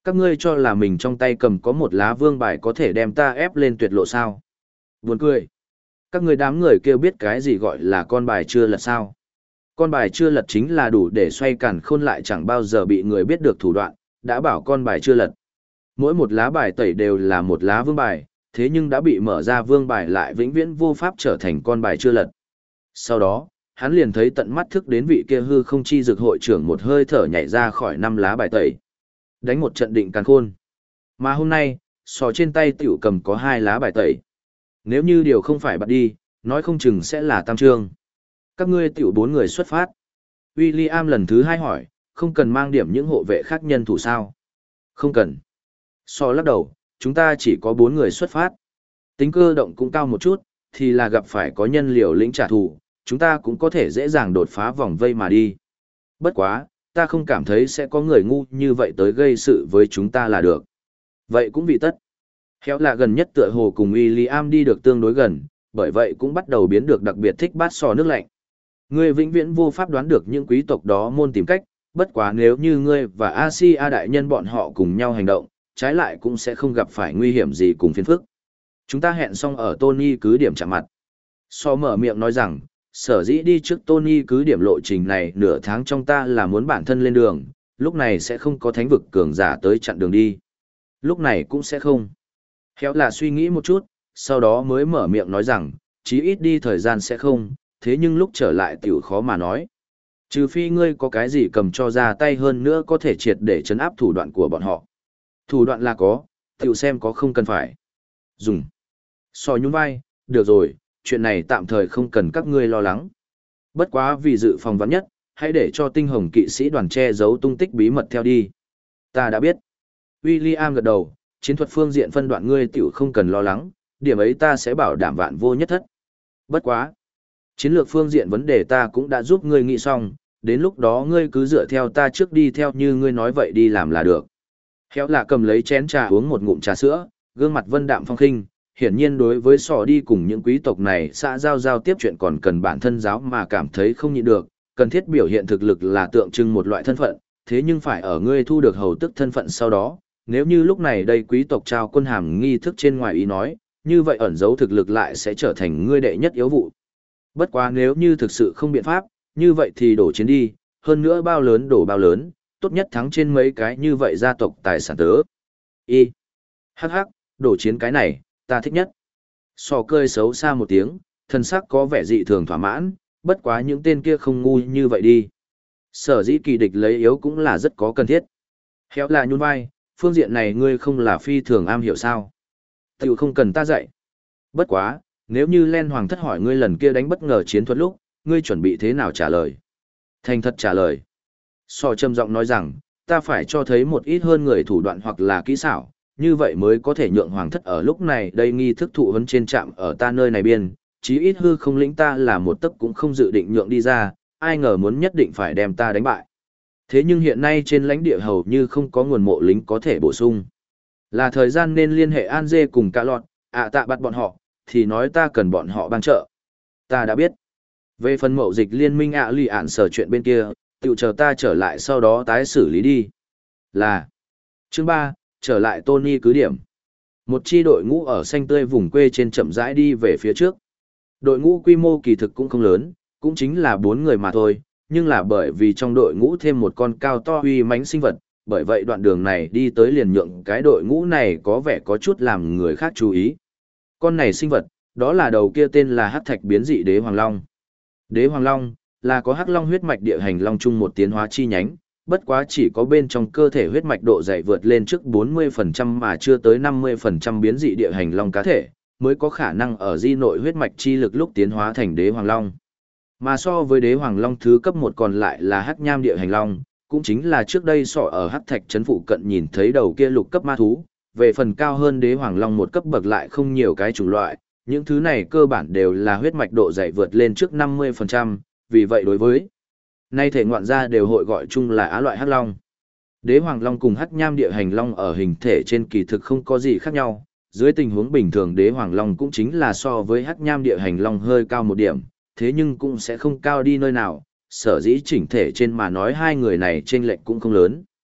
Các ngươi cho là mình trong tay cầm có một lá vương bài có thể đem ta ép lên tuyệt lộ sao? Buồn cười. Các ngươi đám người kêu biết cái gì gọi là con bài chưa lật sao? Con bài chưa lật chính là đủ để xoay càn khôn lại chẳng bao giờ bị người biết được thủ đoạn, đã bảo con bài chưa lật. Mỗi một lá bài tẩy đều là một lá vương bài, thế nhưng đã bị mở ra vương bài lại vĩnh viễn vô pháp trở thành con bài chưa lật. Sau đó, hắn liền thấy tận mắt thức đến vị kia hư không chi dược hội trưởng một hơi thở nhảy ra khỏi 5 lá bài tẩy. Đánh một trận định càn khôn. Mà hôm nay, sò trên tay tiểu cầm có 2 lá bài tẩy. Nếu như điều không phải bắt đi, nói không chừng sẽ là tam trương. Các ngươi tiểu 4 người xuất phát. William lần thứ 2 hỏi, không cần mang điểm những hộ vệ khác nhân thủ sao? Không cần. So lắc đầu, chúng ta chỉ có 4 người xuất phát. Tính cơ động cũng cao một chút, thì là gặp phải có nhân liều lĩnh trả thù, chúng ta cũng có thể dễ dàng đột phá vòng vây mà đi. Bất quá, ta không cảm thấy sẽ có người ngu như vậy tới gây sự với chúng ta là được. Vậy cũng bị tất. Khéo là gần nhất tựa hồ cùng William đi được tương đối gần, bởi vậy cũng bắt đầu biến được đặc biệt thích bát sò nước lạnh. Ngươi vĩnh viễn vô pháp đoán được những quý tộc đó môn tìm cách, bất quá nếu như ngươi và Asia đại nhân bọn họ cùng nhau hành động, trái lại cũng sẽ không gặp phải nguy hiểm gì cùng phiền phức. Chúng ta hẹn xong ở Tony cứ điểm chạm mặt. So mở miệng nói rằng, sở dĩ đi trước Tony cứ điểm lộ trình này nửa tháng trong ta là muốn bản thân lên đường, lúc này sẽ không có thánh vực cường giả tới chặn đường đi. Lúc này cũng sẽ không. Khéo là suy nghĩ một chút, sau đó mới mở miệng nói rằng, chí ít đi thời gian sẽ không, thế nhưng lúc trở lại tiểu khó mà nói. Trừ phi ngươi có cái gì cầm cho ra tay hơn nữa có thể triệt để chấn áp thủ đoạn của bọn họ. Thủ đoạn là có, tiểu xem có không cần phải. Dùng. So nhún vai, được rồi, chuyện này tạm thời không cần các ngươi lo lắng. Bất quá vì dự phòng vắn nhất, hãy để cho tinh hồng kỵ sĩ đoàn che giấu tung tích bí mật theo đi. Ta đã biết. William gật đầu, chiến thuật phương diện phân đoạn ngươi tiểu không cần lo lắng, điểm ấy ta sẽ bảo đảm vạn vô nhất thất. Bất quá. Chiến lược phương diện vấn đề ta cũng đã giúp ngươi nghĩ xong, đến lúc đó ngươi cứ dựa theo ta trước đi theo như ngươi nói vậy đi làm là được. Khéo là cầm lấy chén trà uống một ngụm trà sữa, gương mặt vân đạm phong khinh, hiển nhiên đối với sò đi cùng những quý tộc này xã giao tiếp chuyện còn cần bản thân giáo mà cảm thấy không nhịn được, cần thiết biểu hiện thực lực là tượng trưng một loại thân phận, thế nhưng phải ở ngươi thu được hầu tức thân phận sau đó, nếu như lúc này đây quý tộc trao quân hàm nghi thức trên ngoài ý nói, như vậy ẩn dấu thực lực lại sẽ trở thành ngươi đệ nhất yếu vụ. Bất quá nếu như thực sự không biện pháp, như vậy thì đổ chiến đi, hơn nữa bao lớn đổ bao lớn, tốt nhất thắng trên mấy cái như vậy gia tộc tài sản tớ. Hắc hắc, đổ chiến cái này, ta thích nhất. Sò cười xấu xa một tiếng, thân sắc có vẻ dị thường thỏa mãn, bất quá những tên kia không ngu như vậy đi. Sở dĩ kỳ địch lấy yếu cũng là rất có cần thiết. Khéo là nhún vai, phương diện này ngươi không là phi thường am hiểu sao. Tiểu không cần ta dạy. Bất quá, nếu như Len Hoàng thất hỏi ngươi lần kia đánh bất ngờ chiến thuật lúc, ngươi chuẩn bị thế nào trả lời? Thành thật trả lời. Sò trầm giọng nói rằng, ta phải cho thấy một ít hơn người thủ đoạn hoặc là kỹ xảo, như vậy mới có thể nhượng Hoàng thất ở lúc này đây nghi thức thụ huấn trên trạm ở ta nơi này biên, chí ít hư không lĩnh ta là một tấc cũng không dự định nhượng đi ra, ai ngờ muốn nhất định phải đem ta đánh bại. Thế nhưng hiện nay trên lãnh địa hầu như không có nguồn mộ lính có thể bổ sung. Là thời gian nên liên hệ An Dê cùng cả lọt, tạ bắt bọn họ, thì nói ta cần bọn họ ban trợ. Ta đã biết. Về phần mậu dịch liên minh lì ạn sở chuyện bên kia, tự chờ ta trở lại sau đó tái xử lý đi. Là. Chương 3, trở lại Tony cứ điểm. Một chi đội ngũ ở xanh tươi vùng quê trên chậm rãi đi về phía trước. Đội ngũ quy mô kỳ thực cũng không lớn, cũng chính là 4 người mà thôi, nhưng là bởi vì trong đội ngũ thêm một con cao to uy mãnh sinh vật, bởi vậy đoạn đường này đi tới liền nhượng cái đội ngũ này có vẻ có chút làm người khác chú ý. Con này sinh vật, đó là đầu kia tên là Hắc Thạch biến dị Đế Hoàng Long. Đế Hoàng Long là có Hắc Long huyết mạch địa hành long chung một tiến hóa chi nhánh, bất quá chỉ có bên trong cơ thể huyết mạch độ dày vượt lên trước 40% mà chưa tới 50% biến dị địa hành long cá thể, mới có khả năng ở di nội huyết mạch chi lực lúc tiến hóa thành Đế Hoàng Long. Mà so với Đế Hoàng Long thứ cấp 1 còn lại là Hắc Nham địa hành long, cũng chính là trước đây sọ ở Hắc Thạch trấn phụ cận nhìn thấy đầu kia lục cấp ma thú, về phần cao hơn Đế Hoàng Long một cấp bậc lại không nhiều cái chủng loại, những thứ này cơ bản đều là huyết mạch độ dày vượt lên trước 50%, vì vậy đối với nay thể ngoạn gia đều hội gọi chung là á loại Hắc Long. Đế Hoàng Long cùng Hắc Nham địa hành long ở hình thể trên kỳ thực không có gì khác nhau, dưới tình huống bình thường Đế Hoàng Long cũng chính là so với Hắc Nham địa hành long hơi cao một điểm, thế nhưng cũng sẽ không cao đi nơi nào, sở dĩ chỉnh thể trên mà nói hai người này chênh lệch cũng không lớn.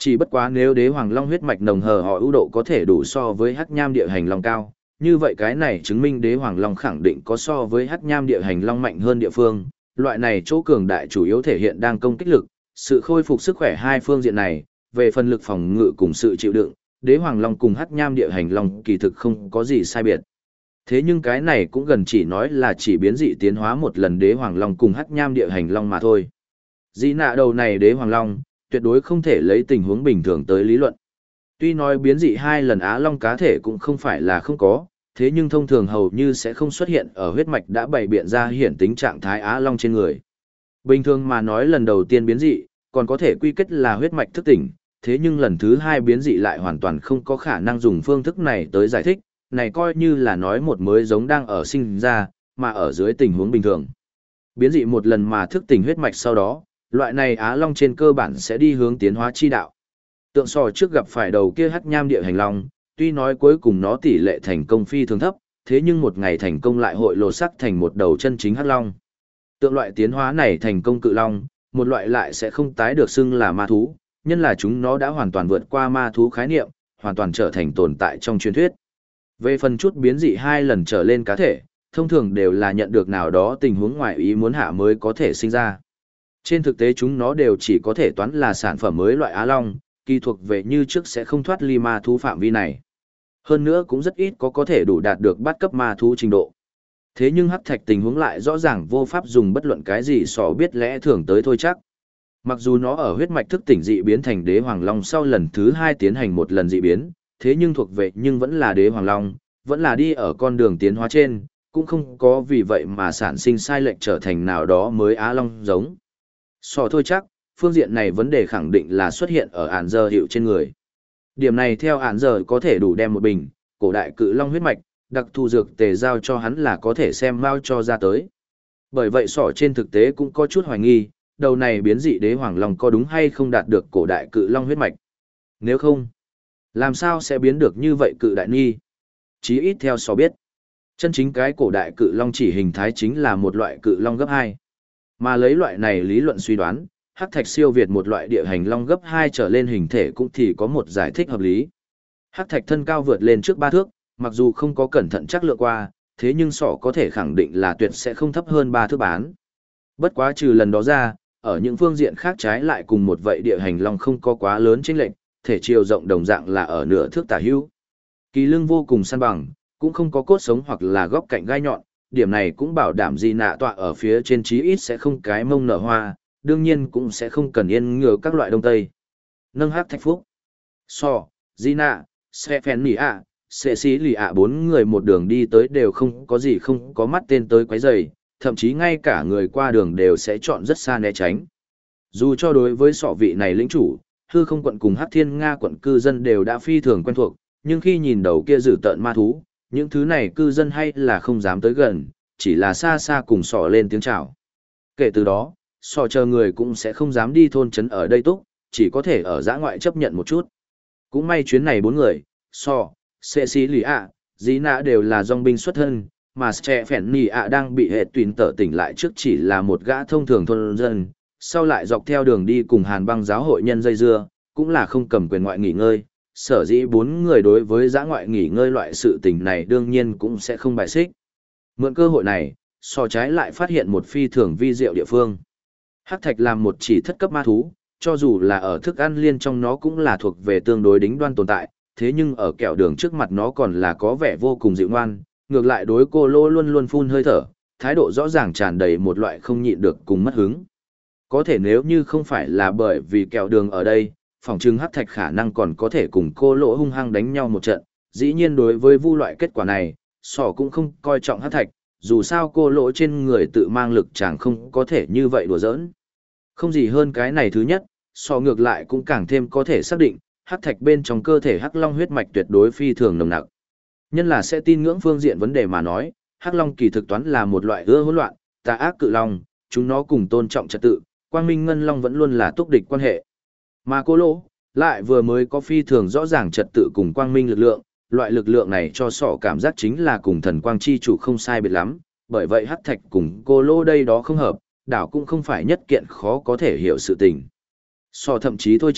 Chỉ bất quá nếu đế hoàng long huyết mạch nồng hờ họ ưu độ có thể đủ so với hắc nham địa hành long cao, như vậy cái này chứng minh đế hoàng long khẳng định có so với hắc nham địa hành long mạnh hơn địa phương, loại này chỗ cường đại chủ yếu thể hiện đang công kích lực, sự khôi phục sức khỏe hai phương diện này, về phần lực phòng ngự cùng sự chịu đựng, đế hoàng long cùng hắc nham địa hành long kỳ thực không có gì sai biệt. Thế nhưng cái này cũng gần chỉ nói là chỉ biến dị tiến hóa một lần đế hoàng long cùng hắc nham địa hành long mà thôi. Dị nạ đầu này đế hoàng long, tuyệt đối không thể lấy tình huống bình thường tới lý luận. Tuy nói biến dị hai lần á long cá thể cũng không phải là không có, thế nhưng thông thường hầu như sẽ không xuất hiện ở huyết mạch đã bày biện ra hiển tính trạng thái á long trên người. Bình thường mà nói lần đầu tiên biến dị, còn có thể quy kết là huyết mạch thức tỉnh, thế nhưng lần thứ hai biến dị lại hoàn toàn không có khả năng dùng phương thức này tới giải thích, này coi như là nói một mới giống đang ở sinh ra, mà ở dưới tình huống bình thường. Biến dị một lần mà thức tỉnh huyết mạch sau đó, loại này á long trên cơ bản sẽ đi hướng tiến hóa chi đạo. Tượng sò trước gặp phải đầu kia hắc nham địa hành long, tuy nói cuối cùng nó tỷ lệ thành công phi thường thấp, thế nhưng một ngày thành công lại hội lột sắc thành một đầu chân chính hắc long. Tượng loại tiến hóa này thành công cự long, một loại lại sẽ không tái được xưng là ma thú, nhân là chúng nó đã hoàn toàn vượt qua ma thú khái niệm, hoàn toàn trở thành tồn tại trong truyền thuyết. Về phần chút biến dị hai lần trở lên cá thể, thông thường đều là nhận được nào đó tình huống ngoại ý muốn hạ mới có thể sinh ra. Trên thực tế chúng nó đều chỉ có thể toán là sản phẩm mới loại á long, kỳ thuộc về như trước sẽ không thoát ly ma thú phạm vi này. Hơn nữa cũng rất ít có thể đủ đạt được bắt cấp ma thú trình độ. Thế nhưng hắc thạch tình huống lại rõ ràng vô pháp dùng bất luận cái gì sò biết lẽ thường tới thôi chắc. Mặc dù nó ở huyết mạch thức tỉnh dị biến thành đế hoàng long sau lần thứ hai tiến hành một lần dị biến, thế nhưng thuộc về nhưng vẫn là đế hoàng long, vẫn là đi ở con đường tiến hóa trên, cũng không có vì vậy mà sản sinh sai lệch trở thành nào đó mới á long giống. Sò thôi chắc, phương diện này vấn đề khẳng định là xuất hiện ở ản giờ hiệu trên người. Điểm này theo ản giờ có thể đủ đem một bình, cổ đại cự long huyết mạch, đặc thù dược tề giao cho hắn là có thể xem mau cho ra tới. Bởi vậy sỏ trên thực tế cũng có chút hoài nghi, đầu này biến dị đế hoàng long có đúng hay không đạt được cổ đại cự long huyết mạch. Nếu không, làm sao sẽ biến được như vậy cự đại nghi? Chí ít theo sỏ biết, chân chính cái cổ đại cự long chỉ hình thái chính là một loại cự long gấp 2. Mà lấy loại này lý luận suy đoán, hắc thạch siêu việt một loại địa hành long gấp 2 trở lên hình thể cũng thì có một giải thích hợp lý. Hắc thạch thân cao vượt lên trước 3 thước, mặc dù không có cẩn thận chắc lượng qua, thế nhưng sọ có thể khẳng định là tuyệt sẽ không thấp hơn 3 thước bán. Bất quá trừ lần đó ra, ở những phương diện khác trái lại cùng một vậy địa hành long không có quá lớn chênh lệch, thể chiều rộng đồng dạng là ở nửa thước tả hữu. Kỳ lưng vô cùng săn bằng, cũng không có cốt sống hoặc là góc cạnh gai nhọn, điểm này cũng bảo đảm gì nạ tọa ở phía trên chí ít sẽ không cái mông nở hoa, đương nhiên cũng sẽ không cần yên ngừa các loại đông tây. Nâng hắc thạch phúc. So, Gina, Stephanie, Cecilia bốn người một đường đi tới đều không có gì không có mắt tên tới quấy rầy, thậm chí ngay cả người qua đường đều sẽ chọn rất xa né tránh. Dù cho đối với sọ vị này lĩnh chủ, hư không quận cùng Hắc Thiên Nga quận cư dân đều đã phi thường quen thuộc, nhưng khi nhìn đầu kia dữ tợn ma thú, những thứ này cư dân hay là không dám tới gần, chỉ là xa xa cùng sọ lên tiếng chào. Kể từ đó, sọ chờ người cũng sẽ không dám đi thôn trấn ở đây túc, chỉ có thể ở dã ngoại chấp nhận một chút. Cũng may chuyến này bốn người, sọ, Cecilia, Gina đều là dòng binh xuất thân, mà Stephanie đang bị hệ tuyển tở tỉnh lại trước chỉ là một gã thông thường thôn dân, sau lại dọc theo đường đi cùng Hàn Băng giáo hội nhân dây dưa, cũng là không cầm quyền ngoại nghỉ ngơi. Sở dĩ bốn người đối với dã ngoại nghỉ ngơi loại sự tình này đương nhiên cũng sẽ không bài xích. Mượn cơ hội này, so trái lại phát hiện một phi thường vi diệu địa phương. Hắc thạch làm một chỉ thất cấp ma thú, cho dù là ở thức ăn liên trong nó cũng là thuộc về tương đối đính đoan tồn tại, thế nhưng ở kẹo đường trước mặt nó còn là có vẻ vô cùng dịu ngoan, ngược lại đối cô lô luôn luôn phun hơi thở, thái độ rõ ràng tràn đầy một loại không nhịn được cùng mất hứng. Có thể nếu như không phải là bởi vì kẹo đường ở đây, phỏng chừng hắc thạch khả năng còn có thể cùng cô lỗ hung hăng đánh nhau một trận. Dĩ nhiên đối với vu loại kết quả này, sỏ cũng không coi trọng hắc thạch, dù sao cô lỗ trên người tự mang lực chẳng không có thể như vậy đùa giỡn. Không gì hơn cái này thứ nhất, sỏ ngược lại cũng càng thêm có thể xác định, hắc thạch bên trong cơ thể hắc long huyết mạch tuyệt đối phi thường nồng nặc. Nhân là sẽ tin ngưỡng phương diện vấn đề mà nói, hắc long kỳ thực toán là một loại ưa hỗn loạn, tà ác cự long, chúng nó cùng tôn trọng trật tự, quang minh ngân long vẫn luôn là túc địch quan hệ. Mà cô lỗ, lại vừa mới có phi thường rõ ràng trật tự cùng quang minh lực lượng, loại lực lượng này cho sọ cảm giác chính là cùng thần quang chi chủ không sai biệt lắm, bởi vậy hắc thạch cùng cô lỗ đây đó không hợp, đảo cũng không phải nhất kiện khó có thể hiểu sự tình. Sọ thậm chí thôi chắc,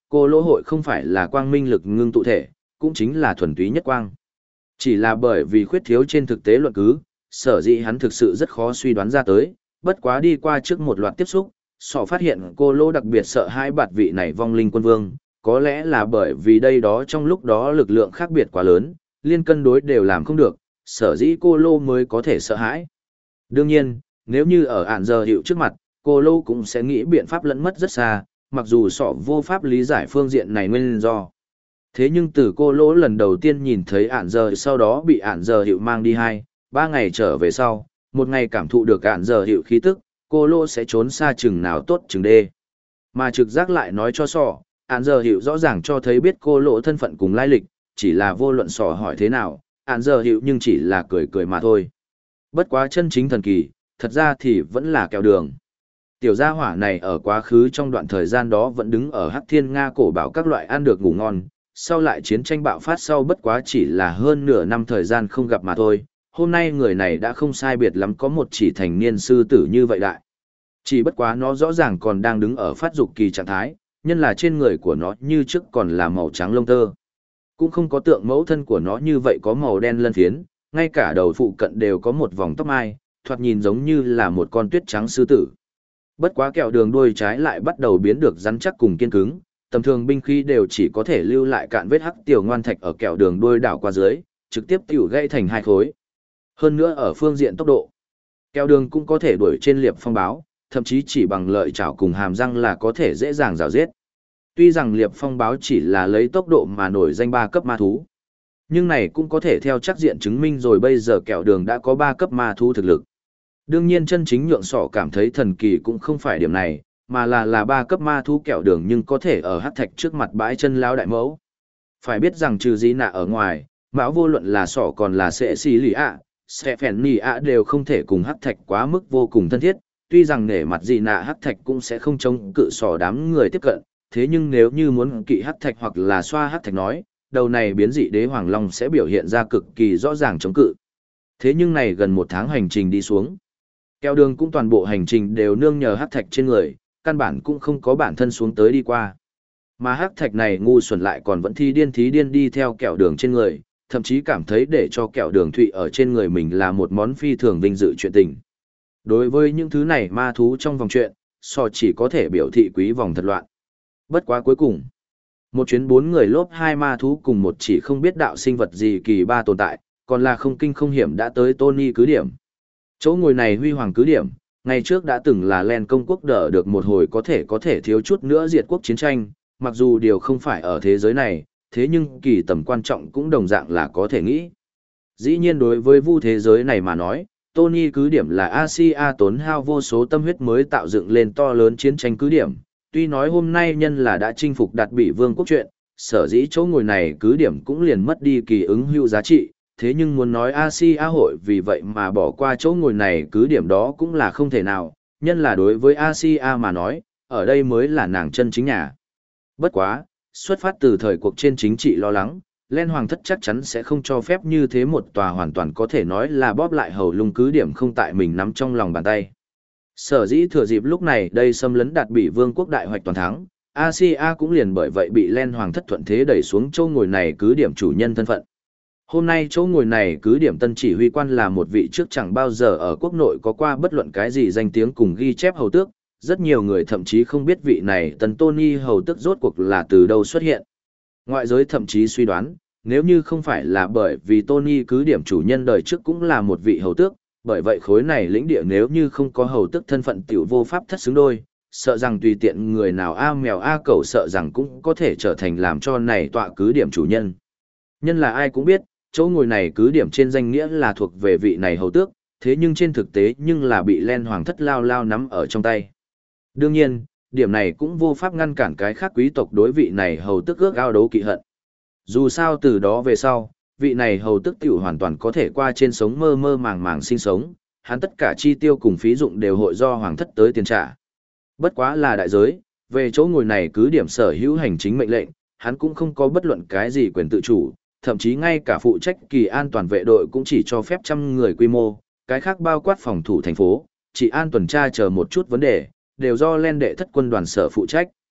cô lỗ hội không phải là quang minh lực ngưng tụ thể, cũng chính là thuần túy nhất quang. Chỉ là bởi vì khuyết thiếu trên thực tế luận cứ, sở dĩ hắn thực sự rất khó suy đoán ra tới, bất quá đi qua trước một loạt tiếp xúc, sọ phát hiện cô lỗ đặc biệt sợ hai bạt vị này vong linh quân vương, có lẽ là bởi vì đây đó trong lúc đó lực lượng khác biệt quá lớn, liên cân đối đều làm không được, sở dĩ cô lô mới có thể sợ hãi. Đương nhiên, nếu như ở ản giờ hiệu trước mặt, cô lô cũng sẽ nghĩ biện pháp lẫn mất rất xa, mặc dù sọ vô pháp lý giải phương diện này nguyên do. Thế nhưng từ cô lô lần đầu tiên nhìn thấy ản giờ sau đó bị ản giờ hiệu mang đi 2-3 ngày trở về sau, một ngày cảm thụ được ản giờ hiệu khí tức, cô lô sẽ trốn xa chừng nào tốt chừng đê. Mà trực giác lại nói cho sọ, ản giờ hiệu rõ ràng cho thấy biết cô lô thân phận cùng lai lịch, chỉ là vô luận sọ hỏi thế nào, ản giờ hiệu nhưng chỉ là cười cười mà thôi. Bất quá chân chính thần kỳ, thật ra thì vẫn là kẹo đường. Tiểu gia hỏa này ở quá khứ trong đoạn thời gian đó vẫn đứng ở Hắc Thiên Nga cổ bảo các loại ăn được ngủ ngon, sau lại chiến tranh bạo phát sau bất quá chỉ là hơn nửa năm thời gian không gặp mà thôi. Hôm nay người này đã không sai biệt lắm có một chỉ thành niên sư tử như vậy đại. Chỉ bất quá nó rõ ràng còn đang đứng ở phát dục kỳ trạng thái, nhân là trên người của nó như trước còn là màu trắng lông tơ. Cũng không có tượng mẫu thân của nó như vậy có màu đen lân phiến, ngay cả đầu phụ cận đều có một vòng tóc mai, thoạt nhìn giống như là một con tuyết trắng sư tử. Bất quá kẹo đường đuôi trái lại bắt đầu biến được rắn chắc cùng kiên cứng, tầm thường binh khí đều chỉ có thể lưu lại cạn vết hắc tiểu ngoan thạch ở kẹo đường đuôi đảo qua dưới, trực tiếp tiểu gãy thành hai khối. Hơn nữa ở phương diện tốc độ, kẹo đường cũng có thể đuổi trên liệp phong báo, thậm chí chỉ bằng lợi chảo cùng hàm răng là có thể dễ dàng rào giết. Tuy rằng liệp phong báo chỉ là lấy tốc độ mà nổi danh 3 cấp ma thú, nhưng này cũng có thể theo chắc diện chứng minh rồi bây giờ kẹo đường đã có 3 cấp ma thú thực lực. Đương nhiên chân chính nhượng sỏ cảm thấy thần kỳ cũng không phải điểm này, mà là 3 cấp ma thú kẹo đường nhưng có thể ở hắc thạch trước mặt bãi chân lao đại mẫu. Phải biết rằng trừ gì nạ ở ngoài, mão vô luận là sỏ còn là sẽ xì lì ạ, sẽ phèn nì ạ đều không thể cùng hắc thạch quá mức vô cùng thân thiết. Tuy rằng nể mặt gì nạ hắc thạch cũng sẽ không chống cự sỏ đám người tiếp cận, thế nhưng nếu như muốn kỵ hắc thạch hoặc là xoa hắc thạch nói, đầu này biến dị đế hoàng long sẽ biểu hiện ra cực kỳ rõ ràng chống cự. Thế nhưng này gần 1 tháng hành trình đi xuống, kẹo đường cũng toàn bộ hành trình đều nương nhờ hắc thạch trên người, căn bản cũng không có bản thân xuống tới đi qua. Mà hắc thạch này ngu xuẩn lại còn vẫn thí điên đi theo kẹo đường trên người, thậm chí cảm thấy để cho kẹo đường thụy ở trên người mình là một món phi thường vinh dự chuyện tình. Đối với những thứ này ma thú trong vòng chuyện, so chỉ có thể biểu thị quý vòng thật loạn. Bất quá cuối cùng, một chuyến 4 người lốp 2 ma thú cùng một chỉ không biết đạo sinh vật gì kỳ ba tồn tại, còn là không kinh không hiểm đã tới Tony cứ điểm. Chỗ ngồi này huy hoàng cứ điểm, ngày trước đã từng là Len công quốc đỡ được một hồi có thể thiếu chút nữa diệt quốc chiến tranh, mặc dù điều không phải ở thế giới này, thế nhưng kỳ tầm quan trọng cũng đồng dạng là có thể nghĩ. Dĩ nhiên đối với vu thế giới này mà nói, Tony cứ điểm là Asia tốn hao vô số tâm huyết mới tạo dựng lên to lớn chiến tranh cứ điểm. Tuy nói hôm nay nhân là đã chinh phục đạt bị vương quốc chuyện, sở dĩ chỗ ngồi này cứ điểm cũng liền mất đi kỳ ứng hữu giá trị, thế nhưng muốn nói Asia hội vì vậy mà bỏ qua chỗ ngồi này cứ điểm đó cũng là không thể nào, nhân là đối với Asia mà nói, ở đây mới là nàng chân chính nhà. Bất quá, xuất phát từ thời cuộc trên chính trị lo lắng, Len Hoàng thất chắc chắn sẽ không cho phép như thế một tòa hoàn toàn có thể nói là bóp lại hầu lung cứ điểm không tại mình nắm trong lòng bàn tay. Sở dĩ thừa dịp lúc này đây xâm lấn đạt bị vương quốc đại hoạch toàn thắng, Asia cũng liền bởi vậy bị Len Hoàng thất thuận thế đẩy xuống chỗ ngồi này cứ điểm chủ nhân thân phận. Hôm nay chỗ ngồi này cứ điểm tân chỉ huy quan là một vị trước chẳng bao giờ ở quốc nội có qua bất luận cái gì danh tiếng cùng ghi chép hầu tước, rất nhiều người thậm chí không biết vị này tần Tony hầu tước rốt cuộc là từ đâu xuất hiện. Ngoại giới thậm chí suy đoán, nếu như không phải là bởi vì Tony cứ điểm chủ nhân đời trước cũng là một vị hầu tước, bởi vậy khối này lĩnh địa nếu như không có hầu tước thân phận tiểu vô pháp thất xứng đôi, sợ rằng tùy tiện người nào a mèo a cẩu sợ rằng cũng có thể trở thành làm cho này tọa cứ điểm chủ nhân. Nhân là ai cũng biết, chỗ ngồi này cứ điểm trên danh nghĩa là thuộc về vị này hầu tước, thế nhưng trên thực tế nhưng là bị Len Hoàng thất lao nắm ở trong tay. Đương nhiên, điểm này cũng vô pháp ngăn cản cái khác quý tộc đối vị này hầu tước ước ao đấu kỵ hận. Dù sao từ đó về sau, vị này hầu tước tiểu hoàn toàn có thể qua trên sống mơ mơ màng sinh sống, hắn tất cả chi tiêu cùng phí dụng đều hội do hoàng thất tới tiền trả. Bất quá là đại giới, về chỗ ngồi này cứ điểm sở hữu hành chính mệnh lệnh, hắn cũng không có bất luận cái gì quyền tự chủ, thậm chí ngay cả phụ trách kỳ an toàn vệ đội cũng chỉ cho phép 100 người quy mô, cái khác bao quát phòng thủ thành phố, chỉ an tuần tra chờ một chút vấn đề, đều do Len đệ thất quân đoàn sở phụ trách.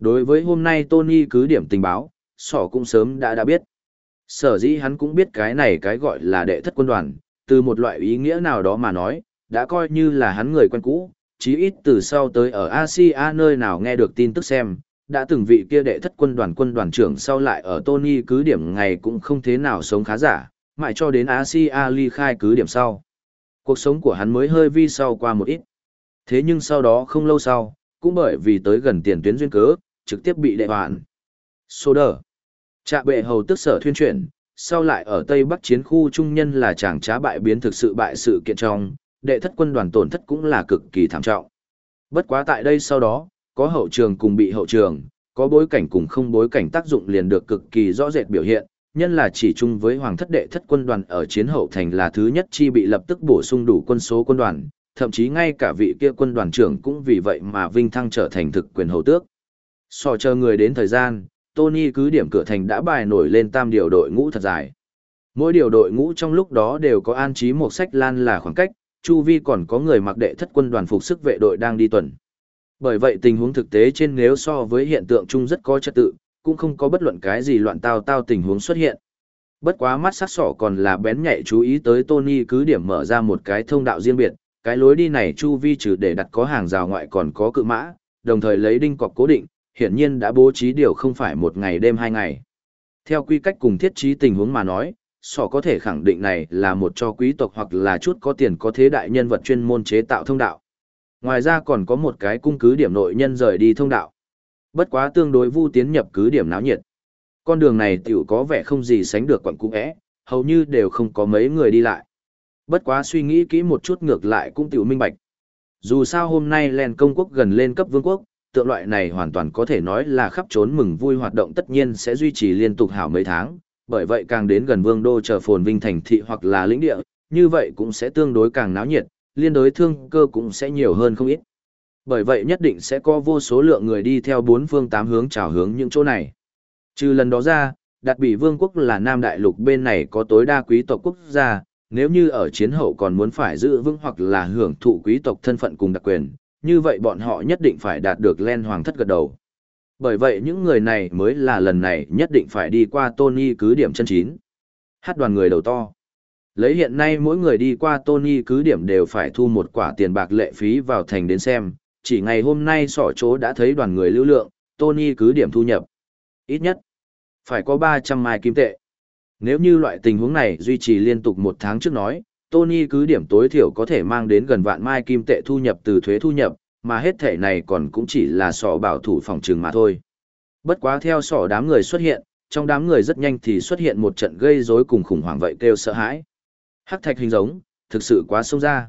Đối với hôm nay Tony cứ điểm tình báo, sỏ cũng sớm đã biết. Sở dĩ hắn cũng biết cái này cái gọi là đệ thất quân đoàn, từ một loại ý nghĩa nào đó mà nói, đã coi như là hắn người quen cũ, chí ít từ sau tới ở Asia nơi nào nghe được tin tức xem, đã từng vị kia đệ thất quân đoàn trưởng sau lại ở Tony cứ điểm ngày cũng không thế nào sống khá giả, mãi cho đến Asia ly khai cứ điểm sau. Cuộc sống của hắn mới hơi vi sau qua một ít. Thế nhưng sau đó không lâu sau, cũng bởi vì tới gần tiền tuyến duyên cớ, trực tiếp bị đệ hoạn. Sô đờ. Trạ bệ hầu tức sở thuyên chuyển, sau lại ở Tây Bắc chiến khu trung nhân là chàng trá bại biến thực sự bại sự kiện trong, đệ thất quân đoàn tổn thất cũng là cực kỳ thảm trọng. Bất quá tại đây sau đó, có hậu trường cùng bị hậu trường, có bối cảnh cùng không bối cảnh tác dụng liền được cực kỳ rõ rệt biểu hiện, nhân là chỉ chung với hoàng thất đệ thất quân đoàn ở chiến hậu thành là thứ nhất chi bị lập tức bổ sung đủ quân số quân đoàn, thậm chí ngay cả vị kia quân đoàn trưởng cũng vì vậy mà vinh thăng trở thành thực quyền hầu tước. So chờ người đến thời gian, Tony cứ điểm cửa thành đã bài nổi lên tam điều đội ngũ thật dài. Mỗi điều đội ngũ trong lúc đó đều có an trí một sách lan là khoảng cách, chu vi còn có người mặc đệ thất quân đoàn phục sức vệ đội đang đi tuần. Bởi vậy tình huống thực tế trên nếu so với hiện tượng chung rất có trật tự, cũng không có bất luận cái gì loạn tao tình huống xuất hiện. Bất quá mắt sắc sỏ còn là bén nhạy chú ý tới Tony cứ điểm mở ra một cái thông đạo riêng biệt, cái lối đi này chu vi trừ để đặt có hàng rào ngoại còn có cự mã, đồng thời lấy đinh cọc cố định, hiển nhiên đã bố trí điều không phải một ngày đêm hai ngày. Theo quy cách cùng thiết trí tình huống mà nói, sỏ có thể khẳng định này là một cho quý tộc hoặc là chút có tiền có thế đại nhân vật chuyên môn chế tạo thông đạo. Ngoài ra còn có một cái cung cứ điểm nội nhân rời đi thông đạo. Bất quá tương đối vu tiến nhập cứ điểm náo nhiệt. Con đường này tiểu có vẻ không gì sánh được quận cũ ẽ, hầu như đều không có mấy người đi lại. Bất quá suy nghĩ kỹ một chút ngược lại cũng tiểu minh bạch. Dù sao hôm nay Len công quốc gần lên cấp vương quốc, tượng loại này hoàn toàn có thể nói là khắp trốn mừng vui hoạt động tất nhiên sẽ duy trì liên tục hảo mấy tháng, bởi vậy càng đến gần vương đô chờ phồn vinh thành thị hoặc là lĩnh địa, như vậy cũng sẽ tương đối càng náo nhiệt, liên đối thương cơ cũng sẽ nhiều hơn không ít. Bởi vậy nhất định sẽ có vô số lượng người đi theo bốn phương tám hướng chào hướng những chỗ này. Trừ lần đó ra, Đạt Bỉ Vương quốc là Nam Đại Lục bên này có tối đa quý tộc quốc gia, nếu như ở chiến hậu còn muốn phải giữ vững hoặc là hưởng thụ quý tộc thân phận cùng đặc quyền, như vậy bọn họ nhất định phải đạt được Len Hoàng thất gật đầu. Bởi vậy những người này mới là lần này nhất định phải đi qua Tony cứ điểm chân chín. Hát đoàn người đầu to. Lấy hiện nay mỗi người đi qua Tony cứ điểm đều phải thu một quả tiền bạc lệ phí vào thành đến xem, chỉ ngày hôm nay sỏ chỗ đã thấy đoàn người lưu lượng, Tony cứ điểm thu nhập. Ít nhất, phải có 300 mai kim tệ. Nếu như loại tình huống này duy trì liên tục một tháng trước nói, Tony cứ điểm tối thiểu có thể mang đến gần vạn mai kim tệ thu nhập từ thuế thu nhập, mà hết thể này còn cũng chỉ là sỏ bảo thủ phòng trừng mà thôi. Bất quá theo sỏ đám người xuất hiện, trong đám người rất nhanh thì xuất hiện một trận gây rối cùng khủng hoảng vậy kêu sợ hãi. Hắc thạch hình giống, thực sự quá sâu ra.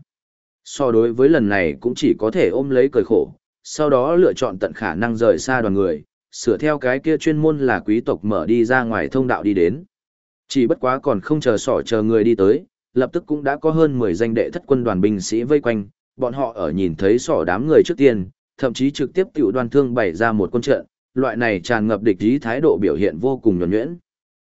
So đối với lần này cũng chỉ có thể ôm lấy cười khổ, sau đó lựa chọn tận khả năng rời xa đoàn người, sửa theo cái kia chuyên môn là quý tộc mở đi ra ngoài thông đạo đi đến. Chỉ bất quá còn không chờ sỏ chờ người đi tới, lập tức cũng đã có hơn 10 danh đệ thất quân đoàn binh sĩ vây quanh, bọn họ ở nhìn thấy sỏ đám người trước tiên, thậm chí trực tiếp tiểu đoan thương bày ra một quân trận, loại này tràn ngập địch ý thái độ biểu hiện vô cùng nhuần nhuyễn.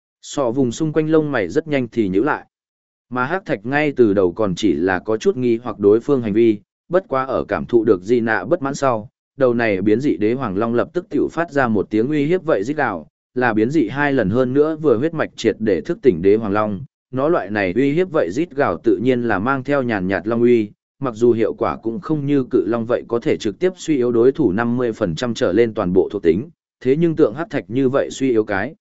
Sỏ vùng xung quanh lông mày rất nhanh thì nhíu lại. Mà Hắc Thạch ngay từ đầu còn chỉ là có chút nghi hoặc đối phương hành vi, bất quá ở cảm thụ được Di Nạ bất mãn sau, đầu này biến dị đế hoàng long lập tức tiểu phát ra một tiếng uy hiếp vậy rít gào, là biến dị 2 lần hơn nữa vừa huyết mạch triệt để thức tỉnh đế hoàng long, nó loại này uy hiếp vậy rít gào tự nhiên là mang theo nhàn nhạt long uy, mặc dù hiệu quả cũng không như cự long vậy có thể trực tiếp suy yếu đối thủ 50% trở lên toàn bộ thuộc tính, thế nhưng tượng Hắc Thạch như vậy suy yếu cái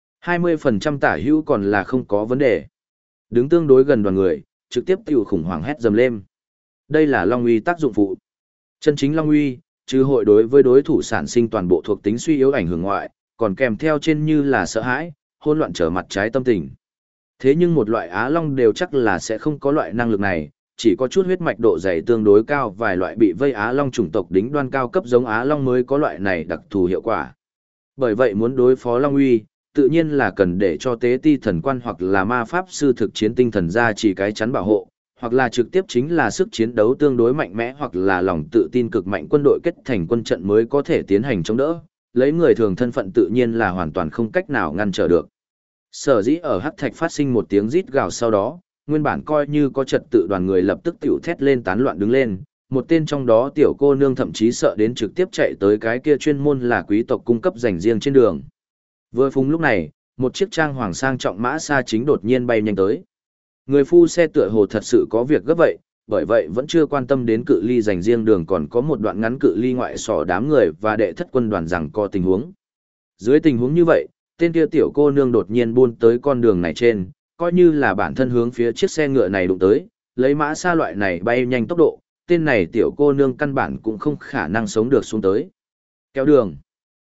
20% tả hữu còn là không có vấn đề. Đứng tương đối gần đoàn người, trực tiếp tiểu khủng hoảng hét dầm lên. Đây là long uy tác dụng phụ. Chân chính long uy, trừ hội đối với đối thủ sản sinh toàn bộ thuộc tính suy yếu ảnh hưởng ngoại, còn kèm theo trên như là sợ hãi, hỗn loạn trở mặt trái tâm tình. Thế nhưng một loại á long đều chắc là sẽ không có loại năng lực này, chỉ có chút huyết mạch độ dày tương đối cao vài loại bị vây á long chủng tộc đính đoan cao cấp giống á long mới có loại này đặc thù hiệu quả. Bởi vậy muốn đối phó long uy, tự nhiên là cần để cho tế ti thần quan hoặc là ma pháp sư thực chiến tinh thần ra chỉ cái chắn bảo hộ, hoặc là trực tiếp chính là sức chiến đấu tương đối mạnh mẽ hoặc là lòng tự tin cực mạnh quân đội kết thành quân trận mới có thể tiến hành chống đỡ, lấy người thường thân phận tự nhiên là hoàn toàn không cách nào ngăn trở được. Sở dĩ ở Hắc Thạch phát sinh một tiếng rít gào sau đó, nguyên bản coi như có trật tự đoàn người lập tức tiểu thét lên tán loạn đứng lên, một tên trong đó tiểu cô nương thậm chí sợ đến trực tiếp chạy tới cái kia chuyên môn là quý tộc cung cấp dành riêng trên đường. Vừa phùng lúc này, một chiếc trang hoàng sang trọng mã xa chính đột nhiên bay nhanh tới. Người phu xe tựa hồ thật sự có việc gấp vậy, bởi vậy vẫn chưa quan tâm đến cự ly dành riêng đường còn có một đoạn ngắn cự ly ngoại sỏ đám người và đệ thất quân đoàn rằng có tình huống. Dưới tình huống như vậy, tên kia tiểu cô nương đột nhiên buôn tới con đường này trên, coi như là bản thân hướng phía chiếc xe ngựa này đụng tới, lấy mã xa loại này bay nhanh tốc độ, tên này tiểu cô nương căn bản cũng không khả năng sống được xuống tới. Kéo đường.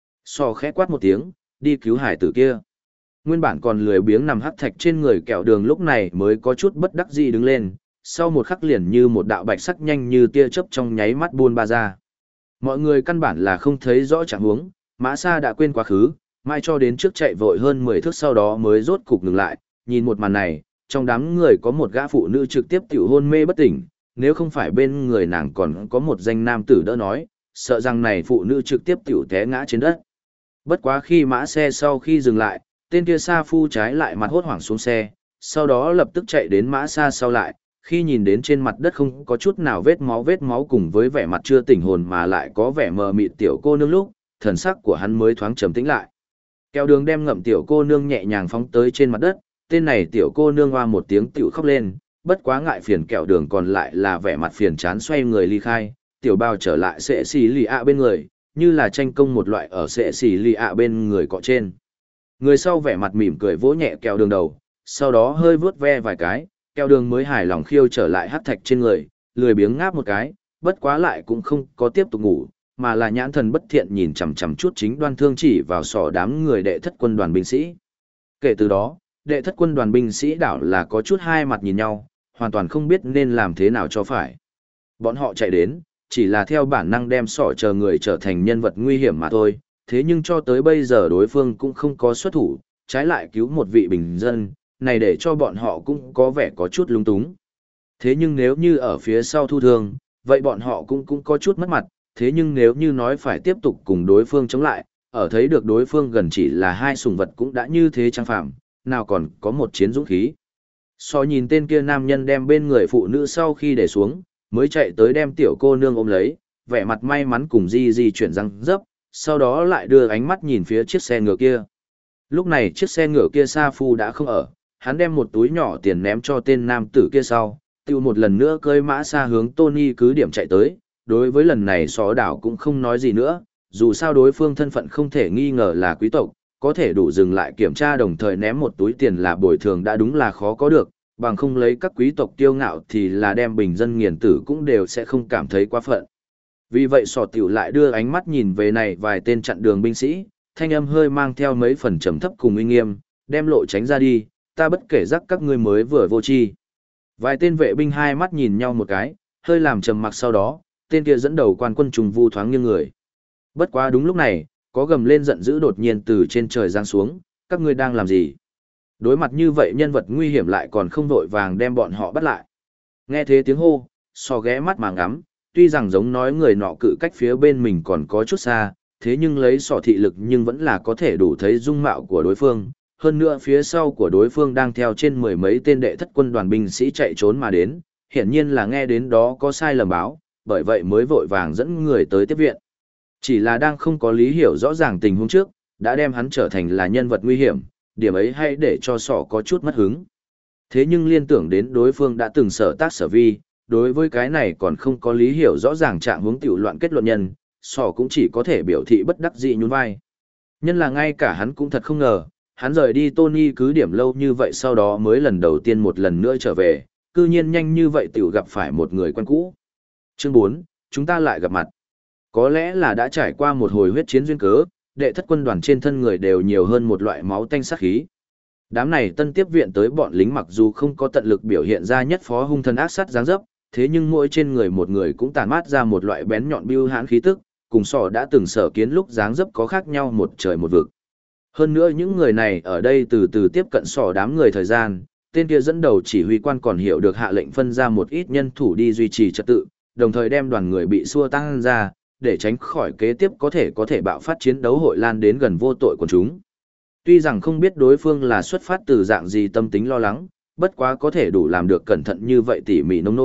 Sò khẽ quát một tiếng, đi cứu hải tử kia. Nguyên bản còn lười biếng nằm hắc thạch trên người kẹo đường lúc này mới có chút bất đắc dĩ đứng lên, sau một khắc liền như một đạo bạch sắc nhanh như tia chớp trong nháy mắt buôn ba ra. Mọi người căn bản là không thấy rõ trạng huống, mã xa đã quên quá khứ, mai cho đến trước chạy vội hơn 10 thước sau đó mới rốt cục ngừng lại, nhìn một màn này, trong đám người có một gã phụ nữ trực tiếp tiểu hôn mê bất tỉnh, nếu không phải bên người nàng còn có một danh nam tử đỡ nói, sợ rằng này phụ nữ trực tiếp tiểu té ngã trên đất. Bất quá khi mã xe sau khi dừng lại, tên kia sa phu trái lại mặt hốt hoảng xuống xe, sau đó lập tức chạy đến mã xa sau lại, khi nhìn đến trên mặt đất không có chút nào vết máu cùng với vẻ mặt chưa tỉnh hồn mà lại có vẻ mờ mịt tiểu cô nương lúc, thần sắc của hắn mới thoáng trầm tĩnh lại. Kéo đường đem ngậm tiểu cô nương nhẹ nhàng phóng tới trên mặt đất, tên này tiểu cô nương hoa một tiếng tiểu khóc lên, bất quá ngại phiền kẹo đường còn lại là vẻ mặt phiền chán xoay người ly khai, tiểu bao trở lại sệ xì lì ạ bên người, như là tranh công một loại ở sệ xì lì ạ bên người cọ trên. Người sau vẻ mặt mỉm cười vỗ nhẹ kẹo đường đầu, sau đó hơi vướt ve vài cái, kẹo đường mới hài lòng khiêu trở lại hắc thạch trên người, lười biếng ngáp một cái, bất quá lại cũng không có tiếp tục ngủ, mà là nhãn thần bất thiện nhìn chằm chằm chút chính đoan thương chỉ vào sọ đám người đệ thất quân đoàn binh sĩ. Kể từ đó, đệ thất quân đoàn binh sĩ đảo là có chút hai mặt nhìn nhau, hoàn toàn không biết nên làm thế nào cho phải. Bọn họ chạy đến, chỉ là theo bản năng đem sọ chờ người trở thành nhân vật nguy hiểm mà thôi, thế nhưng cho tới bây giờ đối phương cũng không có xuất thủ, trái lại cứu một vị bình dân, này để cho bọn họ cũng có vẻ có chút lung túng. Thế nhưng nếu như ở phía sau thu thương, vậy bọn họ cũng có chút mất mặt, thế nhưng nếu như nói phải tiếp tục cùng đối phương chống lại, ở thấy được đối phương gần chỉ là hai sùng vật cũng đã như thế trang phạm, nào còn có một chiến dũng khí. So nhìn tên kia nam nhân đem bên người phụ nữ sau khi để xuống, mới chạy tới đem tiểu cô nương ôm lấy, vẻ mặt may mắn cùng di chuyển răng dấp, sau đó lại đưa ánh mắt nhìn phía chiếc xe ngựa kia. Lúc này chiếc xe ngựa kia Sa Phu đã không ở, hắn đem một túi nhỏ tiền ném cho tên nam tử kia sau, tiêu một lần nữa cơi mã xa hướng Tony cứ điểm chạy tới, đối với lần này xó đảo cũng không nói gì nữa, dù sao đối phương thân phận không thể nghi ngờ là quý tộc, có thể đủ dừng lại kiểm tra đồng thời ném một túi tiền là bồi thường đã đúng là khó có được, bằng không lấy các quý tộc kiêu ngạo thì là đem bình dân nghiền tử cũng đều sẽ không cảm thấy quá phận. Vì vậy sỏ tiểu lại đưa ánh mắt nhìn về này vài tên chặn đường binh sĩ, thanh âm hơi mang theo mấy phần trầm thấp cùng uy nghiêm, đem lộ tránh ra đi, ta bất kể rắc các ngươi mới vừa vô tri. Vài tên vệ binh hai mắt nhìn nhau một cái, hơi làm trầm mặc sau đó, tên kia dẫn đầu quan quân trùng vu thoáng nghiêng người. Bất quá đúng lúc này, có gầm lên giận dữ đột nhiên từ trên trời giáng xuống, các ngươi đang làm gì? Đối mặt như vậy nhân vật nguy hiểm lại còn không vội vàng đem bọn họ bắt lại. Nghe thế tiếng hô, so ghé mắt mà ngắm, tuy rằng giống nói người nọ cự cách phía bên mình còn có chút xa, thế nhưng lấy sọ thị lực nhưng vẫn là có thể đủ thấy dung mạo của đối phương. Hơn nữa phía sau của đối phương đang theo trên mười mấy tên đệ thất quân đoàn binh sĩ chạy trốn mà đến, hiển nhiên là nghe đến đó có sai lầm báo, bởi vậy mới vội vàng dẫn người tới tiếp viện. Chỉ là đang không có lý hiểu rõ ràng tình huống trước, đã đem hắn trở thành là nhân vật nguy hiểm, điểm ấy hay để cho sọ có chút mất hứng. Thế nhưng liên tưởng đến đối phương đã từng sở tác sở vi, đối với cái này còn không có lý hiểu rõ ràng trạng hướng tiểu loạn kết luận nhân, sọ cũng chỉ có thể biểu thị bất đắc dĩ nhún vai. Nhân là ngay cả hắn cũng thật không ngờ, hắn rời đi Tony cứ điểm lâu như vậy sau đó mới lần đầu tiên một lần nữa trở về, cư nhiên nhanh như vậy tiểu gặp phải một người quen cũ. Chương 4, chúng ta lại gặp mặt. Có lẽ là đã trải qua một hồi huyết chiến duyên cớ, đệ thất quân đoàn trên thân người đều nhiều hơn một loại máu tanh sát khí. Đám này tân tiếp viện tới bọn lính mặc dù không có tận lực biểu hiện ra nhất phó hung thần ác sát dáng dấp, thế nhưng mỗi trên người một người cũng tàn mát ra một loại bén nhọn bưu hãn khí tức, cùng sọ đã từng sở kiến lúc dáng dấp có khác nhau một trời một vực. Hơn nữa những người này ở đây từ từ tiếp cận sọ đám người thời gian, tên kia dẫn đầu chỉ huy quan còn hiểu được hạ lệnh phân ra một ít nhân thủ đi duy trì trật tự, đồng thời đem đoàn người bị xua tăng ra, để tránh khỏi kế tiếp có thể bạo phát chiến đấu hội lan đến gần vô tội của chúng. Tuy rằng không biết đối phương là xuất phát từ dạng gì tâm tính lo lắng, bất quá có thể đủ làm được cẩn thận như vậy tỉ mỉ nông nỗi,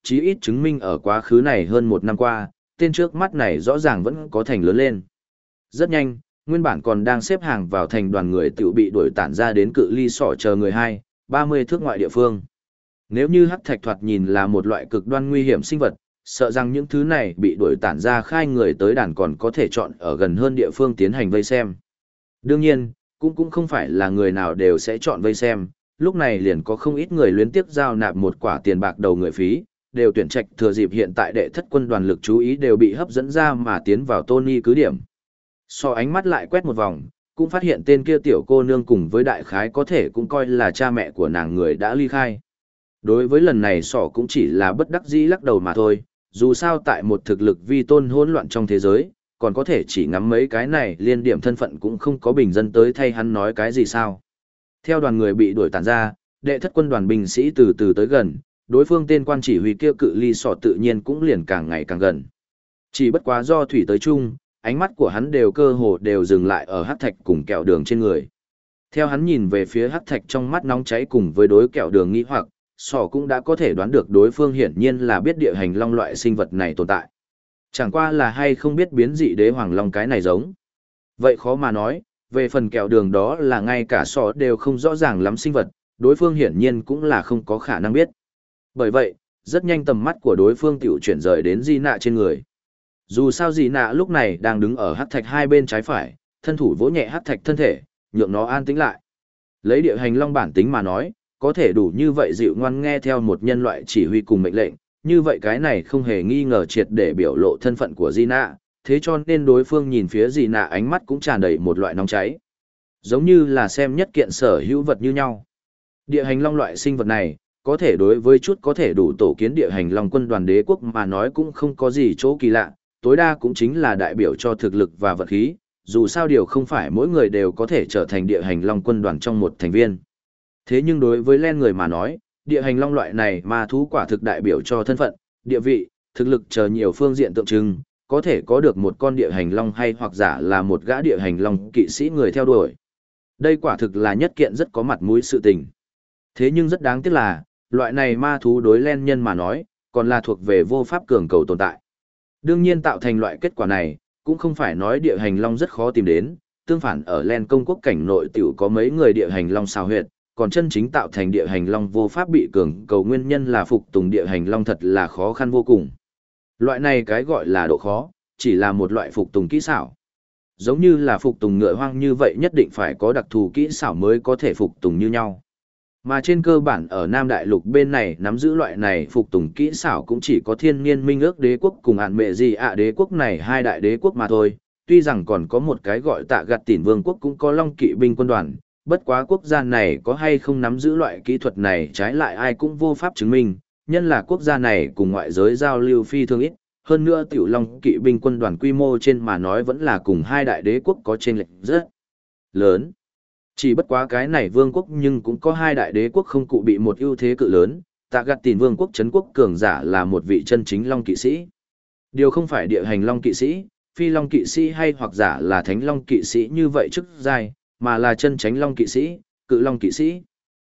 chí ít chứng minh ở quá khứ này hơn một năm qua, tên trước mắt này rõ ràng vẫn có thành lớn lên. Rất nhanh, nguyên bản còn đang xếp hàng vào thành đoàn người tự bị đuổi tản ra đến cự ly sỏ chờ người 30 thước ngoại địa phương. Nếu như hắc thạch thoạt nhìn là một loại cực đoan nguy hiểm sinh vật, sợ rằng những thứ này bị đuổi tản ra khai người tới đàn còn có thể chọn ở gần hơn địa phương tiến hành vây xem. Đương nhiên, cũng không phải là người nào đều sẽ chọn vây xem, lúc này liền có không ít người luyến tiếc giao nạp một quả tiền bạc đầu người phí, đều tuyển trạch thừa dịp hiện tại đệ thất quân đoàn lực chú ý đều bị hấp dẫn ra mà tiến vào Tony cứ điểm. So ánh mắt lại quét một vòng, cũng phát hiện tên kia tiểu cô nương cùng với đại khái có thể cũng coi là cha mẹ của nàng người đã ly khai. Đối với lần này sỏ cũng chỉ là bất đắc dĩ lắc đầu mà thôi, dù sao tại một thực lực vi tôn hỗn loạn trong thế giới, còn có thể chỉ ngắm mấy cái này liên điểm thân phận cũng không có bình dân tới thay hắn nói cái gì sao. Theo đoàn người bị đuổi tản ra, đệ thất quân đoàn binh sĩ từ từ tới gần, đối phương tên quan chỉ huy kia cự ly sỏ tự nhiên cũng liền càng ngày càng gần. Chỉ bất quá do thủy tới chung, ánh mắt của hắn đều cơ hồ đều dừng lại ở hắc thạch cùng kẹo đường trên người. Theo hắn nhìn về phía hắc thạch trong mắt nóng cháy cùng với đối kẹo đường nghi hoặc, sỏ cũng đã có thể đoán được đối phương hiển nhiên là biết địa hành long loại sinh vật này tồn tại. Chẳng qua là hay không biết biến dị đế hoàng long cái này giống. Vậy khó mà nói, về phần kẹo đường đó là ngay cả sỏ đều không rõ ràng lắm sinh vật, đối phương hiển nhiên cũng là không có khả năng biết. Bởi vậy, rất nhanh tầm mắt của đối phương tiểu chuyển rời đến Di Nạ trên người. Dù sao Di Nạ lúc này đang đứng ở hắc thạch hai bên trái phải, thân thủ vỗ nhẹ hắc thạch thân thể, nhượng nó an tĩnh lại. Lấy địa hành long bản tính mà nói, có thể đủ như vậy dịu ngoan nghe theo một nhân loại chỉ huy cùng mệnh lệnh, như vậy cái này không hề nghi ngờ triệt để biểu lộ thân phận của Di Nạ, thế cho nên đối phương nhìn phía Di Nạ ánh mắt cũng tràn đầy một loại nóng cháy. Giống như là xem nhất kiện sở hữu vật như nhau. Địa hành long loại sinh vật này, có thể đối với chút có thể đủ tổ kiến địa hành long quân đoàn đế quốc mà nói cũng không có gì chỗ kỳ lạ, tối đa cũng chính là đại biểu cho thực lực và vật khí, dù sao điều không phải mỗi người đều có thể trở thành địa hành long quân đoàn trong một thành viên. Thế nhưng đối với len người mà nói, địa hành long loại này ma thú quả thực đại biểu cho thân phận, địa vị, thực lực chờ nhiều phương diện tượng trưng, có thể có được một con địa hành long hay hoặc giả là một gã địa hành long kỵ sĩ người theo đuổi. Đây quả thực là nhất kiện rất có mặt mũi sự tình. Thế nhưng rất đáng tiếc là, loại này ma thú đối len nhân mà nói, còn là thuộc về vô pháp cường cầu tồn tại. Đương nhiên tạo thành loại kết quả này, cũng không phải nói địa hành long rất khó tìm đến, tương phản ở len công quốc cảnh nội tiểu có mấy người địa hành long xào huyệt, còn chân chính tạo thành địa hành long vô pháp bị cường cầu nguyên nhân là phục tùng địa hành long thật là khó khăn vô cùng. Loại này cái gọi là độ khó, chỉ là một loại phục tùng kỹ xảo. Giống như là phục tùng ngựa hoang như vậy nhất định phải có đặc thù kỹ xảo mới có thể phục tùng như nhau. Mà trên cơ bản ở Nam Đại Lục bên này nắm giữ loại này phục tùng kỹ xảo cũng chỉ có Thiên Niên Minh ước đế quốc cùng Ản Mệ Gì ạ đế quốc này hai đại đế quốc mà thôi. Tuy rằng còn có một cái gọi Tạ Gặt Tỉn Vương quốc cũng có Long Kỵ binh quân đoàn, bất quá quốc gia này có hay không nắm giữ loại kỹ thuật này trái lại ai cũng vô pháp chứng minh, nhân là quốc gia này cùng ngoại giới giao lưu phi thường ít, hơn nữa Tiểu Long Kỵ binh quân đoàn quy mô trên mà nói vẫn là cùng hai đại đế quốc có chênh lệch rất lớn. Chỉ bất quá cái này vương quốc nhưng cũng có hai đại đế quốc không cụ bị một ưu thế cự lớn, Tạ Gặt Tỉn Vương quốc trấn quốc cường giả là một vị chân chính long kỵ sĩ. Điều không phải địa hành long kỵ sĩ, phi long kỵ sĩ hay hoặc giả là thánh long kỵ sĩ như vậy chức giai, mà là chân chánh long kỵ sĩ, cự long kỵ sĩ.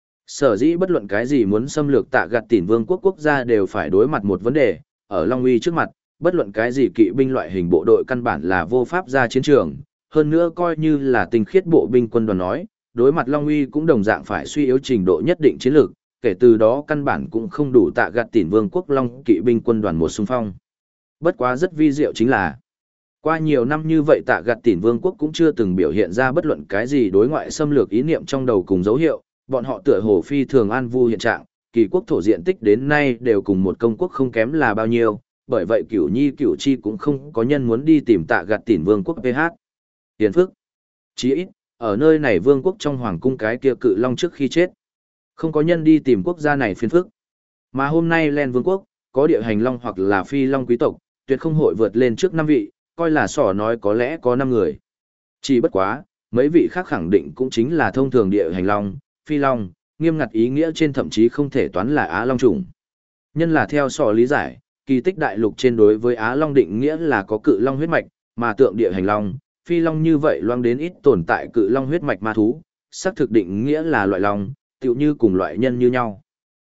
Sở dĩ bất luận cái gì muốn xâm lược Tạ Gặt Tỉn Vương quốc quốc gia đều phải đối mặt một vấn đề, ở Long Uy trước mặt, bất luận cái gì kỵ binh loại hình bộ đội căn bản là vô pháp ra chiến trường, hơn nữa coi như là tinh khiết bộ binh quân đoàn nói, đối mặt Long Uy cũng đồng dạng phải suy yếu trình độ nhất định chiến lược, kể từ đó căn bản cũng không đủ Tạ Gặt Tỉn Vương quốc Long Kỵ binh quân đoàn một xung phong. Bất quá rất vi diệu chính là, qua nhiều năm như vậy Tạ Gặt Tỉn Vương quốc cũng chưa từng biểu hiện ra bất luận cái gì đối ngoại xâm lược ý niệm trong đầu cùng dấu hiệu, bọn họ tựa hồ phi thường an vui hiện trạng, kỳ quốc thổ diện tích đến nay đều cùng một công quốc không kém là bao nhiêu, bởi vậy Cửu Nhi Cửu Chi cũng không có nhân muốn đi tìm Tạ Gặt Tỉn Vương quốc PH. Tiền phức. Chí ít, ở nơi này vương quốc trong hoàng cung cái kia cự long trước khi chết. Không có nhân đi tìm quốc gia này phiền phức. Mà hôm nay Len vương quốc, có địa hành long hoặc là phi long quý tộc, tuyệt không hội vượt lên trước 5 vị, coi là sỏ nói có lẽ có 5 người. Chỉ bất quá, mấy vị khác khẳng định cũng chính là thông thường địa hành long, phi long, nghiêm ngặt ý nghĩa trên thậm chí không thể toán là Á Long chủng. Nhân là theo sỏ lý giải, kỳ tích đại lục trên đối với Á Long định nghĩa là có cự long huyết mạch, mà tượng địa hành long, phi long như vậy loang đến ít tồn tại cự long huyết mạch ma thú, xác thực định nghĩa là loại long, tựu như cùng loại nhân như nhau.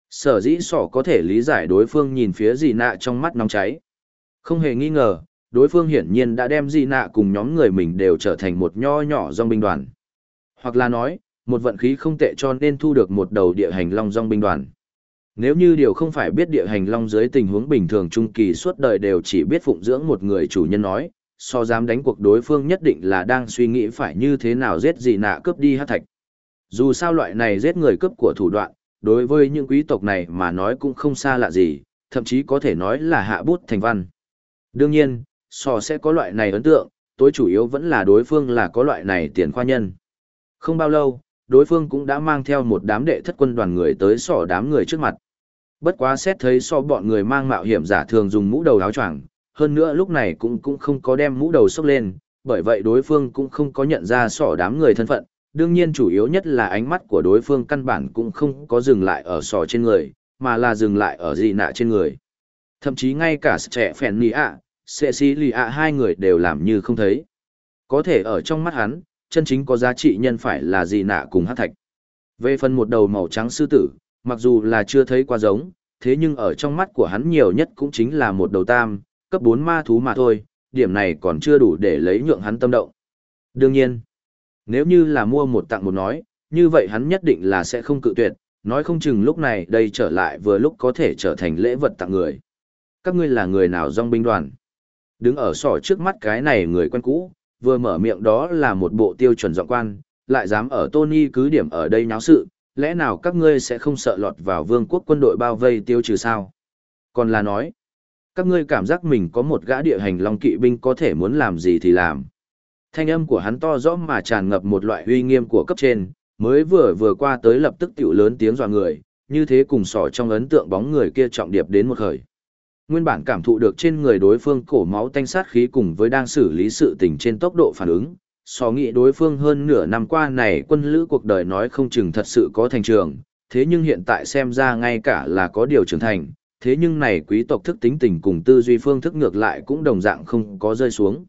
Sở dĩ sỏ có thể lý giải đối phương nhìn phía dị nạ trong mắt nóng cháy. Không hề nghi ngờ, đối phương hiển nhiên đã đem dị nạ cùng nhóm người mình đều trở thành một nho nhỏ dòng binh đoàn. Hoặc là nói, một vận khí không tệ cho nên thu được một đầu địa hành long dòng binh đoàn. Nếu như điều không phải biết địa hành long dưới tình huống bình thường trung kỳ suốt đời đều chỉ biết phụng dưỡng một người chủ nhân nói, so dám đánh cuộc đối phương nhất định là đang suy nghĩ phải như thế nào giết dị nạ cướp đi hắc thạch. Dù sao loại này giết người cướp của thủ đoạn, đối với những quý tộc này mà nói cũng không xa lạ gì, thậm chí có thể nói là hạ bút thành văn. Đương nhiên, sò sẽ có loại này ấn tượng, tối chủ yếu vẫn là đối phương là có loại này tiền khoa nhân. Không bao lâu, đối phương cũng đã mang theo một đám đệ thất quân đoàn người tới sò đám người trước mặt. Bất quá xét thấy so bọn người mang mạo hiểm giả thường dùng mũ đầu áo choàng, hơn nữa lúc này cũng không có đem mũ đầu xốc lên, bởi vậy đối phương cũng không có nhận ra sò đám người thân phận. Đương nhiên chủ yếu nhất là ánh mắt của đối phương căn bản cũng không có dừng lại ở sò trên người, mà là dừng lại ở dị nạ trên người. Thậm chí ngay cả trẻ phèn nì ạ, sệ xí lì ạ hai người đều làm như không thấy. Có thể ở trong mắt hắn, chân chính có giá trị nhân phải là dị nạ cùng hát thạch. Về phần một đầu màu trắng sư tử, mặc dù là chưa thấy qua giống, thế nhưng ở trong mắt của hắn nhiều nhất cũng chính là một đầu tam, cấp 4 ma thú mà thôi, điểm này còn chưa đủ để lấy nhượng hắn tâm động. Đương nhiên, nếu như là mua một tặng một nói, như vậy hắn nhất định là sẽ không cự tuyệt, nói không chừng lúc này đây trở lại vừa lúc có thể trở thành lễ vật tặng người. Các ngươi là người nào dòng binh đoàn? Đứng ở sỏ trước mắt cái này người quen cũ, vừa mở miệng đó là một bộ tiêu chuẩn giọng quan, lại dám ở Tony cứ điểm ở đây nháo sự, lẽ nào các ngươi sẽ không sợ lọt vào vương quốc quân đội bao vây tiêu trừ sao? Còn là nói, các ngươi cảm giác mình có một gã địa hành long kỵ binh có thể muốn làm gì thì làm. Thanh âm của hắn to rõ mà tràn ngập một loại uy nghiêm của cấp trên, mới vừa qua tới lập tức tiểu lớn tiếng dọa người, như thế cùng sỏ trong ấn tượng bóng người kia trọng điệp đến một khởi. Nguyên bản cảm thụ được trên người đối phương cổ máu tanh sát khí cùng với đang xử lý sự tình trên tốc độ phản ứng, sò nghĩ đối phương hơn nửa năm qua này quân lữ cuộc đời nói không chừng thật sự có thành trường, thế nhưng hiện tại xem ra ngay cả là có điều trưởng thành, thế nhưng này quý tộc thức tính tình cùng tư duy phương thức ngược lại cũng đồng dạng không có rơi xuống.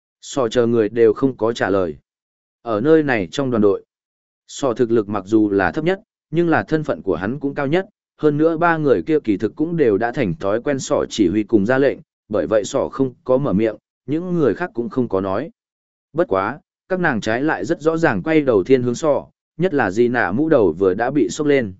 Sò chờ người đều không có trả lời. Ở nơi này trong đoàn đội, sò thực lực mặc dù là thấp nhất, nhưng là thân phận của hắn cũng cao nhất, hơn nữa ba người kia kỳ thực cũng đều đã thành thói quen sò chỉ huy cùng ra lệnh, bởi vậy sò không có mở miệng, những người khác cũng không có nói. Bất quá, các nàng trái lại rất rõ ràng quay đầu thiên hướng sò, nhất là Di Nạ mũ đầu vừa đã bị sốc lên.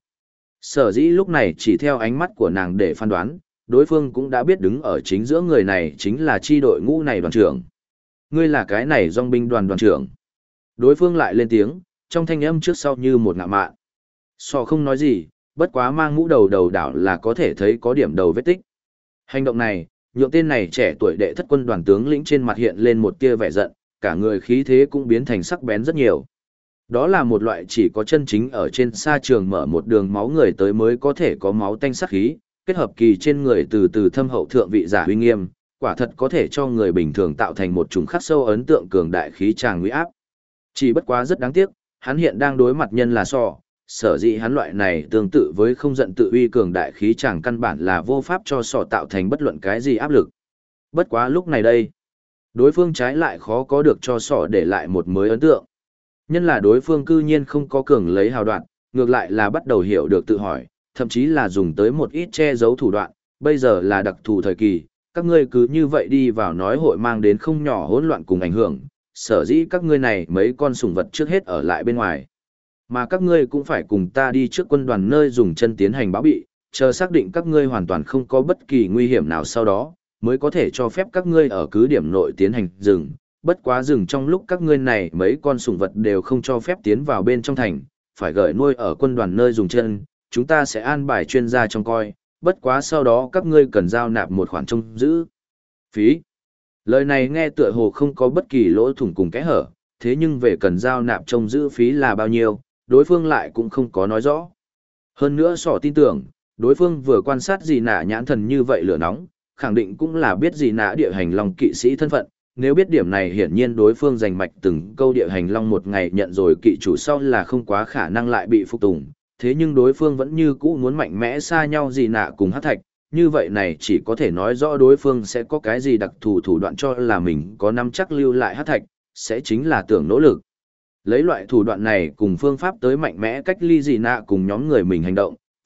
Sở dĩ lúc này chỉ theo ánh mắt của nàng để phán đoán, đối phương cũng đã biết đứng ở chính giữa người này chính là chi đội ngũ này đoàn trưởng. Ngươi là cái này dòng binh đoàn đoàn trưởng. Đối phương lại lên tiếng, trong thanh âm trước sau như một ngạ mạn. Sò không nói gì, bất quá mang mũ đầu đầu đảo là có thể thấy có điểm đầu vết tích. Hành động này, nhượng tên này trẻ tuổi đệ thất quân đoàn tướng lĩnh trên mặt hiện lên một tia vẻ giận, cả người khí thế cũng biến thành sắc bén rất nhiều. Đó là một loại chỉ có chân chính ở trên sa trường mở một đường máu người tới mới có thể có máu tanh sắc khí, kết hợp kỳ trên người từ từ thâm hậu thượng vị giả uy nghiêm, quả thật có thể cho người bình thường tạo thành một chủng khắc sâu ấn tượng cường đại khí tràng uy áp. Chỉ bất quá rất đáng tiếc, hắn hiện đang đối mặt nhân là sò, sở dĩ hắn loại này tương tự với không giận tự uy cường đại khí tràng căn bản là vô pháp cho sò tạo thành bất luận cái gì áp lực. Bất quá lúc này đây, đối phương trái lại khó có được cho sò để lại một mới ấn tượng. Nhân là đối phương cư nhiên không có cường lấy hào đoạn, ngược lại là bắt đầu hiểu được tự hỏi, thậm chí là dùng tới một ít che giấu thủ đoạn, bây giờ là đặc thù thời kỳ, các ngươi cứ như vậy đi vào nói hội mang đến không nhỏ hỗn loạn cùng ảnh hưởng, sở dĩ các ngươi này mấy con sủng vật trước hết ở lại bên ngoài. Mà các ngươi cũng phải cùng ta đi trước quân đoàn nơi dùng chân tiến hành báo bị, chờ xác định các ngươi hoàn toàn không có bất kỳ nguy hiểm nào sau đó, mới có thể cho phép các ngươi ở cứ điểm nội tiến hành dừng. Bất quá dừng trong lúc các ngươi này mấy con sủng vật đều không cho phép tiến vào bên trong thành, phải gửi nuôi ở quân đoàn nơi dùng chân, chúng ta sẽ an bài chuyên gia trông coi, bất quá sau đó các ngươi cần giao nạp một khoản trông giữ phí. Lời này nghe tựa hồ không có bất kỳ lỗ thủng cùng kẽ hở, thế nhưng về cần giao nạp trông giữ phí là bao nhiêu, đối phương lại cũng không có nói rõ. Hơn nữa sỏ tin tưởng, đối phương vừa quan sát Dị Nạ nhãn thần như vậy lửa nóng, khẳng định cũng là biết Dị Nạ địa hành long kỵ sĩ thân phận. Nếu biết điểm này hiển nhiên đối phương giành mạch từng câu địa hành long một ngày nhận rồi kỵ chủ sau là không quá khả năng lại bị phục tùng. Thế nhưng đối phương vẫn như cũ muốn mạnh mẽ xa nhau Dị Nạ cùng Hắc Thạch, như vậy này chỉ có thể nói rõ đối phương sẽ có cái gì đặc thù thủ đoạn cho là mình có nắm chắc lưu lại Hắc Thạch, sẽ chính là tưởng nỗ lực. Lấy loại thủ đoạn này cùng phương pháp tới mạnh mẽ cách ly Dị Nạ cùng nhóm người mình hành động,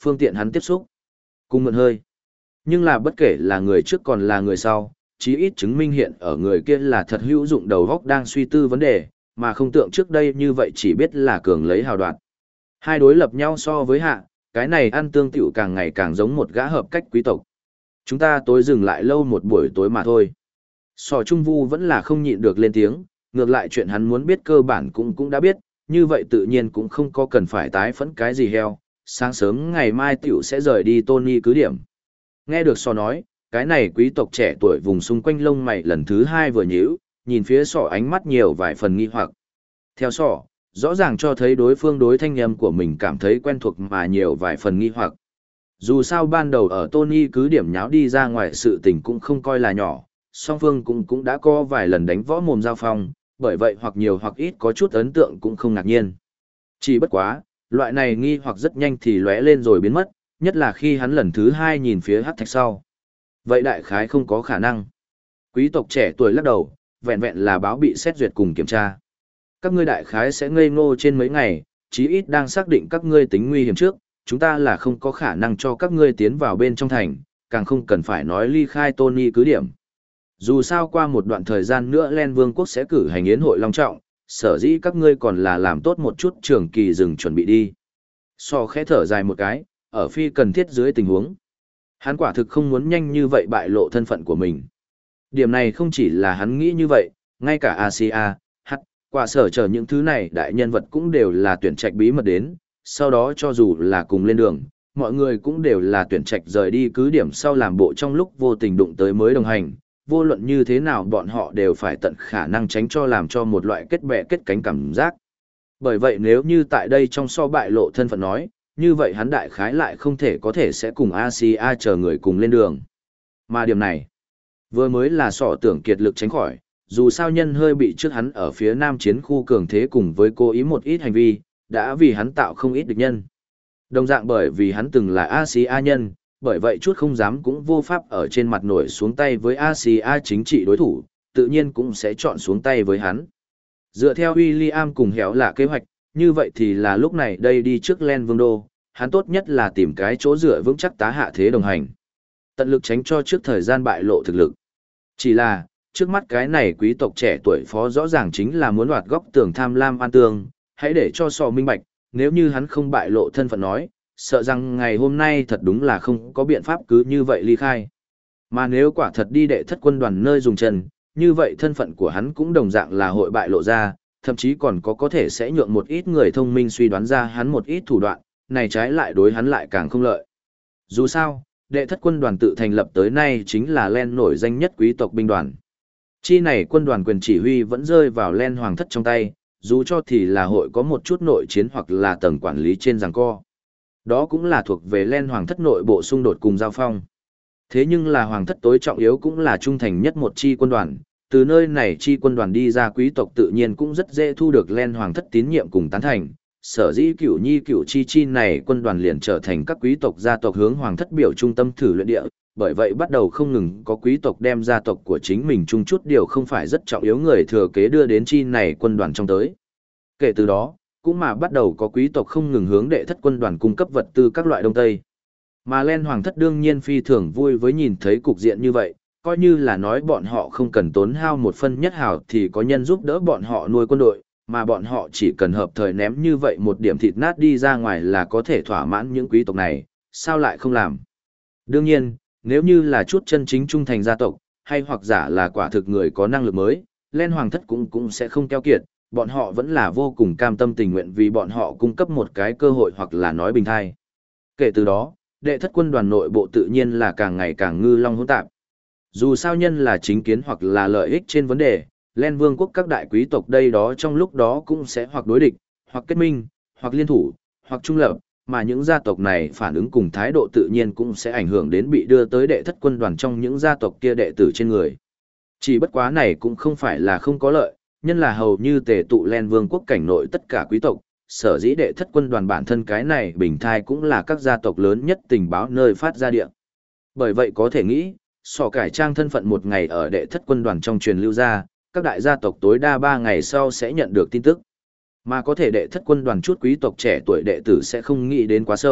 phương tiện hắn tiếp xúc. Cùng mượn hơi. Nhưng là bất kể là người trước còn là người sau, chí ít chứng minh hiện ở người kia là thật hữu dụng đầu óc đang suy tư vấn đề, mà không tượng trước đây như vậy chỉ biết là cường lấy hào đoạt. Hai đối lập nhau so với hạ, cái này ăn tương tiểu càng ngày càng giống một gã hợp cách quý tộc. Chúng ta tối dừng lại lâu một buổi tối mà thôi. Sò Trung Vu vẫn là không nhịn được lên tiếng, ngược lại chuyện hắn muốn biết cơ bản cũng đã biết, như vậy tự nhiên cũng không có cần phải tái phẫn cái gì heo, sáng sớm ngày mai tiểu sẽ rời đi Tony cứ điểm. Nghe được Sò nói, cái này quý tộc trẻ tuổi vùng xung quanh lông mày lần thứ hai vừa nhíu, nhìn phía Sò ánh mắt nhiều vài phần nghi hoặc. Theo Sò, rõ ràng cho thấy đối phương đối thanh âm của mình cảm thấy quen thuộc mà nhiều vài phần nghi hoặc. Dù sao ban đầu ở Tony cứ điểm nháo đi ra ngoài sự tình cũng không coi là nhỏ, song phương cũng đã có vài lần đánh võ mồm giao phong, bởi vậy hoặc nhiều hoặc ít có chút ấn tượng cũng không ngạc nhiên. Chỉ bất quá, loại này nghi hoặc rất nhanh thì lóe lên rồi biến mất, nhất là khi hắn lần thứ hai nhìn phía hắc thạch sau. Vậy đại khái không có khả năng. Quý tộc trẻ tuổi lắc đầu, vẹn vẹn là báo bị xét duyệt cùng kiểm tra. Các ngươi đại khái sẽ ngây ngô trên mấy ngày, chí ít đang xác định các ngươi tính nguy hiểm trước, chúng ta là không có khả năng cho các ngươi tiến vào bên trong thành, càng không cần phải nói ly khai Tony cứ điểm. Dù sao qua một đoạn thời gian nữa Len Vương quốc sẽ cử hành yến hội long trọng, sở dĩ các ngươi còn là làm tốt một chút trường kỳ dừng chuẩn bị đi. So khẽ thở dài một cái, ở phi cần thiết dưới tình huống. Hắn quả thực không muốn nhanh như vậy bại lộ thân phận của mình. Điểm này không chỉ là hắn nghĩ như vậy, ngay cả Asia, quả sở chờ những thứ này đại nhân vật cũng đều là tuyển trạch bí mật đến, sau đó cho dù là cùng lên đường, mọi người cũng đều là tuyển trạch rời đi cứ điểm sau làm bộ trong lúc vô tình đụng tới mới đồng hành, vô luận như thế nào bọn họ đều phải tận khả năng tránh cho làm cho một loại kết bè kết cánh cảm giác. Bởi vậy nếu như tại đây trong so bại lộ thân phận nói, như vậy hắn đại khái lại không thể có thể sẽ cùng Asia chờ người cùng lên đường. Mà điểm này, vừa mới là sọ tưởng kiệt lực tránh khỏi, dù sao nhân hơi bị trước hắn ở phía nam chiến khu cường thế cùng với cố ý một ít hành vi, đã vì hắn tạo không ít địch nhân. Đồng dạng bởi vì hắn từng là Asia nhân, bởi vậy chút không dám cũng vô pháp ở trên mặt nổi xuống tay với Asia chính trị đối thủ, tự nhiên cũng sẽ chọn xuống tay với hắn. Dựa theo William cùng héo là kế hoạch, như vậy thì là lúc này đây đi trước Len Vương Đô, hắn tốt nhất là tìm cái chỗ dựa vững chắc tá hạ thế đồng hành. Tận lực tránh cho trước thời gian bại lộ thực lực. Chỉ là, trước mắt cái này quý tộc trẻ tuổi phó rõ ràng chính là muốn đoạt góc tường tham lam an tương, hãy để cho sò minh bạch, nếu như hắn không bại lộ thân phận nói, sợ rằng ngày hôm nay thật đúng là không có biện pháp cứ như vậy ly khai. Mà nếu quả thật đi đệ thất quân đoàn nơi dùng chân, như vậy thân phận của hắn cũng đồng dạng là hội bại lộ ra, thậm chí còn có thể sẽ nhượng một ít người thông minh suy đoán ra hắn một ít thủ đoạn, này trái lại đối hắn lại càng không lợi. Dù sao, đệ thất quân đoàn tự thành lập tới nay chính là Len nổi danh nhất quý tộc binh đoàn. Chi này quân đoàn quyền chỉ huy vẫn rơi vào Len hoàng thất trong tay, dù cho thì là hội có một chút nội chiến hoặc là tầng quản lý trên giằng co. Đó cũng là thuộc về Len hoàng thất nội bộ xung đột cùng giao phong. Thế nhưng là hoàng thất tối trọng yếu cũng là trung thành nhất một chi quân đoàn, từ nơi này chi quân đoàn đi ra quý tộc tự nhiên cũng rất dễ thu được Len hoàng thất tín nhiệm cùng tán thành. Sở dĩ cửu nhi cửu chi này quân đoàn liền trở thành các quý tộc gia tộc hướng hoàng thất biểu trung tâm thử luyện địa, bởi vậy bắt đầu không ngừng có quý tộc đem gia tộc của chính mình chung chút điều không phải rất trọng yếu người thừa kế đưa đến chi này quân đoàn trong tới. Kể từ đó, cũng mà bắt đầu có quý tộc không ngừng hướng đệ thất quân đoàn cung cấp vật tư các loại đông tây. Mà Len hoàng thất đương nhiên phi thường vui với nhìn thấy cục diện như vậy, coi như là nói bọn họ không cần tốn hao một phân nhất hào thì có nhân giúp đỡ bọn họ nuôi quân đội, mà bọn họ chỉ cần hợp thời ném như vậy một điểm thịt nát đi ra ngoài là có thể thỏa mãn những quý tộc này, sao lại không làm. Đương nhiên, nếu như là chút chân chính trung thành gia tộc, hay hoặc giả là quả thực người có năng lực mới, Len hoàng thất cũng sẽ không keo kiệt, bọn họ vẫn là vô cùng cam tâm tình nguyện vì bọn họ cung cấp một cái cơ hội hoặc là nói bình thai. Kể từ đó, đệ thất quân đoàn nội bộ tự nhiên là càng ngày càng ngư long hỗn tạp. Dù sao nhân là chính kiến hoặc là lợi ích trên vấn đề, Len vương quốc các đại quý tộc đây đó trong lúc đó cũng sẽ hoặc đối địch, hoặc kết minh, hoặc liên thủ, hoặc trung lập, mà những gia tộc này phản ứng cùng thái độ tự nhiên cũng sẽ ảnh hưởng đến bị đưa tới đệ thất quân đoàn trong những gia tộc kia đệ tử trên người. Chỉ bất quá này cũng không phải là không có lợi, nhân là hầu như tề tụ Len vương quốc cảnh nội tất cả quý tộc, sở dĩ đệ thất quân đoàn bản thân cái này bình thai cũng là các gia tộc lớn nhất tình báo nơi phát ra địa. Bởi vậy có thể nghĩ, sò cải trang thân phận một ngày ở đệ thất quân đoàn trong truyền lưu ra, các đại gia tộc tối đa 3 ngày sau sẽ nhận được tin tức. Mà có thể đệ thất quân đoàn chút quý tộc trẻ tuổi đệ tử sẽ không nghĩ đến quá sâu,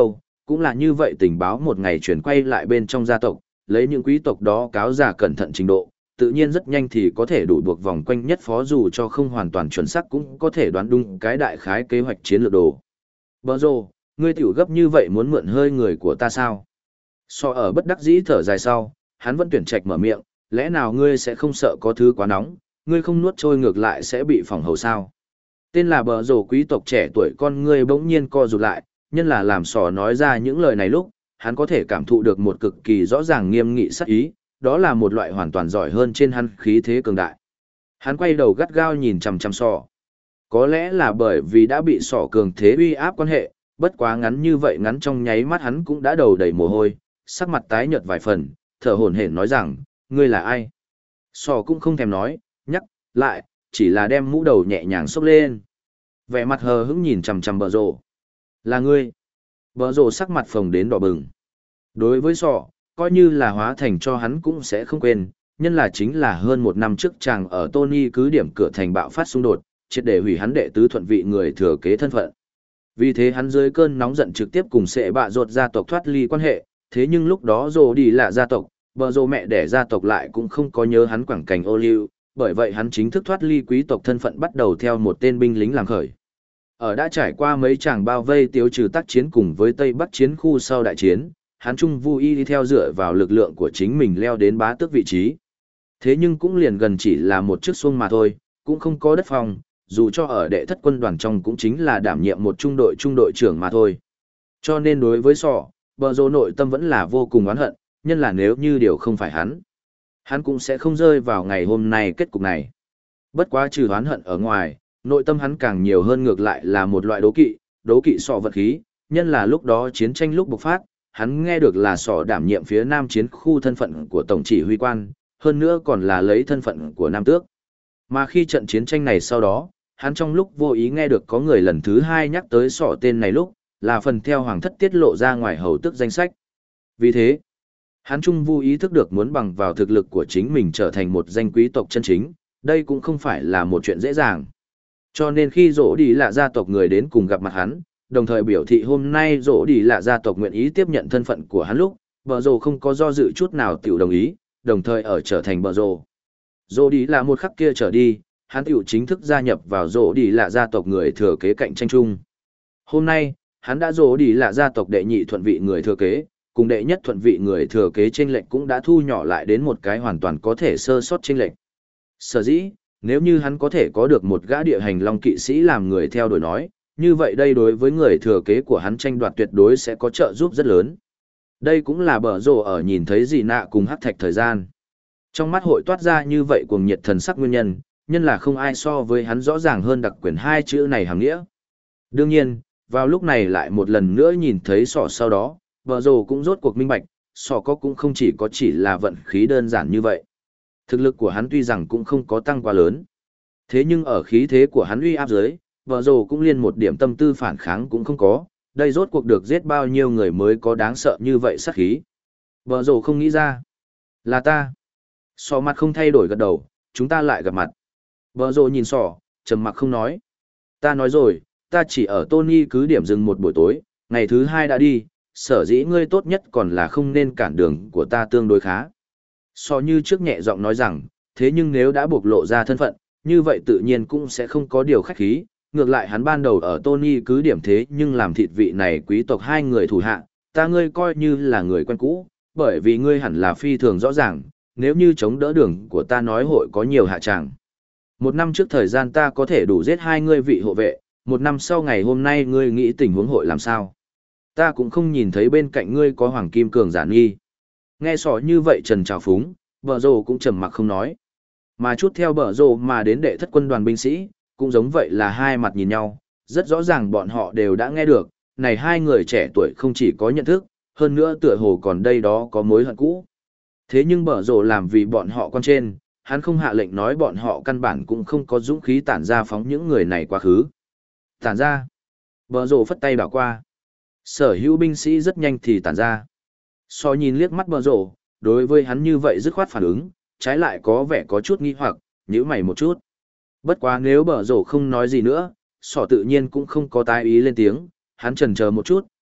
cũng là như vậy tình báo một ngày chuyển quay lại bên trong gia tộc, lấy những quý tộc đó cáo giả cẩn thận trình độ, tự nhiên rất nhanh thì có thể đủ buộc vòng quanh nhất phó dù cho không hoàn toàn chuẩn xác cũng có thể đoán đúng cái đại khái kế hoạch chiến lược đồ. Bờ rồ, ngươi tiểu gấp như vậy muốn mượn hơi người của ta sao? So ở bất đắc dĩ thở dài sau, hắn vẫn tuyển trạch mở miệng, lẽ nào ngươi sẽ không sợ có thứ quá nóng, ngươi không nuốt trôi ngược lại sẽ bị phỏng hầu sao? Tên là bờ rồ quý tộc trẻ tuổi con ngươi bỗng nhiên co rụt lại, nhân là làm sò nói ra những lời này lúc, hắn có thể cảm thụ được một cực kỳ rõ ràng nghiêm nghị sắc ý, đó là một loại hoàn toàn giỏi hơn trên hắn khí thế cường đại. Hắn quay đầu gắt gao nhìn chằm chằm sò. Có lẽ là bởi vì đã bị sò cường thế uy áp quan hệ, bất quá ngắn như vậy ngắn trong nháy mắt hắn cũng đã đầu đầy mồ hôi, sắc mặt tái nhợt vài phần, thở hổn hển nói rằng, ngươi là ai? Sò cũng không thèm nói, nhắc lại, chỉ là đem mũ đầu nhẹ nhàng xốc lên. Vẻ mặt hờ hững nhìn chằm chằm bờ rồ. Là ngươi. Bờ rồ sắc mặt phồng đến đỏ bừng. Đối với sọ, coi như là hóa thành cho hắn cũng sẽ không quên, nhân là chính là hơn một năm trước chàng ở Tony cứ điểm cửa thành bạo phát xung đột, triệt để hủy hắn đệ tứ thuận vị người thừa kế thân phận. Vì thế hắn dưới cơn nóng giận trực tiếp cùng sệ bạ rột gia tộc thoát ly quan hệ, thế nhưng lúc đó rồ đi là gia tộc, bờ rồ mẹ đẻ gia tộc lại cũng không có nhớ hắn quảng cảnh ô liu, bởi vậy hắn chính thức thoát ly quý tộc thân phận bắt đầu theo một tên binh lính làm khởi. Ở đã trải qua mấy tràng bao vây tiêu trừ tác chiến cùng với Tây Bắc chiến khu sau đại chiến, hắn Trung Vu Y đi theo dựa vào lực lượng của chính mình leo đến bá tước vị trí. Thế nhưng cũng liền gần chỉ là một chiếc xuông mà thôi, cũng không có đất phòng, dù cho ở đệ thất quân đoàn trong cũng chính là đảm nhiệm một trung đội trưởng mà thôi. Cho nên đối với sọ, bờ rồ nội tâm vẫn là vô cùng oán hận, nhân là nếu như điều không phải hắn cũng sẽ không rơi vào ngày hôm nay kết cục này. Bất quá trừ oán hận ở ngoài, nội tâm hắn càng nhiều hơn ngược lại là một loại đố kỵ sọ vật khí, nhân là lúc đó chiến tranh lúc bộc phát, hắn nghe được là sọ đảm nhiệm phía nam chiến khu thân phận của tổng chỉ huy quan, hơn nữa còn là lấy thân phận của nam tước. Mà khi trận chiến tranh này sau đó, hắn trong lúc vô ý nghe được có người lần thứ hai nhắc tới sọ tên này lúc, là phần theo hoàng thất tiết lộ ra ngoài hầu tước danh sách. Vì thế, hắn Trung Vu ý thức được muốn bằng vào thực lực của chính mình trở thành một danh quý tộc chân chính, đây cũng không phải là một chuyện dễ dàng. Cho nên khi rỗ đi là gia tộc người đến cùng gặp mặt hắn, đồng thời biểu thị hôm nay rỗ đi là gia tộc nguyện ý tiếp nhận thân phận của hắn lúc, bờ rồ không có do dự chút nào tiểu đồng ý, đồng thời ở trở thành bờ rồ. Rỗ đi là một khắc kia trở đi, hắn tiểu chính thức gia nhập vào rỗ đi là gia tộc người thừa kế cạnh tranh chung. Hôm nay, hắn đã rỗ đi là gia tộc đệ nhị thuận vị người thừa kế, cùng đệ nhất thuận vị người thừa kế chênh lệch cũng đã thu nhỏ lại đến một cái hoàn toàn có thể sơ sót chênh lệch. Sở dĩ, nếu như hắn có thể có được một gã địa hành long kỵ sĩ làm người theo đuổi nói, như vậy đây đối với người thừa kế của hắn tranh đoạt tuyệt đối sẽ có trợ giúp rất lớn. Đây cũng là bở rồ ở nhìn thấy gì nạ cùng hắc thạch thời gian. Trong mắt hội toát ra như vậy cuồng nhiệt thần sắc nguyên nhân là không ai so với hắn rõ ràng hơn đặc quyền hai chữ này hàng nghĩa. Đương nhiên, vào lúc này lại một lần nữa nhìn thấy sọ sau đó, bở rồ cũng rốt cuộc minh bạch, sọ có cũng không chỉ là vận khí đơn giản như vậy. Thực lực của hắn tuy rằng cũng không có tăng quá lớn. Thế nhưng ở khí thế của hắn uy áp dưới, vợ rồ cũng liên một điểm tâm tư phản kháng cũng không có, đây rốt cuộc được giết bao nhiêu người mới có đáng sợ như vậy sát khí. Vợ rồ không nghĩ ra. Là ta. Sọ mặt không thay đổi gật đầu, chúng ta lại gặp mặt. Vợ rồ nhìn sọ, trầm mặc không nói. Ta nói rồi, ta chỉ ở Tony cứ điểm dừng một buổi tối, ngày thứ hai đã đi, sở dĩ ngươi tốt nhất còn là không nên cản đường của ta tương đối khá. So như trước nhẹ giọng nói rằng, thế nhưng nếu đã bộc lộ ra thân phận, như vậy tự nhiên cũng sẽ không có điều khách khí, ngược lại hắn ban đầu ở Tony cứ điểm thế nhưng làm thịt vị này quý tộc hai người thủ hạ, ta ngươi coi như là người quen cũ, bởi vì ngươi hẳn là phi thường rõ ràng, nếu như chống đỡ đường của ta nói hội có nhiều hạ tràng. Một năm trước thời gian ta có thể đủ giết hai ngươi vị hộ vệ, một năm sau ngày hôm nay ngươi nghĩ tình huống hội làm sao? Ta cũng không nhìn thấy bên cạnh ngươi có hoàng kim cường giả nghi. Nghe sỏ như vậy trần trào phúng, bờ rồ cũng trầm mặc không nói. Mà chút theo bờ rồ mà đến đệ thất quân đoàn binh sĩ, cũng giống vậy là hai mặt nhìn nhau, rất rõ ràng bọn họ đều đã nghe được, này hai người trẻ tuổi không chỉ có nhận thức, hơn nữa tựa hồ còn đây đó có mối hận cũ. Thế nhưng bờ rồ làm vì bọn họ quan trên, hắn không hạ lệnh nói bọn họ căn bản cũng không có dũng khí tản ra phóng những người này quá khứ. Tản ra. Bờ rồ phất tay bảo qua. Sở hữu binh sĩ rất nhanh thì tản ra. So nhìn liếc mắt bờ rồ, đối với hắn như vậy dứt khoát phản ứng, trái lại có vẻ có chút nghi hoặc, nhíu mày một chút. Bất quá nếu bờ rồ không nói gì nữa, sỏ tự nhiên cũng không có tái ý lên tiếng, hắn chần chờ một chút,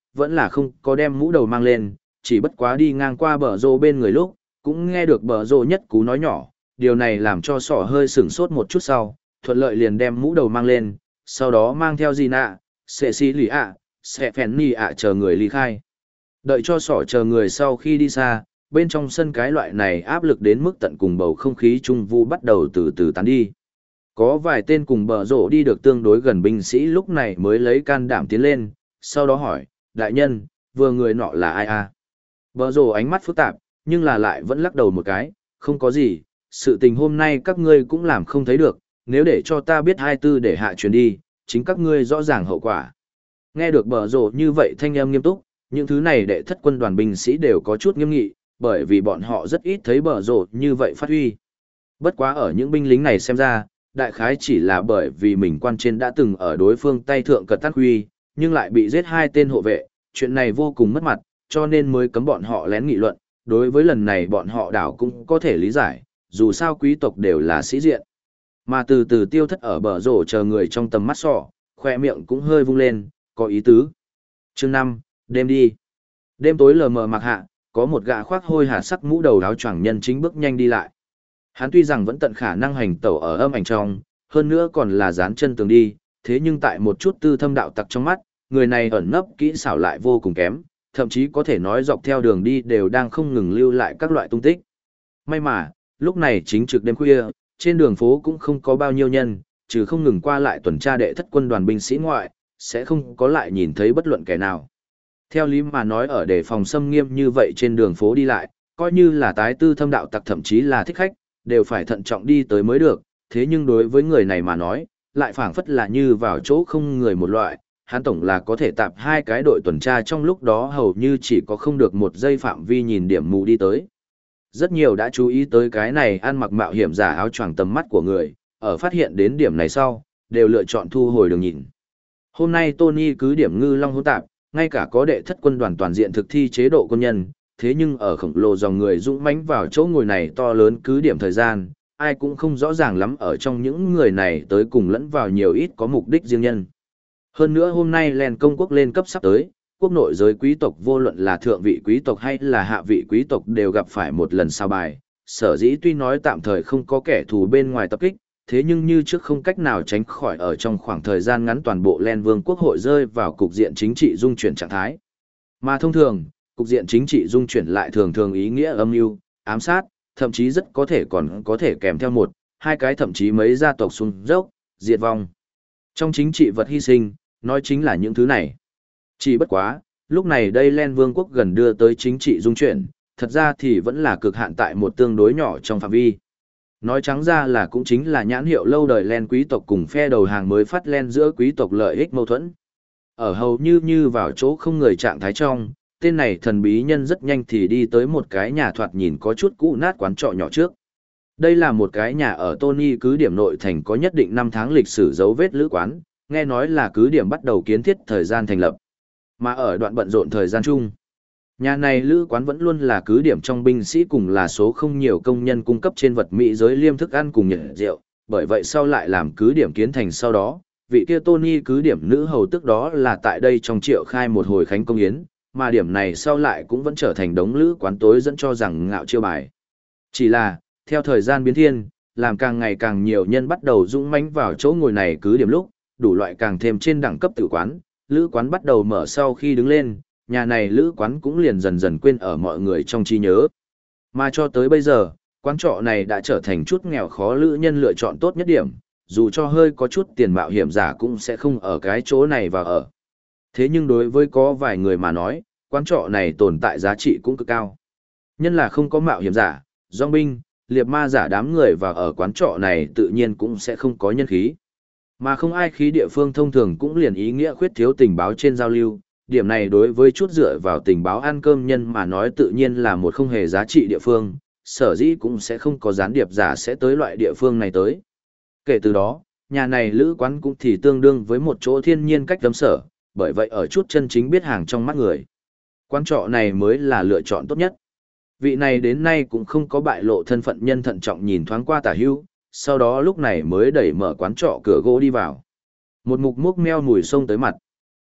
vẫn là không có đem mũ đầu mang lên, chỉ bất quá đi ngang qua bờ rồ bên người lúc, cũng nghe được bờ rồ nhất cú nói nhỏ, điều này làm cho sỏ hơi sửng sốt một chút sau, thuận lợi liền đem mũ đầu mang lên, sau đó mang theo Gina, Cecilia, Stephanie chờ người ly khai. Đợi cho sỏ chờ người sau khi đi xa, bên trong sân cái loại này áp lực đến mức tận cùng bầu không khí trung vu bắt đầu từ từ tán đi. Có vài tên cùng bờ rổ đi được tương đối gần binh sĩ lúc này mới lấy can đảm tiến lên, sau đó hỏi, đại nhân, vừa người nọ là ai à? Bờ rổ ánh mắt phức tạp, nhưng là lại vẫn lắc đầu một cái, không có gì, sự tình hôm nay các ngươi cũng làm không thấy được, nếu để cho ta biết hai tư để hạ truyền đi, chính các ngươi rõ ràng hậu quả. Nghe được bờ rổ như vậy thanh âm nghiêm túc, những thứ này đệ thất quân đoàn binh sĩ đều có chút nghiêm nghị, bởi vì bọn họ rất ít thấy bờ rổ như vậy phát huy. Bất quá ở những binh lính này xem ra, đại khái chỉ là bởi vì mình quan trên đã từng ở đối phương tay thượng cật tác huy, nhưng lại bị giết hai tên hộ vệ, chuyện này vô cùng mất mặt, cho nên mới cấm bọn họ lén nghị luận, đối với lần này bọn họ đảo cũng có thể lý giải, dù sao quý tộc đều là sĩ diện. Mà từ từ tiêu thất ở bờ rổ chờ người trong tầm mắt sọ, khoe miệng cũng hơi vung lên, có ý tứ. Chương 5, đêm đi. Đêm tối lờ mờ mặc hạ, có một gã khoác hôi hà sắc mũ đầu áo choàng nhân chính bước nhanh đi lại. Hắn tuy rằng vẫn tận khả năng hành tẩu ở âm ảnh trong, hơn nữa còn là dán chân tường đi, thế nhưng tại một chút tư thâm đạo tặc trong mắt, người này ẩn nấp kỹ xảo lại vô cùng kém, thậm chí có thể nói dọc theo đường đi đều đang không ngừng lưu lại các loại tung tích. May mà, lúc này chính trực đêm khuya, trên đường phố cũng không có bao nhiêu nhân, trừ không ngừng qua lại tuần tra đệ thất quân đoàn binh sĩ ngoại, sẽ không có lại nhìn thấy bất luận kẻ nào. Theo lý mà nói ở đề phòng xâm nghiêm như vậy trên đường phố đi lại, coi như là tái tư thâm đạo tặc thậm chí là thích khách, đều phải thận trọng đi tới mới được, thế nhưng đối với người này mà nói, lại phảng phất là như vào chỗ không người một loại, hắn tổng là có thể tạp hai cái đội tuần tra trong lúc đó hầu như chỉ có không được một giây phạm vi nhìn điểm mù đi tới. Rất nhiều đã chú ý tới cái này ăn mặc mạo hiểm giả áo choàng tầm mắt của người, ở phát hiện đến điểm này sau, đều lựa chọn thu hồi đường nhìn. Hôm nay Tony cứ điểm ngư long hỗn tạp, ngay cả có đệ thất quân đoàn toàn diện thực thi chế độ quân nhân, thế nhưng ở khổng lồ dòng người dũng mãnh vào chỗ ngồi này to lớn cứ điểm thời gian, ai cũng không rõ ràng lắm ở trong những người này tới cùng lẫn vào nhiều ít có mục đích riêng nhân. Hơn nữa hôm nay Len công quốc lên cấp sắp tới, quốc nội giới quý tộc vô luận là thượng vị quý tộc hay là hạ vị quý tộc đều gặp phải một lần sao bài, sở dĩ tuy nói tạm thời không có kẻ thù bên ngoài tập kích, thế nhưng như trước không cách nào tránh khỏi ở trong khoảng thời gian ngắn toàn bộ Len vương quốc hội rơi vào cục diện chính trị dung chuyển trạng thái. Mà thông thường, cục diện chính trị dung chuyển lại thường thường ý nghĩa âm mưu, ám sát, thậm chí rất có thể còn có thể kèm theo một, hai cái thậm chí mấy gia tộc xuống dốc, diệt vong. Trong chính trị vật hy sinh, nói chính là những thứ này. Chỉ bất quá, lúc này đây Len vương quốc gần đưa tới chính trị dung chuyển, thật ra thì vẫn là cực hạn tại một tương đối nhỏ trong phạm vi. Nói trắng ra là cũng chính là nhãn hiệu lâu đời Len quý tộc cùng phe đầu hàng mới phát Len giữa quý tộc lợi ích mâu thuẫn. Ở hầu như vào chỗ không người trạng thái trong, tên này thần bí nhân rất nhanh thì đi tới một cái nhà thoạt nhìn có chút cũ nát quán trọ nhỏ trước. Đây là một cái nhà ở Tony cứ điểm nội thành có nhất định năm tháng lịch sử dấu vết lữ quán, nghe nói là cứ điểm bắt đầu kiến thiết thời gian thành lập. Mà ở đoạn bận rộn thời gian chung, nhà này lữ quán vẫn luôn là cứ điểm trong binh sĩ cùng là số không nhiều công nhân cung cấp trên vật mỹ giới liêm thức ăn cùng nhiệt rượu, bởi vậy sau lại làm cứ điểm kiến thành sau đó, vị kia Tony cứ điểm nữ hầu tức đó là tại đây trong triệu khai một hồi khánh công yến, mà điểm này sau lại cũng vẫn trở thành đống lữ quán tối dẫn cho rằng ngạo chiêu bài. Chỉ là, theo thời gian biến thiên, làm càng ngày càng nhiều nhân bắt đầu dũng mãnh vào chỗ ngồi này cứ điểm lúc, đủ loại càng thêm trên đẳng cấp tử quán, lữ quán bắt đầu mở sau khi đứng lên, nhà này lữ quán cũng liền dần dần quên ở mọi người trong trí nhớ. Mà cho tới bây giờ, quán trọ này đã trở thành chút nghèo khó lữ nhân lựa chọn tốt nhất điểm, dù cho hơi có chút tiền mạo hiểm giả cũng sẽ không ở cái chỗ này và ở. Thế nhưng đối với có vài người mà nói, quán trọ này tồn tại giá trị cũng cực cao. Nhân là không có mạo hiểm giả, dòng binh, liệt ma giả đám người và ở quán trọ này tự nhiên cũng sẽ không có nhân khí. Mà không ai khí địa phương thông thường cũng liền ý nghĩa khuyết thiếu tình báo trên giao lưu, điểm này đối với chút dựa vào tình báo ăn cơm nhân mà nói tự nhiên là một không hề giá trị địa phương, sở dĩ cũng sẽ không có gián điệp giả sẽ tới loại địa phương này tới. Kể từ đó, nhà này lữ quán cũng thì tương đương với một chỗ thiên nhiên cách tâm sở, bởi vậy ở chút chân chính biết hàng trong mắt người. Quán trọ này mới là lựa chọn tốt nhất. Vị này đến nay cũng không có bại lộ thân phận nhân thận trọng nhìn thoáng qua tả hưu, sau đó lúc này mới đẩy mở quán trọ cửa gỗ đi vào. Một mục múc meo mùi sông tới mặt.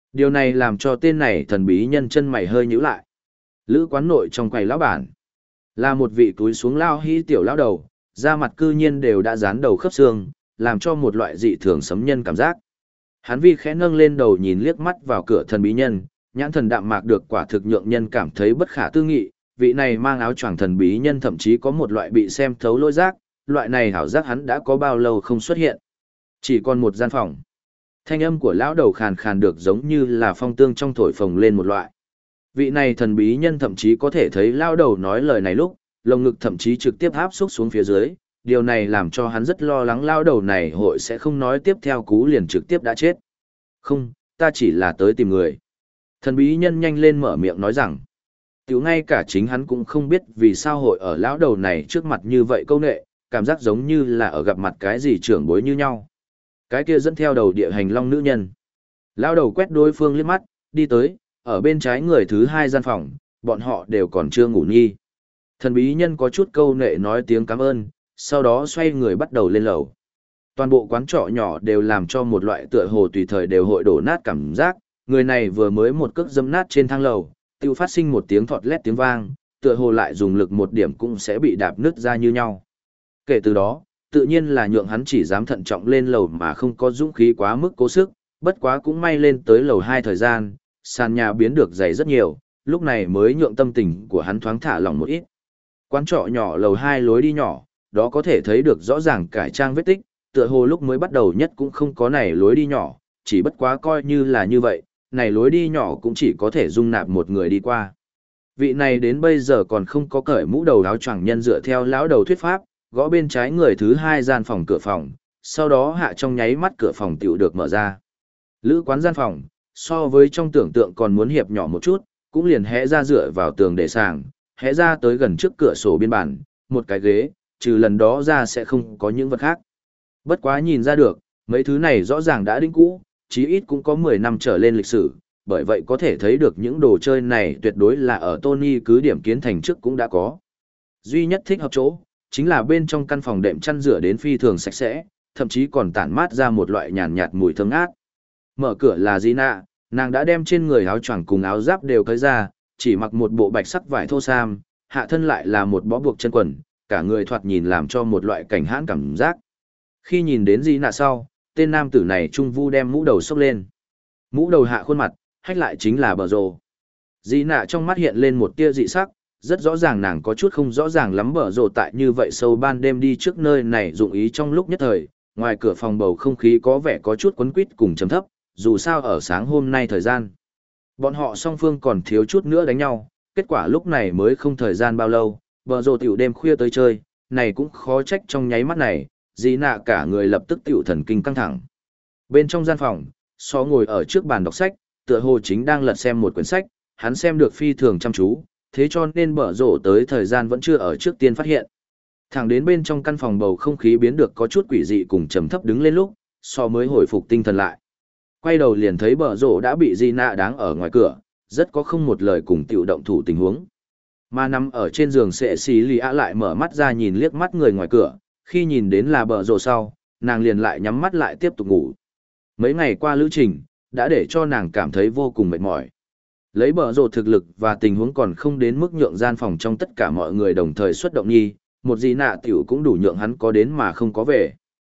Điều này làm cho tên này thần bí nhân chân mày hơi nhíu lại. Lữ quán nội trong quầy lão bản là một vị túi xuống lao hí tiểu lão đầu, da mặt cư nhiên đều đã dán đầu khớp xương, làm cho một loại dị thường sấm nhân cảm giác. Hắn vi khẽ nâng lên đầu nhìn liếc mắt vào cửa thần bí nhân, nhãn thần đạm mạc được quả thực nhượng nhân cảm thấy bất khả tư nghị, vị này mang áo choàng thần bí nhân thậm chí có một loại bị xem thấu lỗi giác, loại này hảo giác hắn đã có bao lâu không xuất hiện. Chỉ còn một gian phòng. Thanh âm của lão đầu khàn khàn được giống như là phong tương trong thổi phồng lên một loại. Vị này thần bí nhân thậm chí có thể thấy lão đầu nói lời này lúc, lồng ngực thậm chí trực tiếp áp xúc xuống phía dưới, điều này làm cho hắn rất lo lắng lão đầu này hội sẽ không nói tiếp theo cú liền trực tiếp đã chết. Không, ta chỉ là tới tìm người. Thần bí nhân nhanh lên mở miệng nói rằng, tiểu ngay cả chính hắn cũng không biết vì sao hội ở lão đầu này trước mặt như vậy câu nệ, cảm giác giống như là ở gặp mặt cái gì trưởng bối như nhau. Cái kia dẫn theo đầu địa hành long nữ nhân. Lão đầu quét đối phương liếc mắt, đi tới, ở bên trái người thứ hai gian phòng, bọn họ đều còn chưa ngủ nghi. Thần bí nhân có chút câu nệ nói tiếng cảm ơn, sau đó xoay người bắt đầu lên lầu. Toàn bộ quán trọ nhỏ đều làm cho một loại tựa hồ tùy thời đều hội đổ nát cảm giác, người này vừa mới một cước dẫm nát trên thang lầu, tiêu phát sinh một tiếng thọt lét tiếng vang, tựa hồ lại dùng lực một điểm cũng sẽ bị đạp nứt ra như nhau. Kể từ đó, tự nhiên là nhượng hắn chỉ dám thận trọng lên lầu mà không có dũng khí quá mức cố sức, bất quá cũng may lên tới lầu 2 thời gian, sàn nhà biến được dày rất nhiều, lúc này mới nhượng tâm tình của hắn thoáng thả lỏng một ít. Quán trọ nhỏ lầu 2 lối đi nhỏ, đó có thể thấy được rõ ràng cải trang vết tích, tựa hồ lúc mới bắt đầu nhất cũng không có này lối đi nhỏ, chỉ bất quá coi như là như vậy, này lối đi nhỏ cũng chỉ có thể dung nạp một người đi qua. Vị này đến bây giờ còn không có cởi mũ đầu áo choàng nhân dựa theo lão đầu thuyết pháp, gõ bên trái người thứ hai gian phòng cửa phòng, sau đó hạ trong nháy mắt cửa phòng tiểu được mở ra. Lữ quán gian phòng, so với trong tưởng tượng còn muốn hiệp nhỏ một chút, cũng liền hẽ ra dựa vào tường để sàng, hẽ ra tới gần trước cửa sổ biên bản, một cái ghế, trừ lần đó ra sẽ không có những vật khác. Bất quá nhìn ra được, mấy thứ này rõ ràng đã đính cũ, chí ít cũng có 10 năm trở lên lịch sử, bởi vậy có thể thấy được những đồ chơi này tuyệt đối là ở Tony cứ điểm kiến thành trước cũng đã có. Duy nhất thích hợp chỗ, chính là bên trong căn phòng đệm chăn rửa đến phi thường sạch sẽ, thậm chí còn tản mát ra một loại nhàn nhạt mùi thơm ngát. Mở cửa là Gina, nàng đã đem trên người áo choàng cùng áo giáp đều cởi ra, chỉ mặc một bộ bạch sắc vải thô sam, hạ thân lại là một bó buộc chân quần, cả người thoạt nhìn làm cho một loại cảnh hãn cảm giác. Khi nhìn đến Gina sau, tên nam tử này trung vu đem mũ đầu xốc lên. Mũ đầu hạ khuôn mặt, hách lại chính là bờ rồ. Gina trong mắt hiện lên một tia dị sắc, rất rõ ràng nàng có chút không rõ ràng lắm bở rồ tại như vậy sâu ban đêm đi trước nơi này dụng ý trong lúc nhất thời, ngoài cửa phòng bầu không khí có vẻ có chút quấn quýt cùng trầm thấp, dù sao ở sáng hôm nay thời gian. Bọn họ song phương còn thiếu chút nữa đánh nhau, kết quả lúc này mới không thời gian bao lâu, bở rồ tiểu đêm khuya tới chơi, này cũng khó trách trong nháy mắt này, dì nạ cả người lập tức tiểu thần kinh căng thẳng. Bên trong gian phòng, So ngồi ở trước bàn đọc sách, tựa hồ chính đang lật xem một quyển sách, hắn xem được phi thường chăm chú, thế cho nên bở rộ tới thời gian vẫn chưa ở trước tiên phát hiện. Thẳng đến bên trong căn phòng bầu không khí biến được có chút quỷ dị cùng trầm thấp đứng lên lúc, So mới hồi phục tinh thần lại. Quay đầu liền thấy bở rộ đã bị Di Nạ đáng ở ngoài cửa, rất có không một lời cùng tiểu động thủ tình huống. Mà nằm ở trên giường sệ xì lì ạ lại mở mắt ra nhìn liếc mắt người ngoài cửa, khi nhìn đến là bở rộ sau, nàng liền lại nhắm mắt lại tiếp tục ngủ. Mấy ngày qua lữ trình, đã để cho nàng cảm thấy vô cùng mệt mỏi. Lấy bở rộ thực lực và tình huống còn không đến mức nhượng gian phòng trong tất cả mọi người đồng thời xuất động nhi, một Di Nạ tiểu cũng đủ nhượng hắn có đến mà không có về.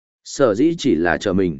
Sở dĩ chỉ là chờ mình.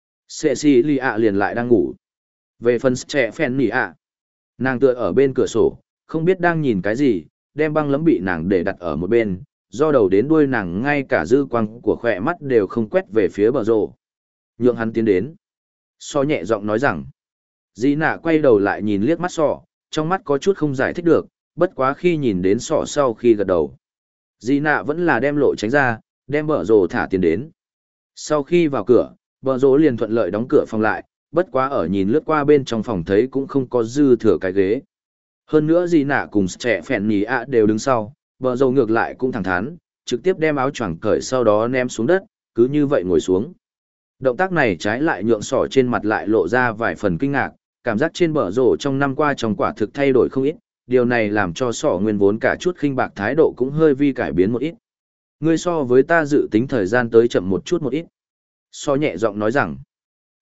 Sệ xì lì ạ liền lại đang ngủ. Về phần trẻ phèn nỉ ạ, nàng tựa ở bên cửa sổ, không biết đang nhìn cái gì, đem băng lấm bị nàng để đặt ở một bên, do đầu đến đuôi nàng ngay cả dư quang của khỏe mắt đều không quét về phía bờ rồ. Nhượng hắn tiến đến. So nhẹ giọng nói rằng, Di Nạ quay đầu lại nhìn liếc mắt sọ, trong mắt có chút không giải thích được, bất quá khi nhìn đến sọ sau khi gật đầu. Di Nạ vẫn là đem lộ tránh ra, đem bờ rồ thả tiến đến. Sau khi vào cửa, bờ rồ liền thuận lợi đóng cửa phòng lại, bất quá ở nhìn lướt qua bên trong phòng thấy cũng không có dư thừa cái ghế. Hơn nữa Di Nạ cùng trẻ phèn nhì ạ đều đứng sau, bờ rồ ngược lại cũng thẳng thắn, trực tiếp đem áo choàng cởi sau đó ném xuống đất, cứ như vậy ngồi xuống. Động tác này trái lại nhượng sỏ trên mặt lại lộ ra vài phần kinh ngạc, cảm giác trên bờ rồ trong năm qua trong quả thực thay đổi không ít, điều này làm cho sỏ nguyên vốn cả chút khinh bạc thái độ cũng hơi vi cải biến một ít. Ngươi so với ta dự tính thời gian tới chậm một chút một ít. So nhẹ giọng nói rằng,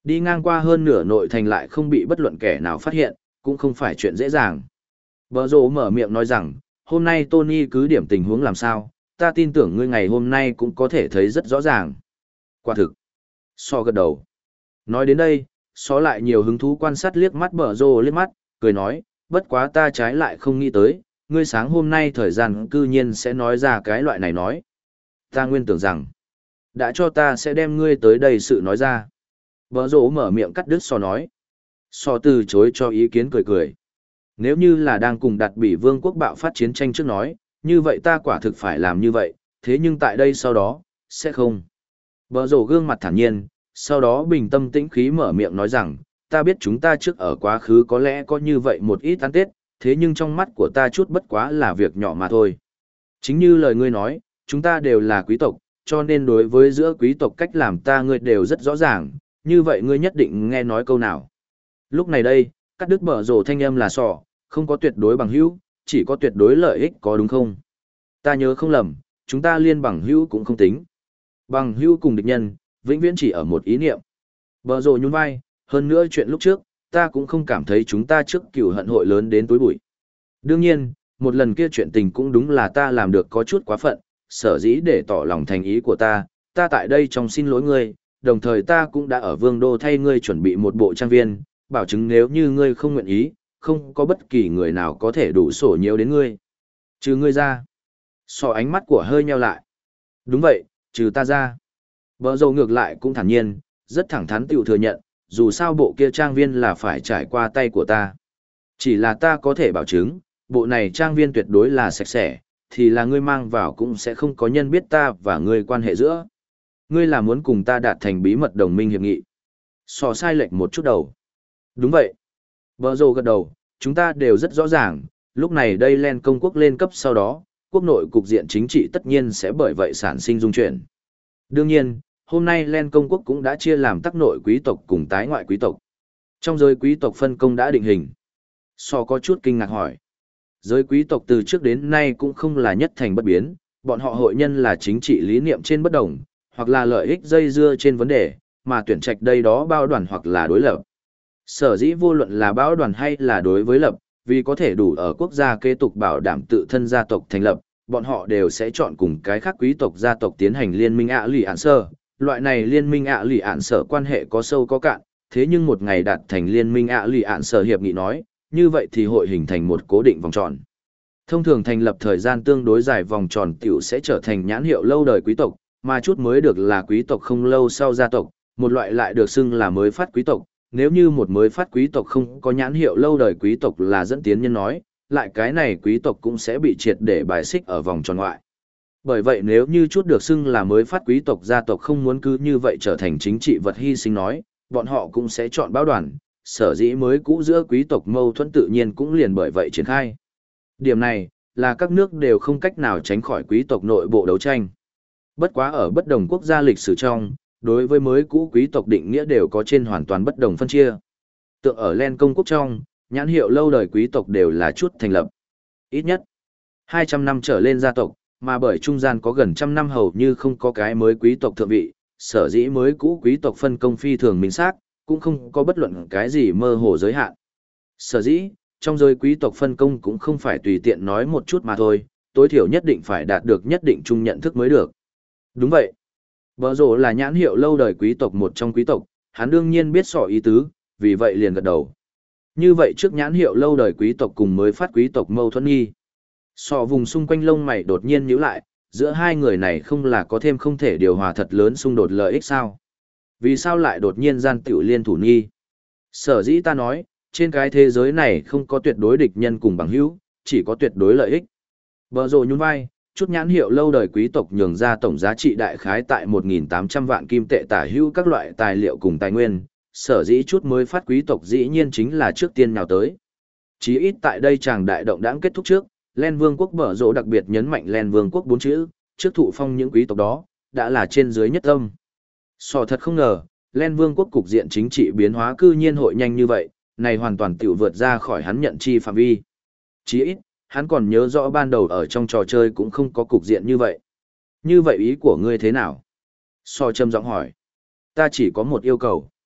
Đi ngang qua hơn nửa nội thành lại không bị bất luận kẻ nào phát hiện, cũng không phải chuyện dễ dàng. Bờ rồ mở miệng nói rằng, hôm nay Tony cứ điểm tình huống làm sao, ta tin tưởng ngươi ngày hôm nay cũng có thể thấy rất rõ ràng. Quả thực. So gật đầu. Nói đến đây, so lại nhiều hứng thú quan sát liếc mắt bờ rồ liếc mắt, cười nói, bất quá ta trái lại không nghĩ tới, ngươi sáng hôm nay thời gian cư nhiên sẽ nói ra cái loại này nói. Ta nguyên tưởng rằng, đã cho ta sẽ đem ngươi tới đây sự nói ra. Bờ rồ mở miệng cắt đứt so nói. So từ chối cho ý kiến cười cười. Nếu như là đang cùng đặt Bỉ Vương quốc bạo phát chiến tranh trước nói, như vậy ta quả thực phải làm như vậy, thế nhưng tại đây sau đó, sẽ không. Bờ rồ gương mặt thản nhiên, sau đó bình tâm tĩnh khí mở miệng nói rằng, ta biết chúng ta trước ở quá khứ có lẽ có như vậy một ít ăn tết, thế nhưng trong mắt của ta chút bất quá là việc nhỏ mà thôi. Chính như lời ngươi nói, chúng ta đều là quý tộc, cho nên đối với giữa quý tộc cách làm ta ngươi đều rất rõ ràng, như vậy ngươi nhất định nghe nói câu nào. Lúc này đây, cắt đứt bờ rồ thanh âm là sọ, không có tuyệt đối bằng hữu, chỉ có tuyệt đối lợi ích có đúng không? Ta nhớ không lầm, chúng ta liên bằng hữu cũng không tính. Bằng hữu cùng địch nhân, vĩnh viễn chỉ ở một ý niệm. Bờ rồ nhún vai, hơn nữa chuyện lúc trước, ta cũng không cảm thấy chúng ta trước cửu hận hội lớn đến tối bụi. Đương nhiên, một lần kia chuyện tình cũng đúng là ta làm được có chút quá phận, sở dĩ để tỏ lòng thành ý của ta tại đây trong xin lỗi ngươi, đồng thời ta cũng đã ở Vương Đô thay ngươi chuẩn bị một bộ trang viên, bảo chứng nếu như ngươi không nguyện ý, không có bất kỳ người nào có thể đủ sổ nhiễu đến ngươi. Trừ ngươi ra. So ánh mắt của hơi nheo lại. Đúng vậy, trừ ta ra. Bờ dầu ngược lại cũng thản nhiên, rất thẳng thắn tự thừa nhận, dù sao bộ kia trang viên là phải trải qua tay của ta. Chỉ là ta có thể bảo chứng, bộ này trang viên tuyệt đối là sạch sẽ, thì là ngươi mang vào cũng sẽ không có nhân biết ta và ngươi quan hệ giữa. Ngươi là muốn cùng ta đạt thành bí mật đồng minh hiệp nghị. So sai lệch một chút đầu. Đúng vậy. Bờ rồ gật đầu, chúng ta đều rất rõ ràng, lúc này đây Len công quốc lên cấp sau đó, quốc nội cục diện chính trị tất nhiên sẽ bởi vậy sản sinh dung chuyển. Đương nhiên, hôm nay Len công quốc cũng đã chia làm tắc nội quý tộc cùng tái ngoại quý tộc. Trong giới quý tộc phân công đã định hình. So có chút kinh ngạc hỏi. Giới quý tộc từ trước đến nay cũng không là nhất thành bất biến, bọn họ hội nhân là chính trị lý niệm trên bất đồng, hoặc là lợi ích dây dưa trên vấn đề, mà tuyển trạch đây đó bao đoàn hoặc là đối lập. Sở dĩ vô luận là bao đoàn hay là đối với lập, vì có thể đủ ở quốc gia kế tục bảo đảm tự thân gia tộc thành lập, bọn họ đều sẽ chọn cùng cái khác quý tộc gia tộc tiến hành liên minh ạ lì ạn sở. Loại này liên minh ạ lì ạn sở quan hệ có sâu có cạn, thế nhưng một ngày đạt thành liên minh ạ lì ạn sở hiệp nghị nói, như vậy thì hội hình thành một cố định vòng tròn. Thông thường thành lập thời gian tương đối dài vòng tròn tiểu sẽ trở thành nhãn hiệu lâu đời quý tộc, mà chút mới được là quý tộc không lâu sau gia tộc, một loại lại được xưng là mới phát quý tộc. Nếu như một mới phát quý tộc không có nhãn hiệu lâu đời quý tộc là dẫn tiến nhân nói, lại cái này quý tộc cũng sẽ bị triệt để bài xích ở vòng tròn ngoại. Bởi vậy nếu như chút được xưng là mới phát quý tộc gia tộc không muốn cứ như vậy trở thành chính trị vật hy sinh nói, bọn họ cũng sẽ chọn báo đoàn, sở dĩ mới cũ giữa quý tộc mâu thuẫn tự nhiên cũng liền bởi vậy triển khai. Điểm này, là các nước đều không cách nào tránh khỏi quý tộc nội bộ đấu tranh. Bất quá ở bất đồng quốc gia lịch sử trong, đối với mới cũ quý tộc định nghĩa đều có trên hoàn toàn bất đồng phân chia. Tượng ở Len công quốc trong, nhãn hiệu lâu đời quý tộc đều là chút thành lập. Ít nhất 200 năm trở lên gia tộc, mà bởi trung gian có gần trăm năm hầu như không có cái mới quý tộc thượng vị, sở dĩ mới cũ quý tộc phân công phi thường minh xác, cũng không có bất luận cái gì mơ hồ giới hạn. Sở dĩ, trong giới quý tộc phân công cũng không phải tùy tiện nói một chút mà thôi, tối thiểu nhất định phải đạt được nhất định chung nhận thức mới được. Đúng vậy. Bờ rồ là nhãn hiệu lâu đời quý tộc một trong quý tộc, hắn đương nhiên biết sỏ ý tứ, vì vậy liền gật đầu. Như vậy trước nhãn hiệu lâu đời quý tộc cùng mới phát quý tộc mâu thuẫn nghi. Sọ vùng xung quanh lông mày đột nhiên nhíu lại, giữa hai người này không là có thêm không thể điều hòa thật lớn xung đột lợi ích sao? Vì sao lại đột nhiên gian tiểu liên thủ nghi? Sở dĩ ta nói, trên cái thế giới này không có tuyệt đối địch nhân cùng bằng hữu, chỉ có tuyệt đối lợi ích. Bờ rồ nhún vai, chút nhãn hiệu lâu đời quý tộc nhường ra tổng giá trị đại khái tại 1.800 vạn kim tệ tả hữu các loại tài liệu cùng tài nguyên, sở dĩ chút mới phát quý tộc dĩ nhiên chính là trước tiên nào tới. Chí ít tại đây chàng đại động đãng kết thúc trước, Len Vương quốc bở rộ đặc biệt nhấn mạnh Len Vương quốc 4 chữ, trước thụ phong những quý tộc đó, đã là trên dưới nhất tâm. Sò thật không ngờ, Len Vương quốc cục diện chính trị biến hóa cư nhiên hội nhanh như vậy, này hoàn toàn tiểu vượt ra khỏi hắn nhận chi phạm vi. Chí ít, hắn còn nhớ rõ ban đầu ở trong trò chơi cũng không có cục diện như vậy. Như vậy ý của ngươi thế nào? So trầm giọng hỏi. Ta chỉ có một yêu cầu.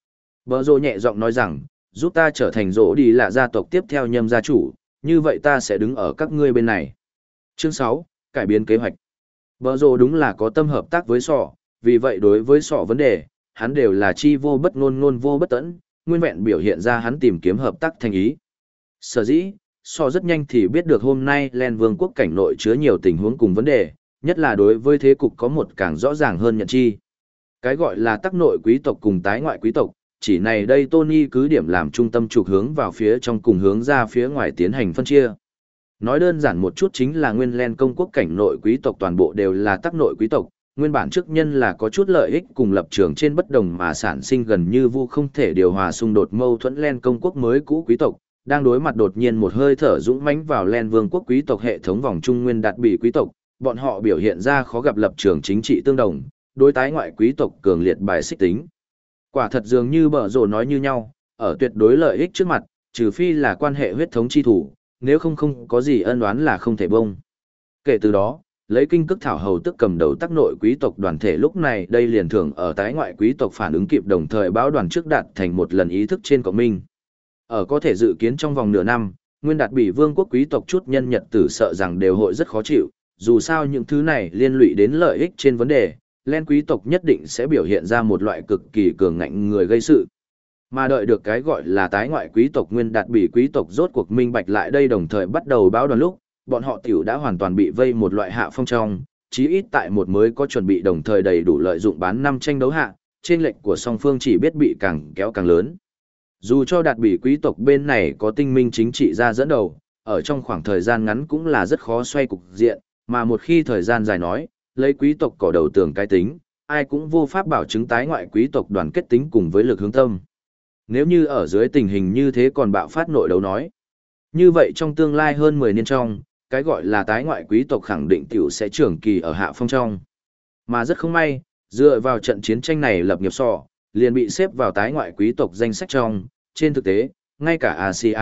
Bờ rồ nhẹ giọng nói rằng, giúp ta trở thành rỗ đi là gia tộc tiếp theo nhâm gia chủ, như vậy ta sẽ đứng ở các ngươi bên này. Chương 6, cải biến kế hoạch. Bờ rồ đúng là có tâm hợp tác với sọ, vì vậy đối với sọ vấn đề, hắn đều là chi vô bất ngôn ngôn vô bất tẫn, nguyên vẹn biểu hiện ra hắn tìm kiếm hợp tác thành ý. Sở dĩ, sọ rất nhanh thì biết được hôm nay Len Vương quốc cảnh nội chứa nhiều tình huống cùng vấn đề, nhất là đối với thế cục có một càng rõ ràng hơn nhận chi. Cái gọi là tắc nội quý tộc cùng tái ngoại quý tộc, chỉ này đây Tony cứ điểm làm trung tâm trục hướng vào phía trong cùng hướng ra phía ngoài tiến hành phân chia. Nói đơn giản một chút chính là nguyên Len công quốc cảnh nội quý tộc toàn bộ đều là tắc nội quý tộc, nguyên bản trước nhân là có chút lợi ích cùng lập trường trên bất đồng mà sản sinh gần như vô không thể điều hòa xung đột mâu thuẫn Len công quốc mới cũ quý tộc, đang đối mặt đột nhiên một hơi thở dũng mãnh vào Len vương quốc quý tộc hệ thống vòng trung nguyên đạt bị quý tộc, bọn họ biểu hiện ra khó gặp lập trường chính trị tương đồng, đối tái ngoại quý tộc cường liệt bài xích tính. Quả thật dường như bở rồ nói như nhau, ở tuyệt đối lợi ích trước mặt, trừ phi là quan hệ huyết thống chi thủ, nếu không có gì ân oán là không thể bông. Kể từ đó, lấy kinh cức thảo hầu tức cầm đầu tác nội quý tộc đoàn thể lúc này đây liền thường ở tái ngoại quý tộc phản ứng kịp đồng thời báo đoàn trước đạt thành một lần ý thức trên cộng minh. Ở có thể dự kiến trong vòng nửa năm, nguyên đạt bị vương quốc quý tộc chút nhân nhật tử sợ rằng đều hội rất khó chịu, dù sao những thứ này liên lụy đến lợi ích trên vấn đề, Len quý tộc nhất định sẽ biểu hiện ra một loại cực kỳ cường ngạnh người gây sự. Mà đợi được cái gọi là tái ngoại quý tộc nguyên đạt bị quý tộc rốt cuộc minh bạch lại đây đồng thời bắt đầu báo đoàn lúc, bọn họ tiểu đã hoàn toàn bị vây một loại hạ phong trong, chí ít tại một mới có chuẩn bị đồng thời đầy đủ lợi dụng bán năm tranh đấu hạ, trên lệnh của song phương chỉ biết bị càng kéo càng lớn. Dù cho đạt bị quý tộc bên này có tinh minh chính trị ra dẫn đầu, ở trong khoảng thời gian ngắn cũng là rất khó xoay cục diện, mà một khi thời gian dài nói, lấy quý tộc cỏ đầu tường cái tính, ai cũng vô pháp bảo chứng tái ngoại quý tộc đoàn kết tính cùng với lực hướng tâm. Nếu như ở dưới tình hình như thế còn bạo phát nội đấu nói, như vậy trong tương lai hơn 10 niên trong, cái gọi là tái ngoại quý tộc khẳng định tiểu sẽ trưởng kỳ ở hạ phong trong. Mà rất không may, dựa vào trận chiến tranh này lập nghiệp sọ, liền bị xếp vào tái ngoại quý tộc danh sách trong, trên thực tế, ngay cả Asia,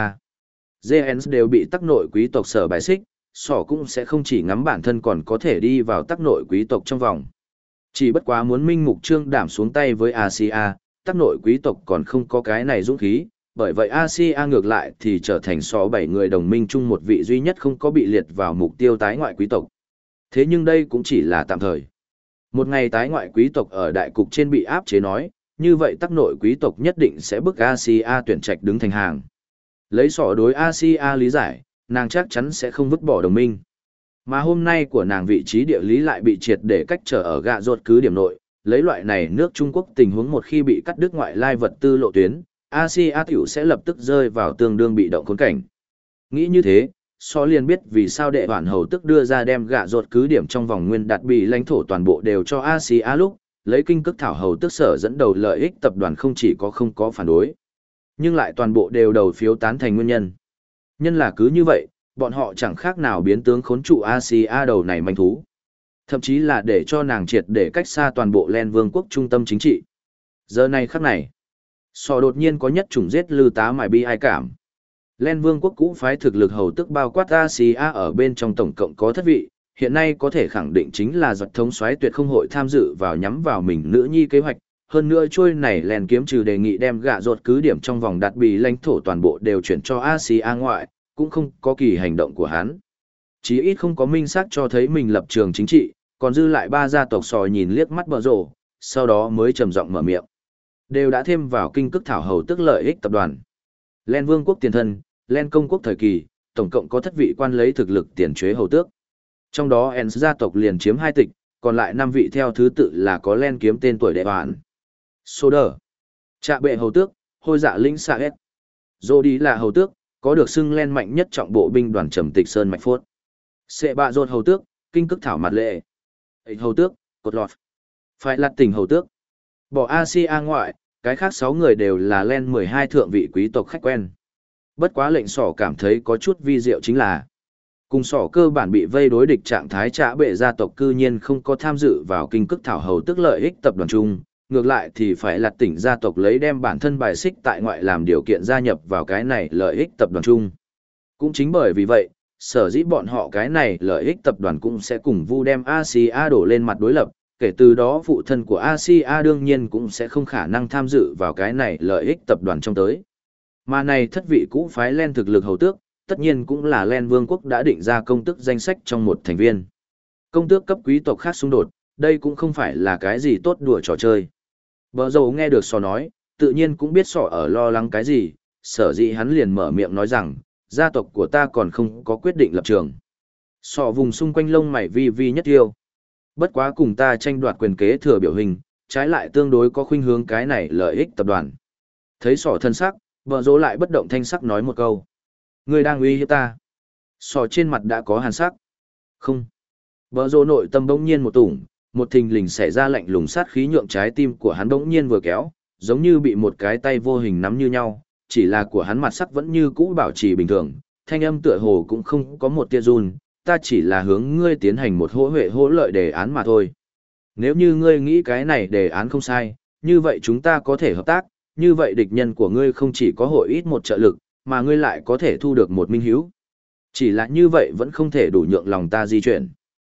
GNs đều bị tắc nội quý tộc sở bài xích, sọ cũng sẽ không chỉ ngắm bản thân còn có thể đi vào tắc nội quý tộc trong vòng. Chỉ bất quá muốn minh mục trương đảm xuống tay với Asia, tắc nội quý tộc còn không có cái này dũng khí, bởi vậy Asia ngược lại thì trở thành sọ 7 người đồng minh chung một vị duy nhất không có bị liệt vào mục tiêu tái ngoại quý tộc. Thế nhưng đây cũng chỉ là tạm thời. Một ngày tái ngoại quý tộc ở đại cục trên bị áp chế nói, như vậy tắc nội quý tộc nhất định sẽ bức Asia tuyển trạch đứng thành hàng. Lấy sọ đối Asia lý giải, nàng chắc chắn sẽ không vứt bỏ đồng minh. Mà hôm nay của nàng vị trí địa lý lại bị triệt để cách trở ở gạ ruột cứ điểm nội, lấy loại này nước Trung Quốc tình huống một khi bị cắt đứt ngoại lai vật tư lộ tuyến, Asia tiểu sẽ lập tức rơi vào tương đương bị động khốn cảnh. Nghĩ như thế, so liền biết vì sao đệ hoàn hầu tức đưa ra đem gạ ruột cứ điểm trong vòng nguyên đạt bị lãnh thổ toàn bộ đều cho Asia lúc, lấy kinh cức thảo hầu tức sở dẫn đầu lợi ích tập đoàn không chỉ có không có phản đối, nhưng lại toàn bộ đều đầu phiếu tán thành nguyên nhân. Nhân là cứ như vậy, bọn họ chẳng khác nào biến tướng khốn trụ Asia đầu này manh thú. Thậm chí là để cho nàng triệt để cách xa toàn bộ Len vương quốc trung tâm chính trị. Giờ này khắc này, sò đột nhiên có nhất chủng giết lư tá mài bi ai cảm. Len vương quốc cũ phái thực lực hầu tức bao quát Asia ở bên trong tổng cộng có thất vị, hiện nay có thể khẳng định chính là giật thống soái tuyệt không hội tham dự vào nhắm vào mình nữ nhi kế hoạch. Hơn nữa trôi này Len kiếm trừ đề nghị đem gạ ruột cứ điểm trong vòng đạt bị lãnh thổ toàn bộ đều chuyển cho Asia ngoại, cũng không có kỳ hành động của hắn. Chí ít không có minh xác cho thấy mình lập trường chính trị, còn dư lại ba gia tộc sò nhìn liếc mắt bờ rổ, sau đó mới trầm giọng mở miệng. Đều đã thêm vào kinh cức thảo hầu tức lợi ích tập đoàn. Len vương quốc tiền thân, Len công quốc thời kỳ, tổng cộng có thất vị quan lấy thực lực tiền chế hầu tước. Trong đó Ens gia tộc liền chiếm 2 tịch, còn lại 5 vị theo thứ tự là có Len kiếm tên tuổi đệ hoàn. Soder, Trạ bệ hầu tước, Hôi dạ lĩnh xạ S. Dô đi là hầu tước, có được xưng Len mạnh nhất trọng bộ binh đoàn trầm tịch sơn mạch phốt. Sệ bạ rột hầu tước, kinh cức thảo mặt lệ. Ích hầu tước, cột lọt. Phải lạt tỉnh hầu tước. Bỏ Asia ngoại, cái khác 6 người đều là Len 12 thượng vị quý tộc khách quen. Bất quá lệnh sỏ cảm thấy có chút vi diệu chính là cùng sỏ cơ bản bị vây đối địch trạng thái trạ bệ gia tộc cư nhiên không có tham dự vào kinh cức thảo hầu tức lợi ích tập đoàn chung, ngược lại thì phải lạt tỉnh gia tộc lấy đem bản thân bài xích tại ngoại làm điều kiện gia nhập vào cái này lợi ích tập đoàn chung. Cũng chính bởi vì vậy, sở dĩ bọn họ cái này lợi ích tập đoàn cũng sẽ cùng vu đem Asia đổ lên mặt đối lập, kể từ đó phụ thân của Asia đương nhiên cũng sẽ không khả năng tham dự vào cái này lợi ích tập đoàn trong tới. Mà này thất vị cũ phái Len thực lực hầu tước, tất nhiên cũng là Len Vương quốc đã định ra công tước danh sách trong một thành viên. Công tước cấp quý tộc khác xung đột, đây cũng không phải là cái gì tốt đùa trò chơi. Bờ dầu nghe được sò nói, tự nhiên cũng biết sò ở lo lắng cái gì, sở dĩ hắn liền mở miệng nói rằng, gia tộc của ta còn không có quyết định lập trường. Sò vùng xung quanh lông mày vi vi nhất tiêu. Bất quá cùng ta tranh đoạt quyền kế thừa biểu hình, trái lại tương đối có khuynh hướng cái này lợi ích tập đoàn. Thấy sò thân sắc, bờ dầu lại bất động thanh sắc nói một câu. Ngươi đang uy hiếp ta. Sò trên mặt đã có hàn sắc. Không. Bờ dầu nội tâm bỗng nhiên một tủng, một thình lình xảy ra lạnh lùng sát khí nhượng trái tim của hắn bỗng nhiên vừa kéo, giống như bị một cái tay vô hình nắm như nhau, chỉ là của hắn mặt sắc vẫn như cũ bảo trì bình thường, thanh âm tựa hồ cũng không có một tia run, ta chỉ là hướng ngươi tiến hành một hỗ huệ hỗ lợi đề án mà thôi. Nếu như ngươi nghĩ cái này đề án không sai, như vậy chúng ta có thể hợp tác, như vậy địch nhân của ngươi không chỉ có hội ít một trợ lực, mà ngươi lại có thể thu được một minh hiếu. Chỉ là như vậy vẫn không thể đủ nhượng lòng ta di chuyển.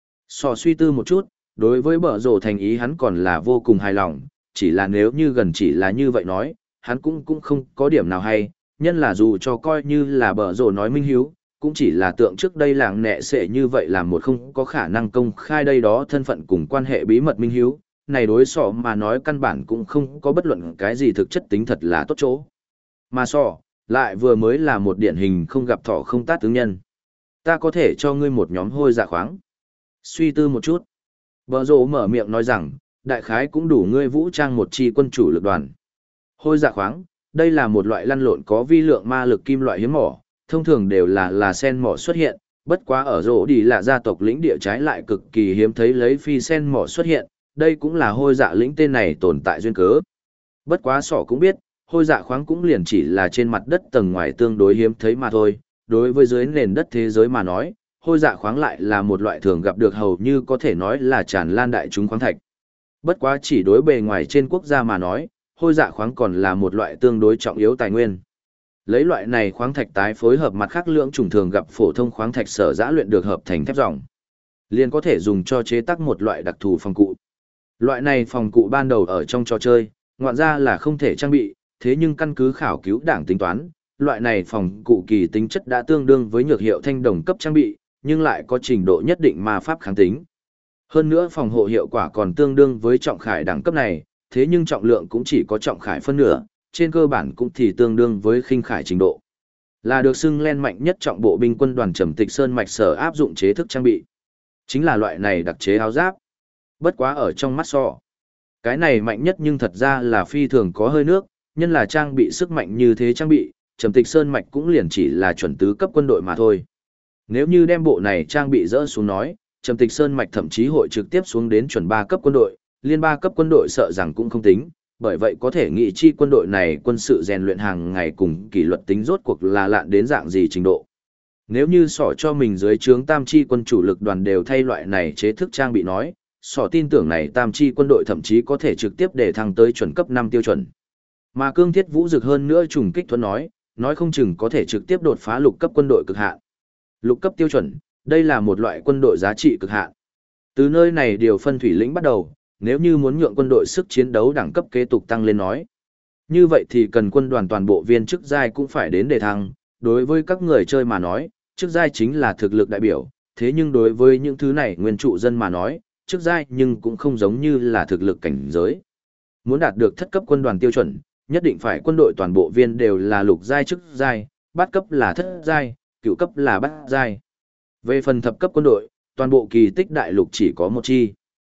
Sò suy tư một chút, đối với bở rổ thành ý hắn còn là vô cùng hài lòng, chỉ là nếu như gần chỉ là như vậy nói, hắn cũng không có điểm nào hay, nhân là dù cho coi như là bở rổ nói minh hiếu, cũng chỉ là tượng trước đây làng nẹ sẽ như vậy làm một không có khả năng công khai đây đó thân phận cùng quan hệ bí mật minh hiếu, này đối sọ mà nói căn bản cũng không có bất luận cái gì thực chất tính thật là tốt chỗ. Mà sọ, lại vừa mới là một điển hình không gặp thọ không tát tướng nhân. Ta có thể cho ngươi một nhóm hôi dạ khoáng. Suy tư một chút. Bờ rộ mở miệng nói rằng, đại khái cũng đủ ngươi vũ trang một chi quân chủ lực đoàn. Hôi dạ khoáng, đây là một loại lăn lộn có vi lượng ma lực kim loại hiếm mỏ, thông thường đều là sen mỏ xuất hiện, bất quá ở rộ đi là gia tộc lĩnh địa trái lại cực kỳ hiếm thấy lấy phi sen mỏ xuất hiện, đây cũng là hôi dạ lĩnh tên này tồn tại duyên cớ. Bất quá sỏ cũng biết, hôi dạ khoáng cũng liền chỉ là trên mặt đất tầng ngoài tương đối hiếm thấy mà thôi, đối với dưới nền đất thế giới mà nói, hôi dạ khoáng lại là một loại thường gặp được hầu như có thể nói là tràn lan đại chúng khoáng thạch. Bất quá chỉ đối bề ngoài trên quốc gia mà nói, hôi dạ khoáng còn là một loại tương đối trọng yếu tài nguyên. Lấy loại này khoáng thạch tái phối hợp mặt khác lưỡng chủng thường gặp phổ thông khoáng thạch sở dã luyện được hợp thành thép ròng, liền có thể dùng cho chế tác một loại đặc thù phòng cụ. Loại này phòng cụ ban đầu ở trong trò chơi, ngoạn ra là không thể trang bị, thế nhưng căn cứ khảo cứu đảng tính toán, loại này phòng cụ kỳ tính chất đã tương đương với nhược hiệu thanh đồng cấp trang bị, nhưng lại có trình độ nhất định ma pháp kháng tính. Hơn nữa phòng hộ hiệu quả còn tương đương với trọng khải đẳng cấp này, thế nhưng trọng lượng cũng chỉ có trọng khải phân nửa, trên cơ bản cũng thì tương đương với khinh khải trình độ. Là được xưng len mạnh nhất trọng bộ binh quân đoàn Trầm Tịch Sơn mạch sở áp dụng chế thức trang bị. Chính là loại này đặc chế áo giáp. Bất quá ở trong mắt sọ. Cái này mạnh nhất nhưng thật ra là phi thường có hơi nước, nhân là trang bị sức mạnh như thế trang bị, Trầm Tịch Sơn mạch cũng liền chỉ là chuẩn tứ cấp quân đội mà thôi. Nếu như đem bộ này trang bị dỡ xuống nói, Trầm Tịch Sơn mạch thậm chí hội trực tiếp xuống đến chuẩn 3 cấp quân đội, liên 3 cấp quân đội sợ rằng cũng không tính, bởi vậy có thể nghĩ chi quân đội này quân sự rèn luyện hàng ngày cùng kỷ luật tính rốt cuộc là lạn đến dạng gì trình độ. Nếu như sỏ cho mình dưới trướng tam chi quân chủ lực đoàn đều thay loại này chế thức trang bị nói, sỏ tin tưởng này tam chi quân đội thậm chí có thể trực tiếp để thăng tới chuẩn cấp 5 tiêu chuẩn. Mà cương thiết vũ dực hơn nữa trùng kích thuẫn nói không chừng có thể trực tiếp đột phá lục cấp quân đội cực hạn. Lục cấp tiêu chuẩn, đây là một loại quân đội giá trị cực hạn. Từ nơi này điều phân thủy lĩnh bắt đầu, nếu như muốn nhượng quân đội sức chiến đấu đẳng cấp kế tục tăng lên nói. Như vậy thì cần quân đoàn toàn bộ viên chức giai cũng phải đến đề thăng, đối với các người chơi mà nói, chức giai chính là thực lực đại biểu, thế nhưng đối với những thứ này nguyên trụ dân mà nói, chức giai nhưng cũng không giống như là thực lực cảnh giới. Muốn đạt được thất cấp quân đoàn tiêu chuẩn, nhất định phải quân đội toàn bộ viên đều là lục giai chức giai, bát cấp là thất giai, cửu cấp là bát giai. Về phần thập cấp quân đội, toàn bộ kỳ tích đại lục chỉ có một chi.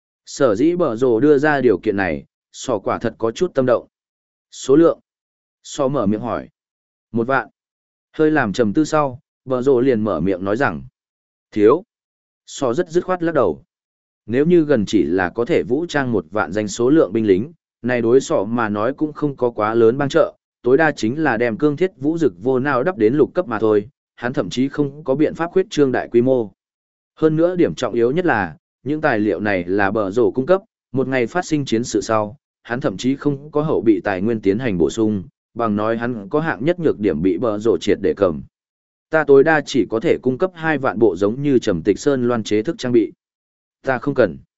Sở dĩ bở rồ đưa ra điều kiện này, sò quả thật có chút tâm động. Số lượng. Sò mở miệng hỏi. 1 vạn. Hơi làm trầm tư sau, bở rồ liền mở miệng nói rằng. Thiếu. Sò rất dứt khoát lắc đầu. Nếu như gần chỉ là có thể vũ trang 1 vạn danh số lượng binh lính, này đối sò mà nói cũng không có quá lớn bang trợ, tối đa chính là đem cương thiết vũ dực vô nào đắp đến lục cấp mà thôi, hắn thậm chí không có biện pháp khuyết trương đại quy mô. Hơn nữa điểm trọng yếu nhất là, những tài liệu này là bờ rổ cung cấp, một ngày phát sinh chiến sự sau, hắn thậm chí không có hậu bị tài nguyên tiến hành bổ sung, bằng nói hắn có hạng nhất nhược điểm bị bờ rổ triệt để cầm. Ta tối đa chỉ có thể cung cấp 2 vạn bộ giống như Trầm Tịch Sơn loan chế thức trang bị. Ta không cần.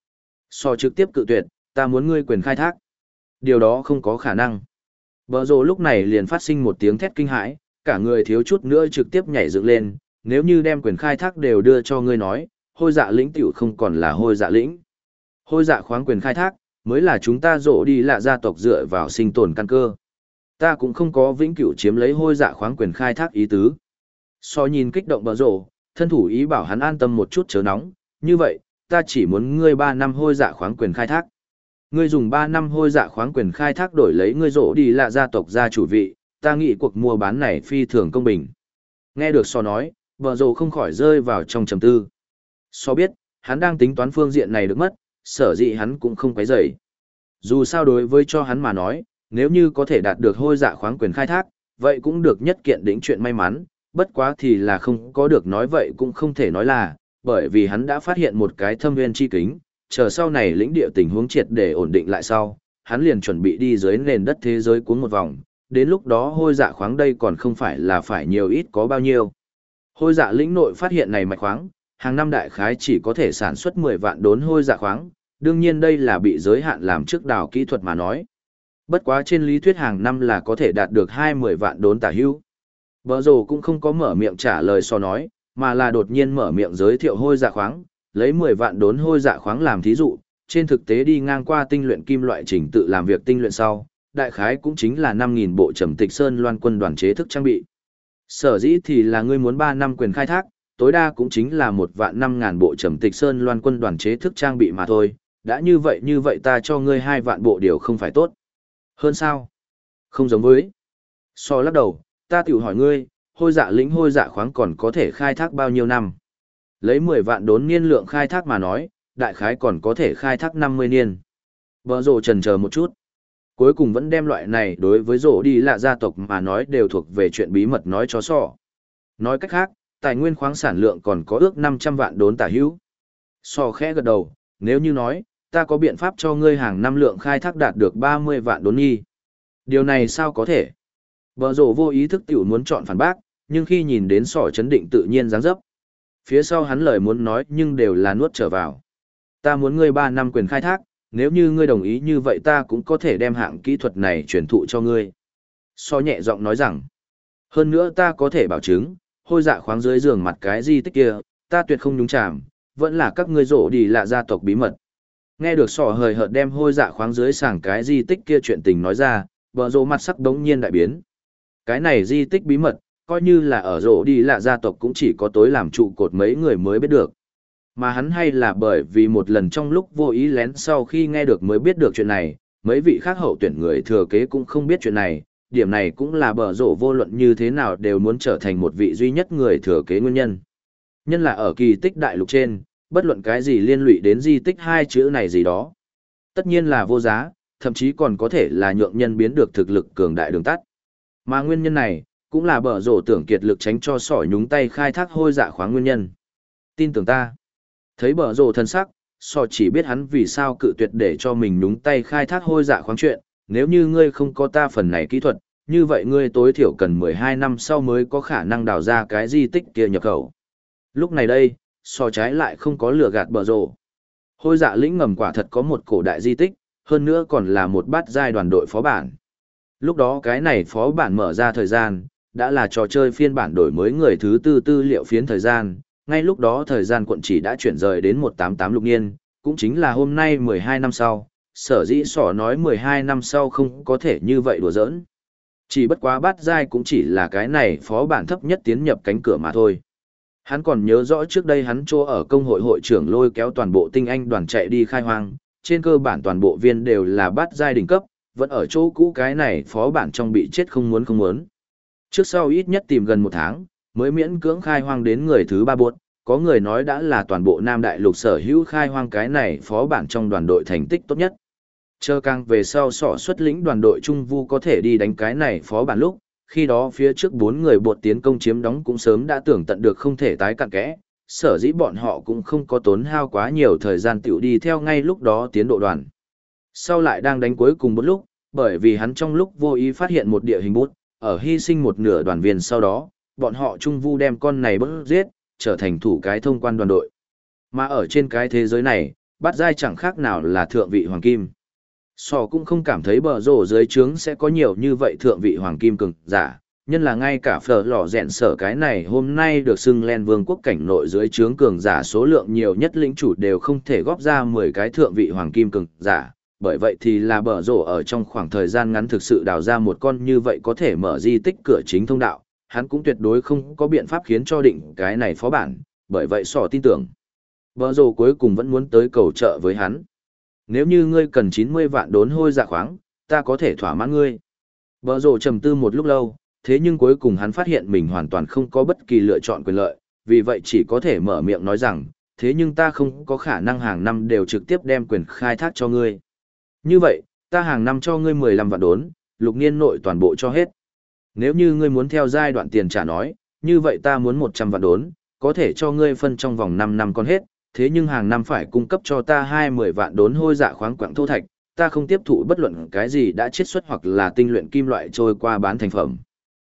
So trực tiếp cự tuyệt, ta muốn ngươi quyền khai thác. Điều đó không có khả năng. Bờ rồ lúc này liền phát sinh một tiếng thét kinh hãi, cả người thiếu chút nữa trực tiếp nhảy dựng lên, nếu như đem quyền khai thác đều đưa cho ngươi nói, hôi dạ lĩnh tiểu không còn là hôi dạ lĩnh. Hôi dạ khoáng quyền khai thác, mới là chúng ta rộ đi lạ gia tộc dựa vào sinh tồn căn cơ. Ta cũng không có vĩnh cửu chiếm lấy hôi dạ khoáng quyền khai thác ý tứ. So nhìn kích động bờ rồ, thân thủ ý bảo hắn an tâm một chút chớ nóng, như vậy, ta chỉ muốn ngươi 3 năm hôi dạ khoáng quyền khai thác. Ngươi dùng 3 năm hôi dạ khoáng quyền khai thác đổi lấy ngươi rộ đi lạ gia tộc gia chủ vị, ta nghĩ cuộc mua bán này phi thường công bình. Nghe được so nói, bờ rồ không khỏi rơi vào trong trầm tư. So biết, hắn đang tính toán phương diện này được mất, sở dĩ hắn cũng không quấy rầy. Dù sao đối với cho hắn mà nói, nếu như có thể đạt được hôi dạ khoáng quyền khai thác, vậy cũng được nhất kiện đỉnh chuyện may mắn, bất quá thì là không có được nói vậy cũng không thể nói là, bởi vì hắn đã phát hiện một cái thâm nguyên chi kính, chờ sau này lĩnh địa tình huống triệt để ổn định lại sau, hắn liền chuẩn bị đi dưới nền đất thế giới cuốn một vòng, đến lúc đó hôi dạ khoáng đây còn không phải là phải nhiều ít có bao nhiêu. Hôi dạ lĩnh nội phát hiện này mạch khoáng, hàng năm đại khái chỉ có thể sản xuất 10 vạn đốn hôi dạ khoáng, đương nhiên đây là bị giới hạn làm trước đào kỹ thuật mà nói. Bất quá trên lý thuyết hàng năm là có thể đạt được 20 vạn đốn tả hữu. Bờ rồ cũng không có mở miệng trả lời so nói, mà là đột nhiên mở miệng giới thiệu hôi dạ khoáng, lấy 10 vạn đốn hôi dạ khoáng làm thí dụ, trên thực tế đi ngang qua tinh luyện kim loại trình tự làm việc tinh luyện sau, đại khái cũng chính là 5.000 bộ trầm tịch sơn loan quân đoàn chế thức trang bị. Sở dĩ thì là ngươi muốn 3 năm quyền khai thác, tối đa cũng chính là 1.500.000 bộ trầm tịch sơn loan quân đoàn chế thức trang bị mà thôi, đã như vậy ta cho ngươi 2 vạn bộ điều không phải tốt. Hơn sao? Không giống với. So lắc đầu, ta tiểu hỏi ngươi, hôi dạ lĩnh hôi dạ khoáng còn có thể khai thác bao nhiêu năm? Lấy 10 vạn đốn niên lượng khai thác mà nói, đại khái còn có thể khai thác 50 niên. Bờ rồ chần chờ một chút. Cuối cùng vẫn đem loại này đối với rồ đi lạ gia tộc mà nói đều thuộc về chuyện bí mật nói cho so. Nói cách khác, tài nguyên khoáng sản lượng còn có ước 500 vạn đốn tả hữu. So khẽ gật đầu, nếu như nói, ta có biện pháp cho ngươi hàng năm lượng khai thác đạt được 30 vạn đốn nhi. Điều này sao có thể? Bờ rồ vô ý thức tiểu muốn chọn phản bác, nhưng khi nhìn đến sỏ chấn định tự nhiên dáng dấp. Phía sau hắn lời muốn nói nhưng đều là nuốt trở vào. Ta muốn ngươi 3 năm quyền khai thác, nếu như ngươi đồng ý như vậy ta cũng có thể đem hạng kỹ thuật này truyền thụ cho ngươi. So nhẹ giọng nói rằng, hơn nữa ta có thể bảo chứng, hôi dạ khoáng dưới giường mặt cái di tích kia, ta tuyệt không nhúng chàm, vẫn là các ngươi rổ đi lạ gia tộc bí mật. Nghe được sỏ hời hợt đem hôi dạ khoáng dưới sàng cái di tích kia chuyện tình nói ra, bờ rồ mặt sắc đống nhiên đại biến. Cái này di tích bí mật, coi như là ở rổ đi lạ gia tộc cũng chỉ có tối làm trụ cột mấy người mới biết được. Mà hắn hay là bởi vì một lần trong lúc vô ý lén sau khi nghe được mới biết được chuyện này, mấy vị khác hậu tuyển người thừa kế cũng không biết chuyện này, điểm này cũng là bờ rổ vô luận như thế nào đều muốn trở thành một vị duy nhất người thừa kế nguyên nhân. Nhân là ở kỳ tích đại lục trên, bất luận cái gì liên lụy đến di tích hai chữ này gì đó. Tất nhiên là vô giá, thậm chí còn có thể là nhượng nhân biến được thực lực cường đại đường tắt. Mà nguyên nhân này, cũng là bờ rổ tưởng kiệt lực tránh cho sỏi nhúng tay khai thác hôi dạ khoáng nguyên nhân. Tin tưởng ta. Thấy bờ rổ thân sắc, sọ chỉ biết hắn vì sao cự tuyệt để cho mình nhúng tay khai thác hôi dạ khoáng chuyện, nếu như ngươi không có ta phần này kỹ thuật, như vậy ngươi tối thiểu cần 12 năm sau mới có khả năng đào ra cái di tích kia nhập khẩu. Lúc này đây, sọ trái lại không có lừa gạt bờ rổ. Hôi dạ lĩnh ngầm quả thật có một cổ đại di tích, hơn nữa còn là một bát giai đoàn đội phó bản. Lúc đó cái này phó bản mở ra thời gian, đã là trò chơi phiên bản đổi mới người thứ tư tư liệu phiến thời gian, ngay lúc đó thời gian quận chỉ đã chuyển rời đến 188 lục niên, cũng chính là hôm nay 12 năm sau, sở dĩ sỏ nói 12 năm sau không có thể như vậy đùa giỡn. Chỉ bất quá bát giai cũng chỉ là cái này phó bản thấp nhất tiến nhập cánh cửa mà thôi. Hắn còn nhớ rõ trước đây hắn chỗ ở công hội hội trưởng lôi kéo toàn bộ tinh anh đoàn chạy đi khai hoang, trên cơ bản toàn bộ viên đều là bát giai đỉnh cấp, vẫn ở chỗ cũ cái này phó bản trong bị chết không muốn. Trước sau ít nhất tìm gần 1 tháng, mới miễn cưỡng khai hoang đến người thứ 3 buốt, có người nói đã là toàn bộ Nam Đại Lục sở hữu khai hoang cái này phó bản trong đoàn đội thành tích tốt nhất. Chờ càng về sau sọ xuất lĩnh đoàn đội Trung Vu có thể đi đánh cái này phó bản lúc, khi đó phía trước 4 người buột tiến công chiếm đóng cũng sớm đã tưởng tận được không thể tái cặn kẽ, sở dĩ bọn họ cũng không có tốn hao quá nhiều thời gian tiểu đi theo ngay lúc đó tiến độ đoàn. Sau lại đang đánh cuối cùng một lúc, bởi vì hắn trong lúc vô ý phát hiện một địa hình bút, ở hy sinh một nửa đoàn viên sau đó, bọn họ Trung Vu đem con này bớt giết, trở thành thủ cái thông quan đoàn đội. Mà ở trên cái thế giới này, bát giai chẳng khác nào là thượng vị hoàng kim. Sò cũng không cảm thấy bờ rổ dưới trướng sẽ có nhiều như vậy thượng vị hoàng kim cường giả, nhân là ngay cả phở lò rèn sở cái này hôm nay được xưng lên vương quốc cảnh nội dưới trướng cường giả số lượng nhiều nhất lĩnh chủ đều không thể góp ra 10 cái thượng vị hoàng kim cường giả, bởi vậy thì là bờ rổ ở trong khoảng thời gian ngắn thực sự đào ra một con như vậy có thể mở di tích cửa chính thông đạo, hắn cũng tuyệt đối không có biện pháp khiến cho định cái này phó bản, bởi vậy sò tin tưởng. Bờ rổ cuối cùng vẫn muốn tới cầu trợ với hắn. Nếu như ngươi cần 90 vạn đốn hôi dạ khoáng, ta có thể thỏa mãn ngươi. Bờ rổ trầm tư một lúc lâu, thế nhưng cuối cùng hắn phát hiện mình hoàn toàn không có bất kỳ lựa chọn quyền lợi, vì vậy chỉ có thể mở miệng nói rằng, thế nhưng ta không có khả năng hàng năm đều trực tiếp đem quyền khai thác cho ngươi. Như vậy, ta hàng năm cho ngươi 15 vạn đốn, lục niên nội toàn bộ cho hết. Nếu như ngươi muốn theo giai đoạn tiền trả nói, như vậy ta muốn 100 vạn đốn, có thể cho ngươi phân trong vòng 5 năm còn hết, thế nhưng hàng năm phải cung cấp cho ta 20 vạn đốn hôi dạ khoáng quặng thô thạch, ta không tiếp thụ bất luận cái gì đã chiết xuất hoặc là tinh luyện kim loại trôi qua bán thành phẩm.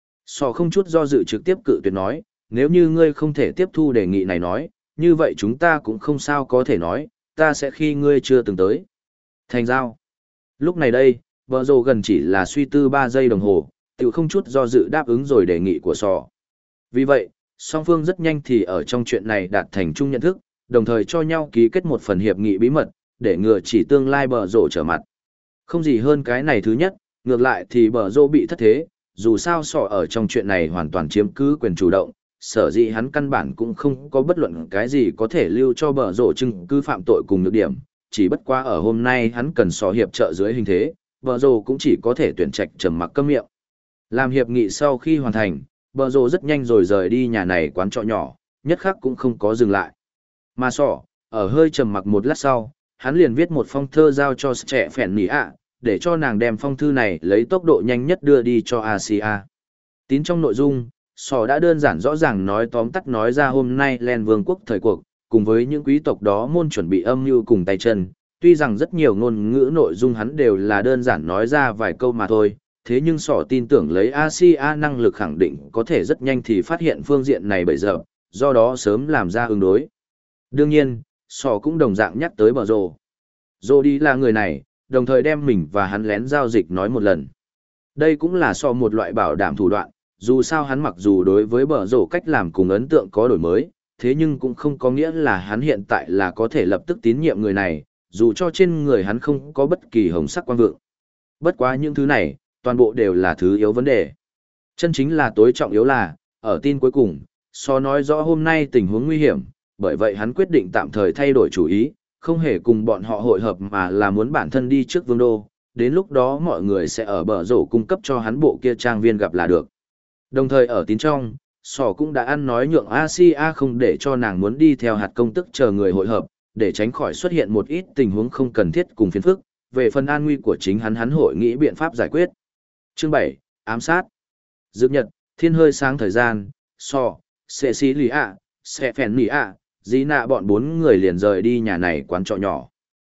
Sò không chút do dự trực tiếp cự tuyệt nói, nếu như ngươi không thể tiếp thu đề nghị này nói, như vậy chúng ta cũng không sao có thể nói, ta sẽ khi ngươi chưa từng tới. Thành giao. Lúc này đây, bờ rồ gần chỉ là suy tư 3 giây đồng hồ, tự không chút do dự đáp ứng rồi đề nghị của sò. Vì vậy, song phương rất nhanh thì ở trong chuyện này đạt thành chung nhận thức, đồng thời cho nhau ký kết một phần hiệp nghị bí mật, để ngừa chỉ tương lai bờ rồ trở mặt. Không gì hơn cái này thứ nhất, ngược lại thì bờ rồ bị thất thế, dù sao sọ ở trong chuyện này hoàn toàn chiếm cứ quyền chủ động, sở dĩ hắn căn bản cũng không có bất luận cái gì có thể lưu cho bờ rồ chứng cứ phạm tội cùng nhược điểm, chỉ bất quá ở hôm nay hắn cần sọ hiệp trợ dưới hình thế, bờ rồ cũng chỉ có thể tuyển trạch trầm mặc câm miệng. Làm hiệp nghị sau khi hoàn thành, bờ rồ rất nhanh rồi rời đi nhà này quán trọ nhỏ, nhất khắc cũng không có dừng lại. Mà sọ, ở hơi trầm mặc một lát sau, hắn liền viết một phong thơ giao cho trẻ phèn nỉ ạ, để cho nàng đem phong thư này lấy tốc độ nhanh nhất đưa đi cho Asia. Tín trong nội dung, sò đã đơn giản rõ ràng nói tóm tắt nói ra hôm nay Len Vương quốc thời cuộc, cùng với những quý tộc đó môn chuẩn bị âm mưu cùng tay chân. Tuy rằng rất nhiều ngôn ngữ nội dung hắn đều là đơn giản nói ra vài câu mà thôi, thế nhưng sò tin tưởng lấy Asia năng lực khẳng định có thể rất nhanh thì phát hiện phương diện này bây giờ, do đó sớm làm ra ứng đối. Đương nhiên, sò cũng đồng dạng nhắc tới bờ rồ. Rồ đi là người này, đồng thời đem mình và hắn lén giao dịch nói một lần. Đây cũng là so một loại bảo đảm thủ đoạn, dù sao hắn mặc dù đối với bờ rổ cách làm cùng ấn tượng có đổi mới, thế nhưng cũng không có nghĩa là hắn hiện tại là có thể lập tức tín nhiệm người này, dù cho trên người hắn không có bất kỳ hồng sắc quan vượng. Bất quá những thứ này, toàn bộ đều là thứ yếu vấn đề. Chân chính là tối trọng yếu là, ở tin cuối cùng, so nói rõ hôm nay tình huống nguy hiểm, bởi vậy hắn quyết định tạm thời thay đổi chủ ý, không hề cùng bọn họ hội hợp mà là muốn bản thân đi trước vương đô, đến lúc đó mọi người sẽ ở bờ rổ cung cấp cho hắn bộ kia trang viên gặp là được. Đồng thời ở tín trong, sò cũng đã ăn nói nhượng Asia không để cho nàng muốn đi theo hạt công tức chờ người hội hợp, để tránh khỏi xuất hiện một ít tình huống không cần thiết cùng phiền phức, về phần an nguy của chính hắn hội nghĩ biện pháp giải quyết. Chương 7, ám sát. Dược nhật, thiên hơi sáng thời gian, sò, sẽ xí lì ạ, sẽ phèn nỉ ạ, dĩ nạ bọn 4 người liền rời đi nhà này quán trọ nhỏ.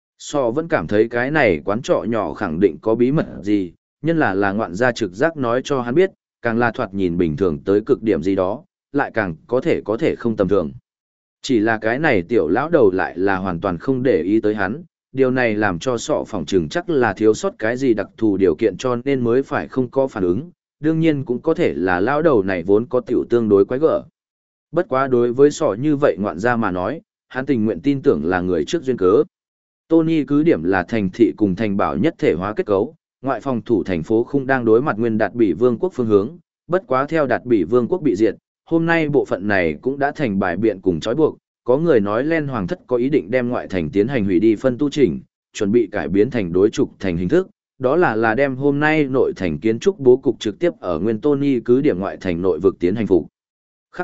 So vẫn cảm thấy cái này quán trọ nhỏ khẳng định có bí mật gì, nhân là ngoạn gia trực giác nói cho hắn biết, càng là thoạt nhìn bình thường tới cực điểm gì đó, lại càng có thể không tầm thường. Chỉ là cái này tiểu lão đầu lại là hoàn toàn không để ý tới hắn, điều này làm cho sọ phỏng chừng chắc là thiếu sót cái gì đặc thù điều kiện cho nên mới phải không có phản ứng, đương nhiên cũng có thể là lão đầu này vốn có tiểu tương đối quái gở. Bất quá đối với sọ như vậy ngoạn gia mà nói, hắn tình nguyện tin tưởng là người trước duyên cớ. Tony cứ điểm là thành thị cùng thành bảo nhất thể hóa kết cấu, ngoại phòng thủ thành phố không đang đối mặt nguyên đạt bỉ vương quốc phương hướng, bất quá theo đạt bỉ vương quốc bị diệt, hôm nay bộ phận này cũng đã thành bài biện cùng trói buộc, có người nói Len Hoàng thất có ý định đem ngoại thành tiến hành hủy đi phân tu chỉnh, chuẩn bị cải biến thành đối trục thành hình thức, đó là đem hôm nay nội thành kiến trúc bố cục trực tiếp ở nguyên Tony cứ điểm ngoại thành nội vực tiến hành phục. Khắc.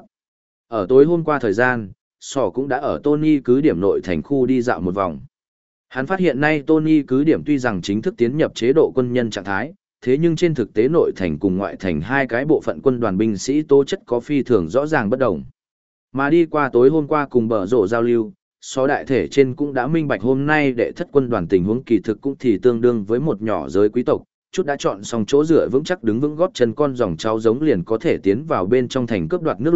Ở tối hôm qua thời gian, Sò cũng đã ở Tony cứ điểm nội thành khu đi dạo một vòng. Hắn phát hiện nay Tony cứ điểm tuy rằng chính thức tiến nhập chế độ quân nhân trạng thái, thế nhưng trên thực tế nội thành cùng ngoại thành hai cái bộ phận quân đoàn binh sĩ tố chất có phi thường rõ ràng bất đồng. Mà đi qua tối hôm qua cùng bờ rổ giao lưu, so đại thể trên cũng đã minh bạch hôm nay đệ thất quân đoàn tình huống kỳ thực cũng thì tương đương với một nhỏ giới quý tộc, chút đã chọn xong chỗ dựa vững chắc đứng vững góp chân con dòng cháu giống liền có thể tiến vào bên trong thành cướp đoạt nước luộc,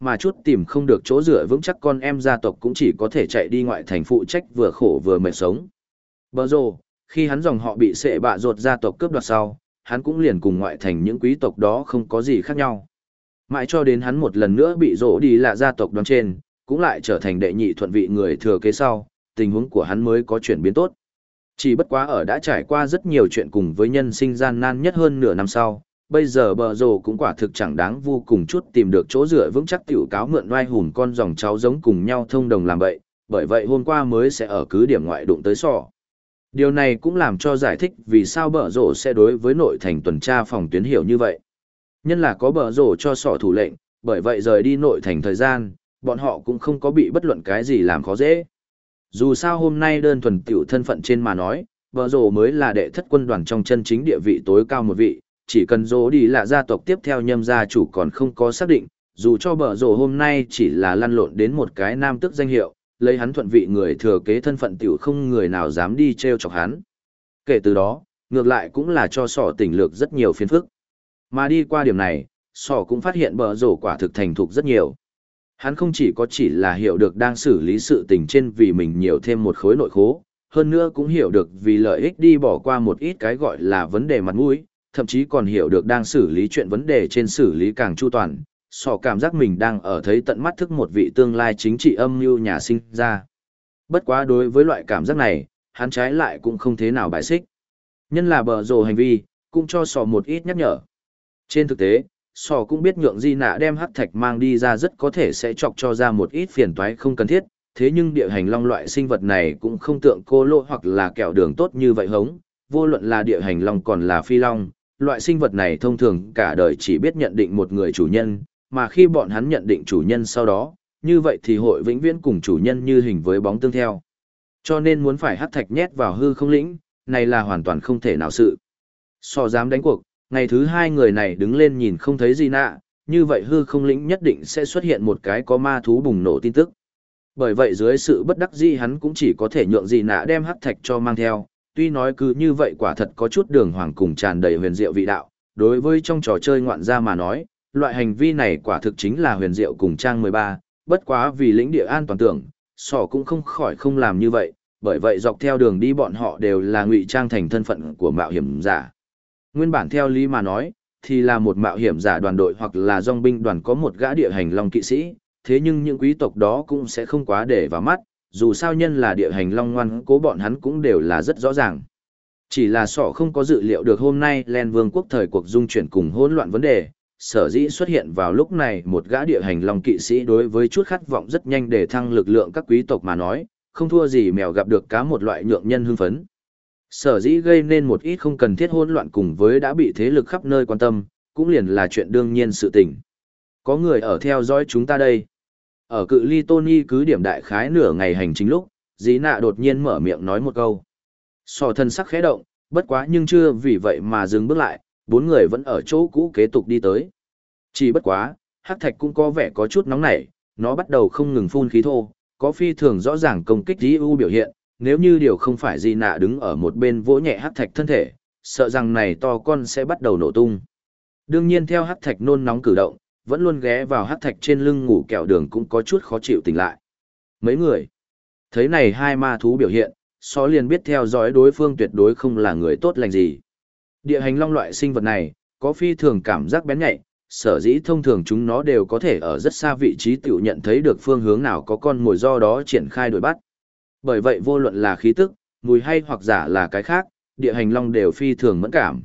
mà chút tìm không được chỗ dựa vững chắc con em gia tộc cũng chỉ có thể chạy đi ngoại thành phụ trách vừa khổ vừa mệt sống. Bờ rồ, khi hắn dòng họ bị sệ bạ rột gia tộc cướp đoạt sau, hắn cũng liền cùng ngoại thành những quý tộc đó không có gì khác nhau. Mãi cho đến hắn một lần nữa bị rỗ đi là gia tộc đoán trên, cũng lại trở thành đệ nhị thuận vị người thừa kế sau, tình huống của hắn mới có chuyển biến tốt. Chỉ bất quá ở đã trải qua rất nhiều chuyện cùng với nhân sinh gian nan nhất hơn nửa năm sau, bây giờ bờ rồ cũng quả thực chẳng đáng vô cùng chút tìm được chỗ dựa vững chắc tiểu cáo mượn oai hùn con dòng cháu giống cùng nhau thông đồng làm vậy, bởi vậy hôm qua mới sẽ ở cứ điểm ngoại đụng tới sọ. Điều này cũng làm cho giải thích vì sao bờ rồ sẽ đối với nội thành tuần tra phòng tuyến hiểu như vậy. Nhân là có bờ rồ cho sọ thủ lệnh, bởi vậy rời đi nội thành thời gian, bọn họ cũng không có bị bất luận cái gì làm khó dễ. Dù sao hôm nay đơn thuần tiểu thân phận trên mà nói, bờ rồ mới là đệ thất quân đoàn trong chân chính địa vị tối cao một vị, chỉ cần rồ đi là gia tộc tiếp theo nhâm gia chủ còn không có xác định, dù cho bờ rồ hôm nay chỉ là lăn lộn đến một cái nam tước danh hiệu, lấy hắn thuận vị người thừa kế thân phận tiểu không người nào dám đi treo chọc hắn. Kể từ đó, ngược lại cũng là cho sỏ tỉnh lược rất nhiều phiền phức. Mà đi qua điểm này, sỏ cũng phát hiện bờ rồ quả thực thành thục rất nhiều. Hắn không chỉ là hiểu được đang xử lý sự tình trên vì mình nhiều thêm một khối nội khố, hơn nữa cũng hiểu được vì lợi ích đi bỏ qua một ít cái gọi là vấn đề mặt mũi, thậm chí còn hiểu được đang xử lý chuyện vấn đề trên xử lý càng chu toàn. Sọ cảm giác mình đang ở thấy tận mắt thức một vị tương lai chính trị âm mưu nhà sinh ra. Bất quá đối với loại cảm giác này, hắn trái lại cũng không thế nào bài xích. Nhân là bờ rồ hành vi, cũng cho sọ một ít nhắc nhở. Trên thực tế, sọ cũng biết nhượng di nạ đem hắc thạch mang đi ra rất có thể sẽ chọc cho ra một ít phiền toái không cần thiết, thế nhưng địa hành long loại sinh vật này cũng không tượng cô lô hoặc là kẹo đường tốt như vậy hống, vô luận là địa hành long còn là phi long, loại sinh vật này thông thường cả đời chỉ biết nhận định một người chủ nhân, mà khi bọn hắn nhận định chủ nhân sau đó, như vậy thì hội vĩnh viễn cùng chủ nhân như hình với bóng tương theo. Cho nên muốn phải hắc thạch nhét vào hư không lĩnh, này là hoàn toàn không thể nào sự. So dám đánh cuộc, ngày thứ hai người này đứng lên nhìn không thấy gì nạ, như vậy hư không lĩnh nhất định sẽ xuất hiện một cái có ma thú bùng nổ tin tức. Bởi vậy dưới sự bất đắc dĩ hắn cũng chỉ có thể nhượng gì nạ đem hắc thạch cho mang theo, tuy nói cứ như vậy quả thật có chút đường hoàng cùng tràn đầy huyền diệu vị đạo, đối với trong trò chơi ngoạn gia mà nói, loại hành vi này quả thực chính là huyền diệu cùng trang 13, bất quá vì lĩnh địa an toàn tưởng, sỏ cũng không khỏi không làm như vậy, bởi vậy dọc theo đường đi bọn họ đều là ngụy trang thành thân phận của mạo hiểm giả. Nguyên bản theo lý mà nói, thì là một mạo hiểm giả đoàn đội hoặc là dòng binh đoàn có một gã địa hành long kỵ sĩ, thế nhưng những quý tộc đó cũng sẽ không quá để vào mắt, dù sao nhân là địa hành long ngoan cố bọn hắn cũng đều là rất rõ ràng. Chỉ là sọ không có dự liệu được hôm nay Len Vương quốc thời cuộc dung chuyển cùng hỗn loạn vấn đề, sở dĩ xuất hiện vào lúc này một gã địa hành long kỵ sĩ đối với chút khát vọng rất nhanh để thăng lực lượng các quý tộc mà nói, không thua gì mèo gặp được cá một loại nhượng nhân hưng phấn. Sở dĩ gây nên một ít không cần thiết hỗn loạn cùng với đã bị thế lực khắp nơi quan tâm, cũng liền là chuyện đương nhiên sự tình. Có người ở theo dõi chúng ta đây. Ở cự ly Tony cứ điểm đại khái nửa ngày hành trình lúc, dĩ nạ đột nhiên mở miệng nói một câu. Sò thân sắc khẽ động, bất quá nhưng chưa vì vậy mà dừng bước lại, bốn người vẫn ở chỗ cũ kế tục đi tới. Chỉ bất quá, hắc thạch cũng có vẻ có chút nóng nảy, nó bắt đầu không ngừng phun khí thô, có phi thường rõ ràng công kích GU biểu hiện, nếu như điều không phải dĩ nạ đứng ở một bên vỗ nhẹ hắc thạch thân thể, sợ rằng này to con sẽ bắt đầu nổ tung. Đương nhiên theo hắc thạch nôn nóng cử động, vẫn luôn ghé vào hắc thạch trên lưng ngủ kẹo đường cũng có chút khó chịu tỉnh lại. Mấy người thấy này hai ma thú biểu hiện, xó liền biết theo dõi đối phương tuyệt đối không là người tốt lành gì. Địa hành long loại sinh vật này, có phi thường cảm giác bén nhạy, sở dĩ thông thường chúng nó đều có thể ở rất xa vị trí tiểu nhận thấy được phương hướng nào có con mồi do đó triển khai đuổi bắt. Bởi vậy vô luận là khí tức, mùi hay hoặc giả là cái khác, địa hành long đều phi thường mẫn cảm.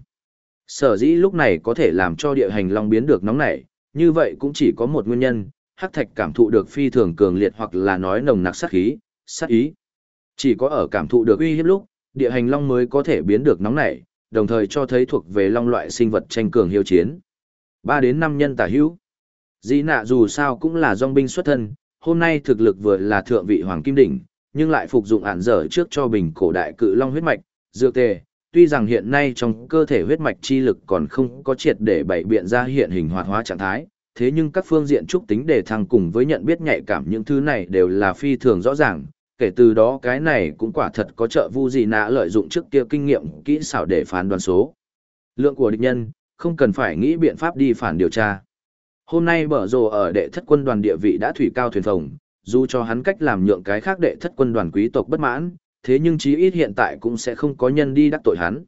Sở dĩ lúc này có thể làm cho địa hành long biến được nóng nảy, như vậy cũng chỉ có một nguyên nhân, hắc thạch cảm thụ được phi thường cường liệt hoặc là nói nồng nặc sát khí, sát ý. Chỉ có ở cảm thụ được uy hiếp lúc, địa hành long mới có thể biến được nóng nảy, đồng thời cho thấy thuộc về long loại sinh vật tranh cường hiếu chiến. 3 đến 5 nhân tả hữu. Dĩ nạ dù sao cũng là dòng binh xuất thân, hôm nay thực lực vừa là thượng vị hoàng kim đỉnh, nhưng lại phục dụng ản dở trước cho bình cổ đại cự long huyết mạch, dược tề. Tuy rằng hiện nay trong cơ thể huyết mạch chi lực còn không có triệt để bày biện ra hiện hình hoạt hóa trạng thái, thế nhưng các phương diện trúc tính đề thăng cùng với nhận biết nhạy cảm những thứ này đều là phi thường rõ ràng, kể từ đó cái này cũng quả thật có trợ vu gì nạ lợi dụng trước kia kinh nghiệm kỹ xảo để phán đoán số lượng của địch nhân, không cần phải nghĩ biện pháp đi phản điều tra. Hôm nay bở rồ ở đệ thất quân đoàn địa vị đã thủy cao thuyền phồng, dù cho hắn cách làm nhượng cái khác đệ thất quân đoàn quý tộc bất mãn, thế nhưng chí ít hiện tại cũng sẽ không có nhân đi đắc tội hắn.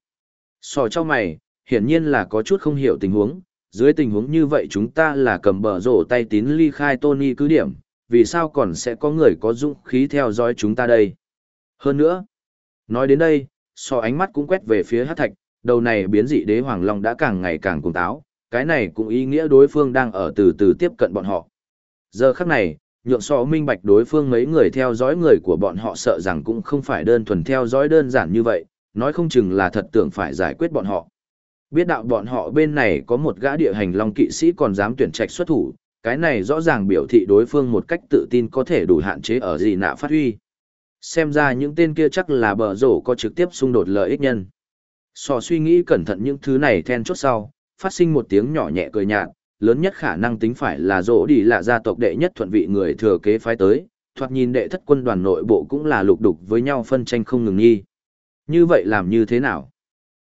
Sò cho mày, hiển nhiên là có chút không hiểu tình huống, dưới tình huống như vậy chúng ta là cầm bờ rổ tay tín ly khai Tony cứ điểm, vì sao còn sẽ có người có dũng khí theo dõi chúng ta đây? Hơn nữa, nói đến đây, sò ánh mắt cũng quét về phía hát thạch, đầu này biến dị đế hoàng long đã càng ngày càng cuồng táo, cái này cũng ý nghĩa đối phương đang ở từ từ tiếp cận bọn họ. Giờ khắc này, nhượng sò minh bạch đối phương mấy người theo dõi người của bọn họ sợ rằng cũng không phải đơn thuần theo dõi đơn giản như vậy, nói không chừng là thật tưởng phải giải quyết bọn họ. Biết đạo bọn họ bên này có một gã địa hành long kỵ sĩ còn dám tuyển trạch xuất thủ, cái này rõ ràng biểu thị đối phương một cách tự tin có thể đủ hạn chế ở gì nạ phát huy. Xem ra những tên kia chắc là bờ rổ có trực tiếp xung đột lợi ích nhân. Sò suy nghĩ cẩn thận những thứ này then chốt sau, phát sinh một tiếng nhỏ nhẹ cười nhạt, lớn nhất khả năng tính phải là rổ đi là gia tộc đệ nhất thuận vị người thừa kế phái tới, thoạt nhìn đệ thất quân đoàn nội bộ cũng là lục đục với nhau phân tranh không ngừng nghi. Như vậy làm như thế nào?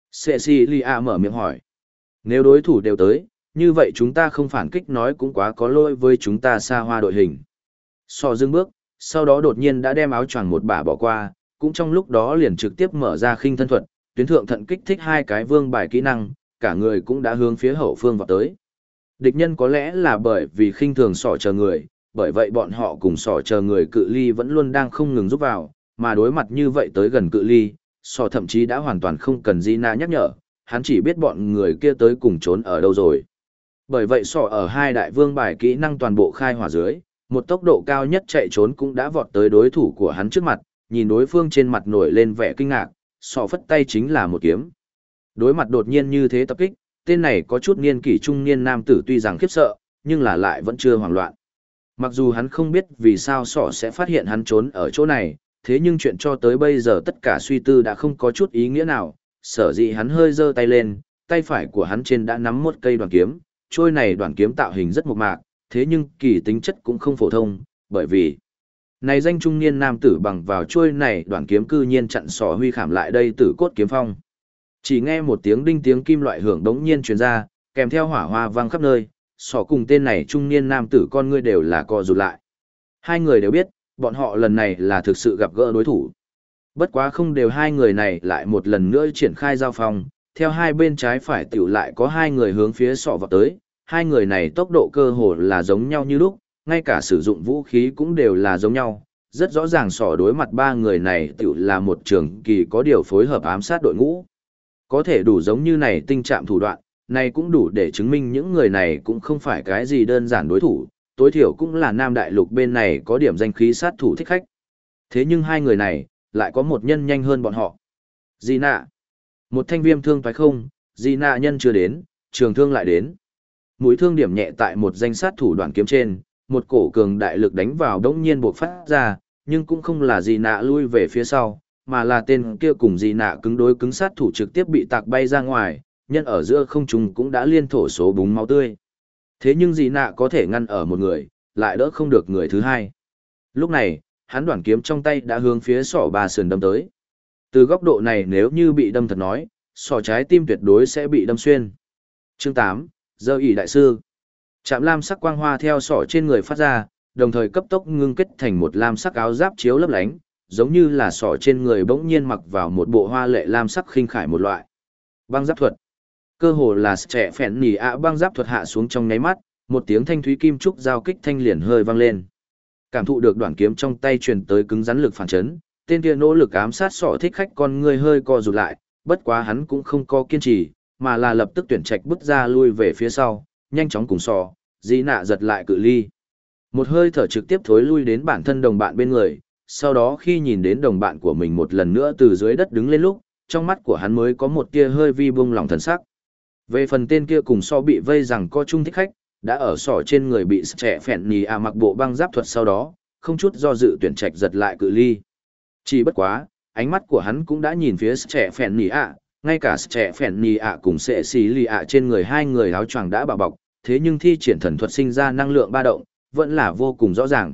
Cecilia mở miệng hỏi. Nếu đối thủ đều tới, như vậy chúng ta không phản kích nói cũng quá có lỗi với chúng ta xa hoa đội hình. Sò dừng bước, sau đó đột nhiên đã đem áo choàng một bả bỏ qua, cũng trong lúc đó liền trực tiếp mở ra khinh thân thuật, tuyến thượng thận kích thích hai cái vương bài kỹ năng, cả người cũng đã hướng phía hậu phương vào tới. Địch nhân có lẽ là bởi vì khinh thường sỏ chờ người, bởi vậy bọn họ cùng sỏ chờ người cự ly vẫn luôn đang không ngừng giúp vào, mà đối mặt như vậy tới gần cự ly, sỏ thậm chí đã hoàn toàn không cần Gina nhắc nhở, hắn chỉ biết bọn người kia tới cùng trốn ở đâu rồi. Bởi vậy sỏ ở hai đại vương bài kỹ năng toàn bộ khai hỏa dưới, một tốc độ cao nhất chạy trốn cũng đã vọt tới đối thủ của hắn trước mặt, nhìn đối phương trên mặt nổi lên vẻ kinh ngạc, sỏ phất tay chính là một kiếm. Đối mặt đột nhiên như thế tập kích, tên này có chút niên kỷ trung niên nam tử tuy rằng khiếp sợ, nhưng là lại vẫn chưa hoảng loạn. Mặc dù hắn không biết vì sao sỏ sẽ phát hiện hắn trốn ở chỗ này, thế nhưng chuyện cho tới bây giờ tất cả suy tư đã không có chút ý nghĩa nào, sở dĩ hắn hơi giơ tay lên, tay phải của hắn trên đã nắm một cây đoàn kiếm, trôi này đoàn kiếm tạo hình rất mộc mạc, thế nhưng kỳ tính chất cũng không phổ thông, bởi vì này danh trung niên nam tử bằng vào trôi này đoàn kiếm cư nhiên chặn sỏ huy khảm lại đây tử cốt kiếm phong. Chỉ nghe một tiếng đinh tiếng kim loại hưởng đống nhiên truyền ra, kèm theo hỏa hoa vang khắp nơi, sỏ cùng tên này trung niên nam tử con ngươi đều là co rụt lại. Hai người đều biết, bọn họ lần này là thực sự gặp gỡ đối thủ. Bất quá không đều hai người này lại một lần nữa triển khai giao phong, theo hai bên trái phải tiểu lại có hai người hướng phía sọ vào tới, hai người này tốc độ cơ hồ là giống nhau như lúc, ngay cả sử dụng vũ khí cũng đều là giống nhau, rất rõ ràng sọ đối mặt ba người này tiểu là một trường kỳ có điều phối hợp ám sát đội ngũ. Có thể đủ giống như này tinh trạng thủ đoạn, này cũng đủ để chứng minh những người này cũng không phải cái gì đơn giản đối thủ, tối thiểu cũng là Nam Đại Lục bên này có điểm danh khí sát thủ thích khách. Thế nhưng hai người này, lại có một nhân nhanh hơn bọn họ. Gina. Một thanh viêm thương toái không, Gina nhân chưa đến, trường thương lại đến. Mũi thương điểm nhẹ tại một danh sát thủ đoạn kiếm trên, một cổ cường đại lực đánh vào đống nhiên buộc phát ra, nhưng cũng không là Gina lui về phía sau, mà là tên kia cùng Gina cứng đối cứng sát thủ trực tiếp bị tạc bay ra ngoài, nhân ở giữa không trung cũng đã liên thổ số búng máu tươi. Thế nhưng Gina có thể ngăn ở một người, lại đỡ không được người thứ hai. Lúc này, hắn đoạn kiếm trong tay đã hướng phía sọ ba sườn đâm tới. Từ góc độ này nếu như bị đâm thật nói, sọ trái tim tuyệt đối sẽ bị đâm xuyên. Chương 8, Giờ ỷ đại sư. Chạm lam sắc quang hoa theo sọ trên người phát ra, đồng thời cấp tốc ngưng kết thành một lam sắc áo giáp chiếu lấp lánh, giống như là sọ trên người bỗng nhiên mặc vào một bộ hoa lệ lam sắc khinh khải một loại. Băng giáp thuật. Cơ hồ là trẻ phèn nỉ ạ băng giáp thuật hạ xuống trong nháy mắt, một tiếng thanh thúy kim trúc giao kích thanh liền hơi vang lên. Cảm thụ được đoạn kiếm trong tay truyền tới cứng rắn lực phản chấn, tên kia nỗ lực ám sát sọ thích khách con người hơi co rụt lại, bất quá hắn cũng không có kiên trì, mà là lập tức tuyển trạch bước ra lui về phía sau, nhanh chóng cùng sọ, dĩ nạ giật lại cự ly. Một hơi thở trực tiếp thối lui đến bản thân đồng bạn bên người, sau đó khi nhìn đến đồng bạn của mình một lần nữa từ dưới đất đứng lên lúc, trong mắt của hắn mới có một tia hơi vi bung lòng thần sắc. Về phần tên kia cùng so bị vây rằng co chung thích khách, đã ở sỏ trên người bị trẻ phèn nì mặc bộ băng giáp thuật sau đó, không chút do dự tuyển trạch giật lại cự ly. Chỉ bất quá, ánh mắt của hắn cũng đã nhìn phía trẻ phèn nì ngay cả trẻ phèn nì cùng sệ xì lì trên người hai người áo choàng đã bạo bọc, thế nhưng thi triển thần thuật sinh ra năng lượng ba động, vẫn là vô cùng rõ ràng.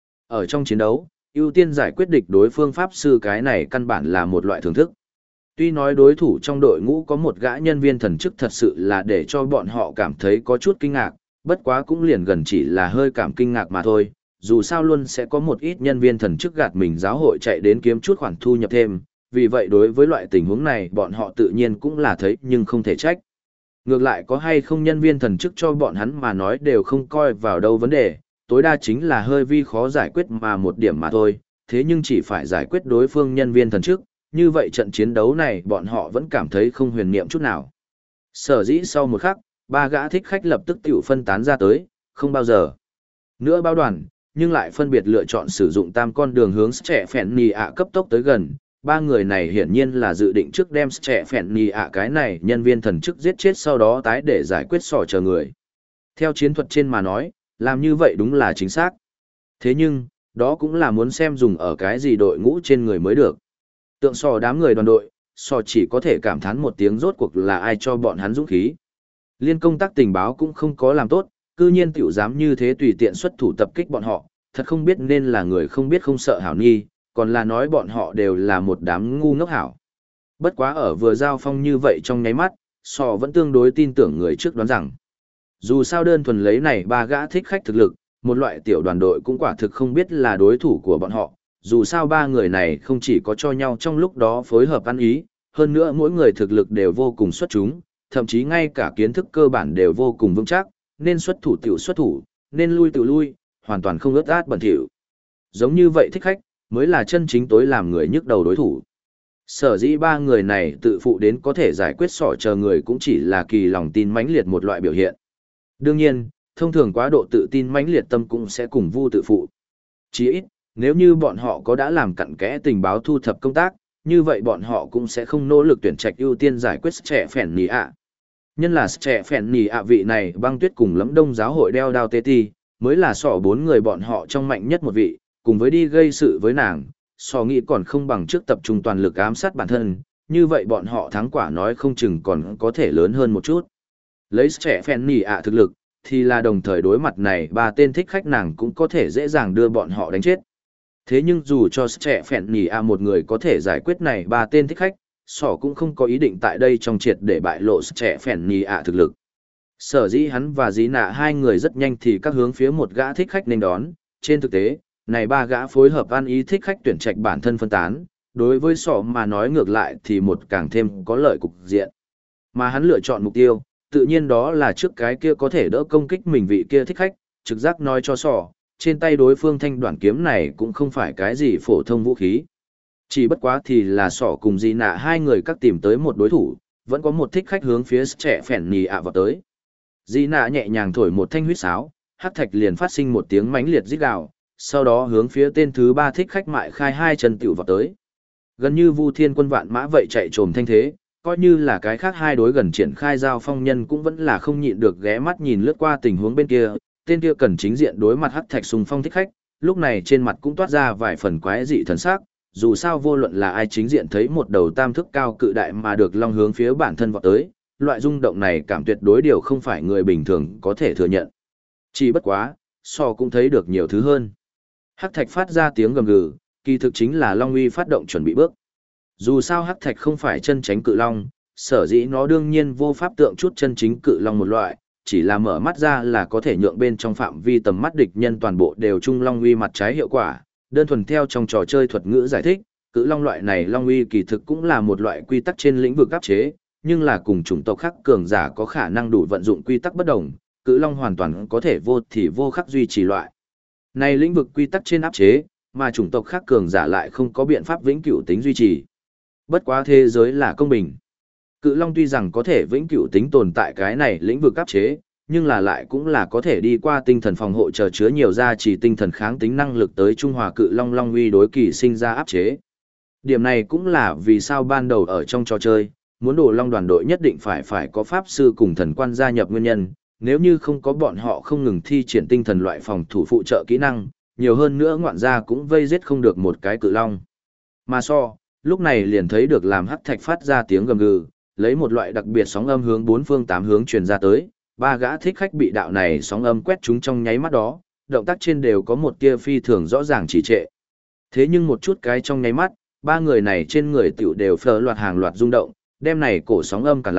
Ở trong chiến đấu, ưu tiên giải quyết địch đối phương pháp sư cái này căn bản là một loại thưởng thức. Tuy nói đối thủ trong đội ngũ có một gã nhân viên thần chức thật sự là để cho bọn họ cảm thấy có chút kinh ngạc, bất quá cũng liền gần chỉ là hơi cảm kinh ngạc mà thôi, dù sao luôn sẽ có một ít nhân viên thần chức gạt mình giáo hội chạy đến kiếm chút khoản thu nhập thêm, vì vậy đối với loại tình huống này bọn họ tự nhiên cũng là thấy nhưng không thể trách. Ngược lại có hay không nhân viên thần chức cho bọn hắn mà nói đều không coi vào đâu vấn đề, tối đa chính là hơi vi khó giải quyết mà một điểm mà thôi, thế nhưng chỉ phải giải quyết đối phương nhân viên thần chức, như vậy trận chiến đấu này bọn họ vẫn cảm thấy không huyền niệm chút nào. Sở dĩ sau một khắc, ba gã thích khách lập tức tiểu phân tán ra tới, không bao giờ nữa bao đoàn, nhưng lại phân biệt lựa chọn sử dụng tam con đường hướng trẻ phèn nì ạ cấp tốc tới gần. Ba người này hiển nhiên là dự định trước đem trẻ phèn nì ạ cái này nhân viên thần chức giết chết sau đó tái để giải quyết sỏ chờ người. Theo chiến thuật trên mà nói, làm như vậy đúng là chính xác. Thế nhưng, đó cũng là muốn xem dùng ở cái gì đội ngũ trên người mới được. Tượng sò đám người đoàn đội, sò chỉ có thể cảm thán một tiếng rốt cuộc là ai cho bọn hắn dũng khí. Liên công tác tình báo cũng không có làm tốt, cư nhiên tiểu dám như thế tùy tiện xuất thủ tập kích bọn họ, thật không biết nên là người không biết không sợ hảo nhi, còn là nói bọn họ đều là một đám ngu ngốc hảo. Bất quá ở vừa giao phong như vậy trong nháy mắt, sò vẫn tương đối tin tưởng người trước đoán rằng. Dù sao đơn thuần lấy này ba gã thích khách thực lực, một loại tiểu đoàn đội cũng quả thực không biết là đối thủ của bọn họ, dù sao ba người này không chỉ có cho nhau trong lúc đó phối hợp ăn ý, hơn nữa mỗi người thực lực đều vô cùng xuất chúng, thậm chí ngay cả kiến thức cơ bản đều vô cùng vững chắc, nên xuất thủ tiểu xuất thủ, nên lui tiểu lui, hoàn toàn không ướt át bẩn thỉu. Giống như vậy thích khách, mới là chân chính tối làm người nhức đầu đối thủ. Sở dĩ ba người này tự phụ đến có thể giải quyết sỏ chờ người cũng chỉ là kỳ lòng tin mãnh liệt một loại biểu hiện. Đương nhiên, thông thường quá độ tự tin mãnh liệt tâm cũng sẽ cùng vu tự phụ. Chỉ ít, nếu như bọn họ có đã làm cặn kẽ tình báo thu thập công tác, như vậy bọn họ cũng sẽ không nỗ lực tuyển trạch ưu tiên giải quyết trẻ phèn nì ạ. Nhân là trẻ phèn nì ạ vị này băng tuyết cùng lẫm đông giáo hội đeo đao tê ti, mới là sỏ bốn người bọn họ trong mạnh nhất một vị, cùng với đi gây sự với nàng, sò nghĩ còn không bằng trước tập trung toàn lực ám sát bản thân, như vậy bọn họ thắng quả nói không chừng còn có thể lớn hơn một chút. Lấy trẻ phèn nì ạ thực lực, thì là đồng thời đối mặt này ba tên thích khách nàng cũng có thể dễ dàng đưa bọn họ đánh chết. Thế nhưng dù cho trẻ phèn nì ạ một người có thể giải quyết này ba tên thích khách, sỏ cũng không có ý định tại đây trong triệt để bại lộ trẻ phèn nì ạ thực lực. Sở dĩ hắn và dí nạ hai người rất nhanh thì các hướng phía một gã thích khách nên đón, trên thực tế, này ba gã phối hợp ăn ý thích khách tuyển trạch bản thân phân tán, đối với sỏ mà nói ngược lại thì một càng thêm có lợi cục diện. Mà hắn lựa chọn mục tiêu, tự nhiên đó là trước cái kia có thể đỡ công kích mình vị kia thích khách, trực giác nói cho sỏ, trên tay đối phương thanh đoạn kiếm này cũng không phải cái gì phổ thông vũ khí. Chỉ bất quá thì là sỏ cùng dì nạ hai người các tìm tới một đối thủ, vẫn có một thích khách hướng phía trẻ phèn nì ạ vào tới. Dì nạ nhẹ nhàng thổi một thanh huýt sáo, hắc thạch liền phát sinh một tiếng mãnh liệt rít gào, sau đó hướng phía tên thứ ba thích khách mại khai hai chân tiểu vào tới. Gần như Vu Thiên Quân vạn mã vậy chạy trồm thanh thế, coi như là cái khác hai đối gần triển khai giao phong nhân cũng vẫn là không nhịn được ghé mắt nhìn lướt qua tình huống bên kia, tên kia cần chính diện đối mặt hắc thạch xung phong thích khách, lúc này trên mặt cũng toát ra vài phần quái dị thần sắc, dù sao vô luận là ai chính diện thấy một đầu tam thức cao cự đại mà được long hướng phía bản thân vọt tới, loại rung động này cảm tuyệt đối điều không phải người bình thường có thể thừa nhận. Chỉ bất quá, cũng thấy được nhiều thứ hơn. Hắc thạch phát ra tiếng gầm gừ, kỳ thực chính là long uy phát động chuẩn bị bước. Dù sao hắc thạch không phải chân chính cự long, sở dĩ nó đương nhiên vô pháp tượng chút chân chính cự long một loại, chỉ là mở mắt ra là có thể nhượng bên trong phạm vi tầm mắt địch nhân toàn bộ đều trung long uy mặt trái hiệu quả. Đơn thuần theo trong trò chơi thuật ngữ giải thích, cự long loại này long uy kỳ thực cũng là một loại quy tắc trên lĩnh vực áp chế, nhưng là cùng chủng tộc khác cường giả có khả năng đủ vận dụng quy tắc bất đồng, cự long hoàn toàn có thể vô thì vô khắc duy trì loại này lĩnh vực quy tắc trên áp chế, mà chủng tộc khác cường giả lại không có biện pháp vĩnh cửu tính duy trì. Bất quá thế giới là công bình. Cự long tuy rằng có thể vĩnh cửu tính tồn tại cái này lĩnh vực áp chế, nhưng là lại cũng là có thể đi qua tinh thần phòng hộ chờ chứa nhiều gia trì tinh thần kháng tính năng lực tới trung hòa cự long long uy đối kỳ sinh ra áp chế. Điểm này cũng là vì sao ban đầu ở trong trò chơi, muốn đổ long đoàn đội nhất định phải có pháp sư cùng thần quan gia nhập nguyên nhân, nếu như không có bọn họ không ngừng thi triển tinh thần loại phòng thủ phụ trợ kỹ năng, nhiều hơn nữa ngoạn gia cũng vây giết không được một cái cự long. Mà lúc này liền thấy được làm hắc thạch phát ra tiếng gầm gừ, lấy một loại đặc biệt sóng âm hướng bốn phương tám hướng truyền ra tới, ba gã thích khách bị đạo này sóng âm quét chúng trong nháy mắt đó, động tác trên đều có một tia phi thường rõ ràng trì trệ. Thế nhưng một chút cái trong nháy mắt, ba người này trên người tiểu đều phờ loạt hàng loạt rung động, đem này cổ sóng âm cản lại,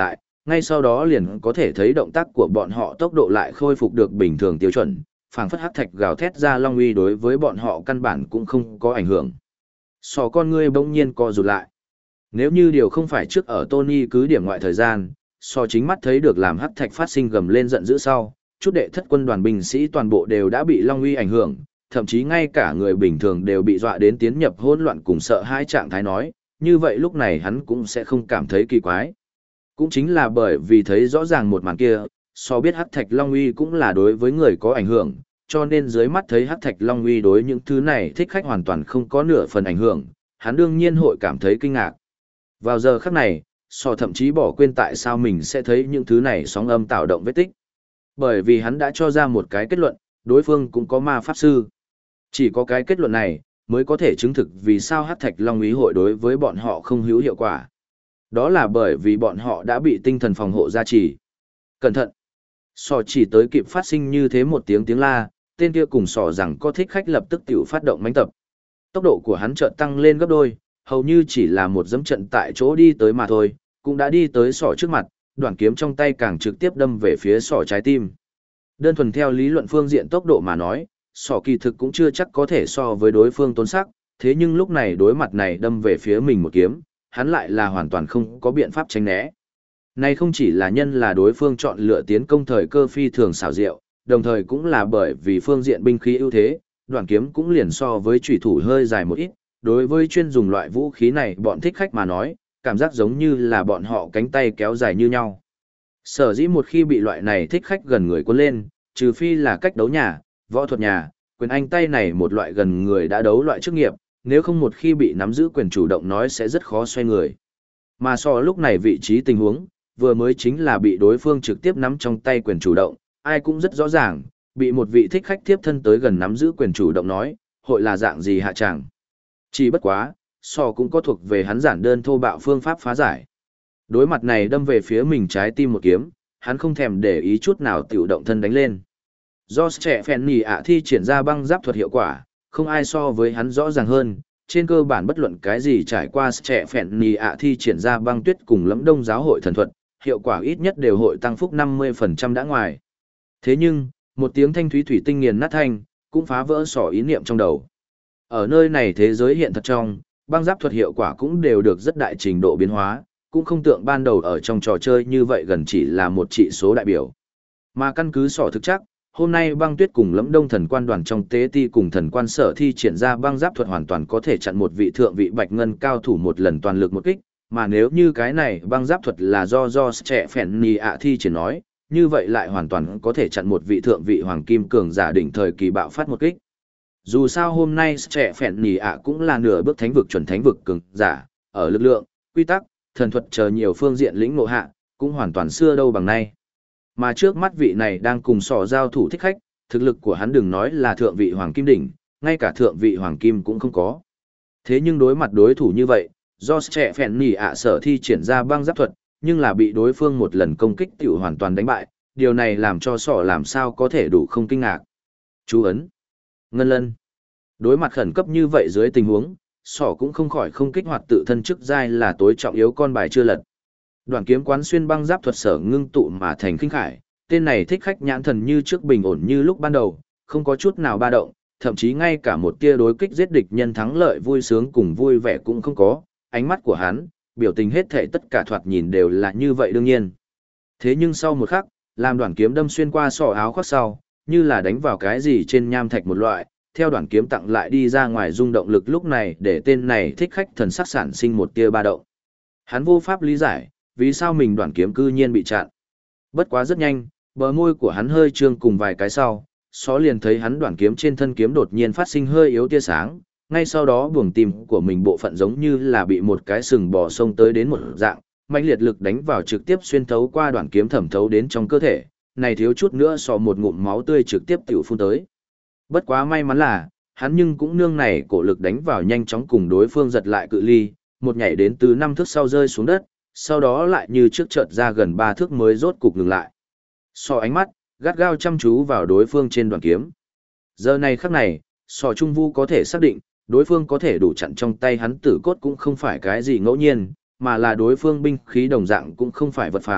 ngay sau đó liền có thể thấy động tác của bọn họ tốc độ lại khôi phục được bình thường tiêu chuẩn, phảng phất hắc thạch gào thét ra long uy đối với bọn họ căn bản cũng không có ảnh hưởng. Sọ con ngươi bỗng nhiên co rụt lại. Nếu như điều không phải trước ở Tony cứ điểm ngoại thời gian, Sọ chính mắt thấy được làm hắc thạch phát sinh gầm lên giận dữ sau, chút đệ thất quân đoàn binh sĩ toàn bộ đều đã bị long uy ảnh hưởng, thậm chí ngay cả người bình thường đều bị dọa đến tiến nhập hỗn loạn cùng sợ hãi trạng thái nói, như vậy lúc này hắn cũng sẽ không cảm thấy kỳ quái. Cũng chính là bởi vì thấy rõ ràng một màn kia, so biết hắc thạch long uy cũng là đối với người có ảnh hưởng, cho nên dưới mắt thấy hắc thạch long uy đối những thứ này thích khách hoàn toàn không có nửa phần ảnh hưởng, hắn đương nhiên hội cảm thấy kinh ngạc. Vào giờ khắc này, so thậm chí bỏ quên tại sao mình sẽ thấy những thứ này sóng âm tạo động vết tích. Bởi vì hắn đã cho ra một cái kết luận, đối phương cũng có ma pháp sư. Chỉ có cái kết luận này, mới có thể chứng thực vì sao hắc thạch long uy hội đối với bọn họ không hữu hiệu quả. Đó là bởi vì bọn họ đã bị tinh thần phòng hộ gia trì. Cẩn thận! Sò chỉ tới kịp phát sinh như thế một tiếng la, tên kia cùng sò rằng có thích khách lập tức tiểu phát động mãnh tập. Tốc độ của hắn chợt tăng lên gấp đôi, hầu như chỉ là một dẫm trận tại chỗ đi tới mà thôi, cũng đã đi tới sò trước mặt, đoạn kiếm trong tay càng trực tiếp đâm về phía sò trái tim. Đơn thuần theo lý luận phương diện tốc độ mà nói, sò kỳ thực cũng chưa chắc có thể so với đối phương tốn sắc, thế nhưng lúc này đối mặt này đâm về phía mình một kiếm, hắn lại là hoàn toàn không có biện pháp tránh né. Này không chỉ là nhân là đối phương chọn lựa tiến công thời cơ phi thường xảo diệu, đồng thời cũng là bởi vì phương diện binh khí ưu thế, đoạn kiếm cũng liền so với chủy thủ hơi dài một ít, đối với chuyên dùng loại vũ khí này bọn thích khách mà nói, cảm giác giống như là bọn họ cánh tay kéo dài như nhau. Sở dĩ một khi bị loại này thích khách gần người cuốn lên, trừ phi là cách đấu nhà, võ thuật nhà, quyền anh tay này một loại gần người đã đấu loại chức nghiệp, nếu không một khi bị nắm giữ quyền chủ động nói sẽ rất khó xoay người. Mà so lúc này vị trí tình huống, vừa mới chính là bị đối phương trực tiếp nắm trong tay quyền chủ động, ai cũng rất rõ ràng, bị một vị thích khách tiếp thân tới gần nắm giữ quyền chủ động nói, hội là dạng gì hạ tràng. Chỉ bất quá, so cũng có thuộc về hắn giản đơn thô bạo phương pháp phá giải. Đối mặt này đâm về phía mình trái tim một kiếm, hắn không thèm để ý chút nào tiểu động thân đánh lên. Do trẻ phèn nì ạ thi triển ra băng giáp thuật hiệu quả, không ai so với hắn rõ ràng hơn, trên cơ bản bất luận cái gì trải qua trẻ phèn nì ạ thi triển ra băng tuyết cùng lẫm đông giáo hội thần thuật, hiệu quả ít nhất đều hội tăng phúc 50% đã ngoài. Thế nhưng, một tiếng thanh thúy thủy tinh nghiền nát thanh, cũng phá vỡ sỏ ý niệm trong đầu. Ở nơi này thế giới hiện thật trong, băng giáp thuật hiệu quả cũng đều được rất đại trình độ biến hóa, cũng không tượng ban đầu ở trong trò chơi như vậy gần chỉ là một trị số đại biểu. Mà căn cứ sỏ thực chắc, hôm nay băng tuyết cùng lẫm đông thần quan đoàn trong tế ti cùng thần quan sở thi triển ra băng giáp thuật hoàn toàn có thể chặn một vị thượng vị bạch ngân cao thủ một lần toàn lực một kích, mà nếu như cái này băng giáp thuật là do trẻ phèn nì ạ thi triển nói, như vậy lại hoàn toàn có thể chặn một vị thượng vị hoàng kim cường giả đỉnh thời kỳ bạo phát một kích. Dù sao hôm nay trẻ phèn nì ạ cũng là nửa bước thánh vực chuẩn thánh vực cường giả, ở lực lượng, quy tắc, thần thuật chờ nhiều phương diện lĩnh ngộ hạ, cũng hoàn toàn xưa đâu bằng nay. Mà trước mắt vị này đang cùng sò giao thủ thích khách, thực lực của hắn đừng nói là thượng vị hoàng kim đỉnh, ngay cả thượng vị hoàng kim cũng không có. Thế nhưng đối mặt đối thủ như vậy, do trẻ phèn nì ạ sở thi triển ra băng giáp thuật, nhưng là bị đối phương một lần công kích tiểu hoàn toàn đánh bại, điều này làm cho sỏ làm sao có thể đủ không kinh ngạc. Chú ấn. Ngân lân. Đối mặt khẩn cấp như vậy dưới tình huống, sỏ cũng không khỏi không kích hoạt tự thân chức giai là tối trọng yếu con bài chưa lật. Đoạn kiếm quán xuyên băng giáp thuật sở ngưng tụ mà thành khinh khải, tên này thích khách nhãn thần như trước bình ổn như lúc ban đầu, không có chút nào ba động, thậm chí ngay cả một tia đối kích giết địch nhân thắng lợi vui sướng cùng vui vẻ cũng không có, ánh mắt của hắn, biểu tình hết thảy tất cả thoạt nhìn đều là như vậy đương nhiên. Thế nhưng sau một khắc, làm đoạn kiếm đâm xuyên qua sọ áo khoác sau, như là đánh vào cái gì trên nham thạch một loại, theo đoạn kiếm tặng lại đi ra ngoài rung động lực lúc này để tên này thích khách thần sắc sản sinh một tia ba động. Hắn vô pháp lý giải, vì sao mình đoạn kiếm cư nhiên bị chặn. Bất quá rất nhanh, bờ môi của hắn hơi trương cùng vài cái sau, xó liền thấy hắn đoạn kiếm trên thân kiếm đột nhiên phát sinh hơi yếu tia sáng, ngay sau đó buồng tim của mình bộ phận giống như là bị một cái sừng bò xông tới đến một dạng, mãnh liệt lực đánh vào trực tiếp xuyên thấu qua đoạn kiếm thẩm thấu đến trong cơ thể, này thiếu chút nữa sọ một ngụm máu tươi trực tiếp tiểu phun tới. Bất quá may mắn là, hắn nhưng cũng nương này cổ lực đánh vào nhanh chóng cùng đối phương giật lại cự ly, một nhảy đến từ 5 thước sau rơi xuống đất, sau đó lại như trước chợt ra gần 3 thước mới rốt cục ngừng lại. Sọ ánh mắt, gắt gao chăm chú vào đối phương trên đoạn kiếm. Giờ này khắc này, sọ trung vu có thể xác định, đối phương có thể đủ chặn trong tay hắn tử cốt cũng không phải cái gì ngẫu nhiên, mà là đối phương binh khí đồng dạng cũng không phải vật phàm,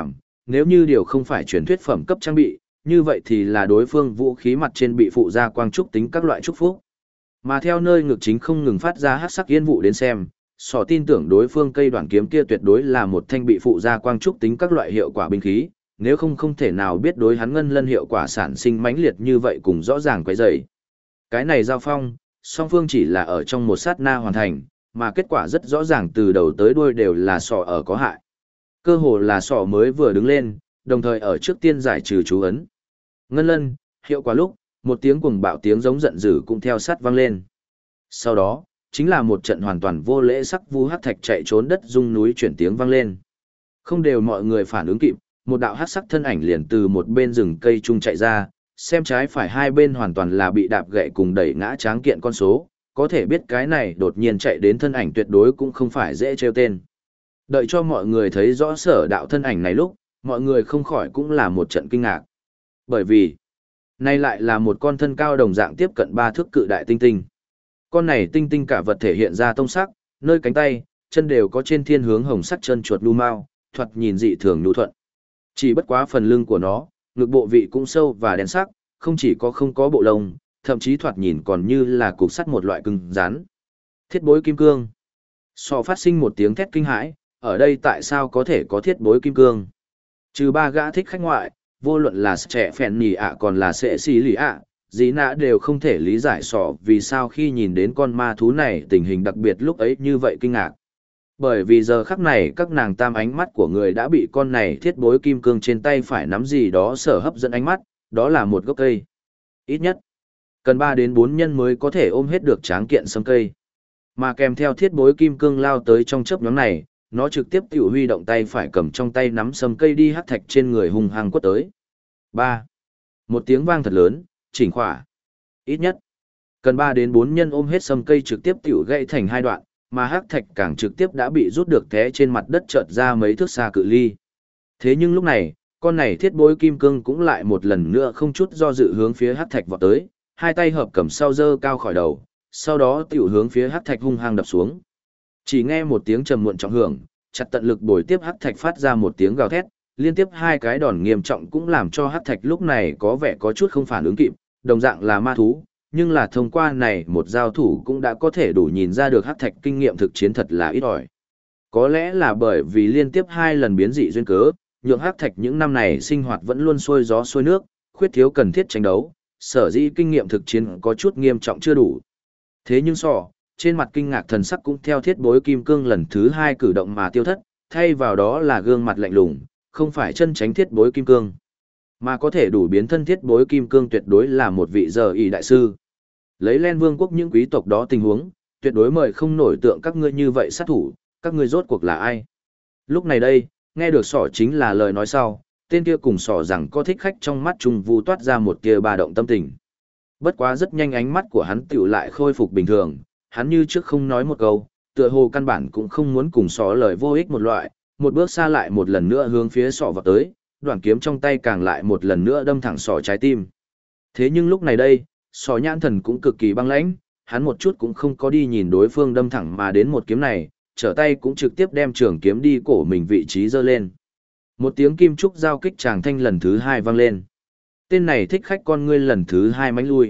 nếu như điều không phải truyền thuyết phẩm cấp trang bị, như vậy thì là đối phương vũ khí mặt trên bị phụ ra quang trúc tính các loại trúc phúc. Mà theo nơi ngực chính không ngừng phát ra hắc sắc yên vụ đến xem, Sỏ tin tưởng đối phương cây đoạn kiếm kia tuyệt đối là một thanh bị phụ ra quang trúc tính các loại hiệu quả binh khí, nếu không thể nào biết đối hắn ngân lân hiệu quả sản sinh mãnh liệt như vậy cùng rõ ràng quấy rầy. Cái này giao phong, song phương chỉ là ở trong một sát na hoàn thành, mà kết quả rất rõ ràng từ đầu tới đuôi đều là Sỏ ở có hại. Cơ hồ là Sỏ mới vừa đứng lên, đồng thời ở trước tiên giải trừ chú ấn. Ngân lân, hiệu quả lúc, một tiếng cuồng bạo tiếng giống giận dữ cũng theo sát vang lên. Sau đó, chính là một trận hoàn toàn vô lễ sắc vu hắc thạch chạy trốn đất rung núi chuyển tiếng vang lên. Không đều mọi người phản ứng kịp, một đạo hắc sắc thân ảnh liền từ một bên rừng cây trung chạy ra, xem trái phải hai bên hoàn toàn là bị đạp gậy cùng đẩy ngã tráng kiện con số, có thể biết cái này đột nhiên chạy đến thân ảnh tuyệt đối cũng không phải dễ trêu tên. Đợi cho mọi người thấy rõ sở đạo thân ảnh này lúc, mọi người không khỏi cũng là một trận kinh ngạc. Bởi vì, nay lại là một con thân cao đồng dạng tiếp cận 3 thước cự đại tinh tinh. Con này tinh tinh cả vật thể hiện ra tông sắc, nơi cánh tay, chân đều có trên thiên hướng hồng sắc chân chuột nu mao, thoạt nhìn dị thường nhu thuận. Chỉ bất quá phần lưng của nó, ngực bộ vị cũng sâu và đen sắc, không chỉ có không có bộ lông, thậm chí thoạt nhìn còn như là cục sắt một loại cứng rắn. Thiết bối kim cương. Sọ phát sinh một tiếng thét kinh hãi, ở đây tại sao có thể có thiết bối kim cương? Trừ ba gã thích khách ngoại, vô luận là trẻ phèn nhì ạ còn là sệ xì lì ạ, dĩ nã đều không thể lý giải sọ vì sao khi nhìn đến con ma thú này tình hình đặc biệt lúc ấy như vậy kinh ngạc. Bởi vì giờ khắc này các nàng tam ánh mắt của người đã bị con này thiết bối kim cương trên tay phải nắm gì đó sở hấp dẫn ánh mắt, đó là một gốc cây. Ít nhất, cần 3 đến 4 nhân mới có thể ôm hết được tráng kiện sâm cây. Mà kèm theo thiết bối kim cương lao tới trong chớp nhóm này, nó trực tiếp tiểu huy động tay phải cầm trong tay nắm sâm cây đi hắc thạch trên người hung hăng quất tới. 3. Một tiếng vang thật lớn, chỉnh khỏa. Ít nhất, cần 3 đến 4 nhân ôm hết sâm cây trực tiếp tiểu gãy thành hai đoạn, mà hắc thạch càng trực tiếp đã bị rút được té trên mặt đất chợt ra mấy thước xa cự ly. Thế nhưng lúc này, con này thiết bối kim cương cũng lại một lần nữa không chút do dự hướng phía hắc thạch vọt tới, hai tay hợp cầm sau dơ cao khỏi đầu, sau đó tiểu hướng phía hắc thạch hung hăng đập xuống. Chỉ nghe một tiếng trầm muộn trọng hưởng, chặt tận lực bồi tiếp hắc thạch phát ra một tiếng gào thét, liên tiếp hai cái đòn nghiêm trọng cũng làm cho hắc thạch lúc này có vẻ có chút không phản ứng kịp, đồng dạng là ma thú, nhưng là thông qua này một giao thủ cũng đã có thể đủ nhìn ra được hắc thạch kinh nghiệm thực chiến thật là ít ỏi. Có lẽ là bởi vì liên tiếp 2 lần biến dị duyên cớ, nhượng hắc thạch những năm này sinh hoạt vẫn luôn xuôi gió xuôi nước, khuyết thiếu cần thiết tranh đấu, sở dĩ kinh nghiệm thực chiến có chút nghiêm trọng chưa đủ. Thế nhưng trên mặt kinh ngạc thần sắc cũng theo thiết bối kim cương lần thứ 2 cử động mà tiêu thất, thay vào đó là gương mặt lạnh lùng, không phải chân tránh thiết bối kim cương, mà có thể đủ biến thân thiết bối kim cương tuyệt đối là một vị giờ y đại sư. Lấy Len Vương quốc những quý tộc đó tình huống, tuyệt đối mời không nổi tượng các ngươi như vậy sát thủ, các ngươi rốt cuộc là ai? Lúc này đây, nghe được sỏ chính là lời nói sau, tên kia cùng sỏ rằng có thích khách trong mắt trung vu toát ra một tia ba động tâm tình. Bất quá rất nhanh ánh mắt của hắn tiểu lại khôi phục bình thường, hắn như trước không nói một câu, tựa hồ căn bản cũng không muốn cùng sỏ lời vô ích một loại, một bước xa lại một lần nữa hướng phía sỏ vào tới, đoạn kiếm trong tay càng lại một lần nữa đâm thẳng sỏ trái tim. Thế nhưng lúc này đây, sỏ nhãn thần cũng cực kỳ băng lãnh, hắn một chút cũng không có đi nhìn đối phương đâm thẳng mà đến một kiếm này, trở tay cũng trực tiếp đem trường kiếm đi cổ mình vị trí giơ lên. Một tiếng kim trúc giao kích tràng thanh lần thứ 2 vang lên. Tên này thích khách con ngươi lần thứ 2 mánh lui.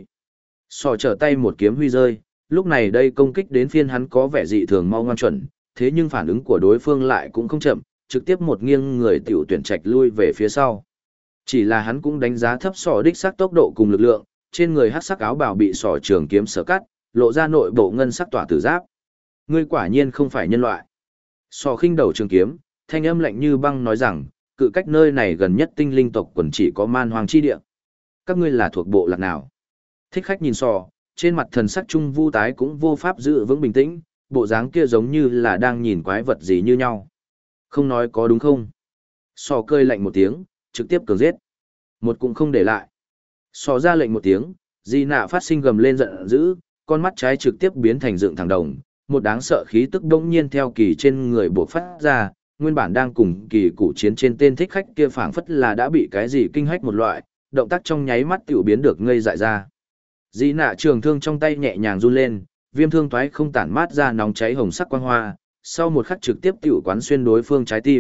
Sỏ trở tay một kiếm huy rơi, lúc này đây công kích đến phiên hắn có vẻ dị thường mau ngoan chuẩn, thế nhưng phản ứng của đối phương lại cũng không chậm, trực tiếp một nghiêng người tiểu tuyển trạch lui về phía sau. Chỉ là hắn cũng đánh giá thấp sỏ đích xác tốc độ cùng lực lượng, trên người hắc sắc áo bào bị sỏ trường kiếm sở cắt, lộ ra nội bộ ngân sắc tỏa tử giáp. Ngươi quả nhiên không phải nhân loại. Sỏ khinh đầu trường kiếm, thanh âm lạnh như băng nói rằng, cự cách nơi này gần nhất tinh linh tộc quần chỉ có man hoàng chi địa. Các ngươi là thuộc bộ lạc nào? Thích khách nhìn sỏ, trên mặt thần sắc trung vu tái cũng vô pháp giữ vững bình tĩnh, bộ dáng kia giống như là đang nhìn quái vật gì như nhau. Không nói có đúng không? Sỏ cơi lạnh một tiếng, trực tiếp cường giết. Một cũng không để lại. Sỏ ra lệnh một tiếng, Di Nạ phát sinh gầm lên giận dữ, con mắt trái trực tiếp biến thành dựng thẳng đồng, một đáng sợ khí tức đông nhiên theo kỳ trên người bộc phát ra, nguyên bản đang cùng kỳ cụ chiến trên tên thích khách kia phảng phất là đã bị cái gì kinh hách một loại, động tác trong nháy mắt tiểu biến được ngây dại ra. Di Nạ trường thương trong tay nhẹ nhàng run lên, viêm thương toái không tản mát ra nóng cháy hồng sắc quang hoa, sau một khắc trực tiếp tiểu quán xuyên đối phương trái tim,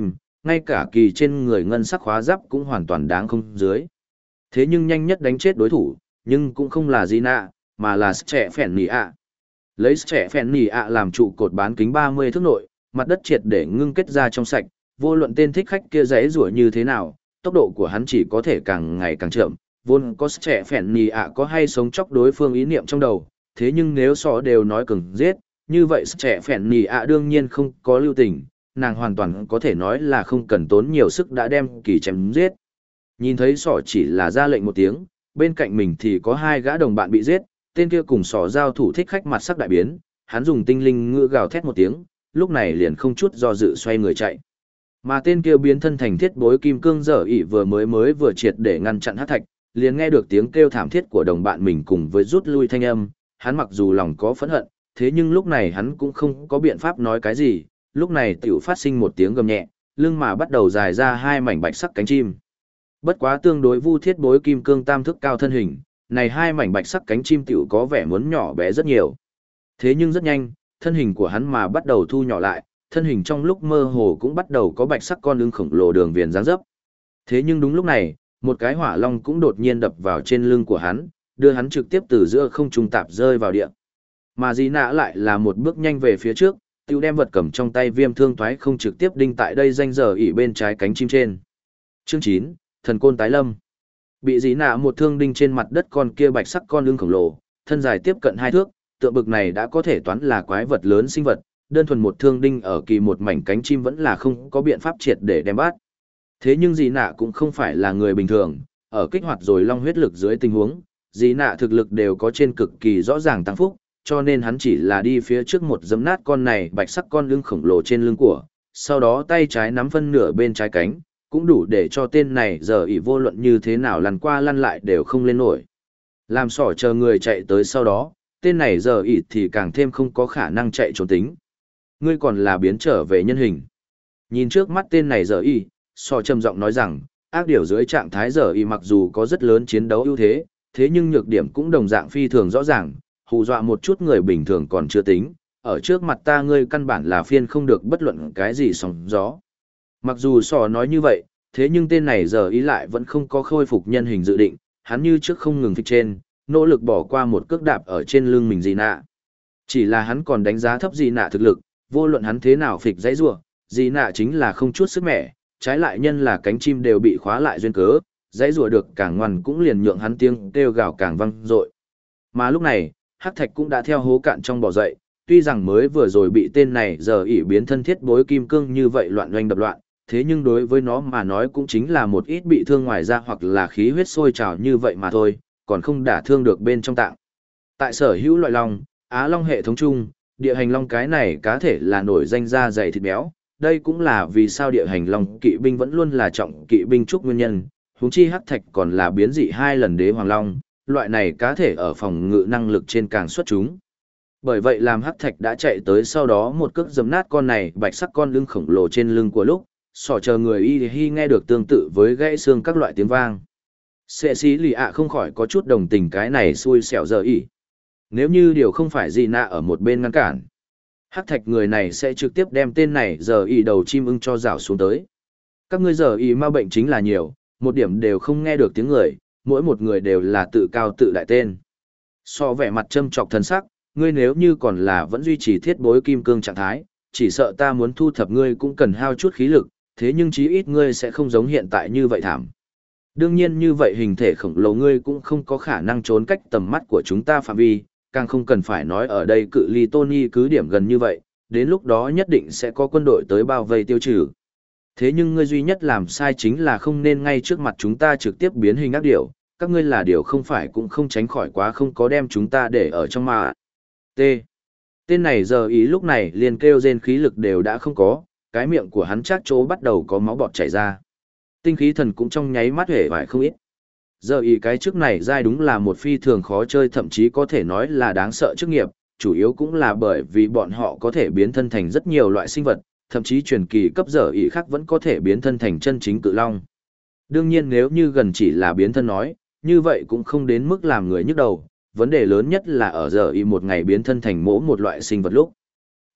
ngay cả kỳ trên người ngân sắc khóa giáp cũng hoàn toàn đáng không dưới. Thế nhưng nhanh nhất đánh chết đối thủ, nhưng cũng không là Gina, mà là Trẻ Phèn Nì ạ. Lấy Trẻ Phèn Nì ạ làm trụ cột bán kính 30 thước nội, mặt đất triệt để ngưng kết ra trong sạch, vô luận tên thích khách kia giãy giụa như thế nào, tốc độ của hắn chỉ có thể càng ngày càng chậm. Vốn có Trẻ Phèn Nì ạ có hay sống chóc đối phương ý niệm trong đầu, thế nhưng nếu so đều nói cường giết, như vậy Trẻ Phèn Nì ạ đương nhiên không có lưu tình, nàng hoàn toàn có thể nói là không cần tốn nhiều sức đã đem kỳ chém giết. Nhìn thấy sỏ chỉ là ra lệnh một tiếng, bên cạnh mình thì có hai gã đồng bạn bị giết, tên kia cùng sỏ giao thủ thích khách mặt sắc đại biến, hắn dùng tinh linh ngữ gào thét một tiếng, lúc này liền không chút do dự xoay người chạy. Mà tên kia biến thân thành thiết bối kim cương dở ỉ vừa triệt để ngăn chặn hắc thạch, liền nghe được tiếng kêu thảm thiết của đồng bạn mình cùng với rút lui thanh âm, hắn mặc dù lòng có phẫn hận, thế nhưng lúc này hắn cũng không có biện pháp nói cái gì, lúc này tiểu phát sinh một tiếng gầm nhẹ, lưng mà bắt đầu dài ra hai mảnh bạch sắc cánh chim. Bất quá tương đối vu thiết bối kim cương tam thức cao thân hình, này hai mảnh bạch sắc cánh chim tiểu có vẻ muốn nhỏ bé rất nhiều. Thế nhưng rất nhanh, thân hình của hắn mà bắt đầu thu nhỏ lại, thân hình trong lúc mơ hồ cũng bắt đầu có bạch sắc con lưng khổng lồ đường viền dáng dấp. Thế nhưng đúng lúc này, một cái hỏa long cũng đột nhiên đập vào trên lưng của hắn, đưa hắn trực tiếp từ giữa không trung tạp rơi vào địa. Mà Di Nạ lại là một bước nhanh về phía trước, tiêu đem vật cầm trong tay viêm thương thoái không trực tiếp đinh tại đây danh giờ ỉ bên trái cánh chim trên. Chương 9, Thần Côn Tái Lâm. Bị Di Nạ một thương đinh trên mặt đất con kia bạch sắc con lưng khổng lồ, thân dài tiếp cận 2 thước, tượng bực này đã có thể toán là quái vật lớn sinh vật, đơn thuần một thương đinh ở kỳ một mảnh cánh chim vẫn là không có biện pháp triệt để đem bắt. Thế nhưng Di Nạ cũng không phải là người bình thường, ở kích hoạt rồi long huyết lực dưới tình huống, Di Nạ thực lực đều có trên cực kỳ rõ ràng tăng phúc, cho nên hắn chỉ là đi phía trước một giấm nát con này bạch sắc con lưng khổng lồ trên lưng của, sau đó tay trái nắm phân nửa bên trái cánh, cũng đủ để cho tên này giờ ỷ vô luận như thế nào lăn qua lăn lại đều không lên nổi. Làm sỏ chờ người chạy tới sau đó, tên này giờ ỷ thì càng thêm không có khả năng chạy trốn tính. Ngươi còn là biến trở về nhân hình. Nhìn trước mắt tên này giờ ỷ, sỏ trầm giọng nói rằng, ác điều dưới trạng thái giờ ỷ mặc dù có rất lớn chiến đấu ưu thế, thế nhưng nhược điểm cũng đồng dạng phi thường rõ ràng, hù dọa một chút người bình thường còn chưa tính, ở trước mặt ta ngươi căn bản là phiên không được bất luận cái gì sóng gió. Mặc dù sò nói như vậy, thế nhưng tên này giờ ý lại vẫn không có khôi phục nhân hình dự định, hắn như trước không ngừng phịch trên, nỗ lực bỏ qua một cước đạp ở trên lưng mình Dị Nạ. Chỉ là hắn còn đánh giá thấp Dị Nạ thực lực, vô luận hắn thế nào phịch dãy rủa, Dị Nạ chính là không chút sức mẻ, trái lại nhân là cánh chim đều bị khóa lại duyên cớ, dãy rủa được càng ngoan cũng liền nhượng hắn tiếng kêu gào càng vang dội. Mà lúc này, Hắc Thạch cũng đã theo hố cạn trong bò dậy, tuy rằng mới vừa rồi bị tên này giờ ỷ biến thân thiết bối kim cương như vậy loạn oanh đập loạn, thế nhưng đối với nó mà nói cũng chính là một ít bị thương ngoài da hoặc là khí huyết sôi trào như vậy mà thôi, còn không đả thương được bên trong tạng. Tại sở hữu loại long, Á Long hệ thống chung, địa hành long cái này cá thể là nổi danh da dày thịt béo, đây cũng là vì sao địa hành long kỵ binh vẫn luôn là trọng kỵ binh trúc nguyên nhân, huống chi Hắc Thạch còn là biến dị 2 lần đế hoàng long, loại này cá thể ở phòng ngự năng lực trên càng xuất chúng. Bởi vậy làm Hắc Thạch đã chạy tới sau đó một cước giấm nát con này bạch sắc con lưng khổng lồ trên lưng của lúc, sỏ chờ người y hi nghe được tương tự với gãy xương các loại tiếng vang. Sệ xí lì ạ không khỏi có chút đồng tình cái này xui xẻo giờ y. Nếu như điều không phải Dị Nạ ở một bên ngăn cản, Hắc Thạch người này sẽ trực tiếp đem tên này giờ y đầu chim ưng cho rảo xuống tới. Các ngươi giờ y ma bệnh chính là nhiều, một điểm đều không nghe được tiếng người, mỗi một người đều là tự cao tự đại tên. So vẻ mặt châm trọc thần sắc, ngươi nếu như còn là vẫn duy trì thiết bối kim cương trạng thái, chỉ sợ ta muốn thu thập ngươi cũng cần hao chút khí lực, thế nhưng chí ít ngươi sẽ không giống hiện tại như vậy thảm. Đương nhiên như vậy hình thể khổng lồ ngươi cũng không có khả năng trốn cách tầm mắt của chúng ta phạm vi, càng không cần phải nói ở đây cự ly Tony cứ điểm gần như vậy, đến lúc đó nhất định sẽ có quân đội tới bao vây tiêu trừ. Thế nhưng ngươi duy nhất làm sai chính là không nên ngay trước mặt chúng ta trực tiếp biến hình ác điểu, các ngươi là điều không phải cũng không tránh khỏi quá không có đem chúng ta để ở trong mà. T. Tên này giờ ý lúc này liền kêu rên khí lực đều đã không có, cái miệng của hắn chắc chỗ bắt đầu có máu bọt chảy ra. Tinh khí thần cũng trong nháy mắt hể vải không ít. Giờ ý cái trước này dai đúng là một phi thường khó chơi thậm chí có thể nói là đáng sợ chức nghiệp, chủ yếu cũng là bởi vì bọn họ có thể biến thân thành rất nhiều loại sinh vật, thậm chí truyền kỳ cấp giờ ý khác vẫn có thể biến thân thành chân chính cự long. Đương nhiên nếu như gần chỉ là biến thân nói, như vậy cũng không đến mức làm người nhức đầu, vấn đề lớn nhất là ở giờ ý một ngày biến thân thành mỗi một loại sinh vật lúc.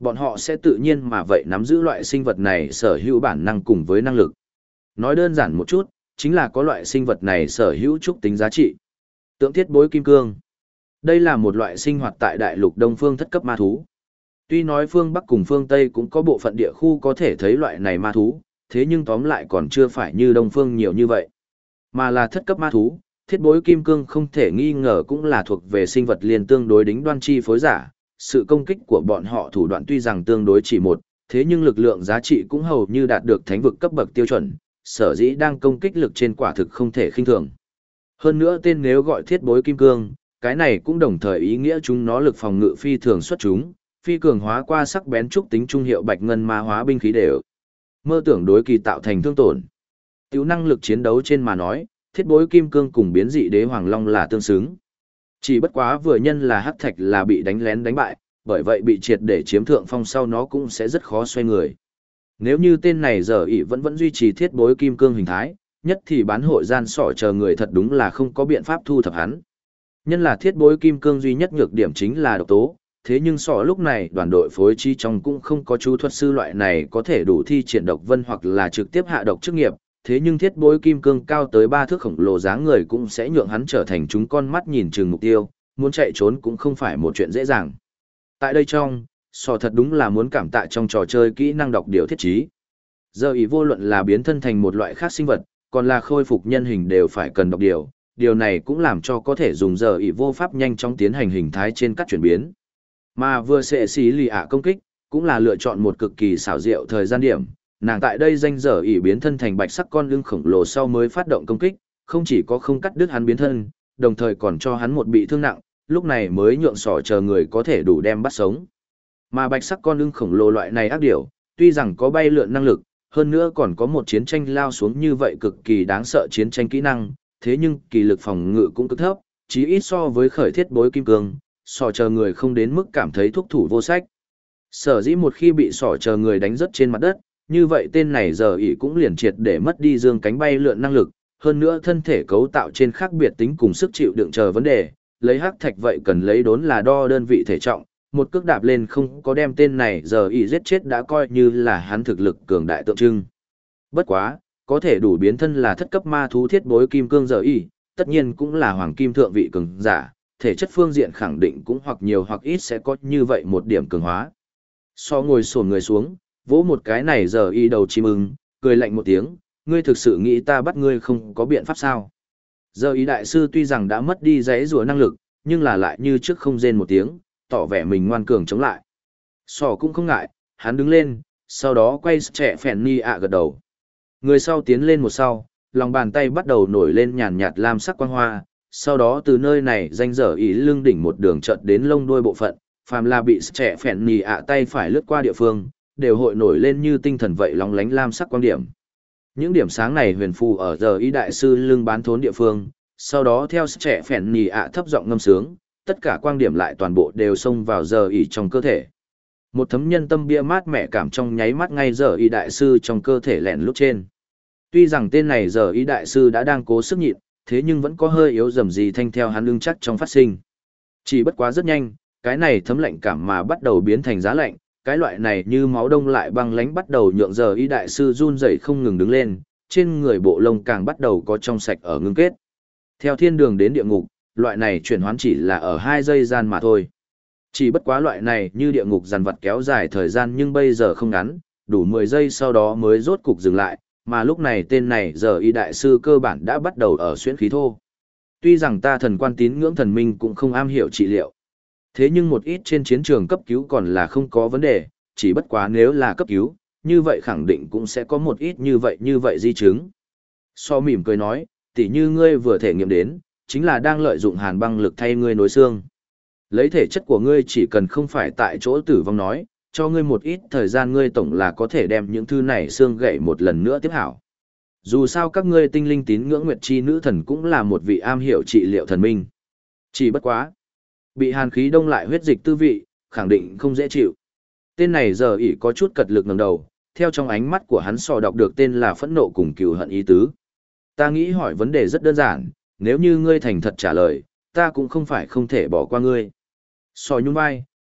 Bọn họ sẽ tự nhiên mà vậy nắm giữ loại sinh vật này sở hữu bản năng cùng với năng lực. Nói đơn giản một chút, chính là có loại sinh vật này sở hữu trúc tính giá trị. Tượng thiết bối kim cương. Đây là một loại sinh hoạt tại đại lục Đông Phương thất cấp ma thú. Tuy nói phương Bắc cùng phương Tây cũng có bộ phận địa khu có thể thấy loại này ma thú, thế nhưng tóm lại còn chưa phải như Đông Phương nhiều như vậy. Mà là thất cấp ma thú, thiết bối kim cương không thể nghi ngờ cũng là thuộc về sinh vật liên tương đối đính đoan chi phối giả. Sự công kích của bọn họ thủ đoạn tuy rằng tương đối chỉ một, thế nhưng lực lượng giá trị cũng hầu như đạt được thánh vực cấp bậc tiêu chuẩn, sở dĩ đang công kích lực trên quả thực không thể khinh thường. Hơn nữa tên nếu gọi thiết bối kim cương, cái này cũng đồng thời ý nghĩa chúng nó lực phòng ngự phi thường xuất chúng, phi cường hóa qua sắc bén trúc tính trung hiệu bạch ngân ma hóa binh khí đều. Mơ tưởng đối kỳ tạo thành thương tổn. Tiểu năng lực chiến đấu trên mà nói, thiết bối kim cương cùng biến dị đế hoàng long là tương xứng. Chỉ bất quá vừa nhân là hắc thạch là bị đánh lén đánh bại, bởi vậy bị triệt để chiếm thượng phong sau nó cũng sẽ rất khó xoay người. Nếu như tên này giờ ỷ vẫn duy trì thiết bối kim cương hình thái, nhất thì bán hội gian sỏ chờ người thật đúng là không có biện pháp thu thập hắn. Nhân là thiết bối kim cương duy nhất nhược điểm chính là độc tố, thế nhưng sỏ lúc này đoàn đội phối chi trong cũng không có chú thuật sư loại này có thể đủ thi triển độc vân hoặc là trực tiếp hạ độc chức nghiệp, thế nhưng thiết bối kim cương cao tới 3 thước khổng lồ dáng người cũng sẽ nhượng hắn trở thành chúng con mắt nhìn chừng mục tiêu, muốn chạy trốn cũng không phải một chuyện dễ dàng. Tại đây trong, sò thật đúng là muốn cảm tạ trong trò chơi kỹ năng đọc điều thiết trí. Giờ ý vô luận là biến thân thành một loại khác sinh vật, còn là khôi phục nhân hình đều phải cần đọc điều này cũng làm cho có thể dùng giờ ý vô pháp nhanh chóng tiến hành hình thái trên các chuyển biến. Mà vừa sẽ xí lì ạ công kích, cũng là lựa chọn một cực kỳ xảo diệu thời gian điểm, nàng tại đây danh giờ ý biến thân thành bạch sắc con lưng khổng lồ sau mới phát động công kích, không chỉ có không cắt đứt hắn biến thân, đồng thời còn cho hắn một bị thương nặng, lúc này mới nhượng sỏ chờ người có thể đủ đem bắt sống. Mà bạch sắc con lưng khổng lồ loại này ác điểu, tuy rằng có bay lượn năng lực, hơn nữa còn có một chiến tranh lao xuống như vậy cực kỳ đáng sợ chiến tranh kỹ năng, thế nhưng kỳ lực phòng ngự cũng cực thấp, chí ít so với khởi thiết bối kim cương, sỏ chờ người không đến mức cảm thấy thúc thủ vô sách. Sở dĩ một khi bị sỏ chờ người đánh rớt trên mặt đất, như vậy tên này giờ ỷ cũng liền triệt để mất đi dương cánh bay lượn năng lực, hơn nữa thân thể cấu tạo trên khác biệt tính cùng sức chịu đựng chờ vấn đề, lấy hắc thạch vậy cần lấy đốn là đo đơn vị thể trọng, một cước đạp lên không có đem tên này giờ ỷ giết chết đã coi như là hắn thực lực cường đại tượng trưng. Bất quá, có thể đủ biến thân là thất cấp ma thú thiết bối kim cương giờ ỷ, tất nhiên cũng là hoàng kim thượng vị cường giả, thể chất phương diện khẳng định cũng hoặc nhiều hoặc ít sẽ có như vậy một điểm cường hóa. So ngồi xổm người xuống, vỗ một cái này giờ y đầu chim ưng, cười lạnh một tiếng, ngươi thực sự nghĩ ta bắt ngươi không có biện pháp sao? Giờ y đại sư tuy rằng đã mất đi giấy rùa năng lực, nhưng là lại như trước không rên một tiếng, tỏ vẻ mình ngoan cường chống lại. Sò cũng không ngại, hắn đứng lên, sau đó quay trẻ phèn ni ạ gật đầu. Người sau tiến lên một sau, lòng bàn tay bắt đầu nổi lên nhàn nhạt lam sắc quang hoa, sau đó từ nơi này danh dở ý lưng đỉnh một đường chợt đến lông đuôi bộ phận, phàm là bị trẻ phèn ni ạ tay phải lướt qua địa phương, đều hội nổi lên như tinh thần vậy lóng lánh lam sắc quang điểm. Những điểm sáng này huyền phù ở giờ ý đại sư lưng bán thốn địa phương, sau đó theo trẻ phèn ni ạ thấp giọng ngâm sướng, tất cả quang điểm lại toàn bộ đều xông vào giờ ý trong cơ thể. Một thấm nhân tâm bia mát mẻ cảm trong nháy mắt ngay giờ ý đại sư trong cơ thể lẹn lúc trên. Tuy rằng tên này giờ ý đại sư đã đang cố sức nhịn, thế nhưng vẫn có hơi yếu dầm gì thanh theo hắn lưng chắc trong phát sinh. Chỉ bất quá rất nhanh, cái này thấm lạnh cảm mà bắt đầu biến thành giá lạnh, cái loại này như máu đông lại băng lánh bắt đầu nhượng giờ ý đại sư run rẩy không ngừng đứng lên, trên người bộ lông càng bắt đầu có trong sạch ở ngưng kết. Theo thiên đường đến địa ngục, loại này chuyển hoán chỉ là ở 2 giây gian mà thôi. Chỉ bất quá loại này như địa ngục dằn vặt kéo dài thời gian nhưng bây giờ không ngắn, đủ 10 giây sau đó mới rốt cục dừng lại, mà lúc này tên này giờ y đại sư cơ bản đã bắt đầu ở xuyễn khí thô. Tuy rằng ta thần quan tín ngưỡng thần minh cũng không am hiểu trị liệu. Thế nhưng một ít trên chiến trường cấp cứu còn là không có vấn đề, chỉ bất quá nếu là cấp cứu, như vậy khẳng định cũng sẽ có một ít như vậy di chứng. So mỉm cười nói, tỉ như ngươi vừa thể nghiệm đến, chính là đang lợi dụng hàn băng lực thay ngươi nối xương. Lấy thể chất của ngươi chỉ cần không phải tại chỗ tử vong nói, cho ngươi một ít thời gian ngươi tổng là có thể đem những thứ này xương gãy một lần nữa tiếp hảo. Dù sao các ngươi tinh linh tín ngưỡng nguyệt chi nữ thần cũng là một vị am hiểu trị liệu thần minh. Chỉ bất quá. Bị hàn khí đông lại huyết dịch tư vị, khẳng định không dễ chịu. Tên này giờ ỷ có chút cật lực ngẩng đầu, theo trong ánh mắt của hắn sò đọc được tên là phẫn nộ cùng cừu hận ý tứ. Ta nghĩ hỏi vấn đề rất đơn giản, nếu như ngươi thành thật trả lời, ta cũng không phải không thể bỏ qua ngươi. Sò nhún vai,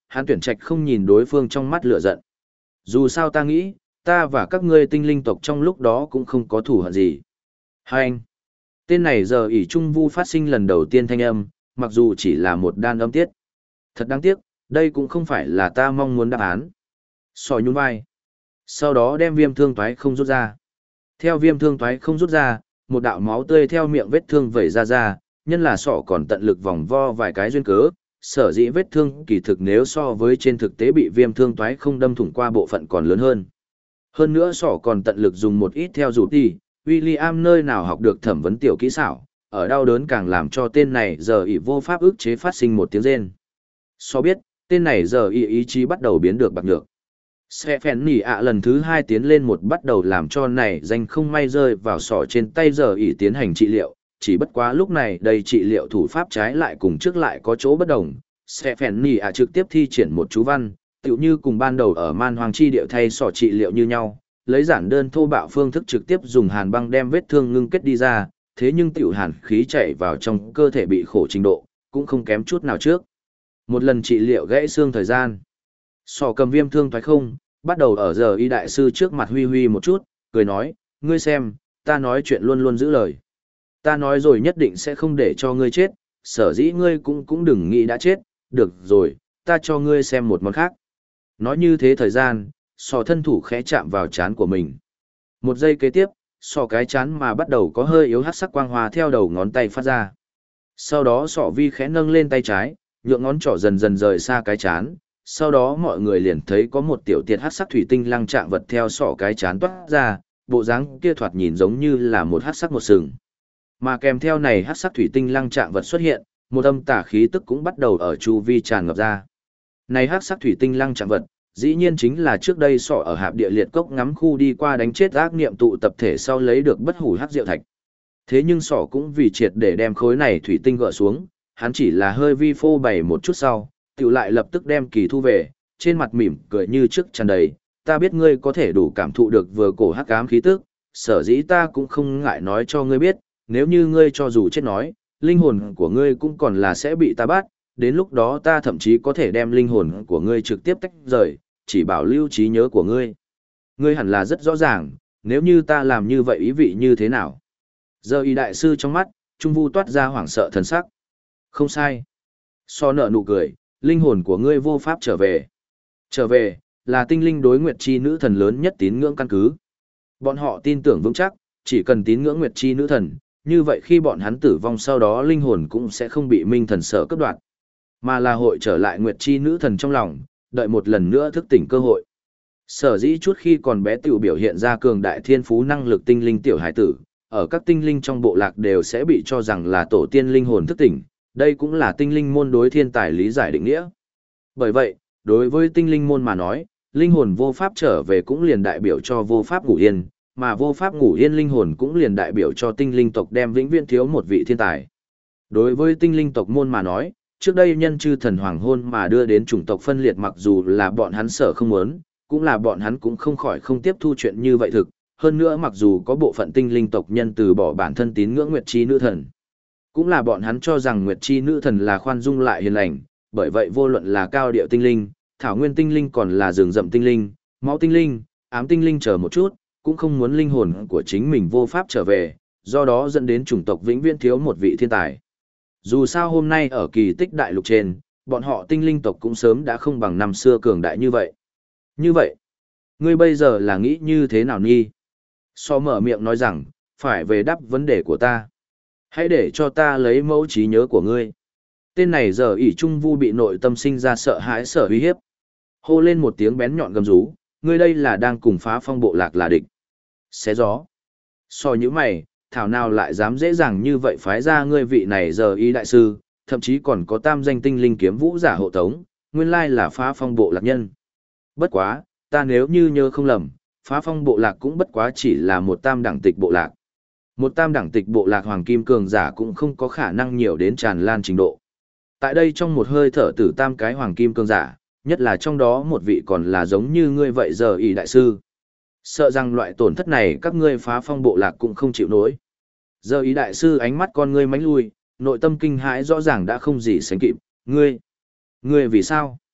hắn tuyển trạch không nhìn đối phương trong mắt lửa giận. Dù sao ta nghĩ, ta và các ngươi tinh linh tộc trong lúc đó cũng không có thù hận gì. Hai anh, tên này giờ ỷ trung vu phát sinh lần đầu tiên thanh âm, mặc dù chỉ là một đan âm tiết. Thật đáng tiếc, đây cũng không phải là ta mong muốn đáp án. Sò nhún vai. Sau đó đem viêm thương toái không rút ra. Theo viêm thương toái không rút ra, một đạo máu tươi theo miệng vết thương vẩy ra, nhân là sọ còn tận lực vòng vo vài cái duyên cớ, sở dĩ vết thương kỳ thực nếu so với trên thực tế bị viêm thương toái không đâm thủng qua bộ phận còn lớn hơn. Hơn nữa sọ còn tận lực dùng một ít theo rụt đi, William nơi nào học được thẩm vấn tiểu kỹ xảo, ở đau đớn càng làm cho tên này giờ ỷ vô pháp ức chế phát sinh một tiếng rên. So biết, tên này giờ ý chí bắt đầu biến được bạc nhược. Sẽ phèn nỉ ạ lần thứ 2 tiến lên một bắt đầu làm cho này danh không may rơi vào sọ trên tay giờ ý tiến hành trị liệu, chỉ bất quá lúc này đây trị liệu thủ pháp trái lại cùng trước lại có chỗ bất đồng. Sẽ phèn nỉ ạ trực tiếp thi triển một chú văn, tựu như cùng ban đầu ở man hoàng chi điệu thay sọ trị liệu như nhau, lấy giản đơn thô bạo phương thức trực tiếp dùng hàn băng đem vết thương ngưng kết đi ra, thế nhưng tiểu hàn khí chảy vào trong cơ thể bị khổ trình độ, cũng không kém chút nào trước. Một lần trị liệu gãy xương thời gian. Sọ cầm viêm thương thoái không, bắt đầu ở giờ y đại sư trước mặt huy huy một chút, cười nói, ngươi xem, ta nói chuyện luôn luôn giữ lời. Ta nói rồi nhất định sẽ không để cho ngươi chết, sở dĩ ngươi cũng đừng nghĩ đã chết, được rồi, ta cho ngươi xem một món khác. Nói như thế thời gian, sọ thân thủ khẽ chạm vào trán của mình. Một giây kế tiếp, sọ cái trán mà bắt đầu có hơi yếu hắc sắc quang hoa theo đầu ngón tay phát ra. Sau đó sọ vi khẽ nâng lên tay trái, nhượng ngón trỏ dần dần rời xa cái trán. Sau đó mọi người liền thấy có một tiểu tiệt hắc sắc thủy tinh lăng trạng vật theo sọ cái trán toát ra, bộ dáng kia thoạt nhìn giống như là một hắc sắc một sừng. Mà kèm theo này hắc sắc thủy tinh lăng trạng vật xuất hiện, một âm tà khí tức cũng bắt đầu ở chu vi tràn ngập ra. Này hắc sắc thủy tinh lăng trạng vật, dĩ nhiên chính là trước đây sọ ở hạp địa liệt cốc ngắm khu đi qua đánh chết ác niệm tụ tập thể sau lấy được bất hủ hắc diệu thạch. Thế nhưng sọ cũng vì triệt để đem khối này thủy tinh gỡ xuống, hắn chỉ là hơi vi phô bày một chút sau, tiểu lại lập tức đem kỳ thu về, trên mặt mỉm cười như trước tràn đầy, ta biết ngươi có thể đủ cảm thụ được vừa cổ hắc ám khí tức, sở dĩ ta cũng không ngại nói cho ngươi biết, nếu như ngươi cho dù chết nói, linh hồn của ngươi cũng còn là sẽ bị ta bắt, đến lúc đó ta thậm chí có thể đem linh hồn của ngươi trực tiếp tách rời, chỉ bảo lưu trí nhớ của ngươi. Ngươi hẳn là rất rõ ràng, nếu như ta làm như vậy ý vị như thế nào. Giờ y đại sư trong mắt, trung vu toát ra hoảng sợ thần sắc. Không sai. So nợ nụ cười, linh hồn của ngươi vô pháp trở về. Trở về, là tinh linh đối nguyệt chi nữ thần lớn nhất tín ngưỡng căn cứ. Bọn họ tin tưởng vững chắc, chỉ cần tín ngưỡng nguyệt chi nữ thần, như vậy khi bọn hắn tử vong sau đó linh hồn cũng sẽ không bị minh thần sở cướp đoạt, mà là hội trở lại nguyệt chi nữ thần trong lòng, đợi một lần nữa thức tỉnh cơ hội. Sở dĩ chút khi còn bé tiểu biểu hiện ra cường đại thiên phú năng lực tinh linh tiểu hải tử, ở các tinh linh trong bộ lạc đều sẽ bị cho rằng là tổ tiên linh hồn thức tỉnh, đây cũng là tinh linh môn đối thiên tài lý giải định nghĩa. Bởi vậy, đối với tinh linh môn mà nói, linh hồn vô pháp trở về cũng liền đại biểu cho vô pháp ngủ yên, mà vô pháp ngủ yên linh hồn cũng liền đại biểu cho tinh linh tộc đem vĩnh viễn thiếu một vị thiên tài. Đối với tinh linh tộc môn mà nói, trước đây nhân chư thần hoàng hôn mà đưa đến chủng tộc phân liệt mặc dù là bọn hắn sợ không muốn, cũng là bọn hắn cũng không khỏi không tiếp thu chuyện như vậy thực. Hơn nữa mặc dù có bộ phận tinh linh tộc nhân từ bỏ bản thân tín ngưỡng nguyệt chi nữ thần, cũng là bọn hắn cho rằng nguyệt chi nữ thần là khoan dung lại hiền lành, bởi vậy vô luận là cao điệu tinh linh, thảo nguyên tinh linh còn là rừng rậm tinh linh, máu tinh linh, ám tinh linh chờ một chút, cũng không muốn linh hồn của chính mình vô pháp trở về, do đó dẫn đến chủng tộc vĩnh viễn thiếu một vị thiên tài. Dù sao hôm nay ở kỳ tích đại lục trên, bọn họ tinh linh tộc cũng sớm đã không bằng năm xưa cường đại như vậy. Như vậy, ngươi bây giờ là nghĩ như thế nào nhi? So mở miệng nói rằng, phải về đáp vấn đề của ta. Hãy để cho ta lấy mẫu trí nhớ của ngươi. Tên này giờ ỷ trung vu bị nội tâm sinh ra sợ hãi sở uy hiếp. Hô lên một tiếng bén nhọn gầm rú, ngươi đây là đang cùng phá phong bộ lạc là địch. Xé gió. So như mày, thảo nào lại dám dễ dàng như vậy phái ra ngươi vị này giờ y đại sư, thậm chí còn có tam danh tinh linh kiếm vũ giả hộ tống, nguyên lai là phá phong bộ lạc nhân. Bất quá, ta nếu như nhớ không lầm, phá phong bộ lạc cũng bất quá chỉ là một tam đẳng tịch bộ lạc. Một tam đẳng tịch bộ lạc hoàng kim cường giả cũng không có khả năng nhiều đến tràn lan trình độ. Tại đây trong một hơi thở tử tam cái hoàng kim cường giả, nhất là trong đó một vị còn là giống như ngươi vậy giờ y đại sư. Sợ rằng loại tổn thất này các ngươi phá phong bộ lạc cũng không chịu nổi. Giờ ý đại sư ánh mắt con ngươi mánh lui, nội tâm kinh hãi rõ ràng đã không gì sánh kịp. Ngươi vì sao?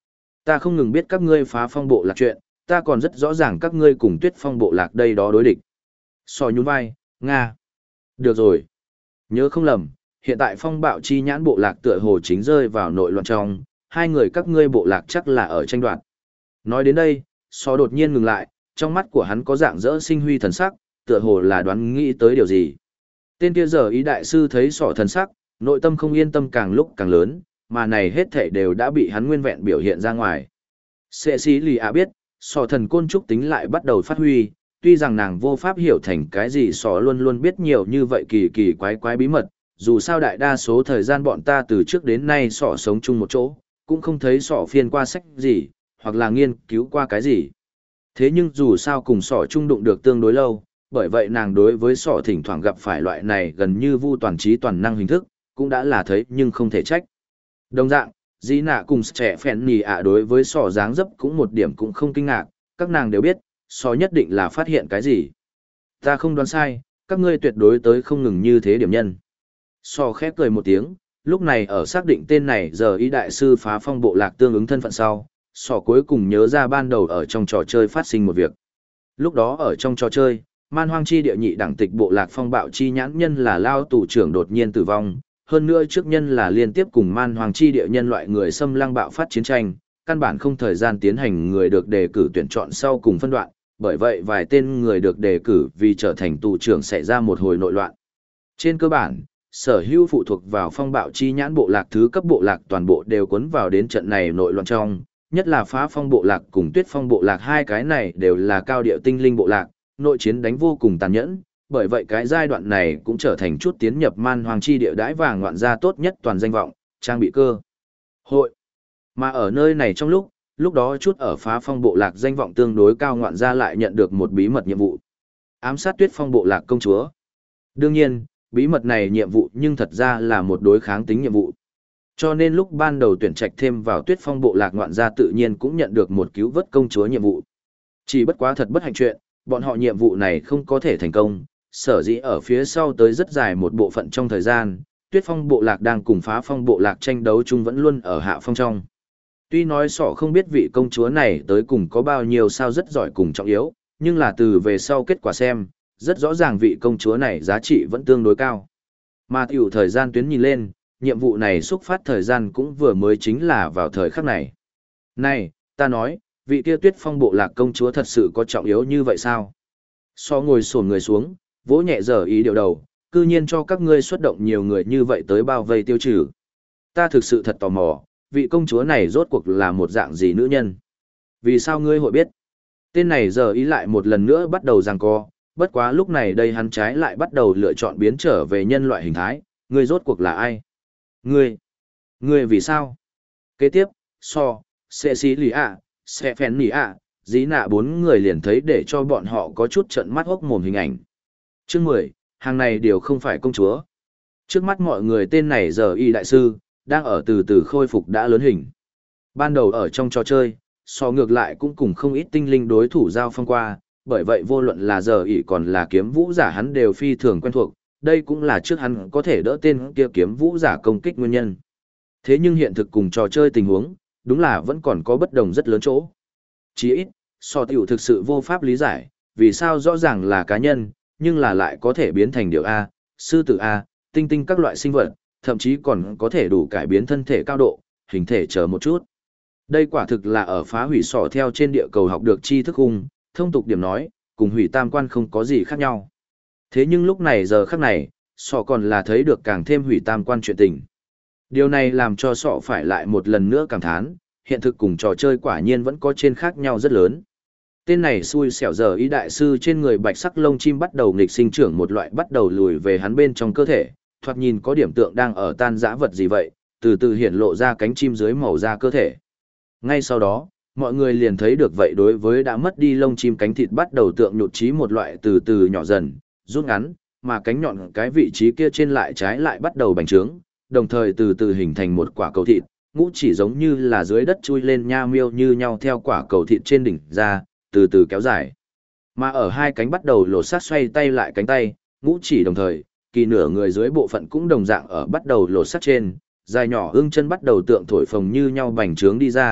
Ta không ngừng biết các ngươi phá phong bộ lạc chuyện, ta còn rất rõ ràng các ngươi cùng tuyết phong bộ lạc đây đó đối địch. Sò nhún vai, Nga. Được rồi. Nhớ không lầm, hiện tại phong bạo chi nhãn bộ lạc tựa hồ chính rơi vào nội loạn trong, hai người các ngươi bộ lạc chắc là ở tranh đoạt. Nói đến đây, Sò đột nhiên ngừng lại, trong mắt của hắn có dạng dỡ sinh huy thần sắc, tựa hồ là đoán nghĩ tới điều gì. Tên kia giờ ý đại sư thấy Sò thần sắc, nội tâm không yên tâm càng lúc càng lớn, mà này hết thảy đều đã bị hắn nguyên vẹn biểu hiện ra ngoài. Sệ sĩ lì ạ biết, Sò thần côn trúc tính lại bắt đầu phát huy, tuy rằng nàng vô pháp hiểu thành cái gì Sò luôn luôn biết nhiều như vậy kỳ kỳ quái quái bí mật, dù sao đại đa số thời gian bọn ta từ trước đến nay Sò sống chung một chỗ, cũng không thấy Sò phiên qua sách gì, hoặc là nghiên cứu qua cái gì. Thế nhưng dù sao cùng Sò chung đụng được tương đối lâu, bởi vậy nàng đối với Sò thỉnh thoảng gặp phải loại này gần như vu toàn trí toàn năng hình thức, cũng đã là thấy nhưng không thể trách. Đồng dạng, Dĩ Nạ cùng trẻ phèn nì ạ đối với Sò dáng dấp cũng một điểm cũng không kinh ngạc, các nàng đều biết, Sò nhất định là phát hiện cái gì. Ta không đoán sai, các ngươi tuyệt đối tới không ngừng như thế điểm nhân. Sò khép cười một tiếng, lúc này ở xác định tên này giờ ý đại sư phá phong bộ lạc tương ứng thân phận sau, Sò cuối cùng nhớ ra ban đầu ở trong trò chơi phát sinh một việc. Lúc đó ở trong trò chơi, man hoang chi địa nhị đẳng tịch bộ lạc phong bạo chi nhãn nhân là lao tù trưởng đột nhiên tử vong, hơn nữa trước nhân là liên tiếp cùng man hoang chi địa nhân loại người xâm lăng bạo phát chiến tranh, căn bản không thời gian tiến hành người được đề cử tuyển chọn sau cùng phân đoạn, bởi vậy vài tên người được đề cử vì trở thành tù trưởng xảy ra một hồi nội loạn. Trên cơ bản, sở hữu phụ thuộc vào phong bạo chi nhãn bộ lạc thứ cấp bộ lạc toàn bộ đều cuốn vào đến trận này nội loạn trong, nhất là phá phong bộ lạc cùng tuyết phong bộ lạc hai cái này đều là cao điệu tinh linh bộ lạc, nội chiến đánh vô cùng tàn nhẫn, bởi vậy cái giai đoạn này cũng trở thành chút tiến nhập man hoàng chi địa đãi vàng ngoạn gia tốt nhất toàn danh vọng, trang bị cơ hội. Mà ở nơi này trong lúc đó chút ở phá phong bộ lạc danh vọng tương đối cao ngoạn gia lại nhận được một bí mật nhiệm vụ. Ám sát tuyết phong bộ lạc công chúa. Đương nhiên, bí mật này nhiệm vụ nhưng thật ra là một đối kháng tính nhiệm vụ. Cho nên lúc ban đầu tuyển trạch thêm vào tuyết phong bộ lạc ngoạn gia tự nhiên cũng nhận được một cứu vớt công chúa nhiệm vụ. Chỉ bất quá thật bất hạnh chuyện, bọn họ nhiệm vụ này không có thể thành công, sở dĩ ở phía sau tới rất dài một bộ phận trong thời gian, tuyết phong bộ lạc đang cùng phá phong bộ lạc tranh đấu chung vẫn luôn ở hạ phong trong. Tuy nói sọ không biết vị công chúa này tới cùng có bao nhiêu sao rất giỏi cùng trọng yếu, nhưng là từ về sau kết quả xem, rất rõ ràng vị công chúa này giá trị vẫn tương đối cao. Mà tiểu thời gian tuyến nhìn lên, nhiệm vụ này xúc phát thời gian cũng vừa mới chính là vào thời khắc này. Này, ta nói, vị kia tuyết phong bộ lạc công chúa thật sự có trọng yếu như vậy sao? So ngồi xổm người xuống, vỗ nhẹ giờ ý điều đầu, cư nhiên cho các ngươi xuất động nhiều người như vậy tới bao vây tiêu trừ. Ta thực sự thật tò mò, vị công chúa này rốt cuộc là một dạng gì nữ nhân? Vì sao ngươi hội biết? Tên này giờ ý lại một lần nữa bắt đầu giằng co, bất quá lúc này đây hắn trái lại bắt đầu lựa chọn biến trở về nhân loại hình thái, ngươi rốt cuộc là ai? Ngươi vì sao? Kế tiếp, sẽ xí lì ạ, sẽ phèn nỉ ạ, dĩ nạ bốn người liền thấy để cho bọn họ có chút trận mắt hốc mồm hình ảnh. Chương 10, hàng này đều không phải công chúa. Trước mắt mọi người tên này giờ y đại sư, đang ở từ từ khôi phục đã lớn hình. Ban đầu ở trong trò chơi, ngược lại cũng cùng không ít tinh linh đối thủ giao phong qua, bởi vậy vô luận là giờ y còn là kiếm vũ giả hắn đều phi thường quen thuộc, đây cũng là trước hắn có thể đỡ tên kia kiếm vũ giả công kích nguyên nhân. Thế nhưng hiện thực cùng trò chơi tình huống, đúng là vẫn còn có bất đồng rất lớn chỗ. Chỉ ít, tiểu thực sự vô pháp lý giải, vì sao rõ ràng là cá nhân, nhưng là lại có thể biến thành điểu A, sư tử A, tinh tinh các loại sinh vật, thậm chí còn có thể đủ cải biến thân thể cao độ, hình thể chờ một chút. Đây quả thực là ở phá hủy theo trên địa cầu học được tri thức hung, thông tục điểm nói, cùng hủy tam quan không có gì khác nhau. Thế nhưng lúc này giờ khắc này, còn là thấy được càng thêm hủy tam quan chuyện tình. Điều này làm cho phải lại một lần nữa cảm thán, hiện thực cùng trò chơi quả nhiên vẫn có trên khác nhau rất lớn. Tên này xui xẻo giờ ý đại sư trên người bạch sắc lông chim bắt đầu nghịch sinh trưởng một loại bắt đầu lùi về hắn bên trong cơ thể, thoạt nhìn có điểm tượng đang ở tan dã vật gì vậy, từ từ hiện lộ ra cánh chim dưới màu da cơ thể. Ngay sau đó, mọi người liền thấy được vậy đối với đã mất đi lông chim cánh thịt bắt đầu tượng nhụt chí một loại từ từ nhỏ dần, rút ngắn, mà cánh nhọn cái vị trí kia trên lại trái lại bắt đầu bành trướng, đồng thời từ từ hình thành một quả cầu thịt, ngũ chỉ giống như là dưới đất chui lên nha miêu như nhau theo quả cầu thịt trên đỉnh ra, từ từ kéo dài. Mà ở hai cánh bắt đầu lột xác xoay tay lại cánh tay, ngũ chỉ đồng thời, kỳ nửa người dưới bộ phận cũng đồng dạng ở bắt đầu lột xác trên, dài nhỏ ương chân bắt đầu tượng thổi phồng như nhau bành trướng đi ra,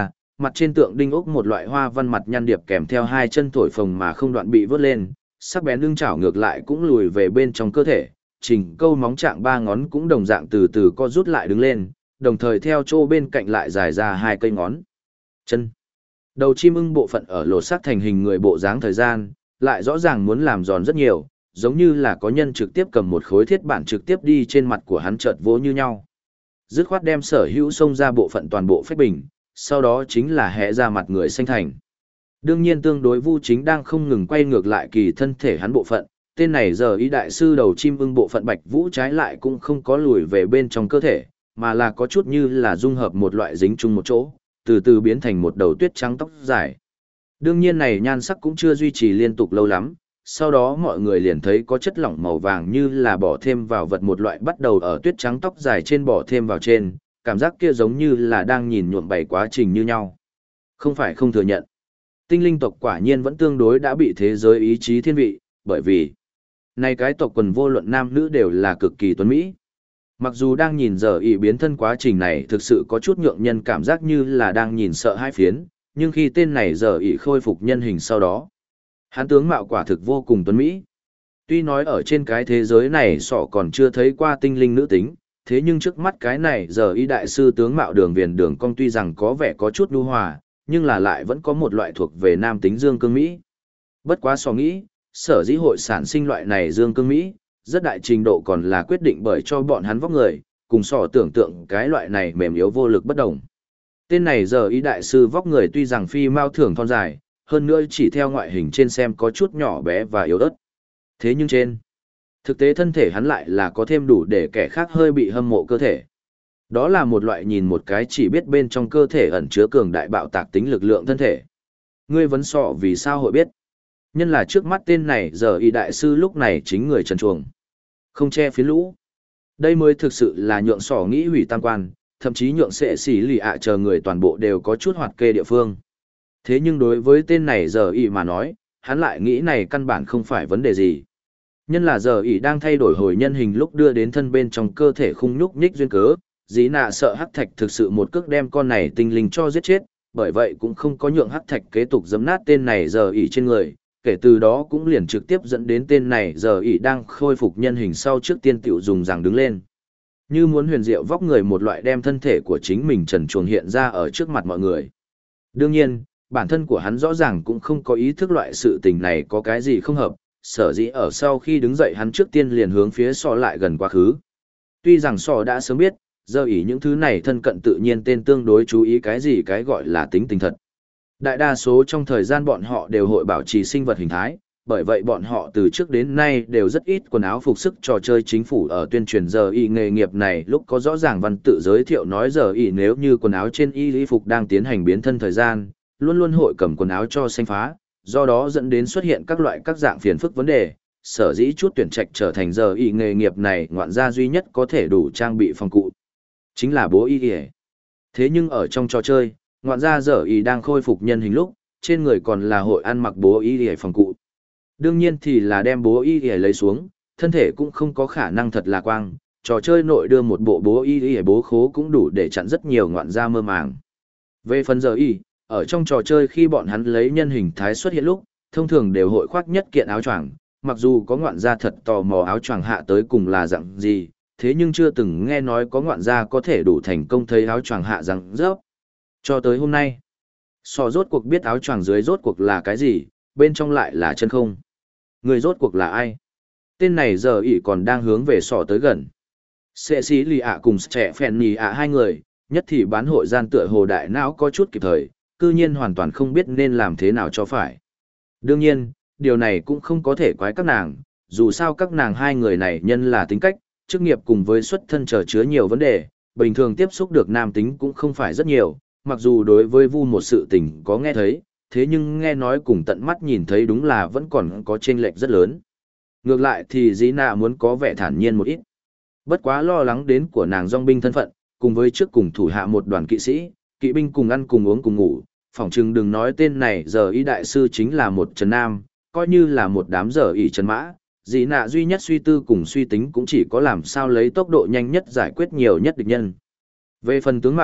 mặt trên tượng đinh ốc một loại hoa văn mặt nhăn điệp kèm theo hai chân thổi phồng mà không đoạn bị vớt lên, sắc bén lưng chảo ngược lại cũng lùi về bên trong cơ thể, chỉnh câu móng trạng ba ngón cũng đồng dạng từ từ co rút lại đứng lên, đồng thời theo chỗ bên cạnh lại dài ra hai cây ngón. Chân. Đầu chim ưng bộ phận ở lột xác thành hình người bộ dáng thời gian, lại rõ ràng muốn làm giòn rất nhiều, giống như là có nhân trực tiếp cầm một khối thiết bản trực tiếp đi trên mặt của hắn chợt vỗ như nhau. Dứt khoát đem sở hữu xông ra bộ phận toàn bộ phách bình, sau đó chính là hẽ ra mặt người xanh thành. Đương nhiên tương đối Vu Chính đang không ngừng quay ngược lại kỳ thân thể hắn bộ phận, tên này giờ ý đại sư đầu chim ưng bộ phận Bạch Vũ trái lại cũng không có lùi về bên trong cơ thể, mà là có chút như là dung hợp một loại dính chung một chỗ, từ từ biến thành một đầu tuyết trắng tóc dài. Đương nhiên này nhan sắc cũng chưa duy trì liên tục lâu lắm, sau đó mọi người liền thấy có chất lỏng màu vàng như là bỏ thêm vào vật một loại bắt đầu ở tuyết trắng tóc dài trên bỏ thêm vào trên, cảm giác kia giống như là đang nhìn nhuộm bày quá trình như nhau. Không phải không thừa nhận. Tinh linh tộc quả nhiên vẫn tương đối đã bị thế giới ý chí thiên vị, bởi vì này cái tộc quần vô luận nam nữ đều là cực kỳ tuấn mỹ. Mặc dù đang nhìn giờ ý biến thân quá trình này thực sự có chút nhượng nhân cảm giác như là đang nhìn sợ hai phiến, nhưng khi tên này giờ ý khôi phục nhân hình sau đó, hắn tướng mạo quả thực vô cùng tuấn mỹ. Tuy nói ở trên cái thế giới này sọ còn chưa thấy qua tinh linh nữ tính, thế nhưng trước mắt cái này giờ ý đại sư tướng mạo đường viền đường cong tuy rằng có vẻ có chút nhu hòa, nhưng là lại vẫn có một loại thuộc về nam tính dương cương Mỹ. Bất quá so nghĩ, sở dĩ hội sản sinh loại này dương cương Mỹ, rất đại trình độ còn là quyết định bởi cho bọn hắn vóc người, cùng sò tưởng tượng cái loại này mềm yếu vô lực bất đồng. Tên này giờ ý đại sư vóc người tuy rằng phi mao thưởng thon dài, hơn nữa chỉ theo ngoại hình trên xem có chút nhỏ bé và yếu ớt. Thế nhưng trên thực tế thân thể hắn lại là có thêm đủ để kẻ khác hơi bị hâm mộ cơ thể. Đó là một loại nhìn một cái chỉ biết bên trong cơ thể ẩn chứa cường đại bạo tạc tính lực lượng thân thể. Ngươi vấn sọ vì sao hội biết? Nhân là trước mắt tên này giờ y đại sư lúc này chính người trần chuồng. Không che phiến lũ. Đây mới thực sự là nhượng sọ nghĩ hủy tam quan, thậm chí nhượng sẽ xỉ lì ạ chờ người toàn bộ đều có chút hoạt kê địa phương. Thế nhưng đối với tên này giờ y mà nói, hắn lại nghĩ này căn bản không phải vấn đề gì. Nhân là giờ y đang thay đổi hồi nhân hình lúc đưa đến thân bên trong cơ thể khung nhúc nhích duyên cớ, dĩ nạ sợ hắc thạch thực sự một cước đem con này tinh linh cho giết chết, bởi vậy cũng không có nhượng hắc thạch kế tục giấm nát tên này giờ ỉ trên người, kể từ đó cũng liền trực tiếp dẫn đến tên này giờ ỉ đang khôi phục nhân hình sau trước tiên tiểu dùng rằng đứng lên. Như muốn huyền diệu vóc người một loại đem thân thể của chính mình trần truồng hiện ra ở trước mặt mọi người. Đương nhiên, bản thân của hắn rõ ràng cũng không có ý thức loại sự tình này có cái gì không hợp, sở dĩ ở sau khi đứng dậy hắn trước tiên liền hướng phía sọ lại gần quá khứ. Tuy rằng sọ đã sớm biết, giờ ý những thứ này thân cận tự nhiên tên tương đối chú ý cái gì cái gọi là tính tình thật. Đại đa số trong thời gian bọn họ đều hội bảo trì sinh vật hình thái, bởi vậy bọn họ từ trước đến nay đều rất ít quần áo phục sức trò chơi chính phủ ở tuyên truyền giờ y nghề nghiệp này lúc có rõ ràng văn tự giới thiệu nói giờ y nếu như quần áo trên y phục đang tiến hành biến thân thời gian, luôn luôn hội cầm quần áo cho xanh phá, do đó dẫn đến xuất hiện các loại các dạng phiền phức vấn đề. Sở dĩ chút tuyển trạch trở thành giờ y nghề nghiệp này ngoạn gia duy nhất có thể đủ trang bị phòng cụ chính là bố y y. Thế nhưng ở trong trò chơi, ngoạn gia giờ y đang khôi phục nhân hình lúc, trên người còn là hội ăn mặc bố y y phòng cụ. Đương nhiên thì là đem bố y y lấy xuống, thân thể cũng không có khả năng thật là quang, trò chơi nội đưa một bộ bố y y bố khố cũng đủ để chặn rất nhiều ngoạn gia mơ màng. Về phần giờ y, ở trong trò chơi khi bọn hắn lấy nhân hình thái xuất hiện lúc, thông thường đều hội khoác nhất kiện áo choàng, mặc dù có ngoạn gia thật tò mò áo choàng hạ tới cùng là dạng gì, thế nhưng chưa từng nghe nói có ngoạn gia có thể đủ thành công thấy áo choàng hạ rằng rớp. Cho tới hôm nay, sò rốt cuộc biết áo choàng dưới rốt cuộc là cái gì, bên trong lại là chân không. Người rốt cuộc là ai? Tên này giờ ỉ còn đang hướng về sò tới gần. Sệ xí lì ạ cùng trẻ phèn nhì ạ hai người, nhất thì bán hội gian tựa hồ đại não có chút kịp thời, cư nhiên hoàn toàn không biết nên làm thế nào cho phải. Đương nhiên, điều này cũng không có thể quái các nàng, dù sao các nàng hai người này nhân là tính cách, chức nghiệp cùng với xuất thân trở chứa nhiều vấn đề, bình thường tiếp xúc được nam tính cũng không phải rất nhiều, mặc dù đối với Vu một sự tình có nghe thấy, thế nhưng nghe nói cùng tận mắt nhìn thấy đúng là vẫn còn có chênh lệch rất lớn. Ngược lại thì Dĩ Nạ muốn có vẻ thản nhiên một ít. Bất quá lo lắng đến của nàng dòng binh thân phận, cùng với trước cùng thủ hạ một đoàn kỵ sĩ, kỵ binh cùng ăn cùng uống cùng ngủ, phỏng chừng đừng nói tên này giờ y đại sư chính là một trần nam, coi như là một đám giờ y trần mã. Dĩ Nạ duy nhất suy tư cùng suy tính cũng chỉ có làm sao lấy tốc độ nhanh nhất giải quyết nhiều nhất địch nhân. Về phần tướng mạo,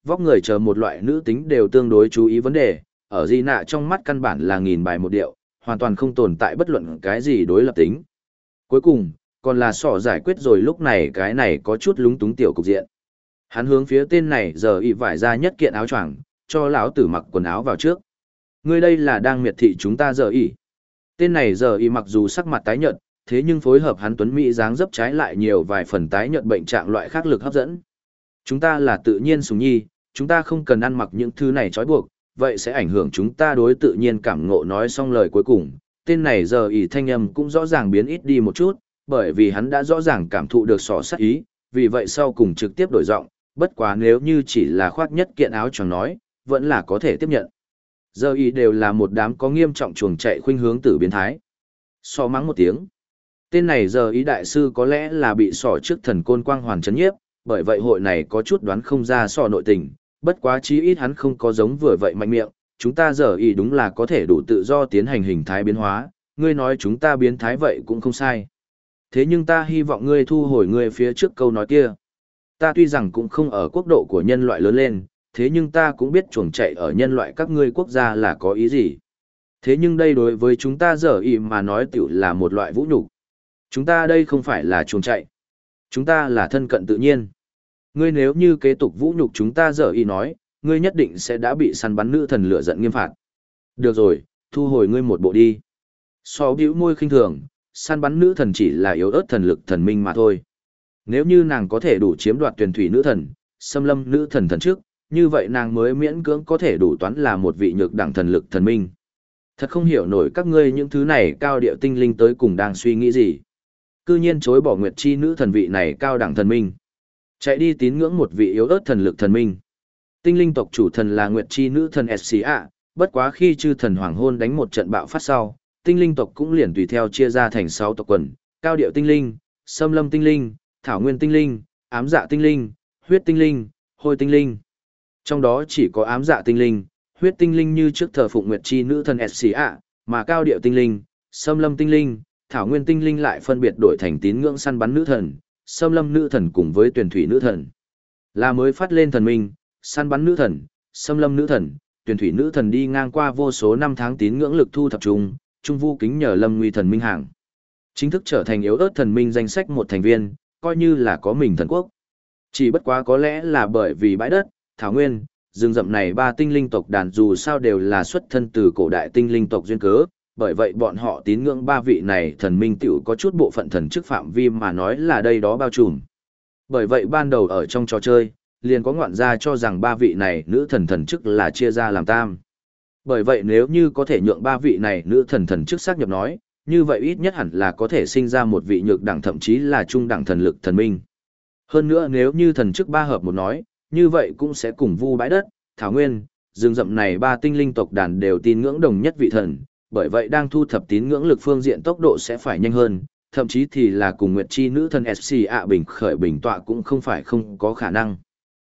vóc người chờ một loại nữ tính đều tương đối chú ý vấn đề, ở Di Nạ trong mắt căn bản là nghìn bài một điệu, hoàn toàn không tồn tại bất luận cái gì đối lập tính. Cuối cùng, còn là sỏ giải quyết rồi lúc này cái này có chút lúng túng tiểu cục diện. Hắn hướng phía tên này giờ y vải ra nhất kiện áo choàng, cho lão tử mặc quần áo vào trước. Ngươi đây là đang miệt thị chúng ta giờ y. Tên này giờ y mặc dù sắc mặt tái nhợt, thế nhưng phối hợp hắn tuấn mỹ dáng dấp trái lại nhiều vài phần tái nhợt bệnh trạng loại khác lực hấp dẫn. Chúng ta là tự nhiên sùng nhi, chúng ta không cần ăn mặc những thứ này trói buộc, vậy sẽ ảnh hưởng chúng ta đối tự nhiên cảm ngộ. Nói xong lời cuối cùng, tên này giờ y thanh âm cũng rõ ràng biến ít đi một chút, bởi vì hắn đã rõ ràng cảm thụ được sỏ sát ý, vì vậy sau cùng trực tiếp đổi giọng, bất quá nếu như chỉ là khoác nhất kiện áo choàng nói, vẫn là có thể tiếp nhận. Giờ y đều là một đám có nghiêm trọng chuồng chạy khuynh hướng tử biến thái. Sỏ mắng một tiếng. Tên này giờ ý đại sư có lẽ là bị sỏ trước thần côn quang hoàn chấn nhiếp, bởi vậy hội này có chút đoán không ra sỏ nội tình, bất quá chí ít hắn không có giống vừa vậy mạnh miệng, chúng ta giờ ý đúng là có thể đủ tự do tiến hành hình thái biến hóa, ngươi nói chúng ta biến thái vậy cũng không sai. Thế nhưng ta hy vọng ngươi thu hồi ngươi phía trước câu nói kia. Ta tuy rằng cũng không ở quốc độ của nhân loại lớn lên, thế nhưng ta cũng biết chuồng chạy ở nhân loại các ngươi quốc gia là có ý gì. Thế nhưng đây đối với chúng ta giờ ý mà nói tiểu là một loại vũ nhục. Chúng ta đây không phải là chuồng chạy. Chúng ta là thân cận tự nhiên. Ngươi nếu như kế tục vũ nhục chúng ta giờ ý nói, ngươi nhất định sẽ đã bị săn bắn nữ thần lửa giận nghiêm phạt. Được rồi, thu hồi ngươi một bộ đi. So bĩu môi khinh thường, săn bắn nữ thần chỉ là yếu ớt thần lực thần minh mà thôi. Nếu như nàng có thể đủ chiếm đoạt tuyển thủy nữ thần, xâm lâm nữ thần thần trước, như vậy nàng mới miễn cưỡng có thể đủ toán là một vị nhược đẳng thần lực thần minh. Thật không hiểu nổi các ngươi những thứ này cao điệu tinh linh tới cùng đang suy nghĩ gì. Cư nhiên chối bỏ nguyệt chi nữ thần vị này cao đẳng thần minh. Chạy đi tín ngưỡng một vị yếu ớt thần lực thần minh. Tinh linh tộc chủ thần là nguyệt chi nữ thần Essia, bất quá khi chư thần hoàng hôn đánh một trận bạo phát sau, tinh linh tộc cũng liền tùy theo chia ra thành 6 tộc quần, cao điệu tinh linh, xâm lâm tinh linh, thảo nguyên tinh linh, ám dạ tinh linh, huyết tinh linh, hôi tinh linh. Trong đó chỉ có ám dạ tinh linh, huyết tinh linh như trước thờ phụng nguyệt chi nữ thần Essia, mà cao điệu tinh linh, xâm lâm tinh linh, thảo nguyên tinh linh lại phân biệt đổi thành tín ngưỡng săn bắn nữ thần, xâm lâm nữ thần cùng với tuyển thủy nữ thần. Là mới phát lên thần minh, săn bắn nữ thần, xâm lâm nữ thần, tuyển thủy nữ thần đi ngang qua vô số năm tháng tín ngưỡng lực thu thập trung, trung vu kính nhờ lâm nguy thần minh hàng. Chính thức trở thành yếu ớt thần minh danh sách một thành viên, coi như là có mình thần quốc. Chỉ bất quá có lẽ là bởi vì bãi đất, thảo nguyên, rừng rậm này ba tinh linh tộc đàn dù sao đều là xuất thân từ cổ đại tinh linh tộc duyên cớ, bởi vậy bọn họ tín ngưỡng ba vị này thần minh tiểu có chút bộ phận thần chức phạm vi mà nói là đây đó bao trùm. Bởi vậy ban đầu ở trong trò chơi, liền có ngoạn gia cho rằng ba vị này nữ thần thần chức là chia ra làm tam. Bởi vậy nếu như có thể nhượng ba vị này nữ thần thần chức xác nhập nói, như vậy ít nhất hẳn là có thể sinh ra một vị nhược đẳng thậm chí là trung đẳng thần lực thần minh. Hơn nữa nếu như thần chức ba hợp một nói, như vậy cũng sẽ cùng vu bãi đất, thảo nguyên, rừng rậm này ba tinh linh tộc đàn đều tín ngưỡng đồng nhất vị thần, bởi vậy đang thu thập tín ngưỡng lực phương diện tốc độ sẽ phải nhanh hơn, thậm chí thì là cùng nguyệt chi nữ thần Essia bình khởi bình tọa cũng không phải không có khả năng.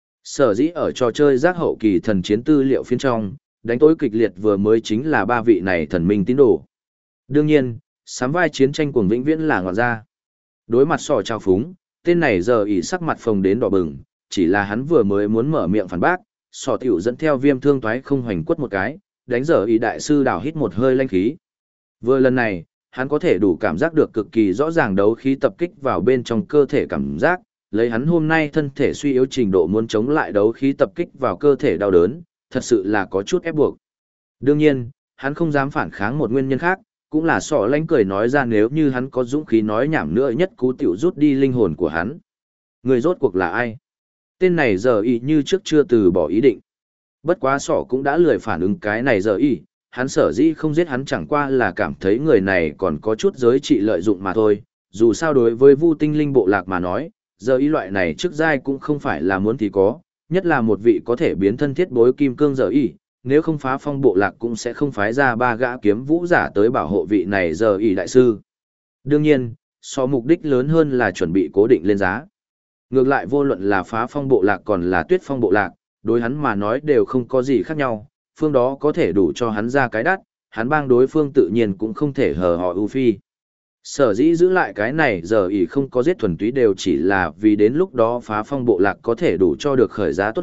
Sở dĩ ở trò chơi giác hậu kỳ thần chiến tư liệu phiên trong, đánh tối kịch liệt vừa mới chính là ba vị này thần minh tín đồ. Đương nhiên, sám vai chiến tranh cuồng vĩnh viễn là ngọn ra. Đối mặt sỏ trao phúng, tên này giờ ỉ sắc mặt phồng đến đỏ bừng, chỉ là hắn vừa mới muốn mở miệng phản bác, sỏ tiểu dẫn theo viêm thương toái không hoành quất một cái, đánh giờ ỉ đại sư đảo hít một hơi lanh khí. Vừa lần này, hắn có thể đủ cảm giác được cực kỳ rõ ràng đấu khí tập kích vào bên trong cơ thể cảm giác, lấy hắn hôm nay thân thể suy yếu trình độ muốn chống lại đấu khí tập kích vào cơ thể đau đớn, thật sự là có chút ép buộc. Đương nhiên, hắn không dám phản kháng một nguyên nhân khác, cũng là sỏ lánh cười nói ra nếu như hắn có dũng khí nói nhảm nữa nhất cú tiểu rút đi linh hồn của hắn. Người rốt cuộc là ai? Tên này giờ y như trước chưa từ bỏ ý định. Bất quá sỏ cũng đã lười phản ứng cái này giờ y, hắn sở dĩ không giết hắn chẳng qua là cảm thấy người này còn có chút giới trị lợi dụng mà thôi. Dù sao đối với Vu Tinh Linh bộ lạc mà nói, giờ y loại này trước giai cũng không phải là muốn thì có, nhất là một vị có thể biến thân thiết bối kim cương giờ y, nếu không phá phong bộ lạc cũng sẽ không phái ra ba gã kiếm vũ giả tới bảo hộ vị này giờ y đại sư. Đương nhiên, so mục đích lớn hơn là chuẩn bị cố định lên giá. Ngược lại vô luận là phá phong bộ lạc còn là tuyết phong bộ lạc, đối hắn mà nói đều không có gì khác nhau, phương đó có thể đủ cho hắn ra cái đắt, hắn bang đối phương tự nhiên cũng không thể hờ họ ưu phi. Sở dĩ giữ lại cái này giờ ỉ không có giết thuần túy đều chỉ là vì đến lúc đó phá phong bộ lạc có thể đủ cho được khởi giá tốt lúc,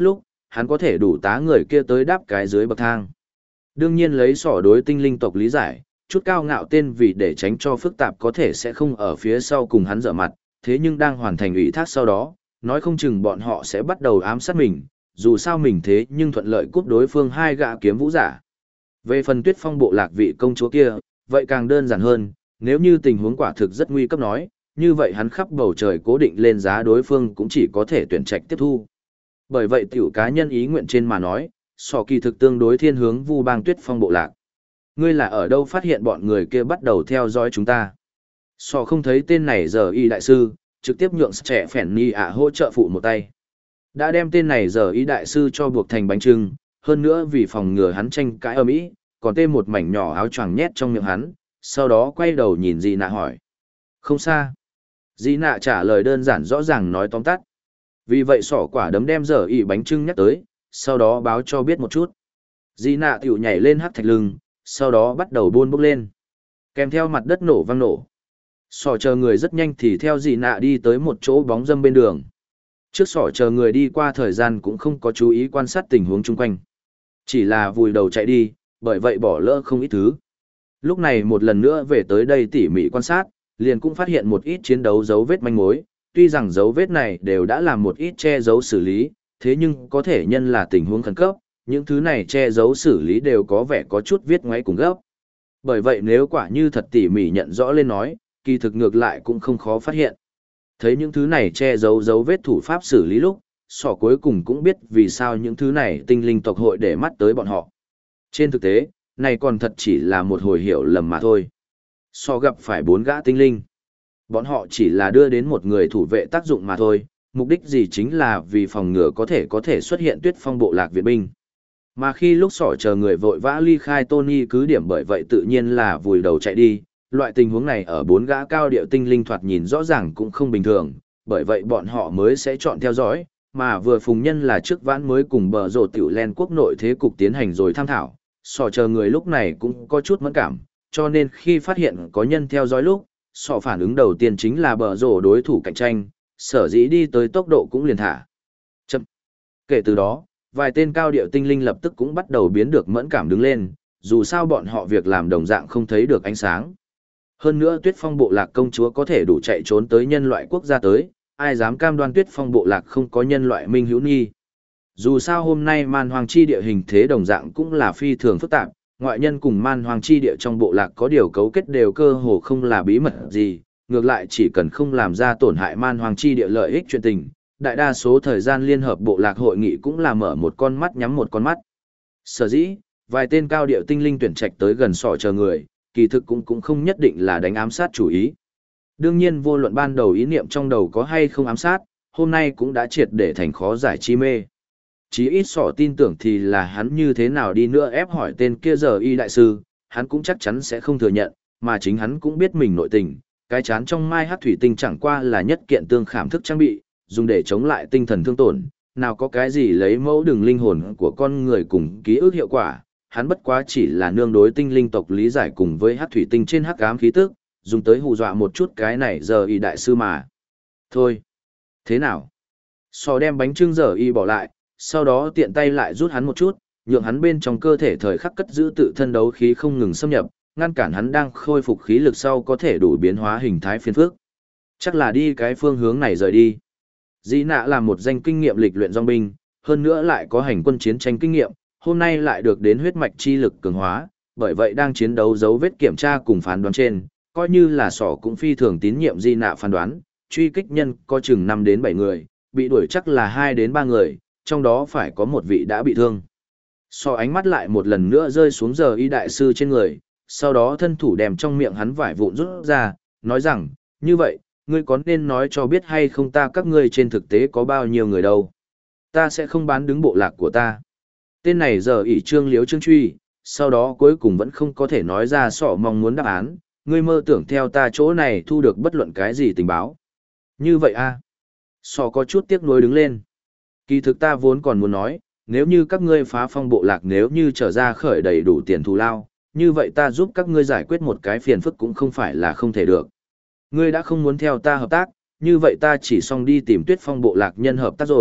hắn có thể đủ tá người kia tới đáp cái dưới bậc thang. Đương nhiên lấy sỏ đối tinh linh tộc lý giải, chút cao ngạo tên vì để tránh cho phức tạp có thể sẽ không ở phía sau cùng hắn dở mặt, thế nhưng đang hoàn thành ủy thác sau đó, nói không chừng bọn họ sẽ bắt đầu ám sát mình, dù sao mình thế nhưng thuận lợi cúp đối phương hai gã kiếm vũ giả. Về phần Tuyết Phong bộ lạc vị công chúa kia, vậy càng đơn giản hơn, nếu như tình huống quả thực rất nguy cấp nói, như vậy hắn khắp bầu trời cố định lên giá đối phương cũng chỉ có thể tuyển trạch tiếp thu. Bởi vậy tiểu cá nhân ý nguyện trên mà nói, sò kỳ thực tương đối thiên hướng Vu Bang Tuyết Phong bộ lạc. Ngươi là ở đâu phát hiện bọn người kia bắt đầu theo dõi chúng ta? Sò không thấy tên này giờ y đại sư, trực tiếp nhượng trẻ phèn ni ạ hỗ trợ phụ một tay. Đã đem tên này giờ y đại sư cho buộc thành bánh trưng, hơn nữa vì phòng ngừa hắn tranh cãi ầm ĩ, còn tê một mảnh nhỏ áo choàng nhét trong miệng hắn, sau đó quay đầu nhìn Di Nạ hỏi. Không xa. Di Nạ trả lời đơn giản rõ ràng nói tóm tắt. Vì vậy sỏ quả đấm đem giờ y bánh trưng nhắc tới, sau đó báo cho biết một chút. Di Nạ tiểu nhảy lên hắc thạch lưng, sau đó bắt đầu buôn bốc lên. Kèm theo mặt đất nổ vang nổ. Sỏ chờ người rất nhanh thì theo Di Nạ đi tới một chỗ bóng râm bên đường. Trước sỏ chờ người đi qua thời gian cũng không có chú ý quan sát tình huống chung quanh. Chỉ là vùi đầu chạy đi, bởi vậy bỏ lỡ không ít thứ. Lúc này một lần nữa về tới đây tỉ mỉ quan sát, liền cũng phát hiện một ít chiến đấu dấu vết manh mối, tuy rằng dấu vết này đều đã làm một ít che giấu xử lý, thế nhưng có thể nhân là tình huống khẩn cấp, những thứ này che giấu xử lý đều có vẻ có chút viết ngoáy cùng gấp. Bởi vậy nếu quả như thật tỉ mỉ nhận rõ lên nói, kỳ thực ngược lại cũng không khó phát hiện. Thấy những thứ này che giấu dấu vết thủ pháp xử lý lúc, sỏ cuối cùng cũng biết vì sao những thứ này tinh linh tộc hội để mắt tới bọn họ. Trên thực tế, này còn thật chỉ là một hồi hiểu lầm mà thôi. Sỏ gặp phải 4 gã tinh linh. Bọn họ chỉ là đưa đến một người thủ vệ tác dụng mà thôi, mục đích gì chính là vì phòng ngừa có thể xuất hiện Tuyết Phong bộ lạc viện binh. Mà khi lúc sỏ chờ người vội vã ly khai Tony cứ điểm bởi vậy tự nhiên là vùi đầu chạy đi, loại tình huống này ở 4 gã cao điệu tinh linh thoạt nhìn rõ ràng cũng không bình thường, bởi vậy bọn họ mới sẽ chọn theo dõi, mà vừa phùng nhân là trước vãn mới cùng bờ rồ tiểu len quốc nội thế cục tiến hành rồi tham thảo, sỏ chờ người lúc này cũng có chút mẫn cảm, cho nên khi phát hiện có nhân theo dõi lúc, sỏ phản ứng đầu tiên chính là bờ rồ đối thủ cạnh tranh, sở dĩ đi tới tốc độ cũng liền thả. Chậm. Kể từ đó, vài tên cao điệu tinh linh lập tức cũng bắt đầu biến được mẫn cảm đứng lên, dù sao bọn họ việc làm đồng dạng không thấy được ánh sáng. Hơn nữa Tuyết Phong bộ lạc công chúa có thể đủ chạy trốn tới nhân loại quốc gia tới, ai dám cam đoan Tuyết Phong bộ lạc không có nhân loại minh hữu nghi. Dù sao hôm nay man hoang chi địa hình thế đồng dạng cũng là phi thường phức tạp, ngoại nhân cùng man hoang chi địa trong bộ lạc có điều cấu kết đều cơ hồ không là bí mật gì, ngược lại chỉ cần không làm ra tổn hại man hoang chi địa lợi ích chuyện tình, đại đa số thời gian liên hợp bộ lạc hội nghị cũng là mở một con mắt nhắm một con mắt. Sở dĩ, vài tên cao điệu tinh linh tuyển trạch tới gần sỏ chờ người, kỳ thực cũng không nhất định là đánh ám sát chủ ý. Đương nhiên vô luận ban đầu ý niệm trong đầu có hay không ám sát, hôm nay cũng đã triệt để thành khó giải chi mê. Chí ít sỏ tin tưởng thì là hắn như thế nào đi nữa ép hỏi tên kia giờ y đại sư, hắn cũng chắc chắn sẽ không thừa nhận, mà chính hắn cũng biết mình nội tình, cái chán trong mai hắc thủy tinh chẳng qua là nhất kiện tương khảm thức trang bị, dùng để chống lại tinh thần thương tổn, nào có cái gì lấy mẫu đường linh hồn của con người cùng ký ức hiệu quả, hắn bất quá chỉ là nương đối tinh linh tộc lý giải cùng với hắc thủy tinh trên hắc ám khí tức, dùng tới hù dọa một chút cái này giờ y đại sư mà. Thôi, thế nào? Sò đem bánh trưng giờ y bỏ lại, sau đó tiện tay lại rút hắn một chút, nhượng hắn bên trong cơ thể thời khắc cất giữ tự thân đấu khí không ngừng xâm nhập, ngăn cản hắn đang khôi phục khí lực sau có thể đủ biến hóa hình thái phiên phước. Chắc là đi cái phương hướng này rời đi. Dĩ nạ là một danh kinh nghiệm lịch luyện dòng binh, hơn nữa lại có hành quân chiến tranh kinh nghiệm, hôm nay lại được đến huyết mạch chi lực cường hóa, bởi vậy đang chiến đấu dấu vết kiểm tra cùng phán đoán trên, coi như là sỏ cũng phi thường tín nhiệm Di nạ phán đoán, truy kích nhân có chừng 5 đến 7 người, bị đuổi chắc là 2 đến 3 người, trong đó phải có một vị đã bị thương. Sỏ ánh mắt lại một lần nữa rơi xuống giờ y đại sư trên người, sau đó thân thủ đem trong miệng hắn vải vụn rút ra, nói rằng, như vậy, ngươi có nên nói cho biết hay không ta các ngươi trên thực tế có bao nhiêu người đâu. Ta sẽ không bán đứng bộ lạc của ta. Tên này giờ ỷ trương liếu trương truy, sau đó cuối cùng vẫn không có thể nói ra sỏ mong muốn đáp án, ngươi mơ tưởng theo ta chỗ này thu được bất luận cái gì tình báo. Như vậy a Sỏ có chút tiếc nuối đứng lên. Kỳ thực ta vốn còn muốn nói, nếu như các ngươi phá phong bộ lạc nếu như trở ra khởi đầy đủ tiền thù lao, như vậy ta giúp các ngươi giải quyết một cái phiền phức cũng không phải là không thể được. Ngươi đã không muốn theo ta hợp tác, như vậy ta chỉ xong đi tìm Tuyết Phong bộ lạc nhân hợp tác rồi,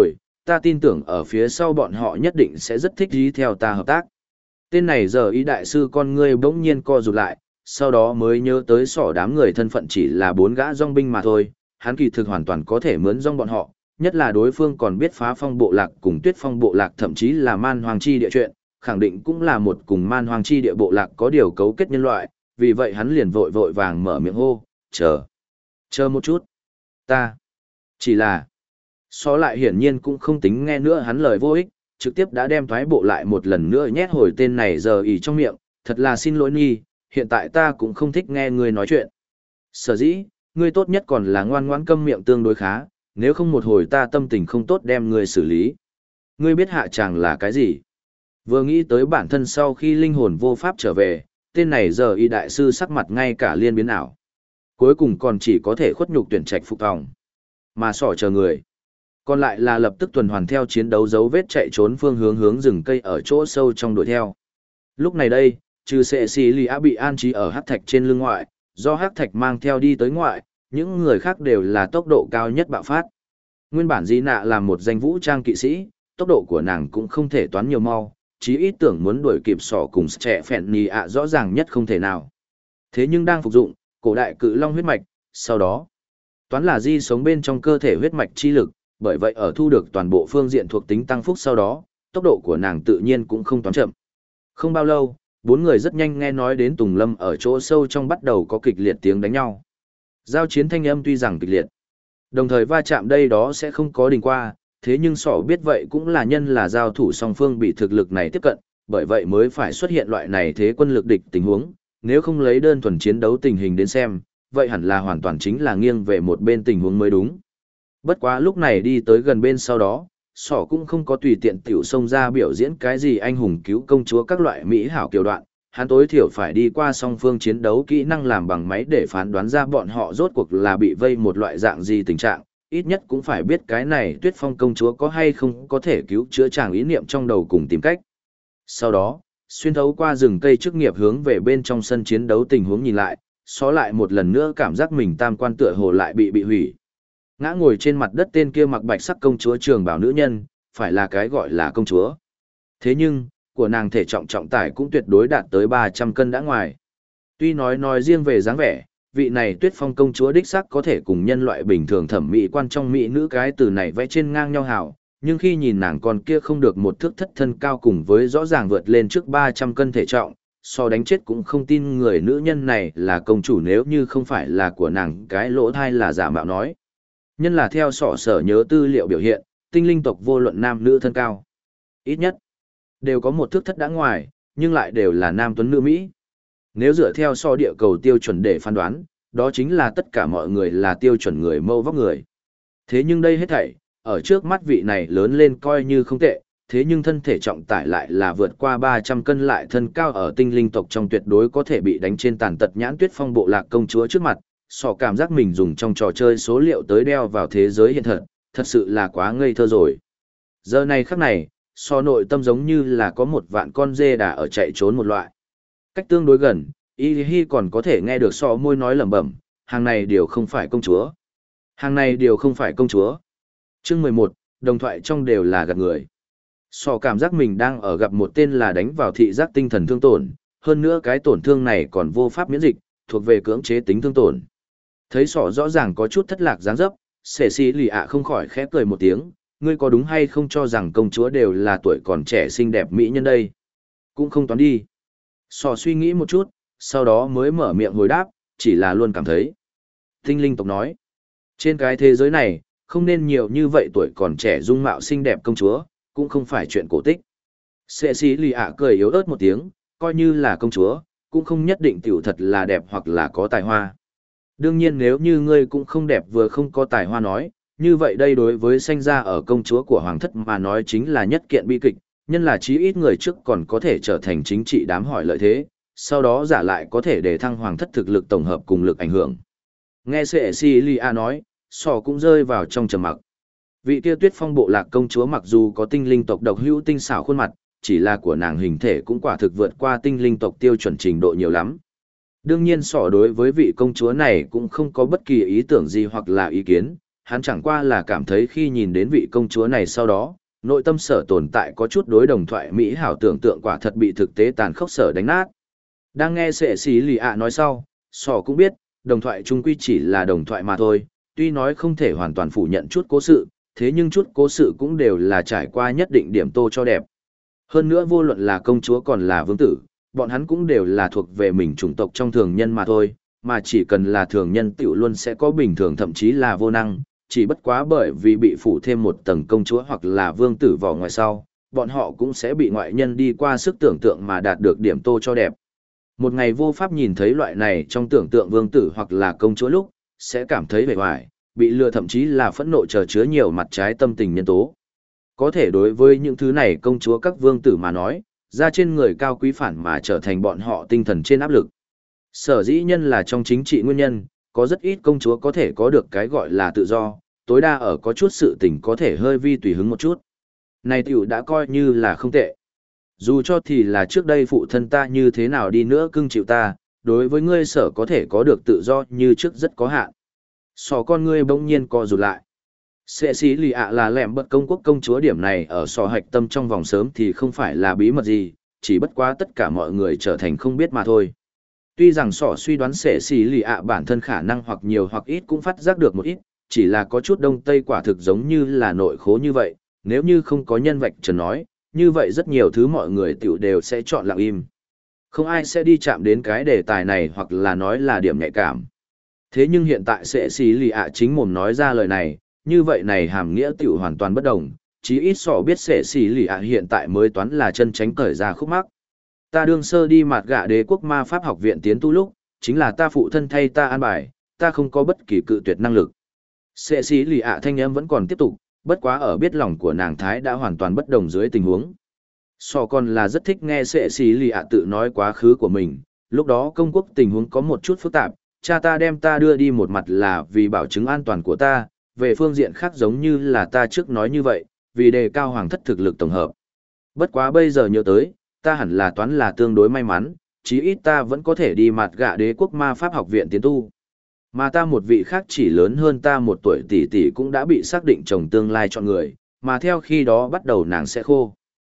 ta tin tưởng ở phía sau bọn họ nhất định sẽ rất thích ý theo ta hợp tác. Tên này giờ ý đại sư con ngươi bỗng nhiên co rụt lại, sau đó mới nhớ tới sỏ đám người thân phận chỉ là 4 gã dòng binh mà thôi, hắn kỳ thực hoàn toàn có thể mướn dòng bọn họ, nhất là đối phương còn biết Phá Phong bộ lạc cùng Tuyết Phong bộ lạc thậm chí là Man Hoang chi địa chuyện, khẳng định cũng là một cùng Man Hoang chi địa bộ lạc có điều cấu kết nhân loại, vì vậy hắn liền vội vội vàng mở miệng hô, chờ một chút, ta, chỉ là, xó lại hiển nhiên cũng không tính nghe nữa hắn lời vô ích, trực tiếp đã đem thoái bộ lại một lần nữa nhét hồi tên này giờ ỉ trong miệng, thật là xin lỗi Nhi, hiện tại ta cũng không thích nghe ngươi nói chuyện. Sở dĩ, ngươi tốt nhất còn là ngoan ngoãn câm miệng tương đối khá, nếu không một hồi ta tâm tình không tốt đem ngươi xử lý. Ngươi biết hạ chàng là cái gì? Vừa nghĩ tới bản thân sau khi linh hồn vô pháp trở về, tên này giờ y đại sư sắc mặt ngay cả liên biến ảo. Cuối cùng còn chỉ có thể khuất nhục tuyển trạch phục tòng. Mà sỏ chờ người. Còn lại là lập tức tuần hoàn theo chiến đấu dấu vết chạy trốn phương hướng rừng cây ở chỗ sâu trong đuổi theo. Lúc này đây, trừ sệ xì lì á bị an trí ở hắc thạch trên lưng ngoại, do hắc thạch mang theo đi tới ngoại, những người khác đều là tốc độ cao nhất bạo phát. Nguyên bản Di Nạ là một danh vũ trang kỵ sĩ, tốc độ của nàng cũng không thể toán nhiều mau, chí ít tưởng muốn đuổi kịp sỏ cùng trẻ phèn nì ạ rõ ràng nhất không thể nào. Thế nhưng đang phục dụng cổ đại cự long huyết mạch, sau đó toán là Di sống bên trong cơ thể huyết mạch chi lực, bởi vậy ở thu được toàn bộ phương diện thuộc tính tăng phúc sau đó, tốc độ của nàng tự nhiên cũng không toán chậm. Không bao lâu, 4 người rất nhanh nghe nói đến Tùng Lâm ở chỗ sâu trong bắt đầu có kịch liệt tiếng đánh nhau. Giao chiến thanh âm tuy rằng kịch liệt, đồng thời va chạm đây đó sẽ không có đình qua, thế nhưng sỏ biết vậy cũng là nhân là giao thủ song phương bị thực lực này tiếp cận, bởi vậy mới phải xuất hiện loại này thế quân lực địch tình huống, nếu không lấy đơn thuần chiến đấu tình hình đến xem, vậy hẳn là hoàn toàn chính là nghiêng về một bên tình huống mới đúng. Bất quá lúc này đi tới gần bên sau đó, sỏ cũng không có tùy tiện tiểu xông ra biểu diễn cái gì anh hùng cứu công chúa các loại mỹ hảo kiều đoạn, hắn tối thiểu phải đi qua song phương chiến đấu kỹ năng làm bằng máy để phán đoán ra bọn họ rốt cuộc là bị vây một loại dạng gì tình trạng, ít nhất cũng phải biết cái này Tuyết Phong công chúa có hay không có thể cứu chữa chàng ý niệm trong đầu cùng tìm cách. Sau đó, xuyên thấu qua rừng cây chức nghiệp hướng về bên trong sân chiến đấu tình huống nhìn lại, xó lại một lần nữa cảm giác mình tam quan tựa hồ lại bị hủy. Ngã ngồi trên mặt đất tên kia mặc bạch sắc công chúa trường bảo nữ nhân, phải là cái gọi là công chúa. Thế nhưng, của nàng thể trọng trọng tải cũng tuyệt đối đạt tới 300 cân đã ngoài. Tuy nói riêng về dáng vẻ, vị này Tuyết Phong công chúa đích sắc có thể cùng nhân loại bình thường thẩm mỹ quan trong mỹ nữ cái từ này vẽ trên ngang nhau hảo, nhưng khi nhìn nàng con kia không được một thước thất thân cao cùng với rõ ràng vượt lên trước 300 cân thể trọng, so đánh chết cũng không tin người nữ nhân này là công chủ nếu như không phải là của nàng cái lỗ thai là giả mạo nói. Nhân là theo sọ sở nhớ tư liệu biểu hiện, tinh linh tộc vô luận nam nữ thân cao. Ít nhất, đều có một thước thất đã ngoài, nhưng lại đều là nam tuấn nữ Mỹ. Nếu dựa theo so địa cầu tiêu chuẩn để phán đoán, đó chính là tất cả mọi người là tiêu chuẩn người mâu vóc người. Thế nhưng đây hết thảy, ở trước mắt vị này lớn lên coi như không tệ, thế nhưng thân thể trọng tải lại là vượt qua 300 cân lại thân cao ở tinh linh tộc trong tuyệt đối có thể bị đánh trên tàn tật nhãn Tuyết Phong bộ lạc công chúa trước mặt, sọ cảm giác mình dùng trong trò chơi số liệu tới đeo vào thế giới hiện thật, thật sự là quá ngây thơ rồi. Giờ này khắc này, sọ nội tâm giống như là có một vạn con dê đà ở chạy trốn một loại. Cách tương đối gần, Y Hi còn có thể nghe được sọ môi nói lẩm bẩm, hàng này đều không phải công chúa. Hàng này đều không phải công chúa. Chương 11, đồng thoại trong đều là gạt người. Sọ cảm giác mình đang ở gặp một tên là đánh vào thị giác tinh thần thương tổn, hơn nữa cái tổn thương này còn vô pháp miễn dịch, thuộc về cưỡng chế tính thương tổn. Thấy sọ rõ ràng có chút thất lạc dáng dấp, sệ xì lì ạ không khỏi khẽ cười một tiếng, ngươi có đúng hay không cho rằng công chúa đều là tuổi còn trẻ xinh đẹp mỹ nhân đây? Cũng không toán đi. Sọ suy nghĩ một chút, sau đó mới mở miệng hồi đáp, chỉ là luôn cảm thấy. Tinh linh tộc nói, trên cái thế giới này, không nên nhiều như vậy tuổi còn trẻ dung mạo xinh đẹp công chúa, cũng không phải chuyện cổ tích. Sệ xì lì ạ cười yếu ớt một tiếng, coi như là công chúa, cũng không nhất định tiểu thật là đẹp hoặc là có tài hoa. Đương nhiên nếu như ngươi cũng không đẹp vừa không có tài hoa nói, như vậy đây đối với sanh ra ở công chúa của hoàng thất mà nói chính là nhất kiện bi kịch, nhân là chí ít người trước còn có thể trở thành chính trị đám hỏi lợi thế, sau đó giả lại có thể để thăng hoàng thất thực lực tổng hợp cùng lực ảnh hưởng. Nghe Cecilia nói, sò cũng rơi vào trong trầm mặc. Vị kia Tuyết Phong bộ lạc công chúa mặc dù có tinh linh tộc độc hữu tinh xảo khuôn mặt, chỉ là của nàng hình thể cũng quả thực vượt qua tinh linh tộc tiêu chuẩn trình độ nhiều lắm. Đương nhiên sỏ đối với vị công chúa này cũng không có bất kỳ ý tưởng gì hoặc là ý kiến, hắn chẳng qua là cảm thấy khi nhìn đến vị công chúa này sau đó, nội tâm sở tồn tại có chút đối đồng thoại mỹ hảo tưởng tượng quả thật bị thực tế tàn khốc sở đánh nát. Đang nghe sệ xí lì ạ nói sau, sò cũng biết, đồng thoại chung quy chỉ là đồng thoại mà thôi, tuy nói không thể hoàn toàn phủ nhận chút cố sự, thế nhưng chút cố sự cũng đều là trải qua nhất định điểm tô cho đẹp. Hơn nữa vô luận là công chúa còn là vương tử, bọn hắn cũng đều là thuộc về mình chủng tộc trong thường nhân mà thôi, mà chỉ cần là thường nhân tiểu luôn sẽ có bình thường thậm chí là vô năng, chỉ bất quá bởi vì bị phủ thêm một tầng công chúa hoặc là vương tử vào ngoài sau, bọn họ cũng sẽ bị ngoại nhân đi qua sức tưởng tượng mà đạt được điểm tô cho đẹp. Một ngày vô pháp nhìn thấy loại này trong tưởng tượng vương tử hoặc là công chúa lúc, sẽ cảm thấy bề ngoài, bị lừa thậm chí là phẫn nộ chờ chứa nhiều mặt trái tâm tình nhân tố. Có thể đối với những thứ này công chúa các vương tử mà nói, ra trên người cao quý phản mà trở thành bọn họ tinh thần trên áp lực. Sở dĩ nhân là trong chính trị nguyên nhân, có rất ít công chúa có thể có được cái gọi là tự do, tối đa ở có chút sự tình có thể hơi vi tùy hứng một chút. Này tiểu đã coi như là không tệ. Dù cho thì là trước đây phụ thân ta như thế nào đi nữa cưng chịu ta, đối với ngươi sở có thể có được tự do như trước rất có hạn. Sò con ngươi bỗng nhiên co rụt lại. Sệ xí lì ạ là lẻm bật công quốc công chúa điểm này ở sò hạch tâm trong vòng sớm thì không phải là bí mật gì, chỉ bất quá tất cả mọi người trở thành không biết mà thôi. Tuy rằng sò suy đoán sệ xí lì ạ bản thân khả năng hoặc nhiều hoặc ít cũng phát giác được một ít, chỉ là có chút đông tây quả thực giống như là nội khố như vậy, nếu như không có nhân vạch trần nói, như vậy rất nhiều thứ mọi người tiểu đều sẽ chọn lặng im. Không ai sẽ đi chạm đến cái đề tài này hoặc là nói là điểm nhạy cảm. Thế nhưng hiện tại sệ xí lì ạ chính mồm nói ra lời này, như vậy này hàm nghĩa tiểu hoàn toàn bất đồng, chí ít sọ biết sệ xí lì ạ hiện tại mới toán là chân tránh cởi ra khúc mắc. Ta đương sơ đi mặt gạ đế quốc ma pháp học viện tiến tu lúc, chính là ta phụ thân thay ta an bài, ta không có bất kỳ cự tuyệt năng lực. Sệ xí lì ạ thanh âm vẫn còn tiếp tục, bất quá ở biết lòng của nàng thái đã hoàn toàn bất đồng dưới tình huống. Sọ còn là rất thích nghe sệ xí lì ạ tự nói quá khứ của mình, lúc đó công quốc tình huống có một chút phức tạp, cha ta đem ta đưa đi một mặt là vì bảo chứng an toàn của ta, về phương diện khác giống như là ta trước nói như vậy, vì đề cao hoàng thất thực lực tổng hợp. Bất quá bây giờ nhớ tới, ta hẳn là toán là tương đối may mắn, chí ít ta vẫn có thể đi mặt gạ đế quốc ma pháp học viện tiến tu. Mà ta một vị khác chỉ lớn hơn ta một tuổi tỷ tỷ cũng đã bị xác định chồng tương lai chọn người, mà theo khi đó bắt đầu nàng sẽ khô.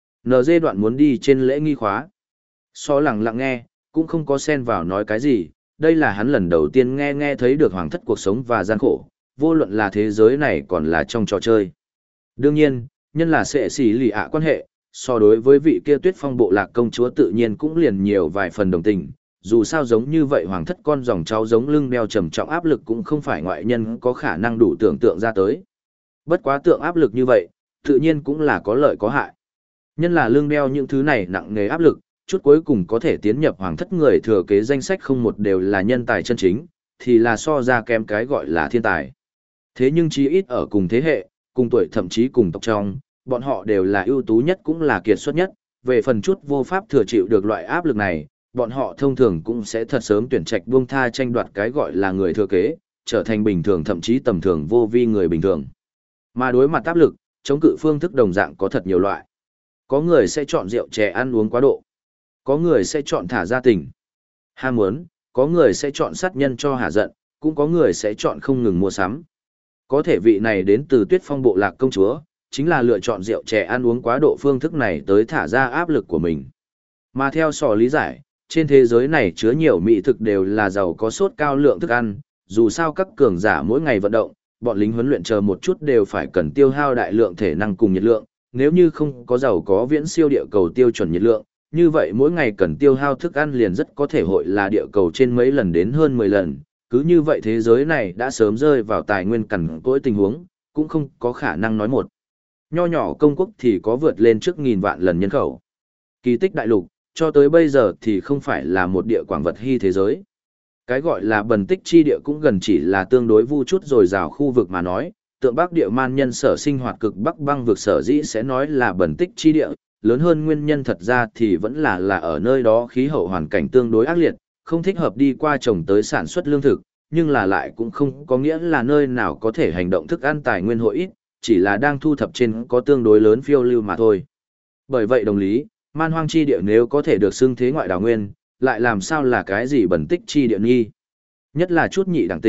NG đoạn muốn đi trên lễ nghi khóa. So lặng lặng nghe, cũng không có xen vào nói cái gì, đây là hắn lần đầu tiên nghe thấy được hoàng thất cuộc sống và gian khổ, vô luận là thế giới này còn là trong trò chơi. Đương nhiên, nhân là sệ xỉ lì ạ quan hệ, so đối với vị kia Tuyết Phong bộ lạc công chúa tự nhiên cũng liền nhiều vài phần đồng tình, dù sao giống như vậy hoàng thất con dòng cháu giống lưng đeo trầm trọng áp lực cũng không phải ngoại nhân có khả năng đủ tưởng tượng ra tới. Bất quá tượng áp lực như vậy, tự nhiên cũng là có lợi có hại. Nhân là lưng đeo những thứ này nặng nề áp lực, chút cuối cùng có thể tiến nhập hoàng thất người thừa kế danh sách không một đều là nhân tài chân chính, thì là so ra kém cái gọi là thiên tài. Thế nhưng chí ít ở cùng thế hệ, cùng tuổi thậm chí cùng tộc trong, bọn họ đều là ưu tú nhất cũng là kiệt xuất nhất, về phần chút vô pháp thừa chịu được loại áp lực này, bọn họ thông thường cũng sẽ thật sớm tuyển trạch buông tha tranh đoạt cái gọi là người thừa kế, trở thành bình thường thậm chí tầm thường vô vi người bình thường. Mà đối mặt áp lực, chống cự phương thức đồng dạng có thật nhiều loại. Có người sẽ chọn rượu chè ăn uống quá độ. Có người sẽ chọn thả ra tình, ham muốn, có người sẽ chọn sát nhân cho hả giận, cũng có người sẽ chọn không ngừng mua sắm. Có thể vị này đến từ Tuyết Phong bộ lạc công chúa, chính là lựa chọn rượu chè ăn uống quá độ phương thức này tới thả ra áp lực của mình. Mà theo sò lý giải, trên thế giới này chứa nhiều mỹ thực đều là giàu có sốt cao lượng thức ăn, dù sao các cường giả mỗi ngày vận động, bọn lính huấn luyện chờ một chút đều phải cần tiêu hao đại lượng thể năng cùng nhiệt lượng, nếu như không có giàu có viễn siêu địa cầu tiêu chuẩn nhiệt lượng, như vậy mỗi ngày cần tiêu hao thức ăn liền rất có thể hội là địa cầu trên mấy lần đến hơn 10 lần, cứ như vậy thế giới này đã sớm rơi vào tài nguyên cằn cỗi tình huống, cũng không có khả năng nói một. Nho nhỏ công quốc thì có vượt lên trước nghìn vạn lần nhân khẩu. Kỳ tích đại lục, cho tới bây giờ thì không phải là một địa quảng vật hy thế giới. Cái gọi là bần tích chi địa cũng gần chỉ là tương đối vu chút rồi rào khu vực mà nói, tượng Bắc địa man nhân sở sinh hoạt cực Bắc băng vực sở dĩ sẽ nói là bần tích chi địa, lớn hơn nguyên nhân thật ra thì vẫn là ở nơi đó khí hậu hoàn cảnh tương đối ác liệt, không thích hợp đi qua trồng tới sản xuất lương thực, nhưng là lại cũng không có nghĩa là nơi nào có thể hành động thức ăn tài nguyên hội ít, chỉ là đang thu thập trên có tương đối lớn phiêu lưu mà thôi. Bởi vậy đồng lý, man hoang chi địa nếu có thể được xưng thế ngoại đào nguyên, lại làm sao là cái gì bẩn tích chi địa nghi. Nhất là chút nhị đẳng tịch,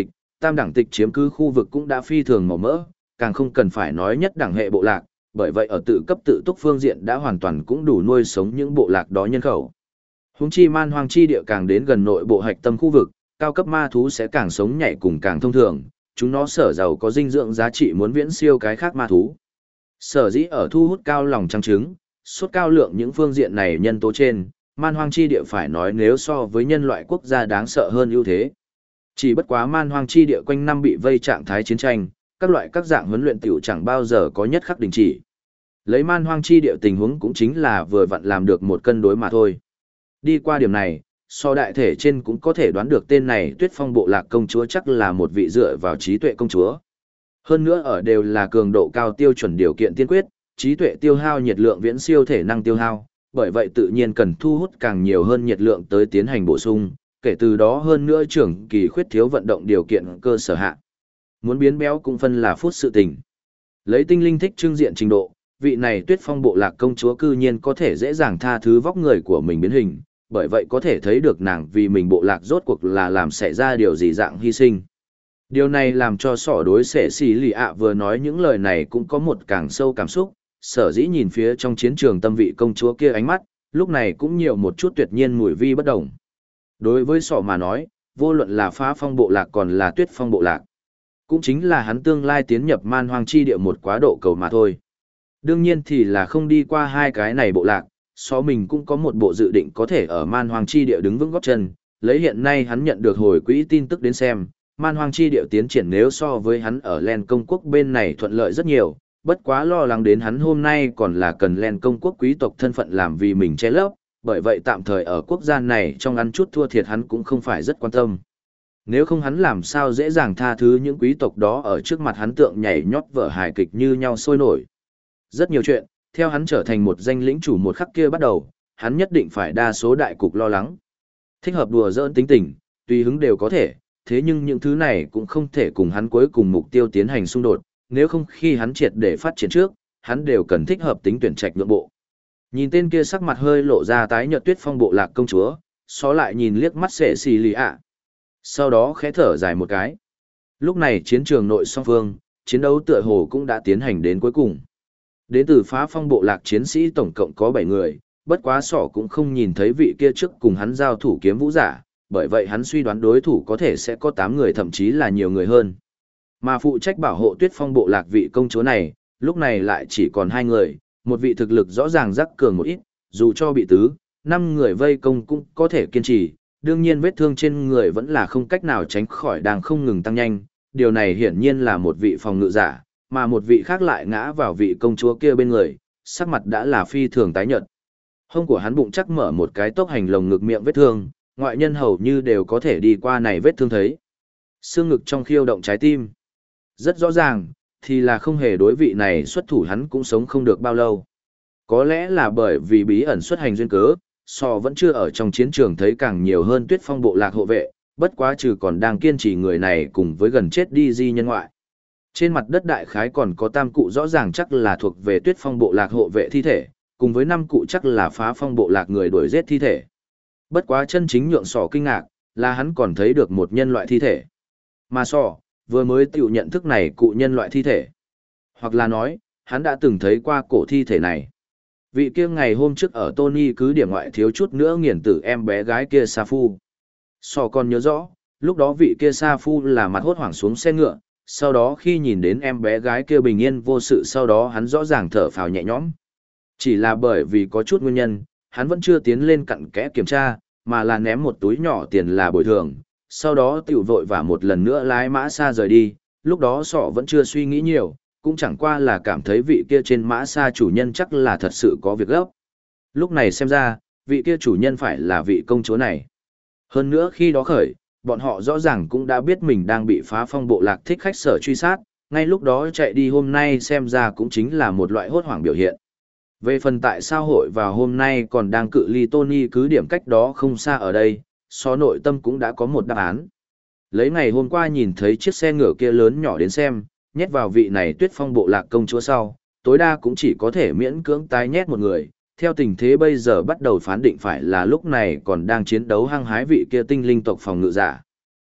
tam đẳng tịch chiếm cứ khu vực cũng đã phi thường màu mỡ, càng không cần phải nói nhất đẳng hệ bộ lạc, bởi vậy ở tự cấp tự túc phương diện đã hoàn toàn cũng đủ nuôi sống những bộ lạc đó nhân khẩu. Huống chi man hoang chi địa càng đến gần nội bộ hạch tâm khu vực, cao cấp ma thú sẽ càng sống nhạy cùng càng thông thường, chúng nó sở giàu có dinh dưỡng giá trị muốn viễn siêu cái khác ma thú. Sở dĩ ở thu hút cao lòng trăng trứng, suốt cao lượng những phương diện này nhân tố trên, man hoang chi địa phải nói nếu so với nhân loại quốc gia đáng sợ hơn ưu thế. Chỉ bất quá man hoang chi địa quanh năm bị vây trạng thái chiến tranh, các dạng huấn luyện tiểu chẳng bao giờ có nhất khắc đình chỉ. Lấy man hoang chi địa tình huống cũng chính là vừa vặn làm được một cân đối mà thôi. Đi qua điểm này, so đại thể trên cũng có thể đoán được tên này Tuyết Phong bộ lạc công chúa chắc là một vị dựa vào trí tuệ công chúa. Hơn nữa ở đều là cường độ cao tiêu chuẩn điều kiện tiên quyết, trí tuệ tiêu hao nhiệt lượng viễn siêu thể năng tiêu hao, bởi vậy tự nhiên cần thu hút càng nhiều hơn nhiệt lượng tới tiến hành bổ sung, kể từ đó hơn nữa trưởng kỳ khuyết thiếu vận động điều kiện cơ sở hạ. Muốn biến béo cũng phân là phút sự tình. Lấy tinh linh thích trưng diện trình độ, vị này Tuyết Phong bộ lạc công chúa cư nhiên có thể dễ dàng tha thứ vóc người của mình biến hình, bởi vậy có thể thấy được nàng vì mình bộ lạc rốt cuộc là làm xảy ra điều gì dạng hy sinh. Điều này làm cho sỏ đối xệ xì lì ạ vừa nói những lời này cũng có một càng sâu cảm xúc, sở dĩ nhìn phía trong chiến trường tâm vị công chúa kia ánh mắt, lúc này cũng nhiều một chút tuyệt nhiên mùi vi bất đồng. Đối với sỏ mà nói, vô luận là Phá Phong bộ lạc còn là Tuyết Phong bộ lạc, cũng chính là hắn tương lai tiến nhập man hoang chi địa một quá độ cầu mà thôi. Đương nhiên thì là không đi qua hai cái này bộ lạc, so mình cũng có một bộ dự định có thể ở man hoang chi địa đứng vững gót chân, lấy hiện nay hắn nhận được hồi quỹ tin tức đến xem, man hoang chi địa tiến triển nếu so với hắn ở Len công quốc bên này thuận lợi rất nhiều, bất quá lo lắng đến hắn hôm nay còn là cần Len công quốc quý tộc thân phận làm vì mình che lấp, bởi vậy tạm thời ở quốc gia này trong ăn chút thua thiệt hắn cũng không phải rất quan tâm. Nếu không hắn làm sao dễ dàng tha thứ những quý tộc đó ở trước mặt hắn tượng nhảy nhót vở hài kịch như nhau sôi nổi. Rất nhiều chuyện, theo hắn trở thành một danh lĩnh chủ một khắc kia bắt đầu, hắn nhất định phải đa số đại cục lo lắng. Thích hợp đùa giỡn tính tình, tùy hứng đều có thể, thế nhưng những thứ này cũng không thể cùng hắn cuối cùng mục tiêu tiến hành xung đột, nếu không khi hắn triệt để phát triển trước, hắn đều cần thích hợp tính tuyển trạch nhượng bộ. Nhìn tên kia sắc mặt hơi lộ ra tái nhợt Tuyết Phong bộ lạc công chúa, xó lại nhìn liếc mắt Sệ Xì Lì ạ. Sau đó khẽ thở dài một cái. Lúc này chiến trường nội song phương, chiến đấu tựa hồ cũng đã tiến hành đến cuối cùng. Đến từ Phá Phong bộ lạc chiến sĩ tổng cộng có 7 người, bất quá sỏ cũng không nhìn thấy vị kia trước cùng hắn giao thủ kiếm vũ giả, bởi vậy hắn suy đoán đối thủ có thể sẽ có 8 người thậm chí là nhiều người hơn. Mà phụ trách bảo hộ Tuyết Phong bộ lạc vị công chúa này, lúc này lại chỉ còn 2 người, một vị thực lực rõ ràng rắc cường một ít, dù cho bị tứ, 5 người vây công cũng có thể kiên trì, đương nhiên vết thương trên người vẫn là không cách nào tránh khỏi đang không ngừng tăng nhanh, điều này hiển nhiên là một vị phòng ngự giả, mà một vị khác lại ngã vào vị công chúa kia bên người, sắc mặt đã là phi thường tái nhợt. Hông của hắn bụng chắc mở một cái tốc hành lồng ngực miệng vết thương, ngoại nhân hầu như đều có thể đi qua này vết thương thấy. Xương ngực trong khiêu động trái tim. Rất rõ ràng, thì là không hề đối vị này xuất thủ hắn cũng sống không được bao lâu. Có lẽ là bởi vì bí ẩn xuất hành duyên cớ, so vẫn chưa ở trong chiến trường thấy càng nhiều hơn Tuyết Phong bộ lạc hộ vệ, bất quá trừ còn đang kiên trì người này cùng với gần chết đi di nhân ngoại. Trên mặt đất đại khái còn có 3 cụ rõ ràng chắc là thuộc về Tuyết Phong bộ lạc hộ vệ thi thể, cùng với 5 cụ chắc là Phá Phong bộ lạc người đuổi giết thi thể. Bất quá chân chính nhượng sỏ kinh ngạc, là hắn còn thấy được một nhân loại thi thể. Mà sỏ, vừa mới tiểu nhận thức này cụ nhân loại thi thể. Hoặc là nói, hắn đã từng thấy qua cổ thi thể này. Vị kia ngày hôm trước ở Tony cứ điểm ngoại thiếu chút nữa nghiền tử em bé gái kia Sa Phu. Sỏ còn nhớ rõ, lúc đó vị kia Sa Phu là mặt hốt hoảng xuống xe ngựa, sau đó khi nhìn đến em bé gái kia bình yên vô sự sau đó hắn rõ ràng thở phào nhẹ nhõm. Chỉ là bởi vì có chút nguyên nhân, hắn vẫn chưa tiến lên cặn kẽ kiểm tra, mà là ném một túi nhỏ tiền là bồi thường, sau đó tiểu vội và một lần nữa lái mã xa rời đi, lúc đó sọ vẫn chưa suy nghĩ nhiều, cũng chẳng qua là cảm thấy vị kia trên mã xa chủ nhân chắc là thật sự có việc gấp. Lúc này xem ra, vị kia chủ nhân phải là vị công chúa này. Hơn nữa khi đó khởi, bọn họ rõ ràng cũng đã biết mình đang bị Phá Phong bộ lạc thích khách sở truy sát, ngay lúc đó chạy đi hôm nay xem ra cũng chính là một loại hốt hoảng biểu hiện. Về phần tại sao hội vào hôm nay còn đang cự ly Tony cứ điểm cách đó không xa ở đây, so nội tâm cũng đã có một đáp án. Lấy ngày hôm qua nhìn thấy chiếc xe ngựa kia lớn nhỏ đến xem, nhét vào vị này Tuyết Phong bộ lạc công chúa sau, tối đa cũng chỉ có thể miễn cưỡng tái nhét một người. Theo tình thế bây giờ bắt đầu phán định phải là lúc này còn đang chiến đấu hăng hái vị kia tinh linh tộc phòng ngự giả.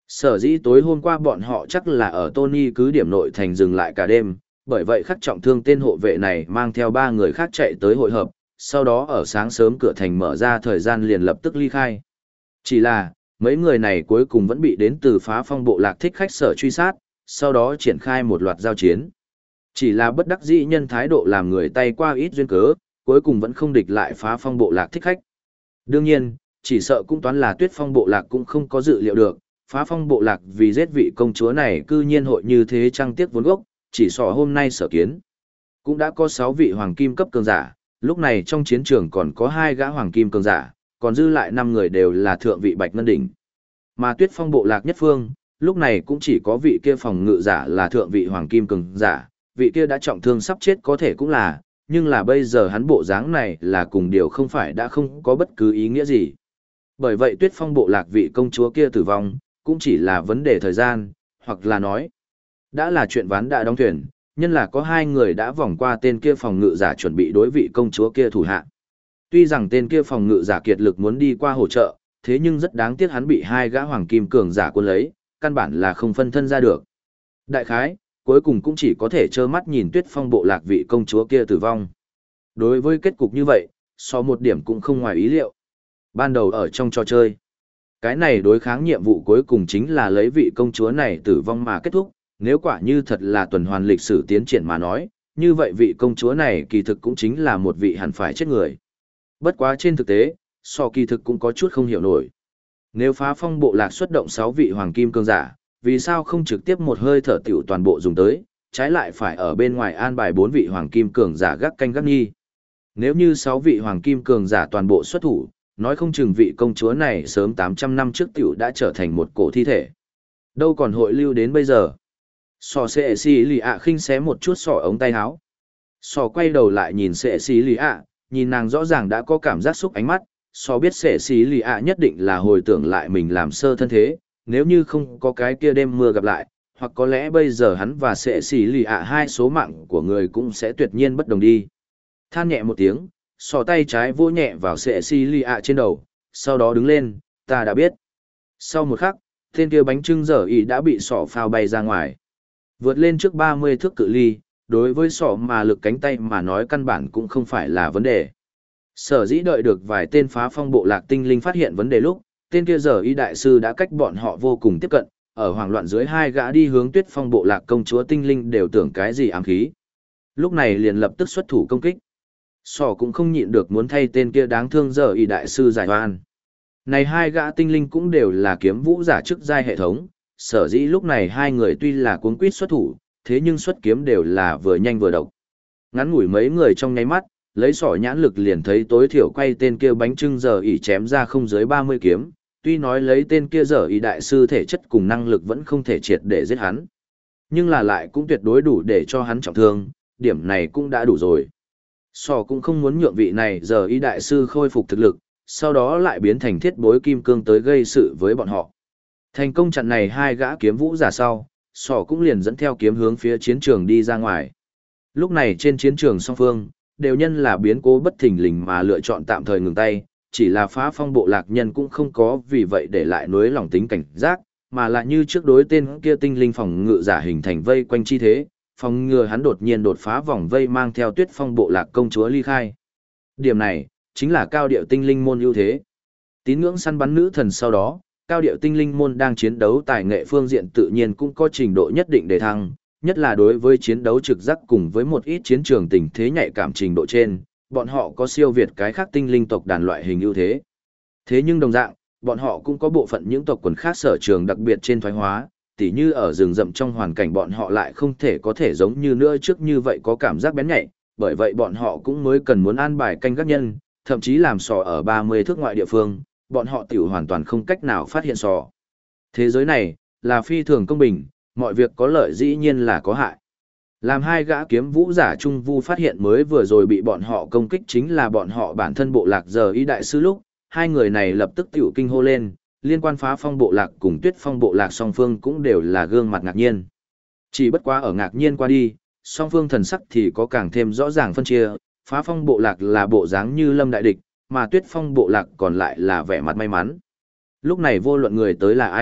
Sở dĩ tối hôm qua bọn họ chắc là ở Tony cứ điểm nội thành dừng lại cả đêm, bởi vậy khắc trọng thương tên hộ vệ này mang theo 3 người khác chạy tới hội hợp, sau đó ở sáng sớm cửa thành mở ra thời gian liền lập tức ly khai. Chỉ là, mấy người này cuối cùng vẫn bị đến từ Phá Phong bộ lạc thích khách sở truy sát, sau đó triển khai một loạt giao chiến. Chỉ là bất đắc dĩ nhân thái độ làm người tay qua ít duyên cớ, cuối cùng vẫn không địch lại Phá Phong bộ lạc thích khách. Đương nhiên, chỉ sợ cũng toán là Tuyết Phong bộ lạc cũng không có dự liệu được, Phá Phong bộ lạc vì giết vị công chúa này cư nhiên hội như thế trăng tiếc vốn gốc, chỉ sợ hôm nay sở kiến. Cũng đã có 6 vị hoàng kim cấp cường giả, lúc này trong chiến trường còn có 2 gã hoàng kim cường giả, còn dư lại 5 người đều là thượng vị Bạch Ngân Đỉnh. Mà Tuyết Phong bộ lạc nhất phương, lúc này cũng chỉ có vị kia phòng ngự giả là thượng vị hoàng kim cường giả, vị kia đã trọng thương sắp chết có thể cũng là, nhưng là bây giờ hắn bộ dáng này là cùng điều không phải đã không có bất cứ ý nghĩa gì. Bởi vậy Tuyết Phong bộ lạc vị công chúa kia tử vong, cũng chỉ là vấn đề thời gian, hoặc là nói, đã là chuyện ván đã đóng thuyền, nhân là có 2 người đã vòng qua tên kia phòng ngự giả chuẩn bị đối vị công chúa kia thủ hạ. Tuy rằng tên kia phòng ngự giả kiệt lực muốn đi qua hỗ trợ, thế nhưng rất đáng tiếc hắn bị 2 gã hoàng kim cường giả quân lấy, căn bản là không phân thân ra được. Đại khái, cuối cùng cũng chỉ có thể trơ mắt nhìn Tuyết Phong bộ lạc vị công chúa kia tử vong. Đối với kết cục như vậy, so một điểm cũng không ngoài ý liệu. Ban đầu ở trong trò chơi, cái này đối kháng nhiệm vụ cuối cùng chính là lấy vị công chúa này tử vong mà kết thúc, nếu quả như thật là tuần hoàn lịch sử tiến triển mà nói, như vậy vị công chúa này kỳ thực cũng chính là một vị hẳn phải chết người. Bất quá trên thực tế, so kỳ thực cũng có chút không hiểu nổi. Nếu Phá Phong bộ lạc xuất động 6 vị hoàng kim cường giả, vì sao không trực tiếp một hơi thở tiểu toàn bộ dùng tới, trái lại phải ở bên ngoài an bài 4 vị hoàng kim cường giả gác canh gác nghi. Nếu như 6 vị hoàng kim cường giả toàn bộ xuất thủ, nói không chừng vị công chúa này sớm 800 năm trước tiểu đã trở thành một cổ thi thể. Đâu còn hội lưu đến bây giờ. Sò xệ xì lì ạ khinh xé một chút sỏ ống tay áo. Sò quay đầu lại nhìn xệ xì lì ạ, nhìn nàng rõ ràng đã có cảm giác xúc ánh mắt, Sò biết xệ xì lì ạ nhất định là hồi tưởng lại mình làm sơ thân thế, nếu như không có cái kia đêm mưa gặp lại, hoặc có lẽ bây giờ hắn và xệ xì lì ạ hai số mạng của người cũng sẽ tuyệt nhiên bất đồng đi. Than nhẹ một tiếng, Sò tay trái vỗ nhẹ vào xệ xì lì ạ trên đầu, sau đó đứng lên, ta đã biết. Sau một khắc, tên kia bánh trưng dở ý đã bị Sò phao bay ra ngoài. Vượt lên trước 30 thước cự ly, đối với Sò mà lực cánh tay mà nói căn bản cũng không phải là vấn đề. Sở dĩ đợi được vài tên Phá Phong bộ lạc tinh linh phát hiện vấn đề lúc, tên kia giờ y đại sư đã cách bọn họ vô cùng tiếp cận, ở hoảng loạn dưới 2 gã đi hướng Tuyết Phong bộ lạc công chúa tinh linh đều tưởng cái gì ám khí. Lúc này liền lập tức xuất thủ công kích. Sò cũng không nhịn được muốn thay tên kia đáng thương giờ y đại sư giải oan. Này 2 gã tinh linh cũng đều là kiếm vũ giả chức giai hệ thống, sở dĩ lúc này 2 người tuy là cuống quýt xuất thủ, thế nhưng xuất kiếm đều là vừa nhanh vừa độc. Ngắn ngủi mấy người trong nháy mắt, lấy sỏ nhãn lực liền thấy tối thiểu quay tên kia bánh trưng giờ ỉ chém ra không dưới 30 kiếm, tuy nói lấy tên kia giờ ỉ đại sư thể chất cùng năng lực vẫn không thể triệt để giết hắn. Nhưng là lại cũng tuyệt đối đủ để cho hắn trọng thương, điểm này cũng đã đủ rồi. Sỏ cũng không muốn nhượng vị này giờ ỉ đại sư khôi phục thực lực, sau đó lại biến thành thiết bối kim cương tới gây sự với bọn họ. Thành công chặn này 2 gã kiếm vũ giả sau, sỏ cũng liền dẫn theo kiếm hướng phía chiến trường đi ra ngoài. Lúc này trên chiến trường song phương, đều nhân là biến cố bất thình lình mà lựa chọn tạm thời ngừng tay, chỉ là Phá Phong bộ lạc nhân cũng không có vì vậy để lại nuối lòng tính cảnh giác, mà là như trước đối tên kia tinh linh phòng ngự giả hình thành vây quanh chi thế, phòng ngừa hắn đột nhiên đột phá vòng vây mang theo Tuyết Phong bộ lạc công chúa ly khai. Điểm này, chính là cao điệu tinh linh môn ưu thế. Tín ngưỡng săn bắn nữ thần sau đó, cao điệu tinh linh môn đang chiến đấu tài nghệ phương diện tự nhiên cũng có trình độ nhất định để thăng, nhất là đối với chiến đấu trực giác cùng với một ít chiến trường tình thế nhạy cảm trình độ trên, bọn họ có siêu việt cái khác tinh linh tộc đàn loại hình ưu thế. Thế nhưng đồng dạng, bọn họ cũng có bộ phận những tộc quần khác sở trường đặc biệt trên thoái hóa, tỉ như ở rừng rậm trong hoàn cảnh bọn họ lại không thể có thể giống như nữa trước như vậy có cảm giác bén nhạy, bởi vậy bọn họ cũng mới cần muốn an bài canh gác nhân, thậm chí làm sò ở 30 thước ngoại địa phương, bọn họ tiểu hoàn toàn không cách nào phát hiện sò. Thế giới này, là phi thường công bình, mọi việc có lợi dĩ nhiên là có hại. Làm 2 gã kiếm vũ giả trung vu phát hiện mới vừa rồi bị bọn họ công kích chính là bọn họ bản thân bộ lạc giờ y đại sư lúc, 2 người này lập tức tiểu kinh hô lên, liên quan Phá Phong bộ lạc cùng Tuyết Phong bộ lạc song phương cũng đều là gương mặt ngạc nhiên. Chỉ bất quá ở ngạc nhiên qua đi, song phương thần sắc thì có càng thêm rõ ràng phân chia, Phá Phong bộ lạc là bộ dáng như lâm đại địch, mà Tuyết Phong bộ lạc còn lại là vẻ mặt may mắn. Lúc này vô luận người tới là ai,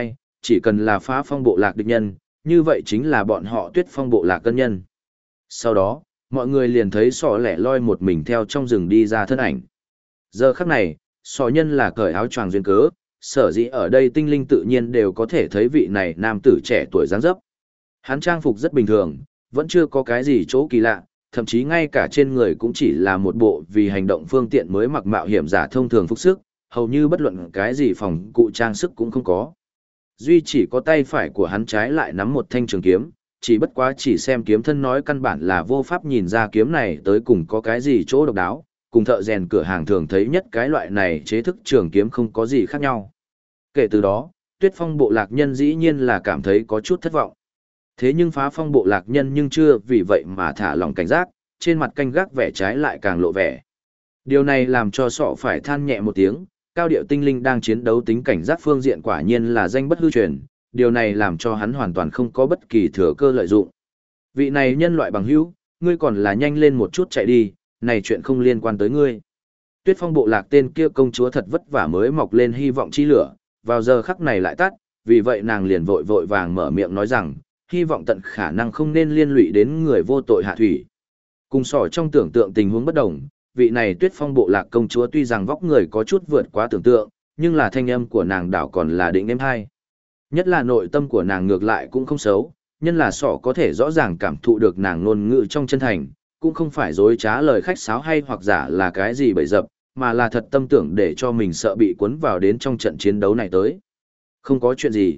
chỉ cần là Phá Phong bộ lạc địch nhân, như vậy chính là bọn họ Tuyết Phong bộ lạc cân nhân. Sau đó, mọi người liền thấy sọ lẻ loi một mình theo trong rừng đi ra thân ảnh. Giờ khắc này, sọ nhân là cởi áo choàng duyên cớ, sở dĩ ở đây tinh linh tự nhiên đều có thể thấy vị này nam tử trẻ tuổi dáng dấp. Hắn trang phục rất bình thường, vẫn chưa có cái gì chỗ kỳ lạ, thậm chí ngay cả trên người cũng chỉ là một bộ vì hành động phương tiện mới mặc mạo hiểm giả thông thường phục sức, hầu như bất luận cái gì phòng cụ trang sức cũng không có. Duy chỉ có tay phải của hắn trái lại nắm một thanh trường kiếm, chỉ bất quá chỉ xem kiếm thân nói căn bản là vô pháp nhìn ra kiếm này tới cùng có cái gì chỗ độc đáo, cùng thợ rèn cửa hàng thường thấy nhất cái loại này chế thức trường kiếm không có gì khác nhau. Kể từ đó, Tuyết Phong bộ lạc nhân dĩ nhiên là cảm thấy có chút thất vọng. Thế nhưng Phá Phong bộ lạc nhân nhưng chưa vì vậy mà thả lòng cảnh giác, trên mặt canh gác vẻ trái lại càng lộ vẻ. Điều này làm cho sọ phải than nhẹ một tiếng, cao điệu tinh linh đang chiến đấu tính cảnh giác phương diện quả nhiên là danh bất hư truyền, điều này làm cho hắn hoàn toàn không có bất kỳ thừa cơ lợi dụng. Vị này nhân loại bằng hữu, ngươi còn là nhanh lên một chút chạy đi, này chuyện không liên quan tới ngươi. Tuyết Phong bộ lạc tên kia công chúa thật vất vả mới mọc lên hy vọng chi lửa, vào giờ khắc này lại tắt, vì vậy nàng liền vội vội vàng mở miệng nói rằng, hy vọng tận khả năng không nên liên lụy đến người vô tội hạ thủy. Cùng sỏ trong tưởng tượng tình huống bất đồng, vị này Tuyết Phong bộ lạc công chúa tuy rằng vóc người có chút vượt quá tưởng tượng, nhưng là thanh âm của nàng đảo còn là định êm hay. Nhất là nội tâm của nàng ngược lại cũng không xấu, nhân là sỏ có thể rõ ràng cảm thụ được nàng ngôn ngữ trong chân thành, cũng không phải dối trá lời khách sáo hay hoặc giả là cái gì bậy dập, mà là thật tâm tưởng để cho mình sợ bị cuốn vào đến trong trận chiến đấu này tới. Không có chuyện gì.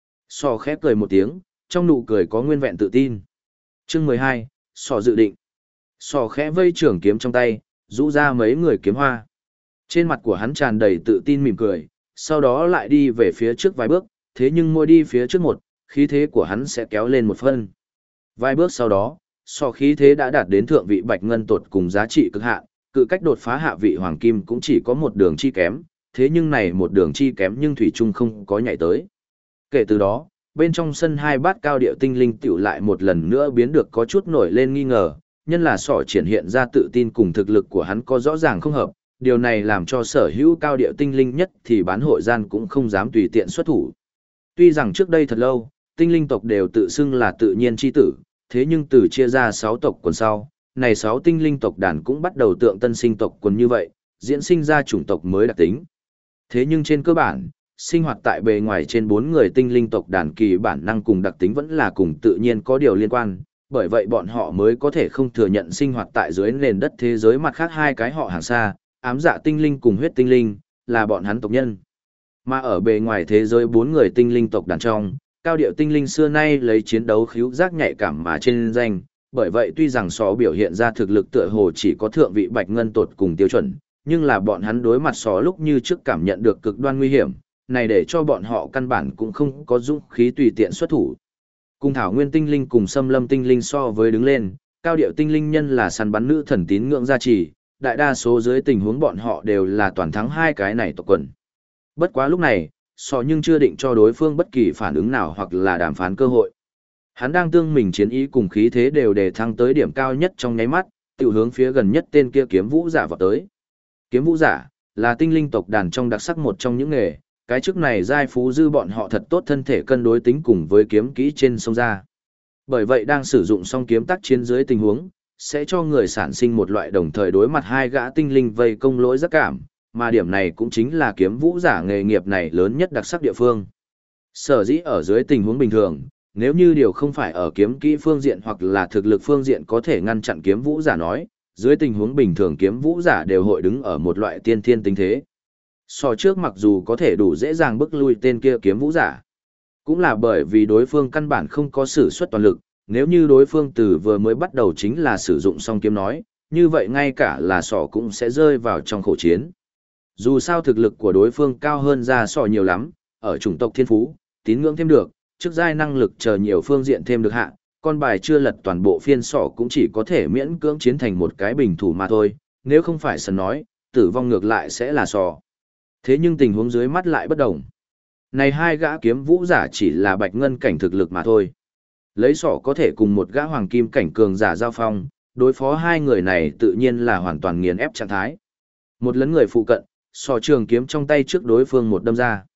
Sỏ khẽ cười một tiếng, trong nụ cười có nguyên vẹn tự tin. Chương 12, sỏ dự định. Sỏ khẽ vây trường kiếm trong tay, rũ ra mấy người kiếm hoa. Trên mặt của hắn tràn đầy tự tin mỉm cười, sau đó lại đi về phía trước vài bước, thế nhưng mỗi đi phía trước một, khí thế của hắn sẽ kéo lên một phân. Vài bước sau đó, sỏ khí thế đã đạt đến thượng vị bạch ngân tột cùng giá trị cực hạn, cự cách đột phá hạ vị hoàng kim cũng chỉ có một đường chi kém, thế nhưng này một đường chi kém nhưng thủy chung không có nhảy tới. Kể từ đó, bên trong sân hai bát cao điệu tinh linh tiểu lại một lần nữa biến được có chút nổi lên nghi ngờ, nhân là sỏ triển hiện ra tự tin cùng thực lực của hắn có rõ ràng không hợp, điều này làm cho sở hữu cao điệu tinh linh nhất thì bán hội gian cũng không dám tùy tiện xuất thủ. Tuy rằng trước đây thật lâu, tinh linh tộc đều tự xưng là tự nhiên chi tử, thế nhưng từ chia ra 6 tộc quần sau, này 6 tinh linh tộc đàn cũng bắt đầu tượng tân sinh tộc quần như vậy, diễn sinh ra chủng tộc mới đặc tính. Thế nhưng trên cơ bản, sinh hoạt tại bề ngoài trên 4 người tinh linh tộc đàn kỳ bản năng cùng đặc tính vẫn là cùng tự nhiên có điều liên quan, bởi vậy bọn họ mới có thể không thừa nhận sinh hoạt tại dưới nền đất thế giới mặt khác hai cái họ hàng xa, ám dạ tinh linh cùng huyết tinh linh, là bọn hắn tộc nhân. Mà ở bề ngoài thế giới 4 người tinh linh tộc đàn trong, cao điệu tinh linh xưa nay lấy chiến đấu khíu giác nhạy cảm mà trên danh, bởi vậy tuy rằng só biểu hiện ra thực lực tựa hồ chỉ có thượng vị bạch ngân tột cùng tiêu chuẩn, nhưng là bọn hắn đối mặt só lúc như trước cảm nhận được cực đoan nguy hiểm, này để cho bọn họ căn bản cũng không có dũng khí tùy tiện xuất thủ. Cùng thảo nguyên tinh linh cùng xâm lâm tinh linh so với đứng lên, cao điệu tinh linh nhân là săn bắn nữ thần tín ngưỡng gia trì, đại đa số dưới tình huống bọn họ đều là toàn thắng hai cái này tộc quần. Bất quá lúc này, sò nhưng chưa định cho đối phương bất kỳ phản ứng nào hoặc là đàm phán cơ hội. Hắn đang tương mình chiến ý cùng khí thế đều đề thăng tới điểm cao nhất trong nháy mắt, tự hướng phía gần nhất tên kia kiếm vũ giả vào tới. Kiếm vũ giả là tinh linh tộc đàn trong đặc sắc một trong những nghề, cái chức này giai phú dư bọn họ thật tốt thân thể cân đối tính cùng với kiếm kỹ trên sông ra. Bởi vậy đang sử dụng song kiếm tác chiến dưới tình huống, sẽ cho người sản sinh một loại đồng thời đối mặt hai gã tinh linh vây công lỗi giác cảm, mà điểm này cũng chính là kiếm vũ giả nghề nghiệp này lớn nhất đặc sắc địa phương. Sở dĩ ở dưới tình huống bình thường, nếu như điều không phải ở kiếm kỹ phương diện hoặc là thực lực phương diện có thể ngăn chặn kiếm vũ giả nói, dưới tình huống bình thường kiếm vũ giả đều hội đứng ở một loại tiên thiên tính thế. So trước mặc dù có thể đủ dễ dàng bức lui tên kia kiếm vũ giả, cũng là bởi vì đối phương căn bản không có sử xuất toàn lực, nếu như đối phương từ vừa mới bắt đầu chính là sử dụng song kiếm nói, như vậy ngay cả là sỏ cũng sẽ rơi vào trong khổ chiến. Dù sao thực lực của đối phương cao hơn ra sỏ nhiều lắm, ở chủng tộc thiên phú, tín ngưỡng thêm được, trước giai năng lực chờ nhiều phương diện thêm được hạ, con bài chưa lật toàn bộ phiên sỏ cũng chỉ có thể miễn cưỡng chiến thành một cái bình thủ mà thôi, nếu không phải sần nói, tử vong ngược lại sẽ là sỏ. Thế nhưng tình huống dưới mắt lại bất đồng. Này hai gã kiếm vũ giả chỉ là bạch ngân cảnh thực lực mà thôi. Lấy sỏ có thể cùng một gã hoàng kim cảnh cường giả giao phong, đối phó hai người này tự nhiên là hoàn toàn nghiền ép trạng thái. Một lấn người phụ cận, sỏ trường kiếm trong tay trước đối phương một đâm ra.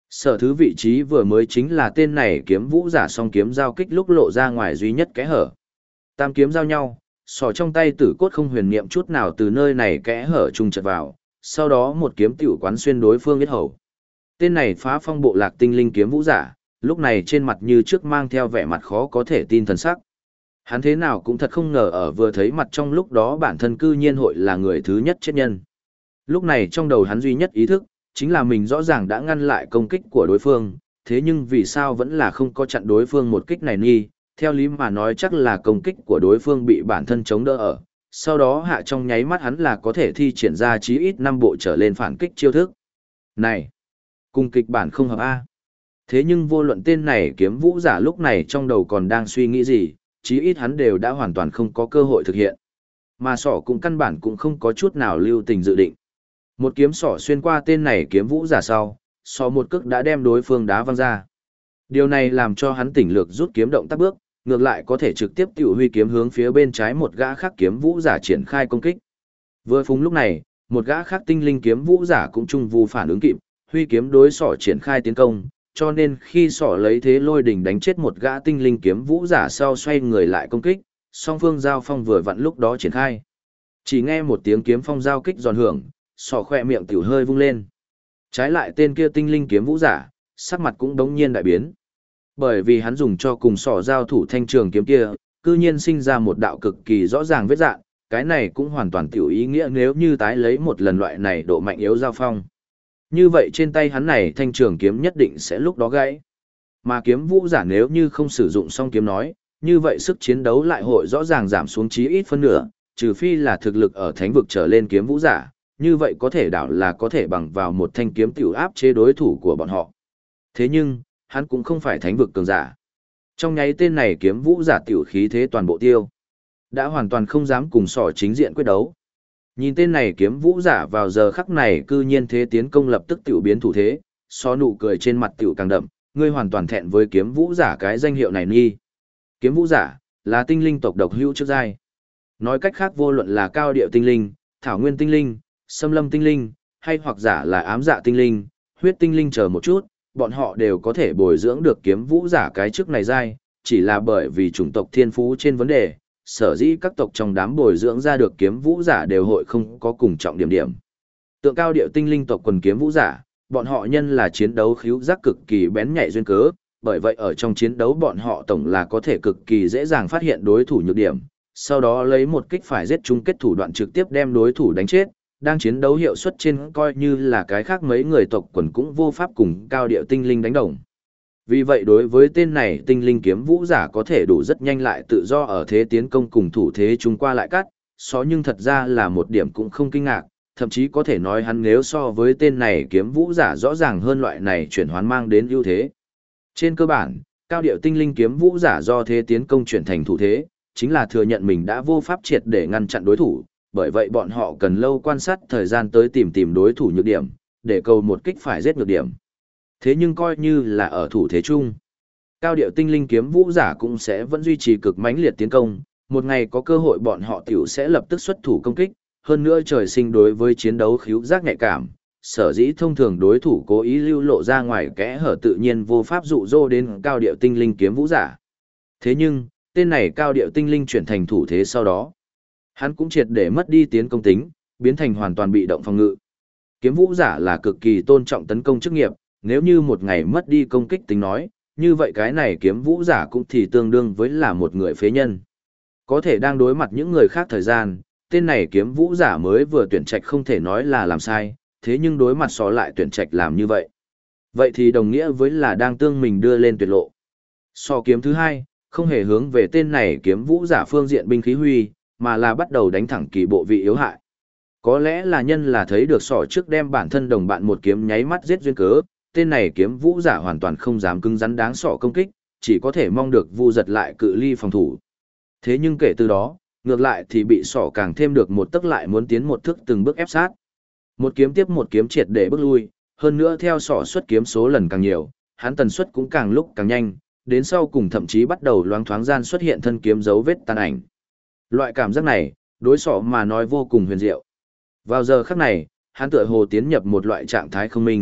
Sở thứ vị trí vừa mới chính là tên này kiếm vũ giả song kiếm giao kích lúc lộ ra ngoài duy nhất kẽ hở. Tam kiếm giao nhau, sỏ trong tay tử cốt không huyền niệm chút nào từ nơi này kẽ hở trung chật vào, sau đó một kiếm tiểu quán xuyên đối phương yết hầu. Tên này phá phong bộ lạc tinh linh kiếm vũ giả, lúc này trên mặt như trước mang theo vẻ mặt khó có thể tin thần sắc. Hắn thế nào cũng thật không ngờ ở vừa thấy mặt trong lúc đó bản thân cư nhiên hội là người thứ nhất chết nhân. Lúc này trong đầu hắn duy nhất ý thức, chính là mình rõ ràng đã ngăn lại công kích của đối phương, thế nhưng vì sao vẫn là không có chặn đối phương một kích này nghi, theo lý mà nói chắc là công kích của đối phương bị bản thân chống đỡ ở, sau đó hạ trong nháy mắt hắn là có thể thi triển ra chí ít 5 bộ trở lên phản kích chiêu thức. Này, cùng kịch bản không hợp A. Thế nhưng vô luận tên này kiếm vũ giả lúc này trong đầu còn đang suy nghĩ gì, chí ít hắn đều đã hoàn toàn không có cơ hội thực hiện. Mà sỏ cũng căn bản cũng không có chút nào lưu tình dự định. Một kiếm sỏ xuyên qua tên này kiếm vũ giả sau, sỏ một cước đã đem đối phương đá văng ra. Điều này làm cho hắn tỉnh lược rút kiếm động tác bước, ngược lại có thể trực tiếp tiểu huy kiếm hướng phía bên trái một gã khác kiếm vũ giả triển khai công kích. Vừa phúng lúc này, một gã khác tinh linh kiếm vũ giả cũng trung vu phản ứng kịp, huy kiếm đối sỏ triển khai tiến công, cho nên khi sỏ lấy thế lôi đỉnh đánh chết một gã tinh linh kiếm vũ giả sau xoay người lại công kích, song phương giao phong vừa vặn lúc đó triển khai. Chỉ nghe một tiếng kiếm phong giao kích giòn hưởng, sỏ khỏe miệng tiểu hơi vung lên. Trái lại tên kia tinh linh kiếm vũ giả, sắc mặt cũng đống nhiên đại biến. Bởi vì hắn dùng cho cùng sỏ giao thủ thanh trường kiếm kia, cư nhiên sinh ra một đạo cực kỳ rõ ràng vết dạn, cái này cũng hoàn toàn tiểu ý nghĩa nếu như tái lấy một lần loại này độ mạnh yếu giao phong. Như vậy trên tay hắn này thanh trường kiếm nhất định sẽ lúc đó gãy. Mà kiếm vũ giả nếu như không sử dụng song kiếm nói, như vậy sức chiến đấu lại hội rõ ràng giảm xuống chí ít phân nửa, trừ phi là thực lực ở thánh vực trở lên kiếm vũ giả, như vậy có thể đảo là có thể bằng vào một thanh kiếm tiểu áp chế đối thủ của bọn họ. Thế nhưng, hắn cũng không phải thánh vực cường giả. Trong nháy tên này kiếm vũ giả tiểu khí thế toàn bộ tiêu. Đã hoàn toàn không dám cùng sỏ chính diện quyết đấu. Nhìn tên này kiếm vũ giả vào giờ khắc này cư nhiên thế tiến công lập tức tiểu biến thủ thế, so nụ cười trên mặt tiểu càng đậm, ngươi hoàn toàn thẹn với kiếm vũ giả cái danh hiệu này nghi. Kiếm vũ giả là tinh linh tộc độc hữu trước giai. Nói cách khác vô luận là cao điệu tinh linh, thảo nguyên tinh linh, xâm lâm tinh linh, hay hoặc giả là ám dạ tinh linh, huyết tinh linh chờ một chút, bọn họ đều có thể bồi dưỡng được kiếm vũ giả cái chức này giai, chỉ là bởi vì chủng tộc thiên phú trên vấn đề, sở dĩ các tộc trong đám bồi dưỡng ra được kiếm vũ giả đều hội không có cùng trọng điểm điểm. Tượng cao điệu tinh linh tộc quần kiếm vũ giả, bọn họ nhân là chiến đấu khíu giác cực kỳ bén nhạy duyên cớ, bởi vậy ở trong chiến đấu bọn họ tổng là có thể cực kỳ dễ dàng phát hiện đối thủ nhược điểm, sau đó lấy một kích phải giết chung kết thủ đoạn trực tiếp đem đối thủ đánh chết, đang chiến đấu hiệu suất trên coi như là cái khác mấy người tộc quần cũng vô pháp cùng cao điệu tinh linh đánh đồng. Vì vậy đối với tên này tinh linh kiếm vũ giả có thể đủ rất nhanh lại tự do ở thế tiến công cùng thủ thế chúng qua lại cắt, nhưng thật ra là một điểm cũng không kinh ngạc, thậm chí có thể nói hắn nếu so với tên này kiếm vũ giả rõ ràng hơn loại này chuyển hoán mang đến ưu thế. Trên cơ bản, cao điệu tinh linh kiếm vũ giả do thế tiến công chuyển thành thủ thế, chính là thừa nhận mình đã vô pháp triệt để ngăn chặn đối thủ, bởi vậy bọn họ cần lâu quan sát thời gian tới tìm đối thủ nhược điểm, để cầu một kích phải giết nhược điểm. Thế nhưng coi như là ở thủ thế chung, cao điệu tinh linh kiếm vũ giả cũng sẽ vẫn duy trì cực mãnh liệt tiến công, một ngày có cơ hội bọn họ tiểu sẽ lập tức xuất thủ công kích, hơn nữa trời sinh đối với chiến đấu khíu giác nhạy cảm, sở dĩ thông thường đối thủ cố ý lưu lộ ra ngoài kẽ hở tự nhiên vô pháp dụ dỗ đến cao điệu tinh linh kiếm vũ giả. Thế nhưng, tên này cao điệu tinh linh chuyển thành thủ thế sau đó, hắn cũng triệt để mất đi tiến công tính, biến thành hoàn toàn bị động phòng ngự. Kiếm vũ giả là cực kỳ tôn trọng tấn công chức nghiệp, nếu như một ngày mất đi công kích tính nói, như vậy cái này kiếm vũ giả cũng thì tương đương với là một người phế nhân. Có thể đang đối mặt những người khác thời gian, tên này kiếm vũ giả mới vừa tuyển trạch không thể nói là làm sai, thế nhưng đối mặt so lại tuyển trạch làm như vậy. Vậy thì đồng nghĩa với là đang tương mình đưa lên tuyệt lộ. So kiếm thứ hai, không hề hướng về tên này kiếm vũ giả phương diện binh khí huy, mà là bắt đầu đánh thẳng kỳ bộ vị yếu hại. Có lẽ là nhân là thấy được sỏ trước đem bản thân đồng bạn một kiếm nháy mắt giết duyên cớ, tên này kiếm vũ giả hoàn toàn không dám cứng rắn đáng sỏ công kích, chỉ có thể mong được vu giật lại cự ly phòng thủ. Thế nhưng kể từ đó, ngược lại thì bị sỏ càng thêm được một tức lại muốn tiến một thước từng bước ép sát. Một kiếm tiếp một kiếm triệt để bước lui, hơn nữa theo sỏ xuất kiếm số lần càng nhiều, hắn tần suất cũng càng lúc càng nhanh, đến sau cùng thậm chí bắt đầu loáng thoáng gian xuất hiện thân kiếm dấu vết tàn ảnh. Loại cảm giác này, đối sỏ mà nói vô cùng huyền diệu. Vào giờ khắc này, hắn tựa hồ tiến nhập một loại trạng thái không minh,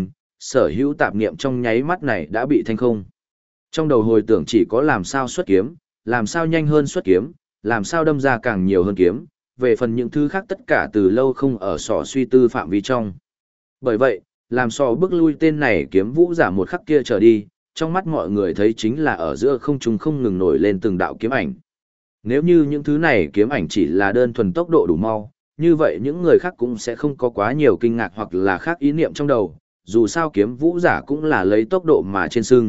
sở hữu tạp niệm trong nháy mắt này đã bị thanh không. Trong đầu hồi tưởng chỉ có làm sao xuất kiếm, làm sao nhanh hơn xuất kiếm, làm sao đâm ra càng nhiều hơn kiếm, về phần những thứ khác tất cả từ lâu không ở sỏ suy tư phạm vi trong. Bởi vậy, làm sỏ bước lui tên này kiếm vũ giả một khắc kia trở đi, trong mắt mọi người thấy chính là ở giữa không trung không ngừng nổi lên từng đạo kiếm ảnh. Nếu như những thứ này kiếm ảnh chỉ là đơn thuần tốc độ đủ mau, như vậy những người khác cũng sẽ không có quá nhiều kinh ngạc hoặc là khác ý niệm trong đầu, dù sao kiếm vũ giả cũng là lấy tốc độ mà trên sưng.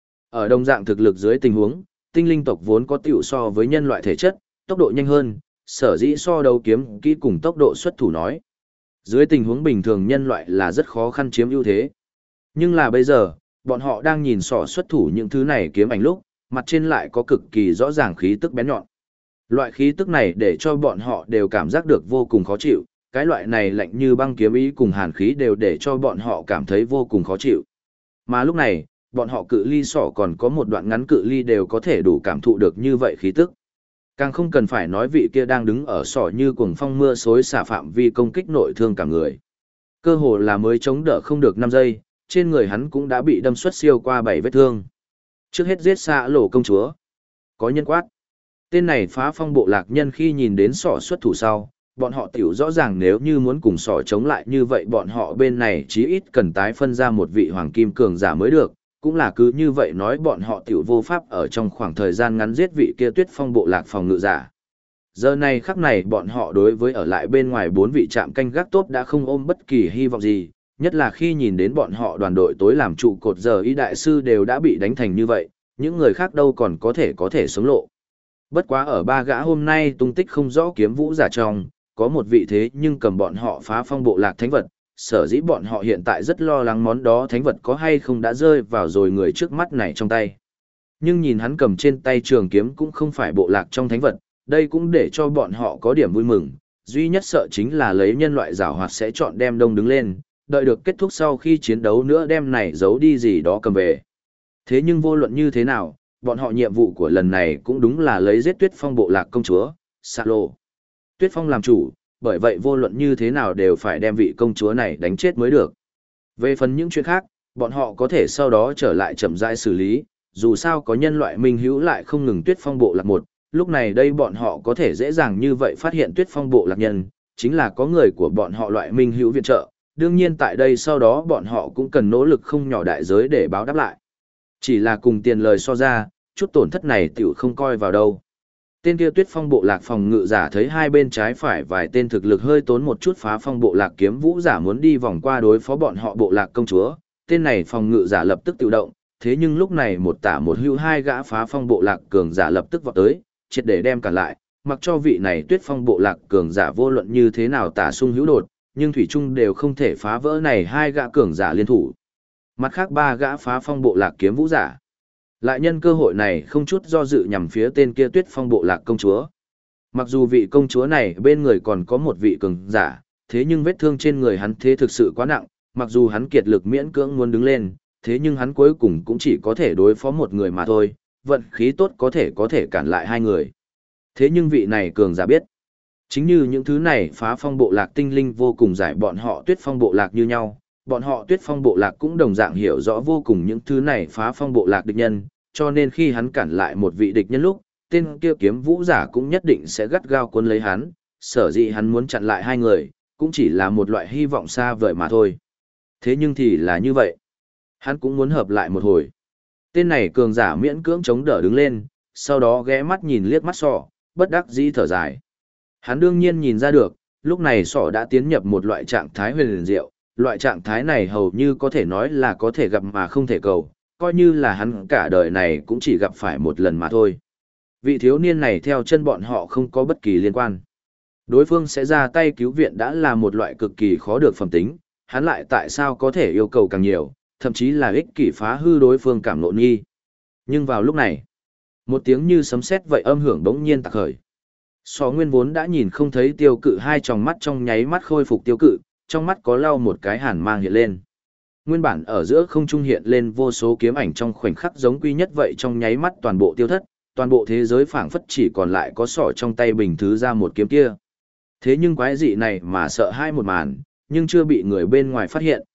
Ở đồng dạng thực lực dưới tình huống, tinh linh tộc vốn có tiểu so với nhân loại thể chất, tốc độ nhanh hơn, sở dĩ so đấu kiếm kỹ cùng tốc độ xuất thủ nói. Dưới tình huống bình thường nhân loại là rất khó khăn chiếm ưu thế. Nhưng là bây giờ, bọn họ đang nhìn sỏ xuất thủ những thứ này kiếm ảnh lúc, mặt trên lại có cực kỳ rõ ràng khí tức bén nhọn. Loại khí tức này để cho bọn họ đều cảm giác được vô cùng khó chịu, cái loại này lạnh như băng kiếm ý cùng hàn khí đều để cho bọn họ cảm thấy vô cùng khó chịu. Mà lúc này, bọn họ cự ly sỏ còn có một đoạn ngắn cự ly đều có thể đủ cảm thụ được như vậy khí tức. Càng không cần phải nói vị kia đang đứng ở sỏ như cuồng phong mưa xối xả phạm vi công kích nội thương cả người. Cơ hồ là mới chống đỡ không được 5 giây, trên người hắn cũng đã bị đâm xuất siêu qua 7 vết thương. Trước hết giết xạ lỗ công chúa. Có nhân quát. Tên này phá phong bộ lạc nhân khi nhìn đến sỏ xuất thủ sau, bọn họ tiểu rõ ràng nếu như muốn cùng sỏ chống lại như vậy bọn họ bên này chí ít cần tái phân ra một vị hoàng kim cường giả mới được, cũng là cứ như vậy nói bọn họ tiểu vô pháp ở trong khoảng thời gian ngắn giết vị kia tuyết phong bộ lạc phòng ngự giả. Giờ này khắc này bọn họ đối với ở lại bên ngoài 4 vị trạm canh gác tốt đã không ôm bất kỳ hy vọng gì, nhất là khi nhìn đến bọn họ đoàn đội tối làm trụ cột giờ y đại sư đều đã bị đánh thành như vậy, những người khác đâu còn có thể sống lộ. Bất quá ở 3 gã hôm nay tung tích không rõ kiếm vũ giả trong, có một vị thế nhưng cầm bọn họ phá phong bộ lạc thánh vật, sở dĩ bọn họ hiện tại rất lo lắng món đó thánh vật có hay không đã rơi vào rồi người trước mắt này trong tay. Nhưng nhìn hắn cầm trên tay trường kiếm cũng không phải bộ lạc trong thánh vật, đây cũng để cho bọn họ có điểm vui mừng, duy nhất sợ chính là lấy nhân loại giảo hoạt sẽ chọn đem đông đứng lên, đợi được kết thúc sau khi chiến đấu nữa đem này giấu đi gì đó cầm về. Thế nhưng vô luận như thế nào, bọn họ nhiệm vụ của lần này cũng đúng là lấy giết Tuyết Phong bộ lạc công chúa, Xạ Lộ. Tuyết Phong làm chủ, bởi vậy vô luận như thế nào đều phải đem vị công chúa này đánh chết mới được. Về phần những chuyện khác, bọn họ có thể sau đó trở lại chậm rãi xử lý, dù sao có nhân loại minh hữu lại không ngừng Tuyết Phong bộ lạc một, lúc này đây bọn họ có thể dễ dàng như vậy phát hiện Tuyết Phong bộ lạc nhân, chính là có người của bọn họ loại minh hữu viện trợ, đương nhiên tại đây sau đó bọn họ cũng cần nỗ lực không nhỏ đại giới để báo đáp lại. Chỉ là cùng tiền lời so ra, chút tổn thất này tiểu không coi vào đâu. Tên kia Tuyết Phong bộ lạc phòng ngự giả thấy hai bên trái phải vài tên thực lực hơi tốn một chút phá phong bộ lạc kiếm vũ giả muốn đi vòng qua đối phó bọn họ bộ lạc công chúa, tên này phòng ngự giả lập tức tự động, thế nhưng lúc này một tả một hữu hai gã phá phong bộ lạc cường giả lập tức vọt tới, triệt để đem cản lại, mặc cho vị này Tuyết Phong bộ lạc cường giả vô luận như thế nào tả sung hữu đột, nhưng thủy chung đều không thể phá vỡ này hai gã cường giả liên thủ. Mặt khác 3 gã phá phong bộ lạc kiếm vũ giả lại nhân cơ hội này không chút do dự nhằm phía tên kia Tuyết Phong bộ lạc công chúa. Mặc dù vị công chúa này bên người còn có một vị cường giả, thế nhưng vết thương trên người hắn thế thực sự quá nặng, mặc dù hắn kiệt lực miễn cưỡng muốn đứng lên, thế nhưng hắn cuối cùng cũng chỉ có thể đối phó một người mà thôi, vận khí tốt có thể cản lại 2 người. Thế nhưng vị này cường giả biết, chính như những thứ này phá phong bộ lạc tinh linh vô cùng giải bọn họ Tuyết Phong bộ lạc như nhau, bọn họ Tuyết Phong bộ lạc cũng đồng dạng hiểu rõ vô cùng những thứ này phá phong bộ lạc địch nhân, cho nên khi hắn cản lại một vị địch nhân lúc, tên kia kiếm vũ giả cũng nhất định sẽ gắt gao cuốn lấy hắn, sở dĩ hắn muốn chặn lại 2 người, cũng chỉ là một loại hy vọng xa vời mà thôi. Thế nhưng thì là như vậy, hắn cũng muốn hợp lại một hồi. Tên này cường giả miễn cưỡng chống đỡ đứng lên, sau đó ghé mắt nhìn liếc mắt sọ, bất đắc dĩ thở dài. Hắn đương nhiên nhìn ra được, lúc này sọ đã tiến nhập một loại trạng thái huyền diệu, loại trạng thái này hầu như có thể nói là có thể gặp mà không thể cầu, coi như là hắn cả đời này cũng chỉ gặp phải một lần mà thôi. Vị thiếu niên này theo chân bọn họ không có bất kỳ liên quan. Đối phương sẽ ra tay cứu viện đã là một loại cực kỳ khó được phẩm tính, hắn lại tại sao có thể yêu cầu càng nhiều, thậm chí là ích kỷ phá hư đối phương cảm nộ nghi. Nhưng vào lúc này, một tiếng như sấm sét vậy âm hưởng bỗng nhiên tạc khởi. Só nguyên vốn đã nhìn không thấy tiêu cự hai tròng mắt trong nháy mắt khôi phục tiêu cự, trong mắt có lau một cái hàn mang hiện lên. Nguyên bản ở giữa không trung hiện lên vô số kiếm ảnh trong khoảnh khắc giống quy nhất vậy trong nháy mắt toàn bộ tiêu thất, toàn bộ thế giới phảng phất chỉ còn lại có sọ trong tay bình thứ ra một kiếm kia. Thế nhưng quái dị này mà sợ hai một màn, nhưng chưa bị người bên ngoài phát hiện,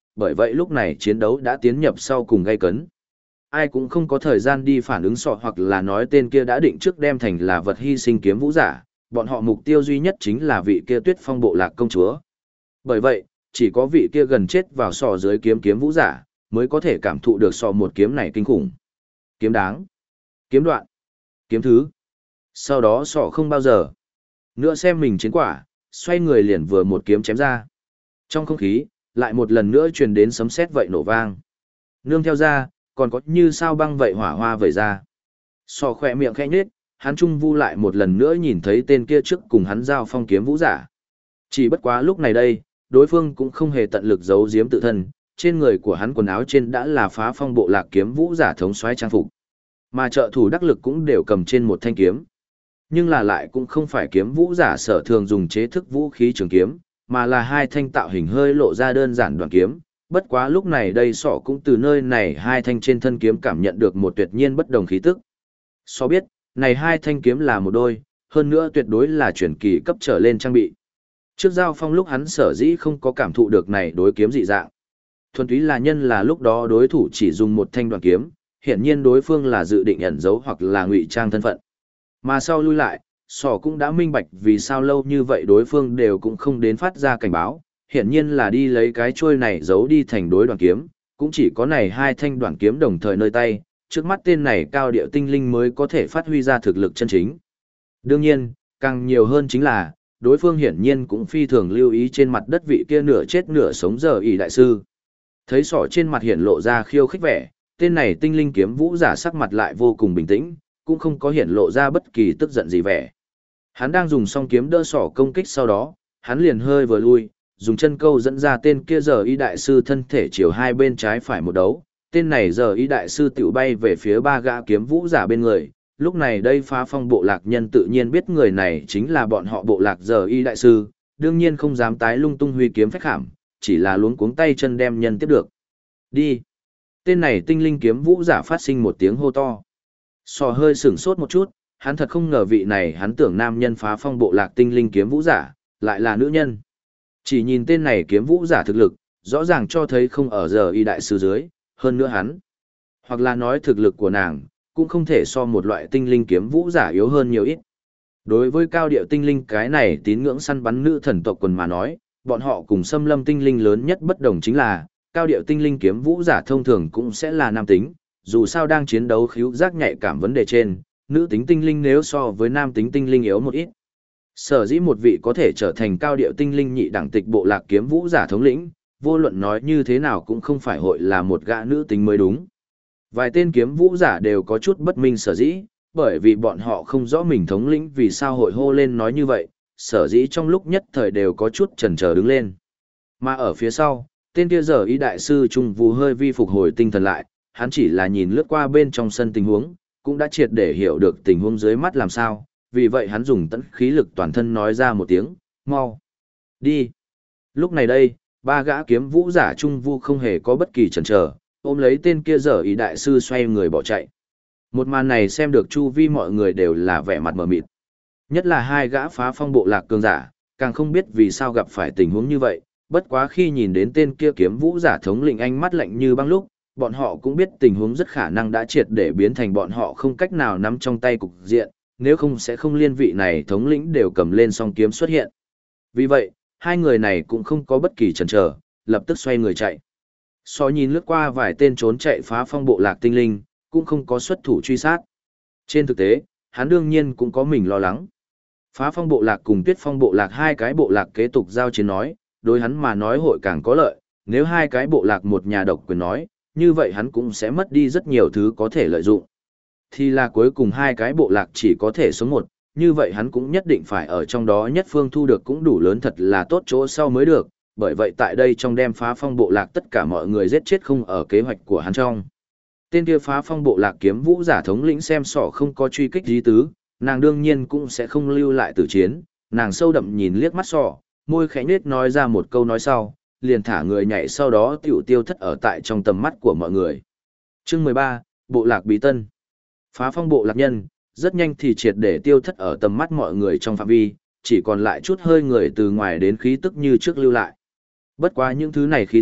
bởi vậy lúc này chiến đấu đã tiến nhập sau cùng gay cấn. Ai cũng không có thời gian đi phản ứng sọ hoặc là nói tên kia đã định trước đem thành là vật hy sinh kiếm vũ giả, bọn họ mục tiêu duy nhất chính là vị kia Tuyết Phong bộ lạc công chúa. Bởi vậy, chỉ có vị kia gần chết vào sọ dưới kiếm vũ giả, mới có thể cảm thụ được sọ một kiếm này kinh khủng. Kiếm đáng, kiếm đoạn, kiếm thứ. Sau đó sọ không bao giờ nữa xem mình chiến quả, xoay người liền vừa một kiếm chém ra. Trong không khí, lại một lần nữa truyền đến sấm sét vậy nổ vang. Nương theo ra, còn có như sao băng vậy hỏa hoa vẩy ra. Sọ khỏe miệng khẽ nhếch, hắn trung vu lại một lần nữa nhìn thấy tên kia trước cùng hắn giao phong kiếm vũ giả. Chỉ bất quá lúc này đây, đối phương cũng không hề tận lực giấu giếm tự thân, trên người của hắn quần áo trên đã là Phá Phong bộ lạc kiếm vũ giả thống soái trang phục. Mà trợ thủ đắc lực cũng đều cầm trên một thanh kiếm. Nhưng là lại cũng không phải kiếm vũ giả sở thường dùng chế thức vũ khí trường kiếm, mà là hai thanh tạo hình hơi lộ ra đơn giản đoạn kiếm. Bất quá lúc này đây sọ cũng từ nơi này hai thanh trên thân kiếm cảm nhận được một tuyệt nhiên bất đồng khí tức. So biết, này hai thanh kiếm là một đôi, hơn nữa tuyệt đối là chuyển kỳ cấp trở lên trang bị. Trước giao phong lúc hắn sở dĩ không có cảm thụ được này đối kiếm dị dạng. Thuần túy là nhân là lúc đó đối thủ chỉ dùng một thanh đoạn kiếm, hiển nhiên đối phương là dự định ẩn giấu hoặc là ngụy trang thân phận. Mà sau lui lại, sỏ cũng đã minh bạch vì sao lâu như vậy đối phương đều cũng không đến phát ra cảnh báo, hiển nhiên là đi lấy cái chuôi này giấu đi thành đối đoạn kiếm, cũng chỉ có này hai thanh đoạn kiếm đồng thời nơi tay, trước mắt tên này cao điệu tinh linh mới có thể phát huy ra thực lực chân chính. Đương nhiên, càng nhiều hơn chính là, đối phương hiển nhiên cũng phi thường lưu ý trên mặt đất vị kia nửa chết nửa sống giờ ỷ đại sư. Thấy sỏ trên mặt hiện lộ ra khiêu khích vẻ, tên này tinh linh kiếm vũ giả sắc mặt lại vô cùng bình tĩnh, cũng không có hiện lộ ra bất kỳ tức giận gì vẻ. Hắn đang dùng song kiếm đỡ sỏ công kích sau đó, hắn liền hơi vừa lui, dùng chân câu dẫn ra tên kia giờ y đại sư thân thể chiều hai bên trái phải một đấu. Tên này giờ y đại sư tiểu bay về phía ba gã kiếm vũ giả bên người. Lúc này đây Phá Phong bộ lạc nhân tự nhiên biết người này chính là bọn họ bộ lạc giờ y đại sư, đương nhiên không dám tái lung tung huy kiếm phách khảm, chỉ là luống cuống tay chân đem nhân tiếp được. Đi! Tên này tinh linh kiếm vũ giả phát sinh một tiếng hô to. Sò hơi sửng sốt một chút, hắn thật không ngờ vị này hắn tưởng nam nhân Phá Phong bộ lạc tinh linh kiếm vũ giả, lại là nữ nhân. Chỉ nhìn tên này kiếm vũ giả thực lực, rõ ràng cho thấy không ở giờ y đại sư dưới, hơn nữa hắn. Hoặc là nói thực lực của nàng, cũng không thể so một loại tinh linh kiếm vũ giả yếu hơn nhiều ít. Đối với cao điệu tinh linh cái này tín ngưỡng săn bắn nữ thần tộc quần mà nói, bọn họ cùng xâm lâm tinh linh lớn nhất bất đồng chính là, cao điệu tinh linh kiếm vũ giả thông thường cũng sẽ là nam tính, dù sao đang chiến đấu khíu giác nhạy cảm vấn đề trên, nữ tính tinh linh nếu so với nam tính tinh linh yếu một ít. Sở dĩ một vị có thể trở thành cao điệu tinh linh nhị đẳng tịch bộ lạc kiếm vũ giả thống lĩnh, vô luận nói như thế nào cũng không phải hội là một gã nữ tính mới đúng. Vài tên kiếm vũ giả đều có chút bất minh sở dĩ, bởi vì bọn họ không rõ mình thống lĩnh vì sao hội hô lên nói như vậy, sở dĩ trong lúc nhất thời đều có chút chần chờ đứng lên. Mà ở phía sau, tên kia giờ y đại sư Trung Vũ hơi vi phục hồi tinh thần lại, hắn chỉ là nhìn lướt qua bên trong sân tình huống, cũng đã triệt để hiểu được tình huống dưới mắt làm sao, vì vậy hắn dùng tận khí lực toàn thân nói ra một tiếng, mau, đi. Lúc này đây, ba gã kiếm vũ giả Trung Vu không hề có bất kỳ chần chờ, ôm lấy tên kia giờ ý đại sư xoay người bỏ chạy. Một màn này xem được chu vi mọi người đều là vẻ mặt mờ mịt. Nhất là hai gã Phá Phong bộ lạc cường giả, càng không biết vì sao gặp phải tình huống như vậy, bất quá khi nhìn đến tên kia kiếm vũ giả thống lĩnh ánh mắt lạnh như băng lúc, bọn họ cũng biết tình huống rất khả năng đã triệt để biến thành bọn họ không cách nào nắm trong tay cục diện, nếu không sẽ không liên vị này thống lĩnh đều cầm lên song kiếm xuất hiện. Vì vậy, hai người này cũng không có bất kỳ chần chờ, lập tức xoay người chạy. So nhìn lướt qua vài tên trốn chạy Phá Phong bộ lạc tinh linh, cũng không có xuất thủ truy sát. Trên thực tế, hắn đương nhiên cũng có mình lo lắng. Phá Phong bộ lạc cùng Tuyết Phong bộ lạc hai cái bộ lạc kế tục giao chiến nói, đối hắn mà nói hội càng có lợi, nếu hai cái bộ lạc một nhà độc quyền nói, như vậy hắn cũng sẽ mất đi rất nhiều thứ có thể lợi dụng. Thì là cuối cùng hai cái bộ lạc chỉ có thể sống một, như vậy hắn cũng nhất định phải ở trong đó nhất phương thu được cũng đủ lớn thật là tốt chỗ sau mới được, bởi vậy tại đây trong đem Phá Phong bộ lạc tất cả mọi người giết chết không ở kế hoạch của hắn trong. Tên kia Phá Phong bộ lạc kiếm vũ giả thống lĩnh xem sỏ không có truy kích ý tứ, nàng đương nhiên cũng sẽ không lưu lại tử chiến, nàng sâu đậm nhìn liếc mắt sỏ, môi khẽ nết nói ra một câu nói sau, liền thả người nhảy sau đó tiểu tiêu thất ở tại trong tầm mắt của mọi người. Chương 13, Bộ lạc bí tân. Phá Phong bộ lạc nhân, rất nhanh thì triệt để tiêu thất ở tầm mắt mọi người trong phạm vi, chỉ còn lại chút hơi người từ ngoài đến khí tức như trước lưu lại. Bất quá những thứ này khí tức,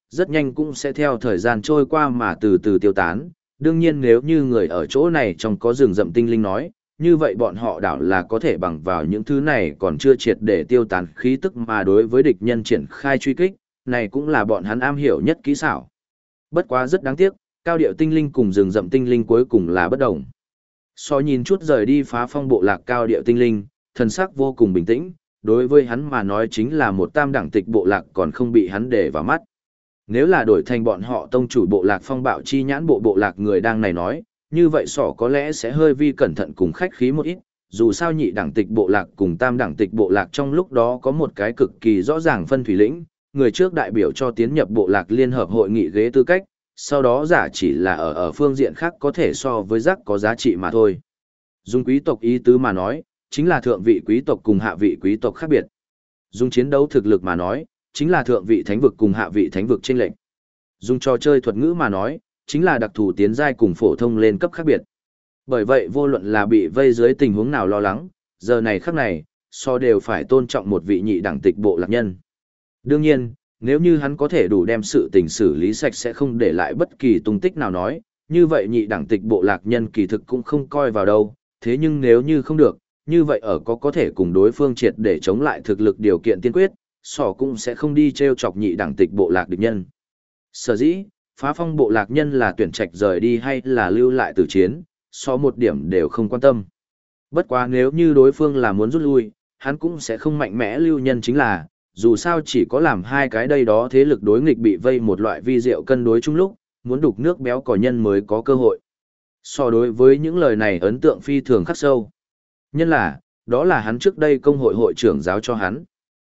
rất nhanh cũng sẽ theo thời gian trôi qua mà từ từ tiêu tán. Đương nhiên nếu như người ở chỗ này trong có rừng rậm tinh linh nói, như vậy bọn họ đảo là có thể bằng vào những thứ này còn chưa triệt để tiêu tán khí tức mà đối với địch nhân triển khai truy kích, này cũng là bọn hắn am hiểu nhất kỹ xảo. Bất quá rất đáng tiếc, cao điệu tinh linh cùng rừng rậm tinh linh cuối cùng là bất đồng. So nhìn chút rời đi phá phong bộ lạc cao điệu tinh linh, thần sắc vô cùng bình tĩnh, đối với hắn mà nói chính là một tam đẳng tịch bộ lạc còn không bị hắn để vào mắt. Nếu là đổi thành bọn họ tông chủ bộ lạc phong bạo chi nhãn bộ lạc người đang này nói, như vậy sỏ có lẽ sẽ hơi vi cẩn thận cùng khách khí một ít, dù sao nhị đẳng tịch bộ lạc cùng tam đẳng tịch bộ lạc trong lúc đó có một cái cực kỳ rõ ràng phân thủy lĩnh, người trước đại biểu cho tiến nhập bộ lạc liên hợp hội nghị ghế tư cách, sau đó giả chỉ là ở phương diện khác có thể so với rác có giá trị mà thôi. Dùng quý tộc ý tứ mà nói, chính là thượng vị quý tộc cùng hạ vị quý tộc khác biệt. Dùng chiến đấu thực lực mà nói, chính là thượng vị thánh vực cùng hạ vị thánh vực chênh lệch. Dùng trò chơi thuật ngữ mà nói, chính là đặc thù tiến giai cùng phổ thông lên cấp khác biệt. Bởi vậy vô luận là bị vây dưới tình huống nào lo lắng, giờ này khắc này, so đều phải tôn trọng một vị nhị đẳng tịch bộ lạc nhân. Đương nhiên, nếu như hắn có thể đủ đem sự tình xử lý sạch sẽ không để lại bất kỳ tung tích nào nói, như vậy nhị đẳng tịch bộ lạc nhân kỳ thực cũng không coi vào đâu, thế nhưng nếu như không được, như vậy ở có thể cùng đối phương triệt để chống lại thực lực điều kiện tiên quyết, sỏ cũng sẽ không đi treo chọc nhị đẳng tịch bộ lạc địch nhân. Sở dĩ, phá phong bộ lạc nhân là tuyển trạch rời đi hay là lưu lại tử chiến, so một điểm đều không quan tâm. Bất quá nếu như đối phương là muốn rút lui, hắn cũng sẽ không mạnh mẽ lưu nhân chính là, dù sao chỉ có làm hai cái đây đó thế lực đối nghịch bị vây một loại vi diệu cân đối chung lúc, muốn đục nước béo cò nhân mới có cơ hội. So đối với những lời này ấn tượng phi thường khắc sâu. Nhân là, đó là hắn trước đây công hội hội trưởng giáo cho hắn.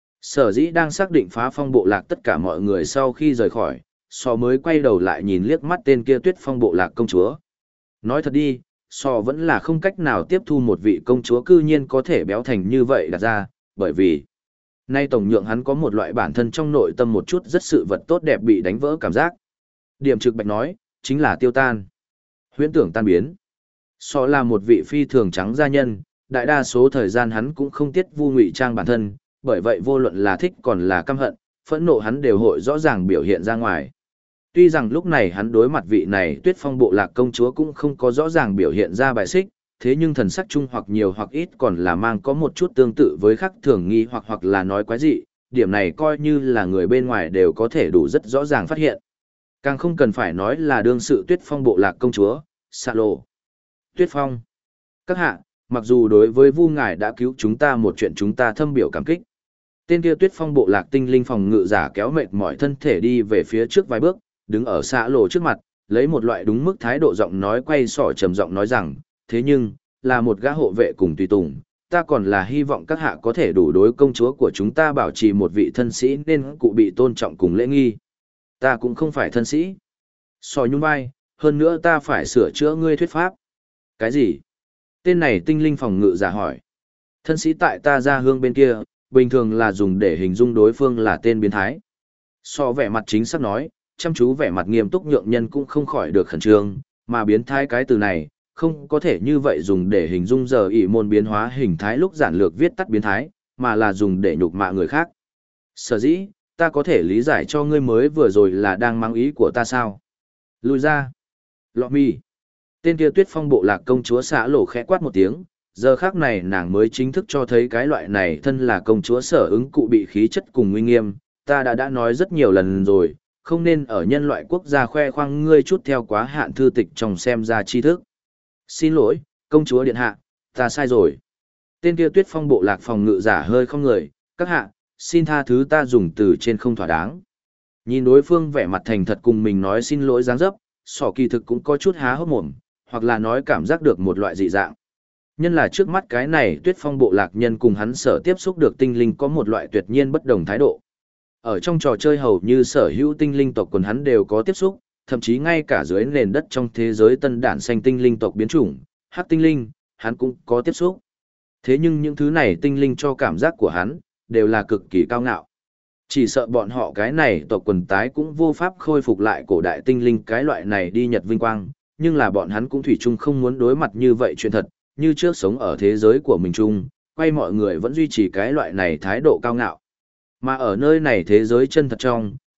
Sở dĩ đang xác định phá phong bộ lạc tất cả mọi người sau khi rời khỏi, so mới quay đầu lại nhìn liếc mắt tên kia tuyết phong bộ lạc công chúa. Nói thật đi, so vẫn là không cách nào tiếp thu một vị công chúa cư nhiên có thể béo thành như vậy đặt ra, bởi vì nay tổng nhượng hắn có một loại bản thân trong nội tâm một chút rất sự vật tốt đẹp bị đánh vỡ cảm giác. Điểm trực bạch nói, chính là tiêu tan. Huyễn tưởng tan biến. So là một vị phi thường trắng gia nhân, đại đa số thời gian hắn cũng không tiết vu ngụy trang bản thân, bởi vậy vô luận là thích còn là căm hận, phẫn nộ hắn đều hội rõ ràng biểu hiện ra ngoài. Tuy rằng lúc này hắn đối mặt vị này tuyết phong bộ lạc công chúa cũng không có rõ ràng biểu hiện ra bài xích, thế nhưng thần sắc chung hoặc nhiều hoặc ít còn là mang có một chút tương tự với khắc thường nghi hoặc là nói quái dị, điểm này coi như là người bên ngoài đều có thể đủ rất rõ ràng phát hiện. Càng không cần phải nói là đương sự tuyết phong bộ lạc công chúa, xạ lộ. Tuyết phong. Các hạ, mặc dù đối với Vu ngài đã cứu chúng ta một chuyện chúng ta thâm biểu cảm kích. Tên kia tuyết phong bộ lạc tinh linh phòng ngự giả kéo mệt mỏi thân thể đi về phía trước vài bước, đứng ở xạ lộ trước mặt, lấy một loại đúng mức thái độ giọng nói quay sỏ trầm giọng nói rằng, thế nhưng, là một gã hộ vệ cùng tùy tùng, ta còn là hy vọng các hạ có thể đủ đối công chúa của chúng ta bảo trì một vị thân sĩ nên cụ bị tôn trọng cùng lễ nghi. Ta cũng không phải thân sĩ. Sò nhún vai, hơn nữa ta phải sửa chữa ngươi thuyết pháp. Cái gì? Tên này tinh linh phòng ngự giả hỏi. Thân sĩ tại ta ra hương bên kia, bình thường là dùng để hình dung đối phương là tên biến thái. So vẻ mặt chính xác nói, chăm chú vẻ mặt nghiêm túc nhượng nhân cũng không khỏi được khẩn trương, mà biến thái cái từ này, không có thể như vậy dùng để hình dung giờ ỷ môn biến hóa hình thái lúc giản lược viết tắt biến thái, mà là dùng để nhục mạ người khác. Sở dĩ, ta có thể lý giải cho ngươi mới vừa rồi là đang mang ý của ta sao? Lùi ra. Lọ mi. Tên kia tuyết phong bộ lạc công chúa xã lộ khẽ quát một tiếng, giờ khác này nàng mới chính thức cho thấy cái loại này thân là công chúa sở ứng cụ bị khí chất cùng uy nghiêm, ta đã nói rất nhiều lần rồi, không nên ở nhân loại quốc gia khoe khoang ngươi chút theo quá hạn thư tịch trong xem ra tri thức. Xin lỗi, công chúa điện hạ, ta sai rồi. Tên kia tuyết phong bộ lạc phòng ngự giả hơi không người, các hạ, xin tha thứ ta dùng từ trên không thỏa đáng. Nhìn đối phương vẻ mặt thành thật cùng mình nói xin lỗi dáng dấp, sỏ kỳ thực cũng có chút há hốc mồm, hoặc là nói cảm giác được một loại dị dạng. Nhân là trước mắt cái này tuyết phong bộ lạc nhân cùng hắn sở tiếp xúc được tinh linh có một loại tuyệt nhiên bất đồng thái độ. Ở trong trò chơi hầu như sở hữu tinh linh tộc quần hắn đều có tiếp xúc, thậm chí ngay cả dưới nền đất trong thế giới tân đản xanh tinh linh tộc biến chủng, hắc tinh linh, hắn cũng có tiếp xúc. Thế nhưng những thứ này tinh linh cho cảm giác của hắn, đều là cực kỳ cao ngạo. Chỉ sợ bọn họ cái này tộc quần tái cũng vô pháp khôi phục lại cổ đại tinh linh cái loại này đi nhật vinh quang, nhưng là bọn hắn cũng thủy chung không muốn đối mặt như vậy chuyện thật, như trước sống ở thế giới của mình chung, quay mọi người vẫn duy trì cái loại này thái độ cao ngạo. Mà ở nơi này thế giới chân thật trong,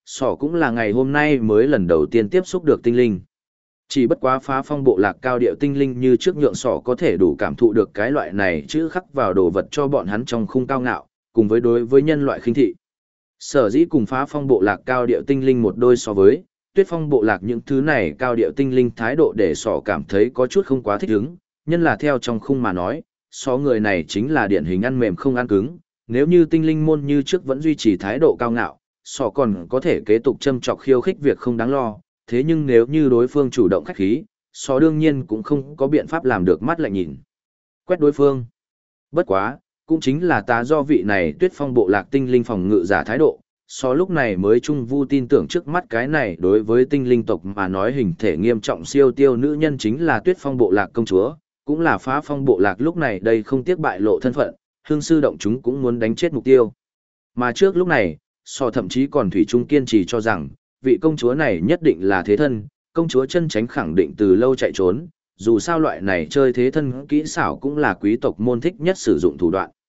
sỏ cũng là ngày hôm nay mới lần đầu tiên tiếp xúc được tinh linh. Chỉ bất quá phá phong bộ lạc cao điệu tinh linh như trước nhượng sỏ có thể đủ cảm thụ được cái loại này chữ khắc vào đồ vật cho bọn hắn trong khung cao ngạo, cùng với đối với nhân loại khinh thị. Sở dĩ cùng phá phong bộ lạc cao điệu tinh linh một đôi so với, tuyết phong bộ lạc những thứ này cao điệu tinh linh thái độ để sỏ cảm thấy có chút không quá thích ứng, nhân là theo trong khung mà nói, sỏ người này chính là điển hình ăn mềm không ăn cứng, nếu như tinh linh môn như trước vẫn duy trì thái độ cao ngạo, sỏ còn có thể kế tục châm chọc khiêu khích việc không đáng lo, thế nhưng nếu như đối phương chủ động khách khí, sỏ đương nhiên cũng không có biện pháp làm được mắt lạnh nhìn. Quét đối phương. Bất quá, cũng chính là ta do vị này tuyết phong bộ lạc tinh linh phòng ngự giả thái độ, so lúc này mới trung vu tin tưởng trước mắt cái này đối với tinh linh tộc mà nói hình thể nghiêm trọng siêu tiêu nữ nhân chính là tuyết phong bộ lạc công chúa, cũng là phá phong bộ lạc lúc này đây không tiếc bại lộ thân phận, hương sư động chúng cũng muốn đánh chết mục tiêu. Mà trước lúc này, so thậm chí còn thủy trung kiên trì cho rằng, vị công chúa này nhất định là thế thân, công chúa chân tránh khẳng định từ lâu chạy trốn, dù sao loại này chơi thế thân kỹ xảo cũng là quý tộc môn thích nhất sử dụng thủ đoạn.